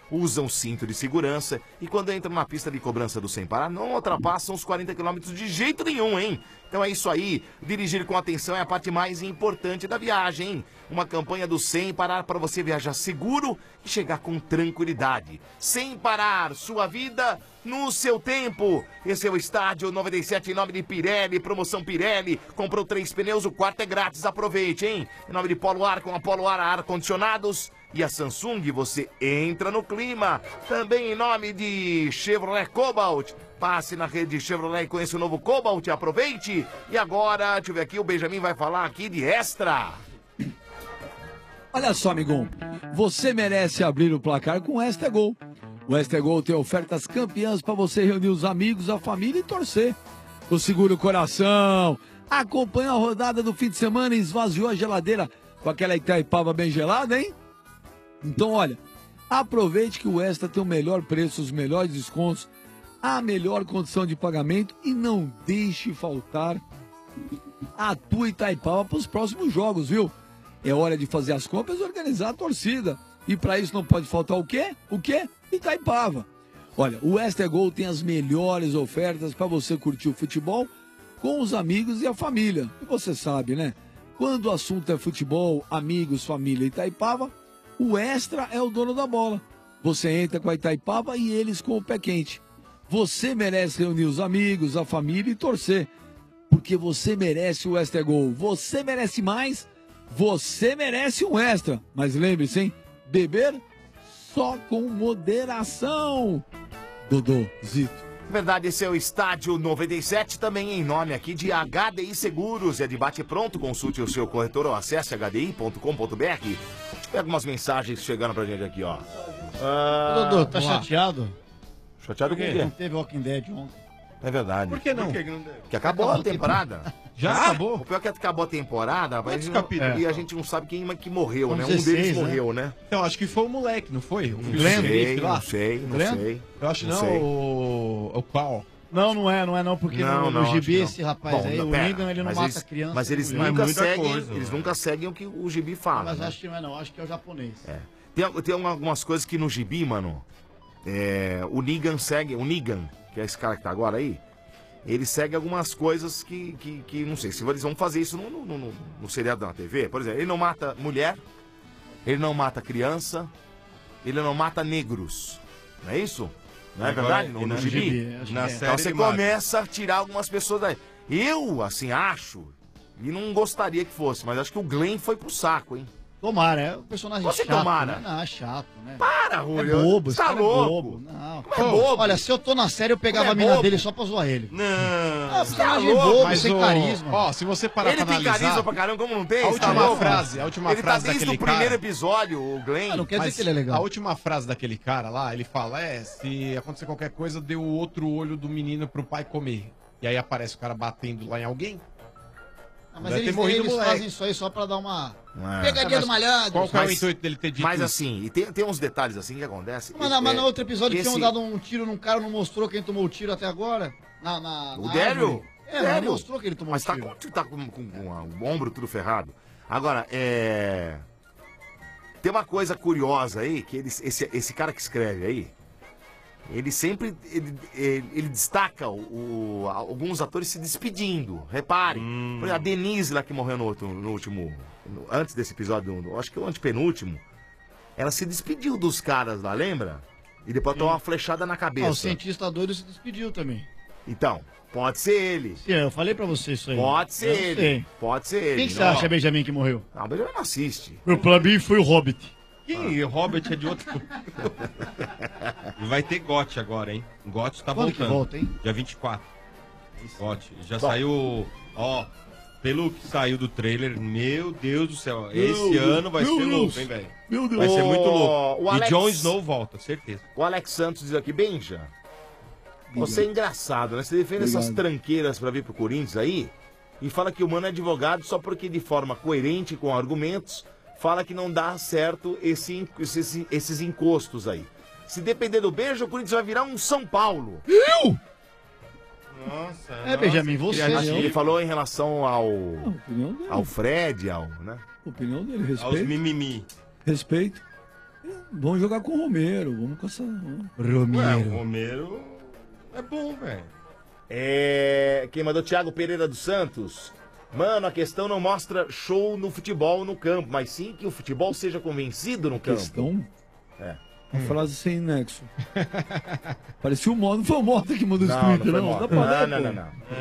Speaker 17: usam cinto de segurança e quando entram na pista de cobrança do sem parar, não ultrapassam os 40 km de jeito nenhum, hein? Então é isso aí, dirigir com atenção é a parte mais importante da viagem, hein? Uma campanha do Sem Parar para você viajar seguro e chegar com tranquilidade. Sem Parar, sua vida no seu tempo. Esse é o Estádio 97 em nome de Pirelli, promoção Pirelli. Comprou 3 pneus, o quarto é grátis, aproveite, hein? Em nome de Polo Ar, com a Polo Ar ar-condicionados. E a Samsung, você entra no clima. Também em nome de Chevrolet Cobalt. Passe na rede Chevrolet e conheça o novo Cobalt, aproveite. E agora, deixa eu ver aqui, o Benjamin vai falar aqui de Extra.
Speaker 21: Olha só, amigão, você merece abrir o placar com o Extra Gol. O Extra Gol tem ofertas campeãs para você reunir os amigos, a família e torcer. O segura o coração, acompanha a rodada do fim de semana e esvaziou a geladeira com aquela Itaipava bem gelada, hein? Então, olha, aproveite que o Extra tem o melhor preço, os melhores descontos, a melhor condição de pagamento e não deixe faltar a tua Itaipava para os próximos jogos, viu? É hora de fazer as compras e organizar a torcida. E para isso não pode faltar o quê? O quê? Itaipava. Olha, o Extra Gol tem as melhores ofertas para você curtir o futebol com os amigos e a família. E você sabe, né? Quando o assunto é futebol, amigos, família e Itaipava, o Extra é o dono da bola. Você entra com a Itaipava e eles com o pé quente. Você merece reunir os amigos, a família e torcer. Porque você merece o Extra Gol. Você merece mais, você merece um Extra. Mas lembre-se, hein? Beber só com moderação. Dodô, Zito.
Speaker 17: Verdade, esse é o Estádio 97, também em nome aqui de HDI Seguros. É de bate pronto, consulte o seu corretor ou acesse hdi.com.br. Deixa eu ver algumas mensagens chegando pra gente aqui, ó.
Speaker 10: Dodô, tá chateado?
Speaker 17: Chateado com o quê?
Speaker 10: Não teve Walking Dead ontem.
Speaker 17: É verdade.
Speaker 10: Por que não?
Speaker 17: Porque acabou a temporada.
Speaker 10: Já acabou?
Speaker 17: O pior é que acabou a temporada, mas e a gente não sabe quem que morreu, né?
Speaker 18: 16,
Speaker 17: Um deles
Speaker 18: né?
Speaker 17: morreu, né?
Speaker 18: Então, acho que foi o moleque, não foi? O
Speaker 17: Não
Speaker 18: filho
Speaker 17: sei,
Speaker 18: do xerife lá?
Speaker 17: não sei.
Speaker 18: Eu acho que
Speaker 17: Não
Speaker 18: não,
Speaker 17: sei.
Speaker 18: o Paul.
Speaker 10: Não, não é, porque no
Speaker 17: acho
Speaker 10: gibi
Speaker 17: que não.
Speaker 10: esse rapaz
Speaker 17: Bom,
Speaker 10: aí, o
Speaker 17: pera,
Speaker 10: Negan, ele não
Speaker 17: mas
Speaker 10: mata
Speaker 17: eles-
Speaker 10: criança.
Speaker 17: Mas eles
Speaker 10: mulher.
Speaker 17: nunca seguem, eles nunca seguem o que o gibi fala.
Speaker 10: Mas
Speaker 17: né?
Speaker 10: acho que não é não, acho que é o japonês.
Speaker 17: Tem algumas coisas que no gibi, mano, o Negan segue, o Negan, que é esse cara que tá agora aí, ele segue algumas coisas que não sei se eles vão fazer isso no seriado da TV. Por exemplo, ele não mata mulher, ele não mata criança, ele não mata negros. Não é isso? Não é
Speaker 18: Agora,
Speaker 17: verdade?
Speaker 18: e
Speaker 17: No
Speaker 18: na
Speaker 17: gibi?
Speaker 18: gibi, acho
Speaker 17: Na
Speaker 18: que é.
Speaker 17: série então você
Speaker 18: ele mata.
Speaker 17: começa a tirar algumas pessoas daí. Eu, assim, acho, e não gostaria que fosse, mas acho que o Glenn foi pro saco, hein?
Speaker 10: Tomara, é um personagem
Speaker 17: Você
Speaker 10: chato,
Speaker 17: tomara?
Speaker 10: né? Não, é chato, né?
Speaker 17: Para,
Speaker 10: É
Speaker 17: Julio.
Speaker 10: bobo, esse
Speaker 17: Tá
Speaker 10: cara é
Speaker 17: louco.
Speaker 10: bobo. Não,
Speaker 17: Como é bobo?
Speaker 10: Olha, se eu tô na série, eu pegava
Speaker 17: Como é
Speaker 10: a mina
Speaker 17: bobo?
Speaker 10: dele só pra zoar ele.
Speaker 17: Não,
Speaker 10: Ah,
Speaker 17: você tá
Speaker 10: personagem
Speaker 17: louco.
Speaker 10: bobo,
Speaker 18: Mas
Speaker 10: sem
Speaker 18: o-
Speaker 10: carisma.
Speaker 18: Ó, se você parar
Speaker 17: Ele
Speaker 18: pra
Speaker 17: tem
Speaker 18: analisar...
Speaker 17: carisma pra caramba, como não tem?
Speaker 18: A
Speaker 17: Você tá
Speaker 18: última
Speaker 17: louco?
Speaker 18: frase, a última
Speaker 17: ele
Speaker 18: frase
Speaker 17: tá desde
Speaker 18: daquele
Speaker 17: o primeiro
Speaker 18: cara...
Speaker 17: episódio, o Glenn.
Speaker 18: Mas A última frase daquele cara lá, ele fala, se acontecer qualquer coisa, dê o outro olho do menino pro pai comer. E aí aparece o cara batendo lá em alguém.
Speaker 10: Ah, mas
Speaker 18: Deve ter
Speaker 10: eles,
Speaker 18: morrido o
Speaker 10: eles
Speaker 18: moleque.
Speaker 10: fazem isso aí só pra dar uma
Speaker 17: É.
Speaker 10: pegadinha do malhado.
Speaker 18: Qual que é o intuito dele ter dito
Speaker 17: Mas
Speaker 18: isso?
Speaker 17: assim, e tem uns detalhes assim que acontecem.
Speaker 10: Mas no outro episódio
Speaker 17: esse-
Speaker 10: tinham dado um tiro num cara, não mostrou quem tomou o tiro até agora?
Speaker 17: O
Speaker 10: na
Speaker 17: Délio?
Speaker 10: árvore. É,
Speaker 17: Délio.
Speaker 10: não mostrou que ele tomou
Speaker 17: Mas
Speaker 10: o
Speaker 17: tá,
Speaker 10: tiro.
Speaker 17: tá com o ombro tudo ferrado. Agora, tem uma coisa curiosa aí, que esse cara que escreve aí, ele sempre ele destaca alguns atores se despedindo. Reparem. Por exemplo, a Denise lá que morreu no último. Antes desse episódio, acho que o antepenúltimo. Ela se despediu dos caras lá, lembra? E depois tomou uma flechada na cabeça.
Speaker 10: Ah, o cientista doido se despediu também.
Speaker 17: Então, pode ser ele.
Speaker 10: Sim, eu falei pra você isso aí.
Speaker 17: Pode ser
Speaker 10: Eu não
Speaker 17: ele.
Speaker 10: sei.
Speaker 17: Pode ser ele.
Speaker 10: Quem que você
Speaker 17: Não.
Speaker 10: acha, Benjamin, que morreu?
Speaker 17: Ah, o Benjamin não assiste.
Speaker 10: Pra mim foi o Hobbit.
Speaker 18: Que Robert é de outro... E vai ter GOT agora, hein? O GOT tá
Speaker 10: Quando que
Speaker 18: voltando.
Speaker 10: volta, hein?
Speaker 18: Dia 24. GOT. Já
Speaker 17: Bom.
Speaker 18: saiu... Ó, pelo que saiu do trailer, meu Deus do céu.
Speaker 17: Meu
Speaker 18: Esse
Speaker 17: Deus,
Speaker 18: ano vai
Speaker 17: meu
Speaker 18: ser
Speaker 17: Deus.
Speaker 18: louco, hein, velho?
Speaker 17: Meu Deus.
Speaker 18: Vai ser muito
Speaker 17: O
Speaker 18: louco.
Speaker 17: Alex-
Speaker 18: E Jon Snow volta, certeza.
Speaker 17: O Alex Santos diz aqui, Benja, você é engraçado, né? Você defende essas
Speaker 18: Obrigado.
Speaker 17: tranqueiras pra vir pro Corinthians aí e fala que o mano é advogado só porque de forma coerente com argumentos fala que não dá certo esses encostos aí. Se depender do beijo, o Corinthians vai virar um São Paulo.
Speaker 10: Eu?
Speaker 18: Nossa.
Speaker 10: É, Benjamin, você.
Speaker 17: Ele falou em relação ao Fred, né?
Speaker 21: Opinião dele, respeito.
Speaker 18: Aos mimimi.
Speaker 21: Respeito. Vamos jogar com o Romero, vamos com essa...
Speaker 18: Ué, o Romero é bom, velho.
Speaker 17: Quem mandou Thiago Pereira dos Santos. Mano, a questão não mostra show no futebol no campo, mas sim que o futebol seja convencido no campo.
Speaker 21: Questão?
Speaker 17: É.
Speaker 21: Uma frase sem nexo. Parecia o Mota, não foi o Mota que mandou esse Twitter, não. Dá pra ler,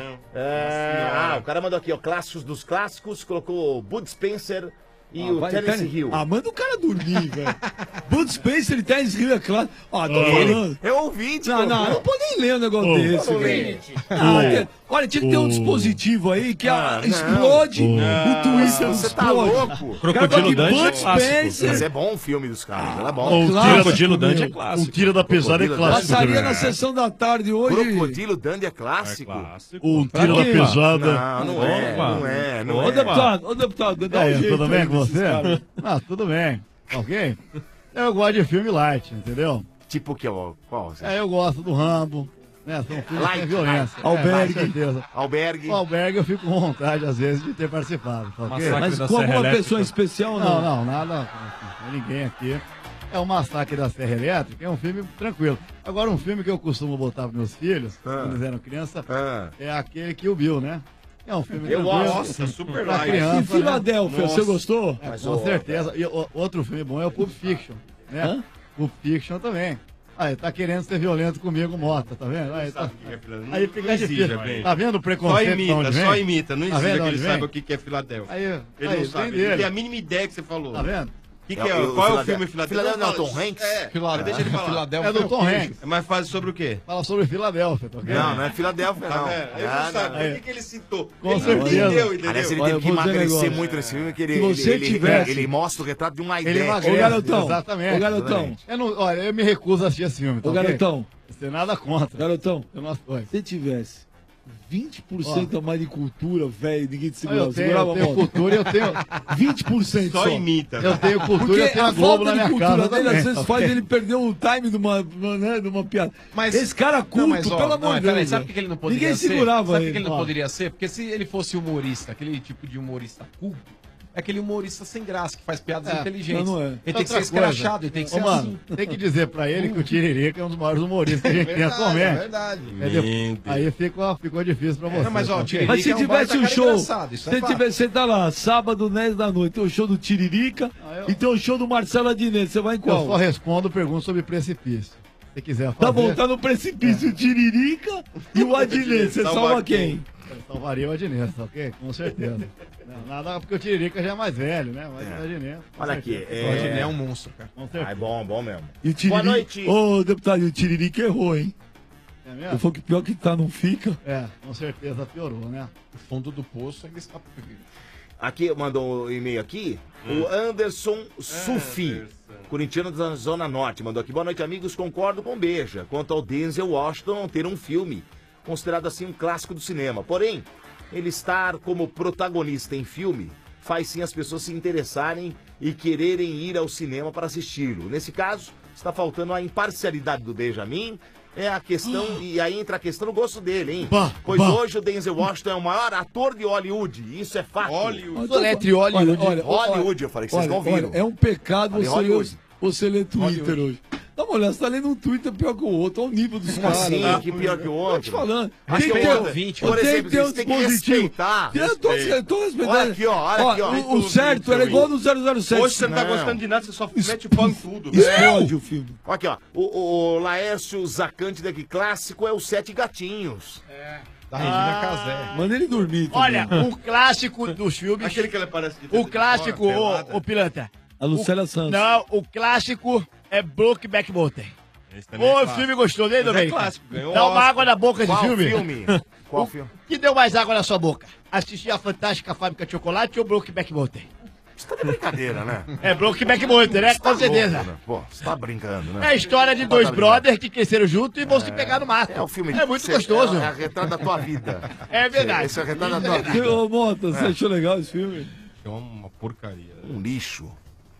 Speaker 17: não. O cara mandou aqui, ó, clássicos dos clássicos, colocou Bud Spencer e o Terence Hill.
Speaker 21: Manda o cara dormir, velho. Bud Spencer e Terence Hill é clássico. Tô falando.
Speaker 17: É ouvinte,
Speaker 21: não pode nem ler um negócio desse, velho. Olha, tinha que ter um dispositivo aí que explode o Twitter.
Speaker 17: Você tá louco?
Speaker 21: Crocodilo Dante é
Speaker 17: clássico. Mas é bom o filme dos caras, é bom.
Speaker 21: O Crocodilo Dante é
Speaker 10: clássico. O Tira da Pesada é clássico.
Speaker 21: Passaria na sessão da tarde hoje.
Speaker 17: Crocodilo Dante é clássico?
Speaker 10: O Tira da Pesada.
Speaker 17: Não é.
Speaker 21: Ô, deputado, dá um jeito.
Speaker 10: Tudo bem com você? Tudo bem. Ok? Eu gosto de filme light, entendeu?
Speaker 17: Tipo que qual?
Speaker 10: Eu gosto do Rambo. São filmes sem violência.
Speaker 21: Albergue.
Speaker 10: Com certeza.
Speaker 17: Albergue.
Speaker 10: O Albergue eu fico com vontade, às vezes, de ter participado. Okay?
Speaker 21: Mas com alguma pessoa especial ou não?
Speaker 10: Não, nada. Ninguém aqui. É o Massacre da Serra Elétrica, é um filme tranquilo. Agora, um filme que eu costumo botar para meus filhos, quando eles eram criança, é aquele Kill Bill, né? É um filme
Speaker 17: tranquilo.
Speaker 18: Nossa, super light.
Speaker 21: E Filadélfia, você gostou?
Speaker 10: Com certeza. E outro filme bom é o Pulp Fiction, né? Pulp Fiction também. Aí, tá querendo ser violento comigo, Mota, tá vendo? Aí fica difícil. Tá vendo o preconceito?
Speaker 18: Só imita. Não exige que ele saiba o que é Filadélfia. Ele não sabe. Ele tem a mínima ideia que você falou.
Speaker 10: Tá vendo?
Speaker 18: Qual é o filme Filadélfia?
Speaker 17: Não, Tom Hanks?
Speaker 18: Deixa ele falar.
Speaker 10: É do Tom Hanks.
Speaker 18: É mais fácil sobre o quê?
Speaker 10: Fala sobre Filadélfia, tá ok?
Speaker 17: Não é Filadélfia, não.
Speaker 18: Ele não sabe. Por que ele citou?
Speaker 10: Com certeza.
Speaker 17: Aliás, ele teve que emagrecer muito nesse filme, que ele mostra o retrato de uma ideia.
Speaker 10: Ô, garotão. Exatamente.
Speaker 21: Ô, garotão.
Speaker 10: Olha, eu me recuso a assistir esse filme, tá
Speaker 21: ok?
Speaker 10: Garotão. Não tem nada contra.
Speaker 21: Garotão, se tivesse 20% a mais de cultura, velho, ninguém te segurava.
Speaker 10: Eu tenho cultura e eu tenho
Speaker 21: 20%
Speaker 18: só imita.
Speaker 10: Eu tenho cultura e eu tenho a Globo na minha casa.
Speaker 21: Dele, às vezes faz ele perder o time de uma piada.
Speaker 15: Mas
Speaker 21: esse cara culto, pelo amor de Deus.
Speaker 15: Sabe por que ele não poderia
Speaker 21: ninguém
Speaker 15: ser?
Speaker 21: Segurava
Speaker 15: Sabe por que ele não poderia ser? Porque se ele fosse humorista, aquele tipo de humorista culto, é aquele humorista sem graça, que faz piadas inteligentes.
Speaker 21: Não é.
Speaker 15: Ele tem que ser escrachado, ele tem que ser
Speaker 10: assim. Tem que dizer pra ele que o Tiririca é um dos maiores humoristas que a gente tem atualmente.
Speaker 18: É verdade.
Speaker 10: Aí ficou difícil pra você.
Speaker 15: Mas, ó,
Speaker 21: mas se tivesse um show,
Speaker 15: você
Speaker 21: tá lá, sábado, 10 da noite, tem o show do Tiririca e tem o show do Marcelo Adnet, você vai em qual?
Speaker 10: Eu só respondo perguntas sobre precipício. Se quiser fazer.
Speaker 21: Tá bom, tá no precipício o Tiririca e o Adnet, você salva quem?
Speaker 10: Eu salvaria o Adnet, ok? Com certeza. Nada porque o Tiririca já é mais velho, né? Mas o Adnet.
Speaker 17: Olha aqui.
Speaker 15: O Adnet é um monstro, cara.
Speaker 17: É bom mesmo.
Speaker 21: E o Tiririca, boa noite. Ô, deputado, o Tiririca errou, hein? É mesmo? Se for que pior que tá, não fica.
Speaker 10: Com certeza piorou, né?
Speaker 15: O fundo do poço ainda está.
Speaker 17: Aqui, mandou um e-mail aqui. O Anderson Sufi, corintiano da Zona Norte, mandou aqui. Boa noite, amigos. Concordo com Beija quanto ao Denzel Washington ter um filme considerado assim um clássico do cinema. Porém, ele estar como protagonista em filme faz sim as pessoas se interessarem e quererem ir ao cinema para assisti-lo. Nesse caso, está faltando a imparcialidade do Benjamin. É a questão, e aí entra a questão do gosto dele, hein? Pois hoje o Denzel Washington é o maior ator de Hollywood, isso é fato.
Speaker 10: Entre Hollywood.
Speaker 17: Hollywood, eu falei que vocês não viram.
Speaker 21: É um pecado você ler Twitter hoje. Dá uma olhada, você tá lendo um Twitter pior que o outro, olha o nível dos caras.
Speaker 17: Sim, que pior que o outro.
Speaker 21: Tô te falando.
Speaker 17: Acho que é ouvinte. Por exemplo, vocês têm que respeitar.
Speaker 21: Eu tô respeitando.
Speaker 17: Olha aqui, ó.
Speaker 21: O certo era igual no 007.
Speaker 18: Hoje você não tá gostando de nada, você só mete o pau em tudo.
Speaker 21: Explode o filme.
Speaker 17: Aqui, ó. O Laércio Zacante daqui clássico é o Sete Gatinhos.
Speaker 15: Da Regina Casé.
Speaker 21: Manda ele dormir.
Speaker 10: Olha, o clássico dos filmes.
Speaker 18: Aquele que ele parece de
Speaker 10: o clássico, o Pilantra.
Speaker 21: A Lucélia Santos.
Speaker 10: Não, o clássico é Brokeback Mountain. O filme gostou dele, Domênico?
Speaker 18: É clássico, ganhou
Speaker 10: Dá uma água na boca esse
Speaker 17: Qual
Speaker 10: filme.
Speaker 17: Qual filme?
Speaker 10: Que deu mais água na sua boca? Assistir a Fantástica Fábrica de Chocolate ou Brokeback Mountain?
Speaker 17: Você tá de brincadeira, né?
Speaker 10: É Brokeback Mountain, né? Com certeza.
Speaker 17: Louco, né? Pô, você tá brincando, né?
Speaker 10: É a história de dois brothers que cresceram juntos e vão se pegar no mato.
Speaker 17: É o filme
Speaker 10: É muito gostoso.
Speaker 17: É a retrato da tua vida.
Speaker 10: É verdade.
Speaker 17: Esse é o retrato da tua vida.
Speaker 21: Ô, Mota, você achou legal esse filme?
Speaker 18: É uma porcaria.
Speaker 17: Um lixo.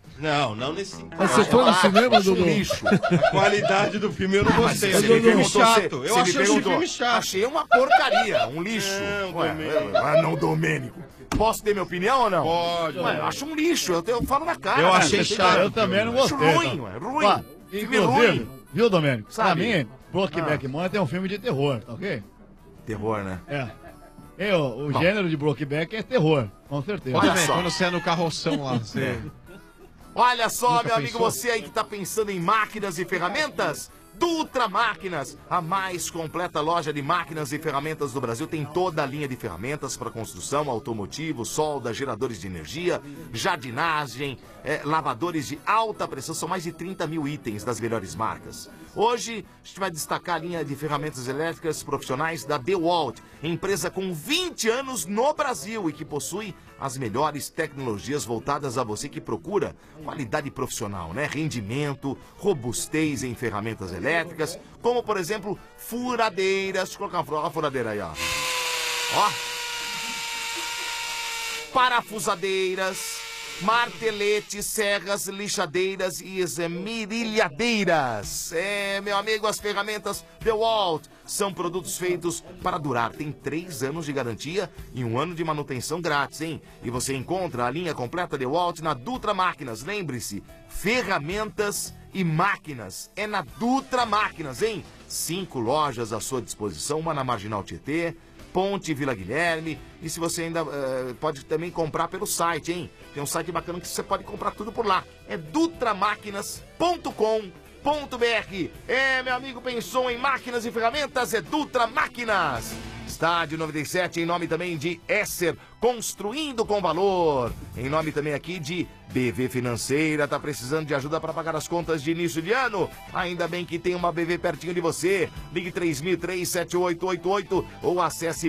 Speaker 18: Não nesse sentido.
Speaker 21: Mas você foi no cinema, Dudu?
Speaker 17: Lixo.
Speaker 18: A qualidade do filme eu não gostei.
Speaker 17: Você me perguntou
Speaker 18: chato. Eu achei esse filme chato.
Speaker 17: Achei uma porcaria, um lixo.
Speaker 18: Não,
Speaker 17: Ué, não, Domênico. Posso ter minha opinião ou não?
Speaker 18: Pode.
Speaker 17: Ué, eu acho um lixo, eu falo na cara.
Speaker 18: Eu achei
Speaker 17: Você
Speaker 18: chato.
Speaker 10: Eu também não
Speaker 17: Acho
Speaker 10: gostei.
Speaker 17: ruim,
Speaker 10: então.
Speaker 17: ué, ruim.
Speaker 10: Ó,
Speaker 17: Filme
Speaker 10: inclusive,
Speaker 17: ruim.
Speaker 10: viu, Domênico?
Speaker 17: Sabe?
Speaker 10: Pra mim, Brokeback Mountain é um filme de terror, tá ok?
Speaker 17: Terror, né?
Speaker 10: É. O gênero de Brokeback é terror, com certeza.
Speaker 17: Olha só.
Speaker 15: Quando você é no carroção lá, você...
Speaker 17: Olha só,
Speaker 15: Nunca
Speaker 17: meu amigo,
Speaker 15: pensou?
Speaker 17: você aí que tá pensando em máquinas e ferramentas, Dutra Máquinas, a mais completa loja de máquinas e ferramentas do Brasil, tem toda a linha de ferramentas para construção, automotivo, solda, geradores de energia, jardinagem, lavadores de alta pressão, são mais de 30 mil itens das melhores marcas. Hoje, a gente vai destacar a linha de ferramentas elétricas profissionais da DeWalt, empresa com 20 anos no Brasil e que possui as melhores tecnologias voltadas a você que procura qualidade profissional, né? Rendimento, robustez em ferramentas elétricas, como, por exemplo, furadeiras. Deixa eu colocar uma furadeira aí, ó. Ó. Parafusadeiras, marteletes, serras, lixadeiras e esmerilhadeiras. Meu amigo, as ferramentas DeWalt são produtos feitos para durar. Tem 3 anos de garantia e 1 ano de manutenção grátis, hein? E você encontra a linha completa DeWalt na Dutra Máquinas. Lembre-se, ferramentas e máquinas. É na Dutra Máquinas, hein? 5 lojas à sua disposição, uma na Marginal Tietê, Ponte Vila Guilherme. E se você ainda pode também comprar pelo site, hein? Tem um site bacana que você pode comprar tudo por lá. É dutramaquinas.com.br. Meu amigo, pensou em máquinas e ferramentas? É Dutra Máquinas. Estádio 97, em nome também de Esser, construindo com valor. Em nome também aqui de BV Financeira, tá precisando de ajuda para pagar as contas de início de ano? Ainda bem que tem uma BV pertinho de você. Ligue 3003-7888 ou acesse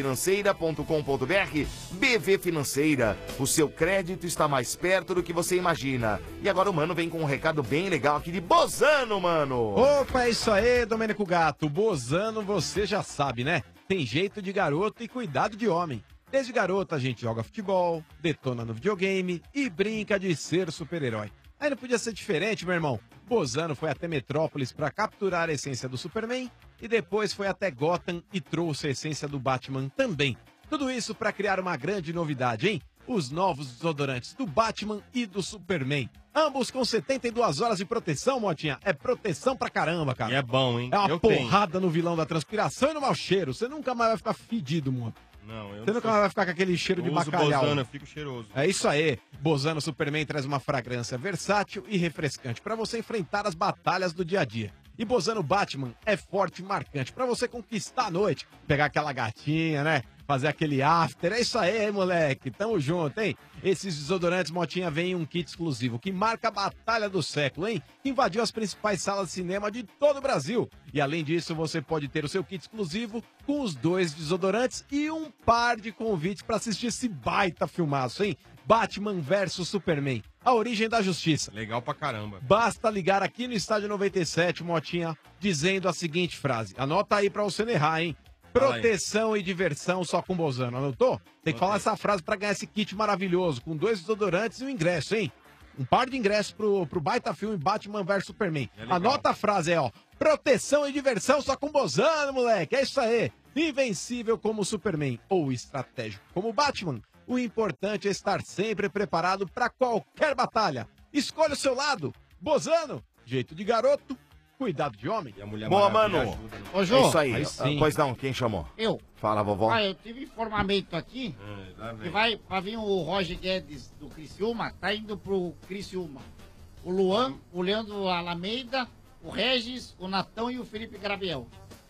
Speaker 17: bvfinanceira.com.br. BV Financeira, o seu crédito está mais perto do que você imagina. E agora o Mano vem com um recado bem legal aqui de Bozano, mano.
Speaker 15: Opa, é isso aí, Domênico Gato. Bozano, você já sabe, né? Tem jeito de garoto e cuidado de homem. Desde garoto a gente joga futebol, detona no videogame e brinca de ser super-herói. Aí não podia ser diferente, meu irmão. Bozano foi até Metrópolis para capturar a essência do Superman e depois foi até Gotham e trouxe a essência do Batman também. Tudo isso para criar uma grande novidade, hein? Os novos desodorantes do Batman e do Superman. Ambos com 72 horas de proteção, Motinha. É proteção pra caramba, cara.
Speaker 18: E é bom, hein?
Speaker 15: É uma
Speaker 18: Eu
Speaker 15: porrada no vilão da transpiração e no mau cheiro. Você nunca mais vai ficar fedido, Moto.
Speaker 18: Não, eu
Speaker 15: Você nunca mais vai ficar com aquele cheiro de bacalhau.
Speaker 18: Bozano, eu fico cheiroso.
Speaker 15: É isso aí. Bozano Superman traz uma fragrância versátil e refrescante para você enfrentar as batalhas do dia a dia. E Bozano Batman é forte e marcante para você conquistar a noite, pegar aquela gatinha, né? Fazer aquele after. É isso aí, moleque. Tamo junto, hein? Esses desodorantes, Motinha, vem em um kit exclusivo que marca a batalha do século, hein? Que invadiu as principais salas de cinema de todo o Brasil. E além disso, você pode ter o seu kit exclusivo com os 2 desodorantes e um par de convites para assistir esse baita filmaço, hein? Batman vs Superman, a origem da justiça.
Speaker 18: Legal pra caramba.
Speaker 15: Basta ligar aqui no Estádio 97, Motinha, dizendo a seguinte frase. Anota aí pra você não errar, hein? Proteção e diversão só com Bozano. Anotou? Tem que falar essa frase pra ganhar esse kit maravilhoso, com 2 desodorantes e um ingresso, hein? Um par de ingressos pro baita filme Batman vs Superman. Anota a frase aí, ó. Proteção e diversão só com Bozano, moleque. É isso aí. Invencível como Superman ou estratégico como Batman. O importante é estar sempre preparado pra qualquer batalha. Escolha o seu lado. Bozano, jeito de garoto, cuidado de homem.
Speaker 18: E a Mulher
Speaker 17: Boa,
Speaker 18: Maravilha
Speaker 17: mano.
Speaker 18: ajuda, né?
Speaker 17: É isso aí. Pois não, quem chamou?
Speaker 13: Eu.
Speaker 17: Fala, vovó.
Speaker 13: Eu tive informamento aqui que vai vir o Roger Guedes do Criciúma, tá indo pro Criciúma. O Luan, o Leandro Alameida, o Regis, o Natão e o Felipe Grabiel.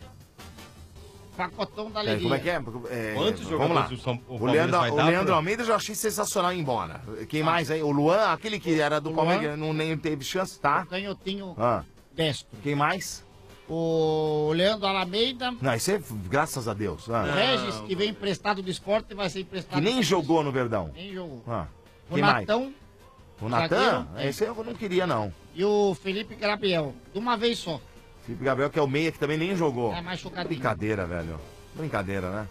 Speaker 13: Pacotão da alegria.
Speaker 17: Como é que é?
Speaker 18: Quantos
Speaker 17: Vamos lá.
Speaker 18: jogadores o
Speaker 17: O
Speaker 18: Palmeiras vai dar
Speaker 17: Leandro
Speaker 18: pra-
Speaker 17: Almeida eu já achei sensacional ir embora. Quem mais aí? O Luan, aquele que era do
Speaker 13: O
Speaker 17: Palmeiras,
Speaker 13: Luan.
Speaker 17: nem teve chance, tá?
Speaker 13: O canhotinho
Speaker 17: Ah.
Speaker 13: destro.
Speaker 17: Quem mais?
Speaker 13: O Leandro Alameida,
Speaker 17: Não, isso é graças a Deus.
Speaker 13: o
Speaker 17: Ah.
Speaker 13: Regis, que veio emprestado do esporte e vai ser emprestado.
Speaker 17: Que nem
Speaker 13: do
Speaker 17: jogou no Verdão.
Speaker 13: Nem jogou.
Speaker 17: Ah.
Speaker 13: O
Speaker 17: Quem mais?
Speaker 13: Natão
Speaker 17: O Natan?
Speaker 13: zagueiro, é.
Speaker 17: Esse eu não queria, não.
Speaker 13: e o Felipe Grabiel. De uma vez só.
Speaker 17: Felipe Gabriel, que é o meia, que também nem jogou.
Speaker 13: É mais chocadinho.
Speaker 17: Brincadeira, velho. Brincadeira, né?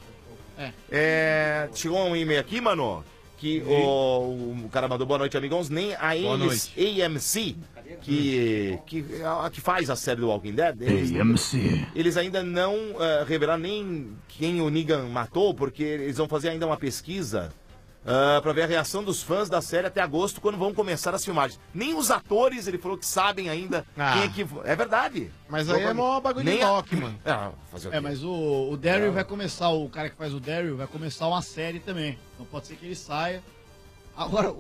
Speaker 13: É.
Speaker 17: Chegou um e-mail aqui, mano, que o cara mandou boa noite, amigos. Nem a
Speaker 18: Boa noite.
Speaker 17: AMC, que faz a série do Walking Dead, eles ainda não revelaram nem quem o Negan matou, porque eles vão fazer ainda uma pesquisa pra ver a reação dos fãs da série até agosto, quando vão começar as filmagens. Nem os atores, ele falou que sabem ainda quem é que... É verdade.
Speaker 15: Mas aí é mó bagulho de Loki, mano.
Speaker 17: Fazer o
Speaker 20: É,
Speaker 17: quê?
Speaker 20: mas o Daryl vai começar, o cara que faz o Daryl vai começar uma série também. Então pode ser que ele saia. Agora,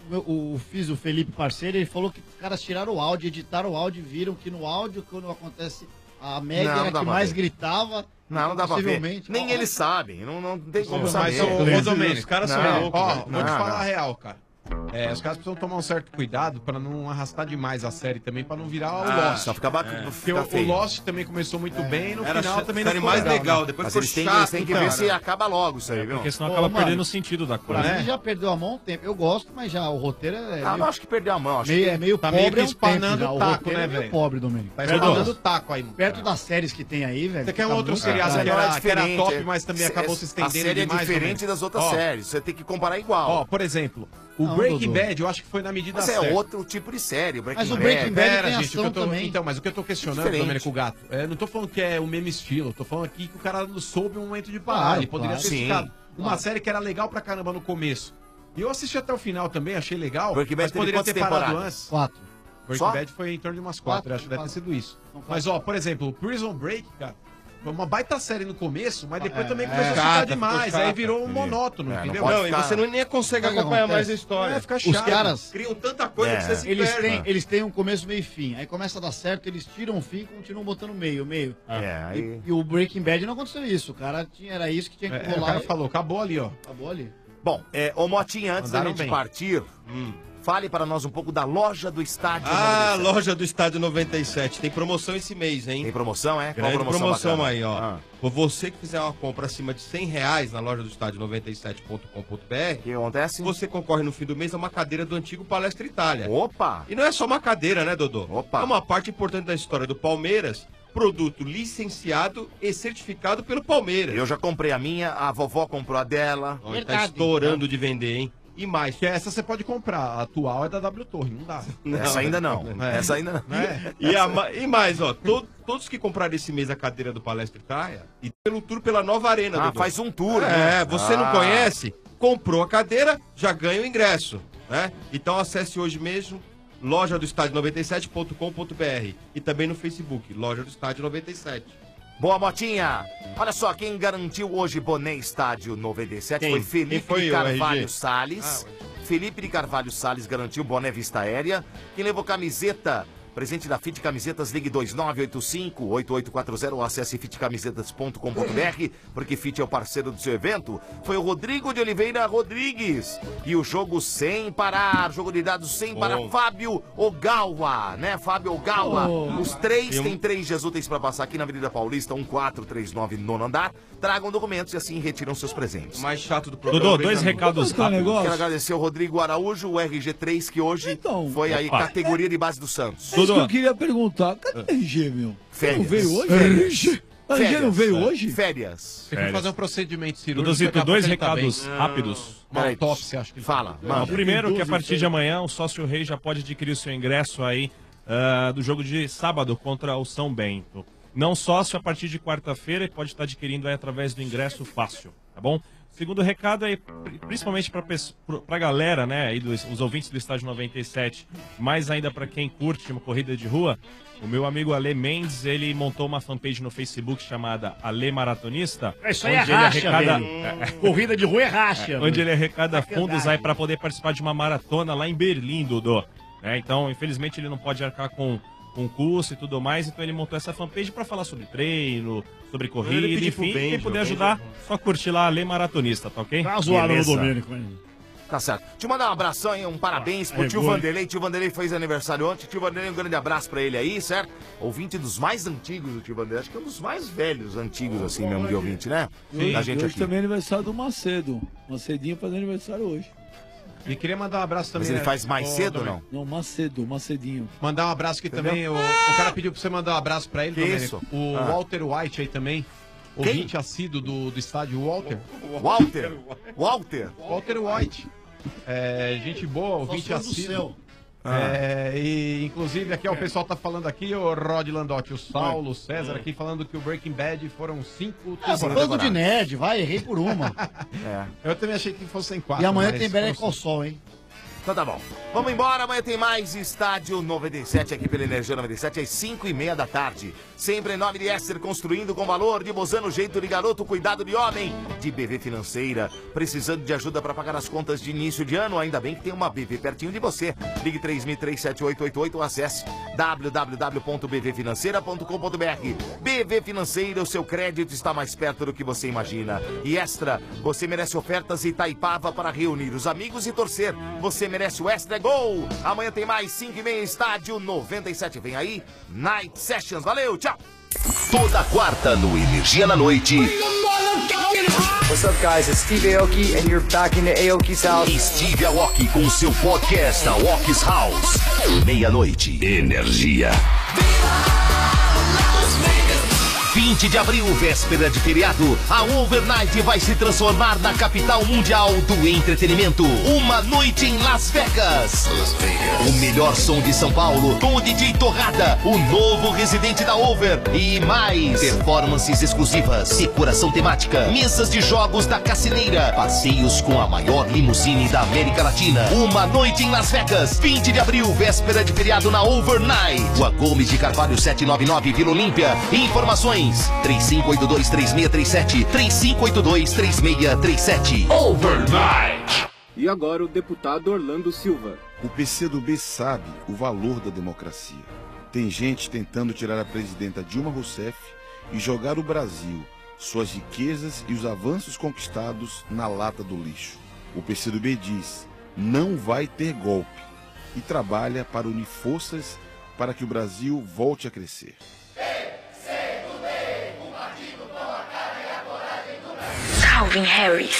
Speaker 20: o Felipe Parceiro, ele falou que os caras tiraram o áudio, editaram o áudio e viram que no áudio, quando acontece, a Meg
Speaker 17: Não,
Speaker 20: era
Speaker 17: não dá
Speaker 20: que
Speaker 17: pra
Speaker 20: mais
Speaker 17: ver.
Speaker 20: gritava.
Speaker 17: Não dá pra ver.
Speaker 20: possivelmente.
Speaker 17: Nem eles sabem, não tem como
Speaker 15: Mas,
Speaker 17: saber.
Speaker 15: ô Domênico, os caras são loucos. Ó, vou te
Speaker 17: Não,
Speaker 15: falar
Speaker 17: não.
Speaker 15: a real, cara. Os caras precisam tomar um certo cuidado pra não arrastar demais a série também, pra não virar o Lost.
Speaker 17: Só ficar bacana.
Speaker 15: Porque o Lost também começou muito bem, no
Speaker 18: Era
Speaker 15: final também não
Speaker 18: série
Speaker 15: ficou
Speaker 18: mais legal,
Speaker 15: né?
Speaker 18: depois
Speaker 17: Mas
Speaker 18: ficou
Speaker 17: eles têm,
Speaker 18: chato,
Speaker 17: eles têm que ver
Speaker 18: cara.
Speaker 17: se acaba logo isso aí, viu?
Speaker 19: Porque senão
Speaker 20: Ô,
Speaker 19: acaba
Speaker 20: mano,
Speaker 19: perdendo o sentido da
Speaker 20: Pra
Speaker 19: coisa.
Speaker 20: mim já perdeu a mão há um tempo. Eu gosto, mas já o roteiro é.
Speaker 17: Ah, não acho que perdeu a mão. Acho
Speaker 20: meio,
Speaker 17: que
Speaker 20: é meio
Speaker 15: tá
Speaker 20: pobre
Speaker 15: meio que
Speaker 20: há um tempo
Speaker 15: espanando
Speaker 20: já.
Speaker 15: o
Speaker 20: O
Speaker 15: taco,
Speaker 20: roteiro
Speaker 15: né,
Speaker 20: é meio
Speaker 15: velho?
Speaker 20: pobre, Domênico.
Speaker 15: Tá espanando o taco aí, mano.
Speaker 20: Perto das séries que tem aí, velho.
Speaker 15: Você quer
Speaker 20: fica
Speaker 15: outro
Speaker 20: muito
Speaker 15: seriado
Speaker 20: caro.
Speaker 15: que era
Speaker 17: diferente,
Speaker 15: top, mas também acabou se estendendo
Speaker 17: A série
Speaker 15: demais
Speaker 17: é diferente
Speaker 15: também.
Speaker 17: das outras
Speaker 15: Ó,
Speaker 17: séries. Você tem que comparar igual.
Speaker 15: Ó, por exemplo, o
Speaker 20: Não,
Speaker 15: Breaking
Speaker 20: Dodô.
Speaker 15: Bad, eu acho que foi na medida
Speaker 17: Mas
Speaker 15: certa.
Speaker 17: é outro tipo de série.
Speaker 20: Mas o Breaking Bad
Speaker 15: Pera,
Speaker 20: tem
Speaker 15: gente,
Speaker 20: ação
Speaker 15: o que eu tô,
Speaker 20: também.
Speaker 15: Então, mas o que eu tô questionando,
Speaker 17: Diferente.
Speaker 15: Domênico Gato, não tô falando que é o mesmo estilo, tô falando aqui que o cara soube um momento de parar.
Speaker 20: Claro,
Speaker 15: Ele poderia
Speaker 20: claro.
Speaker 15: ter
Speaker 17: Sim.
Speaker 15: ficado uma
Speaker 20: Claro.
Speaker 15: série que era legal pra caramba no começo. E eu assisti até o final também, achei legal,
Speaker 17: Breaking Bad
Speaker 15: mas
Speaker 17: teve
Speaker 15: poderia
Speaker 17: quantas
Speaker 15: ter parado
Speaker 17: temporadas?
Speaker 15: antes.
Speaker 20: 4.
Speaker 15: Breaking
Speaker 17: Só?
Speaker 15: Bad foi em torno de umas 4, acho que deve ter sido isso.
Speaker 20: São
Speaker 15: Mas, ó, por exemplo, o Prison Break, cara, foi uma baita série no começo, mas depois também começou a
Speaker 18: Chata,
Speaker 15: ficar
Speaker 18: ficou
Speaker 15: demais,
Speaker 18: chata.
Speaker 15: aí virou um monótono,
Speaker 17: não
Speaker 15: entendeu?
Speaker 17: pode
Speaker 18: Não, e
Speaker 17: ficar-
Speaker 18: você nem consegue
Speaker 20: Sabe o que
Speaker 18: acompanhar
Speaker 20: acontece?
Speaker 18: mais a história.
Speaker 15: Fica
Speaker 20: Os
Speaker 15: chato.
Speaker 20: caras,
Speaker 18: Criam tanta coisa que você se
Speaker 20: eles
Speaker 18: perde.
Speaker 20: têm um começo, meio e fim. Aí começa a dar certo, eles tiram o fim e continuam botando meio.
Speaker 17: Aí...
Speaker 20: E o Breaking Bad não aconteceu isso. O cara era isso que tinha que
Speaker 15: O
Speaker 20: rolar.
Speaker 15: cara
Speaker 20: e
Speaker 15: falou, acabou ali, ó.
Speaker 20: acabou ali.
Speaker 17: Bom, ô Motinha, antes da
Speaker 15: Mandaram
Speaker 17: gente
Speaker 15: bem.
Speaker 17: partir, fale para nós um pouco da loja do estádio.
Speaker 18: Ah,
Speaker 17: 97.
Speaker 18: loja do Estádio 97. Tem promoção esse mês, hein?
Speaker 17: Tem promoção, é? Qual
Speaker 18: Grande promoção
Speaker 17: bacana?
Speaker 18: aí, ó.
Speaker 17: Ah.
Speaker 18: For você que fizer uma compra acima de R$100 na loja do estádio 97.com.br,
Speaker 17: O que acontece?
Speaker 18: você concorre no fim do mês a uma cadeira do antigo Palestra Itália.
Speaker 17: Opa!
Speaker 18: E não é só uma cadeira, né, Dodô?
Speaker 17: Opa.
Speaker 18: É uma parte importante da história do Palmeiras, produto licenciado e certificado pelo Palmeiras.
Speaker 17: Eu já comprei a minha, a vovó comprou a dela.
Speaker 18: Olha, tá
Speaker 20: Verdade.
Speaker 18: estourando de vender, hein? E mais.
Speaker 15: Que essa você pode comprar, a atual é da W Torre, não dá.
Speaker 17: Essa ainda não.
Speaker 15: É.
Speaker 17: Essa ainda não.
Speaker 15: É.
Speaker 18: E mais, ó, todos que comprarem esse mês a cadeira do Palestra Itália, e pelo tour pela nova arena,
Speaker 17: Ah,
Speaker 18: Dodô.
Speaker 17: faz um tour,
Speaker 18: É,
Speaker 17: né?
Speaker 18: você não
Speaker 17: Ah.
Speaker 18: conhece, comprou a cadeira, já ganha o ingresso, né? Então acesse hoje mesmo loja do estádio 97.com.br e também no Facebook, loja do estádio 97.
Speaker 17: Boa, Motinha! Olha só, quem garantiu hoje boné Estádio 97
Speaker 18: Quem?
Speaker 17: foi Felipe
Speaker 18: Quem foi
Speaker 17: de
Speaker 18: o
Speaker 17: Carvalho
Speaker 18: RG?
Speaker 17: Salles. Felipe de Carvalho Salles garantiu boné Vista Aérea. Quem levou camiseta, presente da Fit Camisetas, ligue 2985-8840 ou acesse fitcamisetas.com.br, porque Fit é o parceiro do seu evento. Foi o Rodrigo de Oliveira Rodrigues. E o jogo sem parar, jogo de dados sem parar, Fábio Ogawa, né? Fábio Ogawa. Os três têm 3 dias úteis para passar aqui na Avenida Paulista, 1439, nono andar. Tragam documentos e assim retiram seus presentes.
Speaker 18: O mais chato do programa.
Speaker 19: Dodô, dois recados rápidos.
Speaker 17: Quero agradecer ao Rodrigo Araújo, o RG3, que hoje
Speaker 21: Então,
Speaker 17: foi aí
Speaker 19: opa.
Speaker 17: categoria de base do Santos.
Speaker 21: É isso que eu queria perguntar. Cadê o RG, meu?
Speaker 17: Férias.
Speaker 21: Não veio hoje?
Speaker 17: Férias.
Speaker 21: O RG não veio hoje?
Speaker 17: Férias.
Speaker 15: Tem que fazer um procedimento cirúrgico.
Speaker 19: Dudozito,
Speaker 15: daqui a
Speaker 19: dois
Speaker 15: pouco ele tá
Speaker 19: recados
Speaker 15: bem.
Speaker 19: rápidos.
Speaker 15: Uma
Speaker 17: Peraí.
Speaker 15: autópsia, acho que ele
Speaker 17: Fala,
Speaker 19: O
Speaker 17: mano.
Speaker 19: primeiro, que a partir de amanhã, o sócio rei já pode adquirir o seu ingresso aí do jogo de sábado contra o São Bento. Não sócio, a partir de quarta-feira, e pode estar adquirindo aí através do ingresso fácil, tá bom? Segundo recado aí, principalmente pra galera, né, aí os ouvintes do Estádio 97, mais ainda pra quem curte uma corrida de rua, o meu amigo Ale Mendes, ele montou uma fanpage no Facebook chamada Ale Maratonista.
Speaker 20: Isso aí é
Speaker 19: onde ele
Speaker 20: racha, velho. Corrida de rua é racha.
Speaker 19: Onde ele arrecada
Speaker 20: Sacanagem.
Speaker 19: fundos aí para poder participar de uma maratona lá em Berlim, Dodô. Então, infelizmente, ele não pode arcar com curso e tudo mais, então ele montou essa fanpage para falar sobre treino, sobre corrida,
Speaker 18: Ele pediu pro
Speaker 19: enfim,
Speaker 18: Benjo,
Speaker 19: quem puder
Speaker 18: Benjo.
Speaker 19: ajudar, só curtir lá, Lê Maratonista, tá ok?
Speaker 20: Tá uma zoada no
Speaker 17: Beleza.
Speaker 20: Domênico, hein?
Speaker 17: Tá certo. Deixa eu mandar um abração aí, um parabéns pro tio
Speaker 20: gol.
Speaker 17: Vanderlei. Tio Vanderlei fez aniversário ontem. Tio Vanderlei, um grande abraço pra ele aí, certo? Ouvinte dos mais antigos do tio Vanderlei. Acho que é um dos mais velhos, antigos, assim mesmo, de ouvinte, né? Da gente
Speaker 21: Hoje
Speaker 17: aqui.
Speaker 21: também é aniversário do Macedo. Macedinho faz aniversário hoje.
Speaker 15: E queria mandar um abraço também.
Speaker 17: Mas ele faz mais cedo ou não?
Speaker 21: Não, Macedinho.
Speaker 15: Mandar um abraço aqui
Speaker 17: Entendeu?
Speaker 15: também. O cara pediu pra você mandar um abraço pra ele,
Speaker 17: Que
Speaker 15: Domênico.
Speaker 17: isso?
Speaker 15: O
Speaker 17: Ah.
Speaker 15: Walter White aí também.
Speaker 17: Quem?
Speaker 15: Ouvinte assíduo do estádio Walter.
Speaker 17: Walter? Walter?
Speaker 15: Walter White. Gente boa, ouvinte
Speaker 20: Só sou do
Speaker 15: assíduo.
Speaker 20: céu.
Speaker 15: E inclusive aqui, ó, o pessoal tá falando aqui, o Rod Landotti, o Saulo, o César aqui falando que o Breaking Bad foram 5
Speaker 20: Falando de nerd, vai, errei por uma.
Speaker 15: Eu também achei que fossem 4.
Speaker 20: E amanhã tem Better Call Saul, hein?
Speaker 17: Então tá bom. Vamos embora, amanhã tem mais Estádio 97 aqui pela Energia 97 às 5:30 da tarde. Sempre em nome de Esther, construindo com valor, de Bozano, jeito de garoto, cuidado de homem, de BV Financeira. Precisando de ajuda para pagar as contas de início de ano? Ainda bem que tem uma BV pertinho de você. Ligue 30037888 ou acesse www.bvfinanceira.com.br. BV Financeira, o seu crédito está mais perto do que você imagina. E Extra, você merece ofertas Itaipava para reunir os amigos e torcer. Você merece o Extra Gol. Amanhã tem mais 5:30 Estádio 97. Vem aí, Night Sessions. Valeu, tchau.
Speaker 2: Toda quarta no Energia na Noite.
Speaker 11: What's up, guys? It's Steve Aoki, and you're back in the Aoki's house.
Speaker 2: Steve Aoki com o seu podcast Aoki's House. Meia-noite. Energia. 20 de abril, véspera de feriado, a Overnight vai se transformar na capital mundial do entretenimento. Uma noite em Las Vegas. O melhor som de São Paulo, com o DJ Torrada, o novo residente da Over. E mais, performances exclusivas, decoração temática, mesas de jogos da Cassineira, passeios com a maior limusine da América Latina. Uma noite em Las Vegas, 20 de abril, véspera de feriado na Overnight. Rua Gomes de Carvalho 799, Vila Olímpia. Informações 3582-3637, 3582-3637. Overnight.
Speaker 12: E agora o deputado Orlando Silva.
Speaker 24: O PCdoB sabe o valor da democracia. Tem gente tentando tirar a presidenta Dilma Rousseff e jogar o Brasil, suas riquezas e os avanços conquistados na lata do lixo. O PCdoB diz, não vai ter golpe e trabalha para unir forças para que o Brasil volte a crescer.
Speaker 25: Calvin Harris.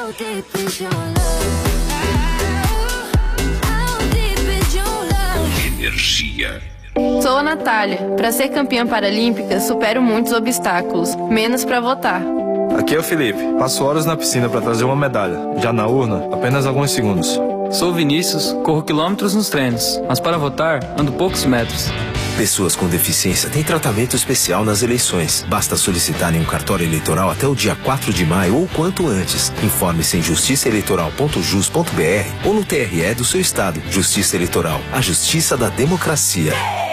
Speaker 2: Energia.
Speaker 26: Sou a Natália. Para ser campeã paralímpica, supero muitos obstáculos, menos para votar.
Speaker 27: Aqui é o Felipe. Passo horas na piscina para trazer uma medalha. Já na urna, apenas alguns segundos.
Speaker 28: Sou o Vinícius. Corro quilômetros nos treinos, mas para votar, ando poucos metros.
Speaker 29: Pessoas com deficiência têm tratamento especial nas eleições. Basta solicitarem um cartório eleitoral até o dia 4 de maio ou quanto antes. Informe-se em justiçaeleitoral.jus.br ou no TRE do seu estado. Justiça Eleitoral, a justiça da democracia.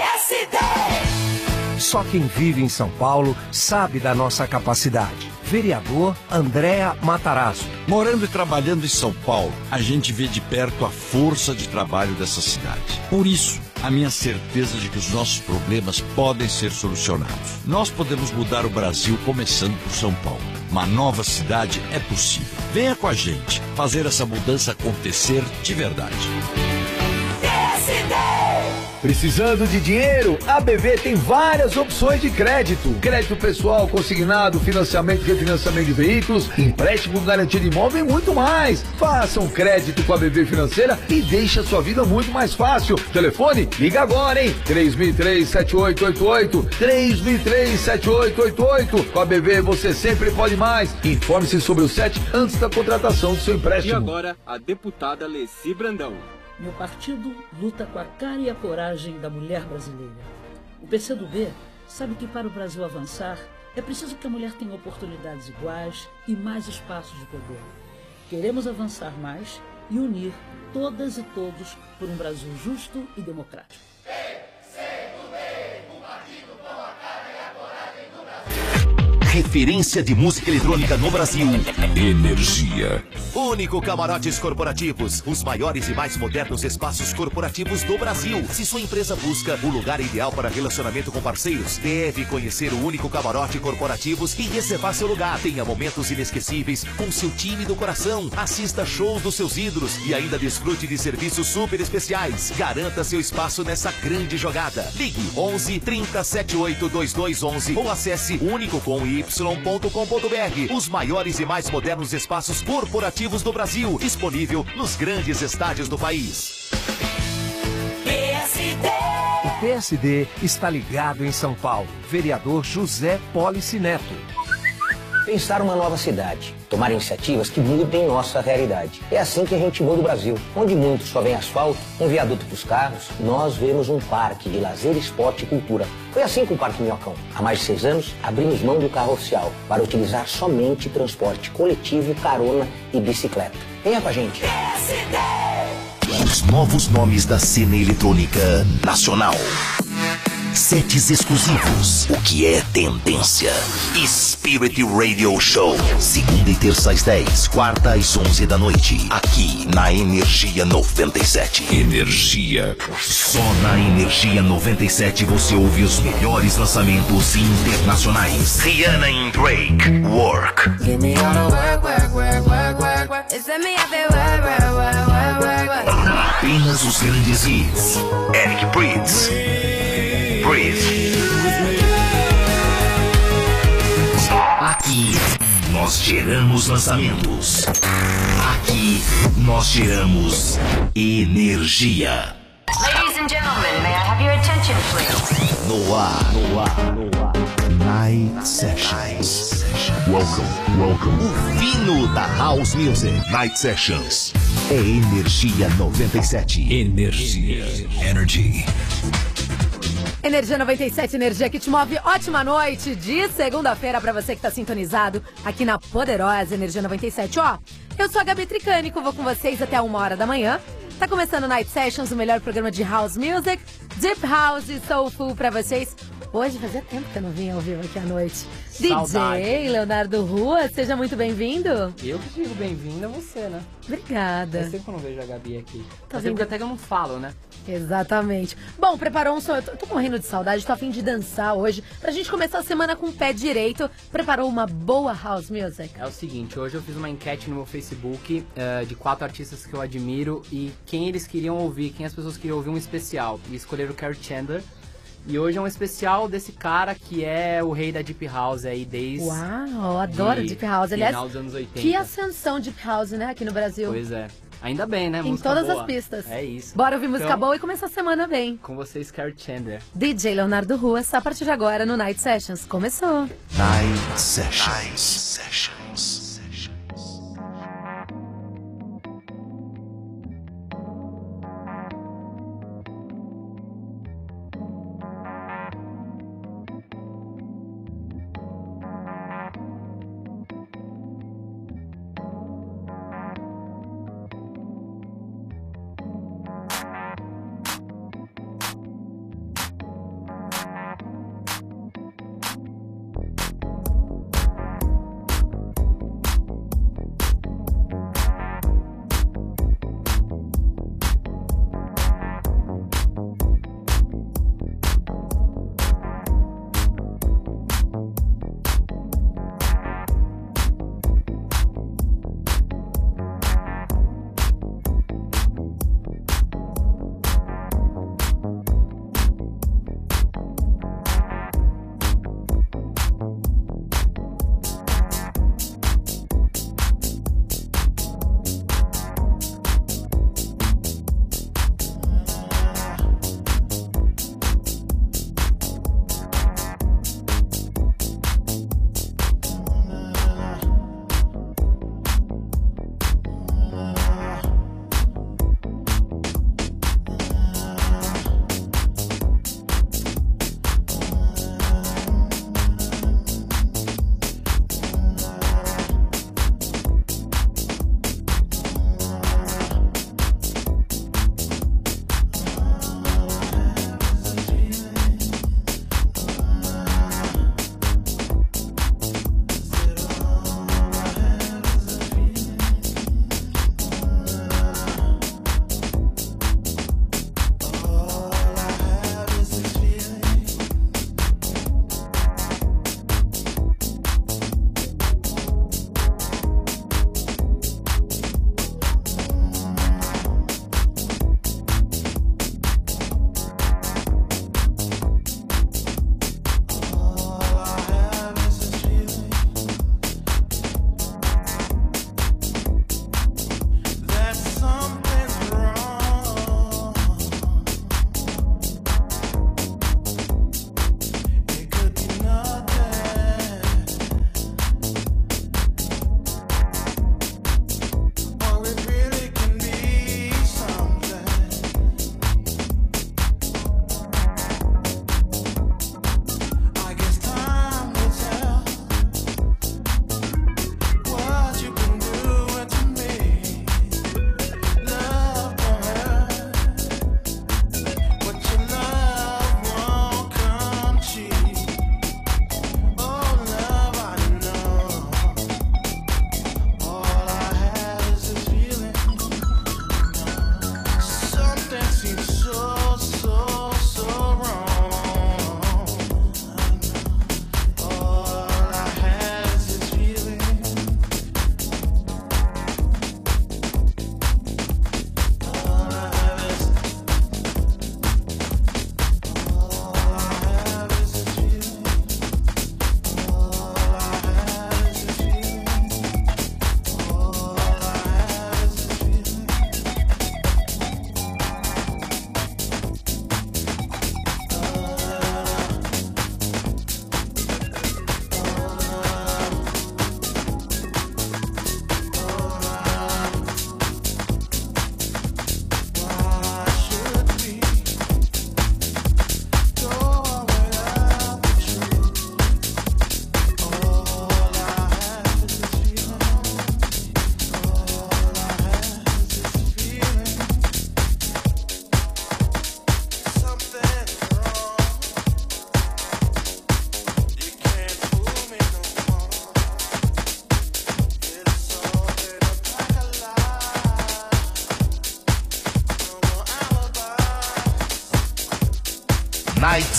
Speaker 30: Só quem vive em São Paulo sabe da nossa capacidade. Vereador Andréa Matarazzo.
Speaker 31: Morando e trabalhando em São Paulo, a gente vê de perto a força de trabalho dessa cidade. Por isso, a minha certeza de que os nossos problemas podem ser solucionados. Nós podemos mudar o Brasil começando por São Paulo. Uma nova cidade é possível. Venha com a gente fazer essa mudança acontecer de verdade.
Speaker 6: Precisando de dinheiro? A BV tem várias opções de crédito. Crédito pessoal, consignado, financiamento e refinanciamento de veículos, empréstimo com garantia de imóvel e muito mais. Faça um crédito com a BV Financeira e deixe a sua vida muito mais fácil. Telefone? Liga agora, hein? 3003-7888. 3003-7888. Com a BV você sempre pode mais. Informe-se sobre o SET antes da contratação do seu empréstimo.
Speaker 12: E agora, a deputada Leci Brandão.
Speaker 32: Meu partido luta com a cara e a coragem da mulher brasileira. O PCdoB sabe que para o Brasil avançar, é preciso que a mulher tenha oportunidades iguais e mais espaços de poder. Queremos avançar mais e unir todas e todos por um Brasil justo e democrático.
Speaker 2: Referência de música eletrônica no Brasil. Energia.
Speaker 17: Único Camarotes Corporativos, os maiores e mais modernos espaços corporativos do Brasil. Se sua empresa busca o lugar ideal para relacionamento com parceiros, deve conhecer o Único Camarote Corporativos e reservar seu lugar. Tenha momentos inesquecíveis com seu time do coração. Assista shows dos seus ídolos e ainda desfrute de serviços super especiais. Garanta seu espaço nessa grande jogada. Ligue 11 30 78 2211 ou acesse unico.com.br. Os maiores e mais modernos espaços corporativos do Brasil, disponível nos grandes estádios do país.
Speaker 30: O PSD está ligado em São Paulo. Vereador José Polici Neto.
Speaker 1: Pensar uma nova cidade, tomar iniciativas que mudem nossa realidade. É assim que a gente muda o Brasil. Onde muitos só vem asfalto, um viaduto para os carros, nós vemos um parque de lazer, esporte e cultura. Foi assim com o Parque Minhocão. Há mais de 6 anos, abrimos mão do carro oficial para utilizar somente transporte coletivo, carona e bicicleta. Venha com a gente.
Speaker 2: Os novos nomes da cena eletrônica nacional. Sets exclusivos, o que é tendência. Spirit Radio Show. Segunda e terça às 10, quarta às 11 da noite. Aqui na Energia 97. Energia. Só na Energia 97 você ouve os melhores lançamentos internacionais. Rihanna e Drake. Work. Apenas os grandes hits. Eric Prydz. Aqui nós geramos lançamentos. Aqui nós geramos energia.
Speaker 25: Ladies and gentlemen, may I have your attention, please?
Speaker 2: No ar. Night Sessions. Welcome. O fino da House Music. Night Sessions. É Energia 97. Energy.
Speaker 3: Energia 97, energia que te move. Ótima noite de segunda-feira pra você que tá sintonizado aqui na poderosa Energia 97. Ó, eu sou a Gabi Tricânico, vou com vocês até 1h da manhã. Tá começando o Night Sessions, o melhor programa de House Music, Deep House e Soulful pra vocês. Hoje fazia tempo que eu não vinha ao vivo aqui à noite.
Speaker 4: Saudade.
Speaker 3: DJ Leonardo Rua, seja muito bem-vindo.
Speaker 4: Eu que digo bem-vindo a você, né?
Speaker 3: Obrigada.
Speaker 4: Eu sempre que eu não vejo a Gabi aqui.
Speaker 3: Tá
Speaker 4: Mas sempre
Speaker 3: vendo?
Speaker 4: até que eu não falo, né?
Speaker 3: Exatamente. Bom, preparou um som. Eu tô morrendo de saudade, tô a fim de dançar hoje. Pra gente começar a semana com o pé direito. Preparou uma boa house music?
Speaker 4: É o seguinte, hoje eu fiz uma enquete no meu Facebook de 4 artistas que eu admiro e quem eles queriam ouvir, quem as pessoas queriam ouvir um especial. E escolheram o Kerry Chandler. E hoje é um especial desse cara que é o rei da Deep House aí desde...
Speaker 3: Uau, adoro Deep House. Aliás,
Speaker 4: final dos anos 80.
Speaker 3: que ascensão Deep House, né, aqui no Brasil.
Speaker 4: Pois é. Ainda bem, né?
Speaker 3: Em
Speaker 4: Música
Speaker 3: todas
Speaker 4: boa.
Speaker 3: as pistas.
Speaker 4: É isso.
Speaker 3: Bora ouvir música
Speaker 4: Então,
Speaker 3: boa e começar a semana bem.
Speaker 4: Com vocês, Kerry Chandler.
Speaker 3: DJ Leonardo Rua, a partir de agora no Night Sessions. Começou.
Speaker 2: Night Sessions.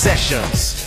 Speaker 2: Sessions.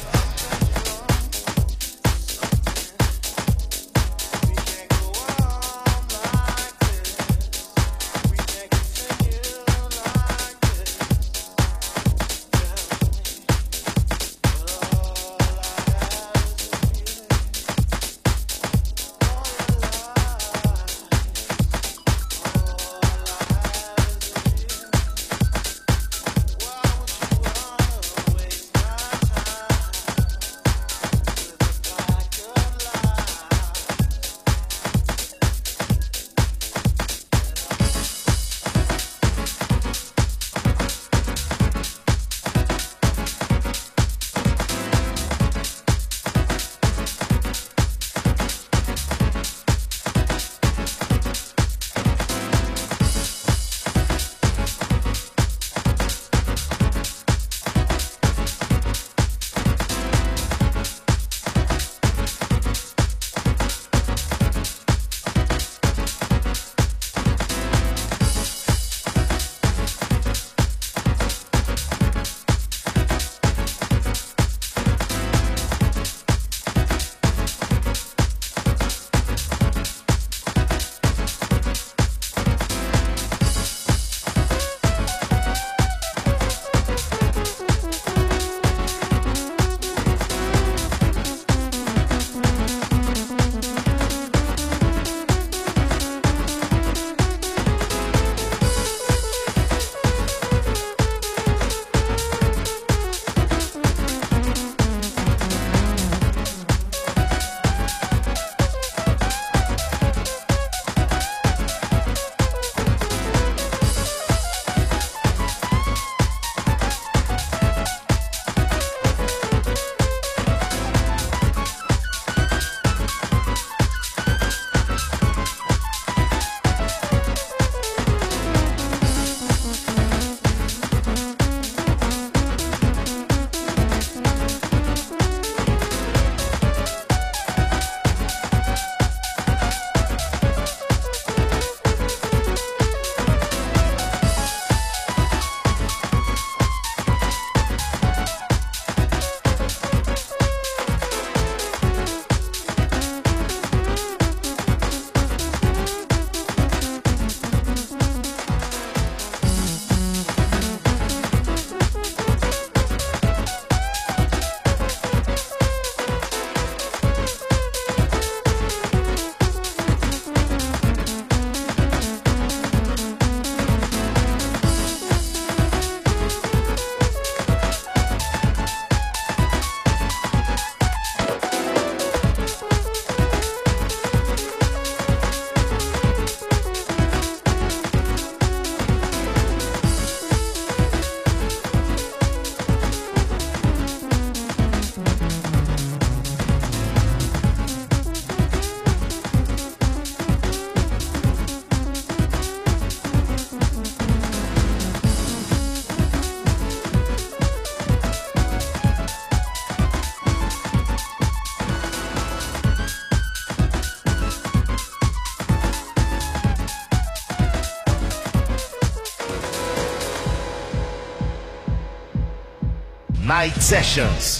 Speaker 2: Night Sessions.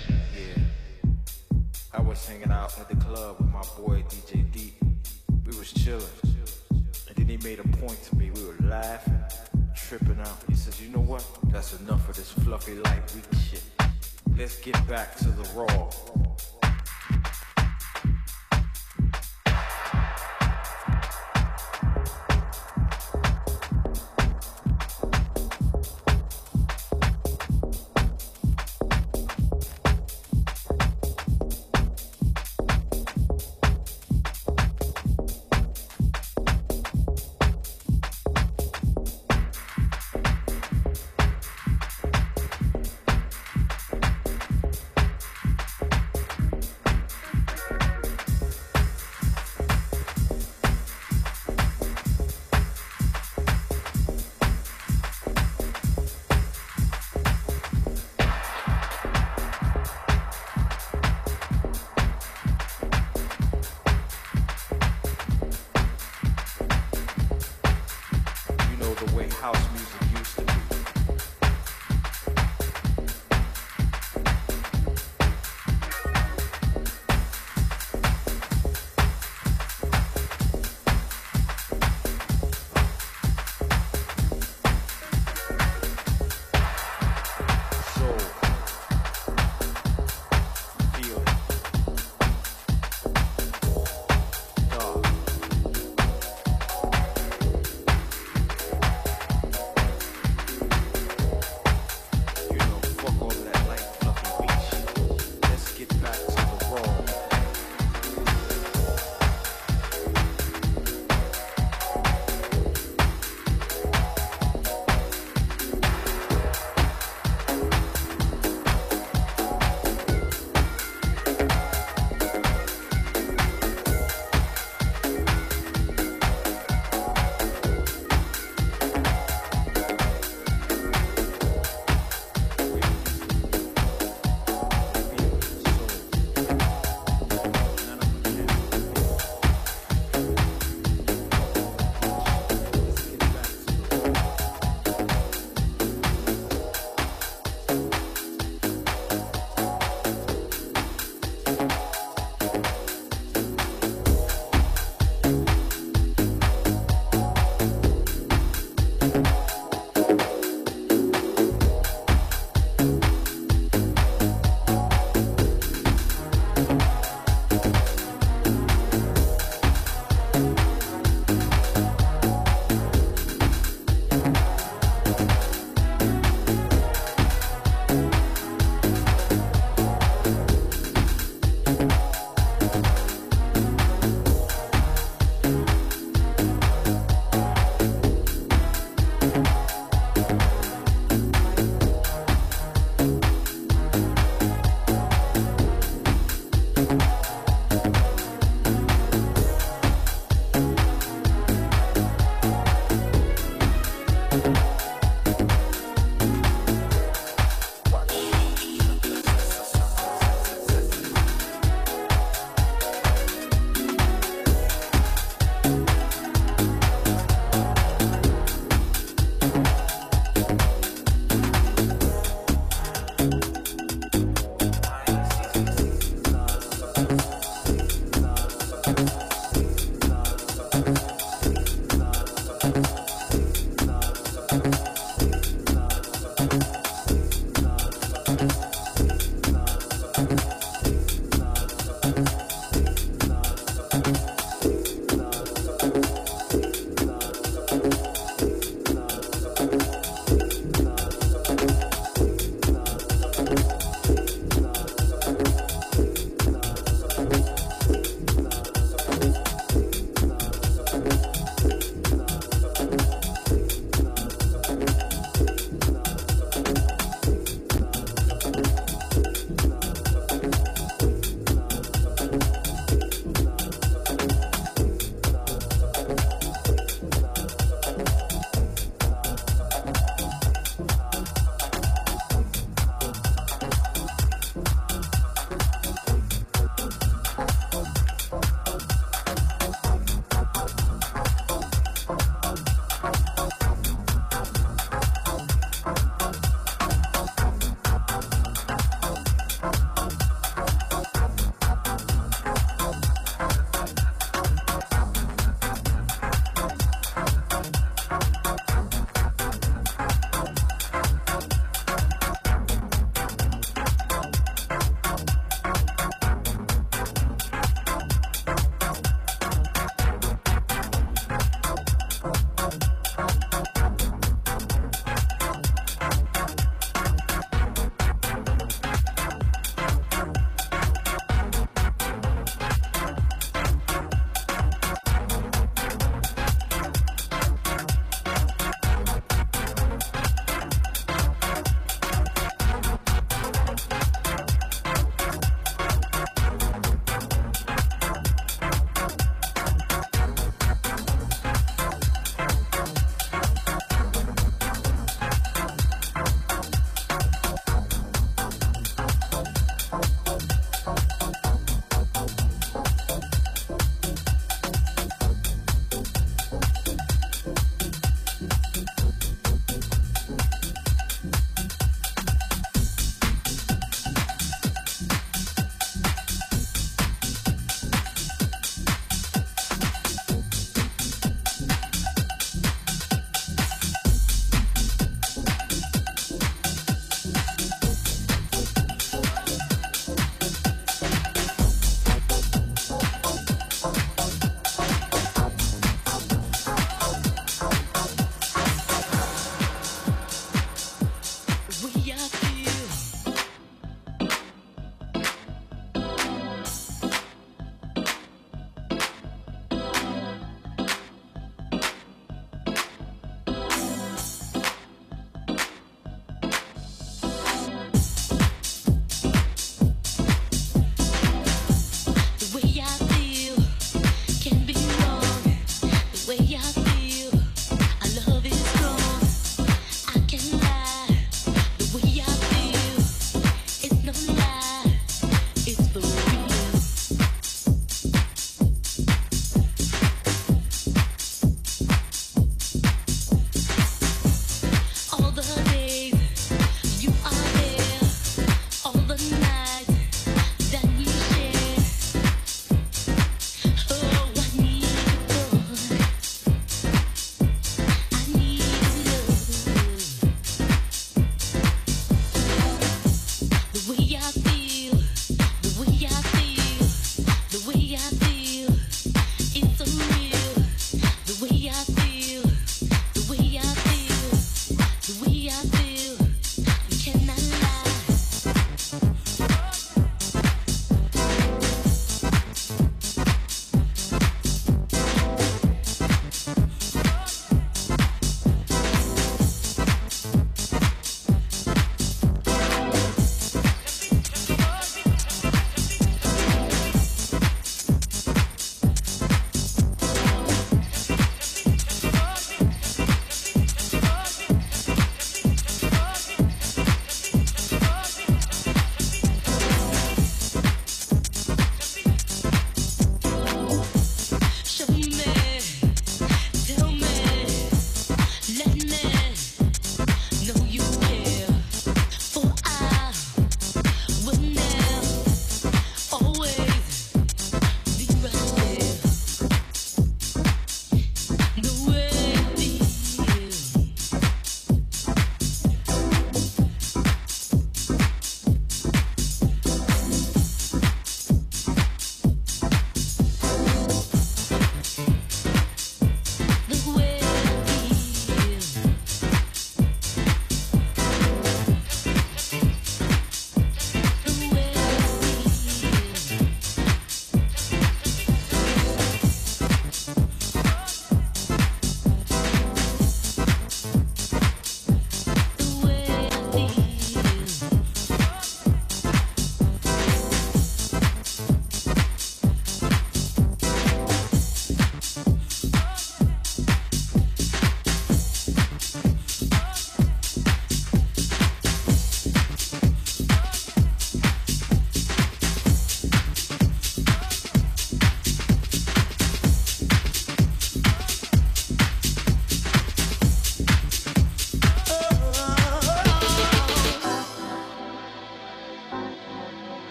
Speaker 5: I was hanging out at the club with my boy DJ D. We was chilling, and then he made a point to me. We were laughing, tripping out. He says, "You know what? That's enough of this fluffy light week shit. Let's get back to the raw." House music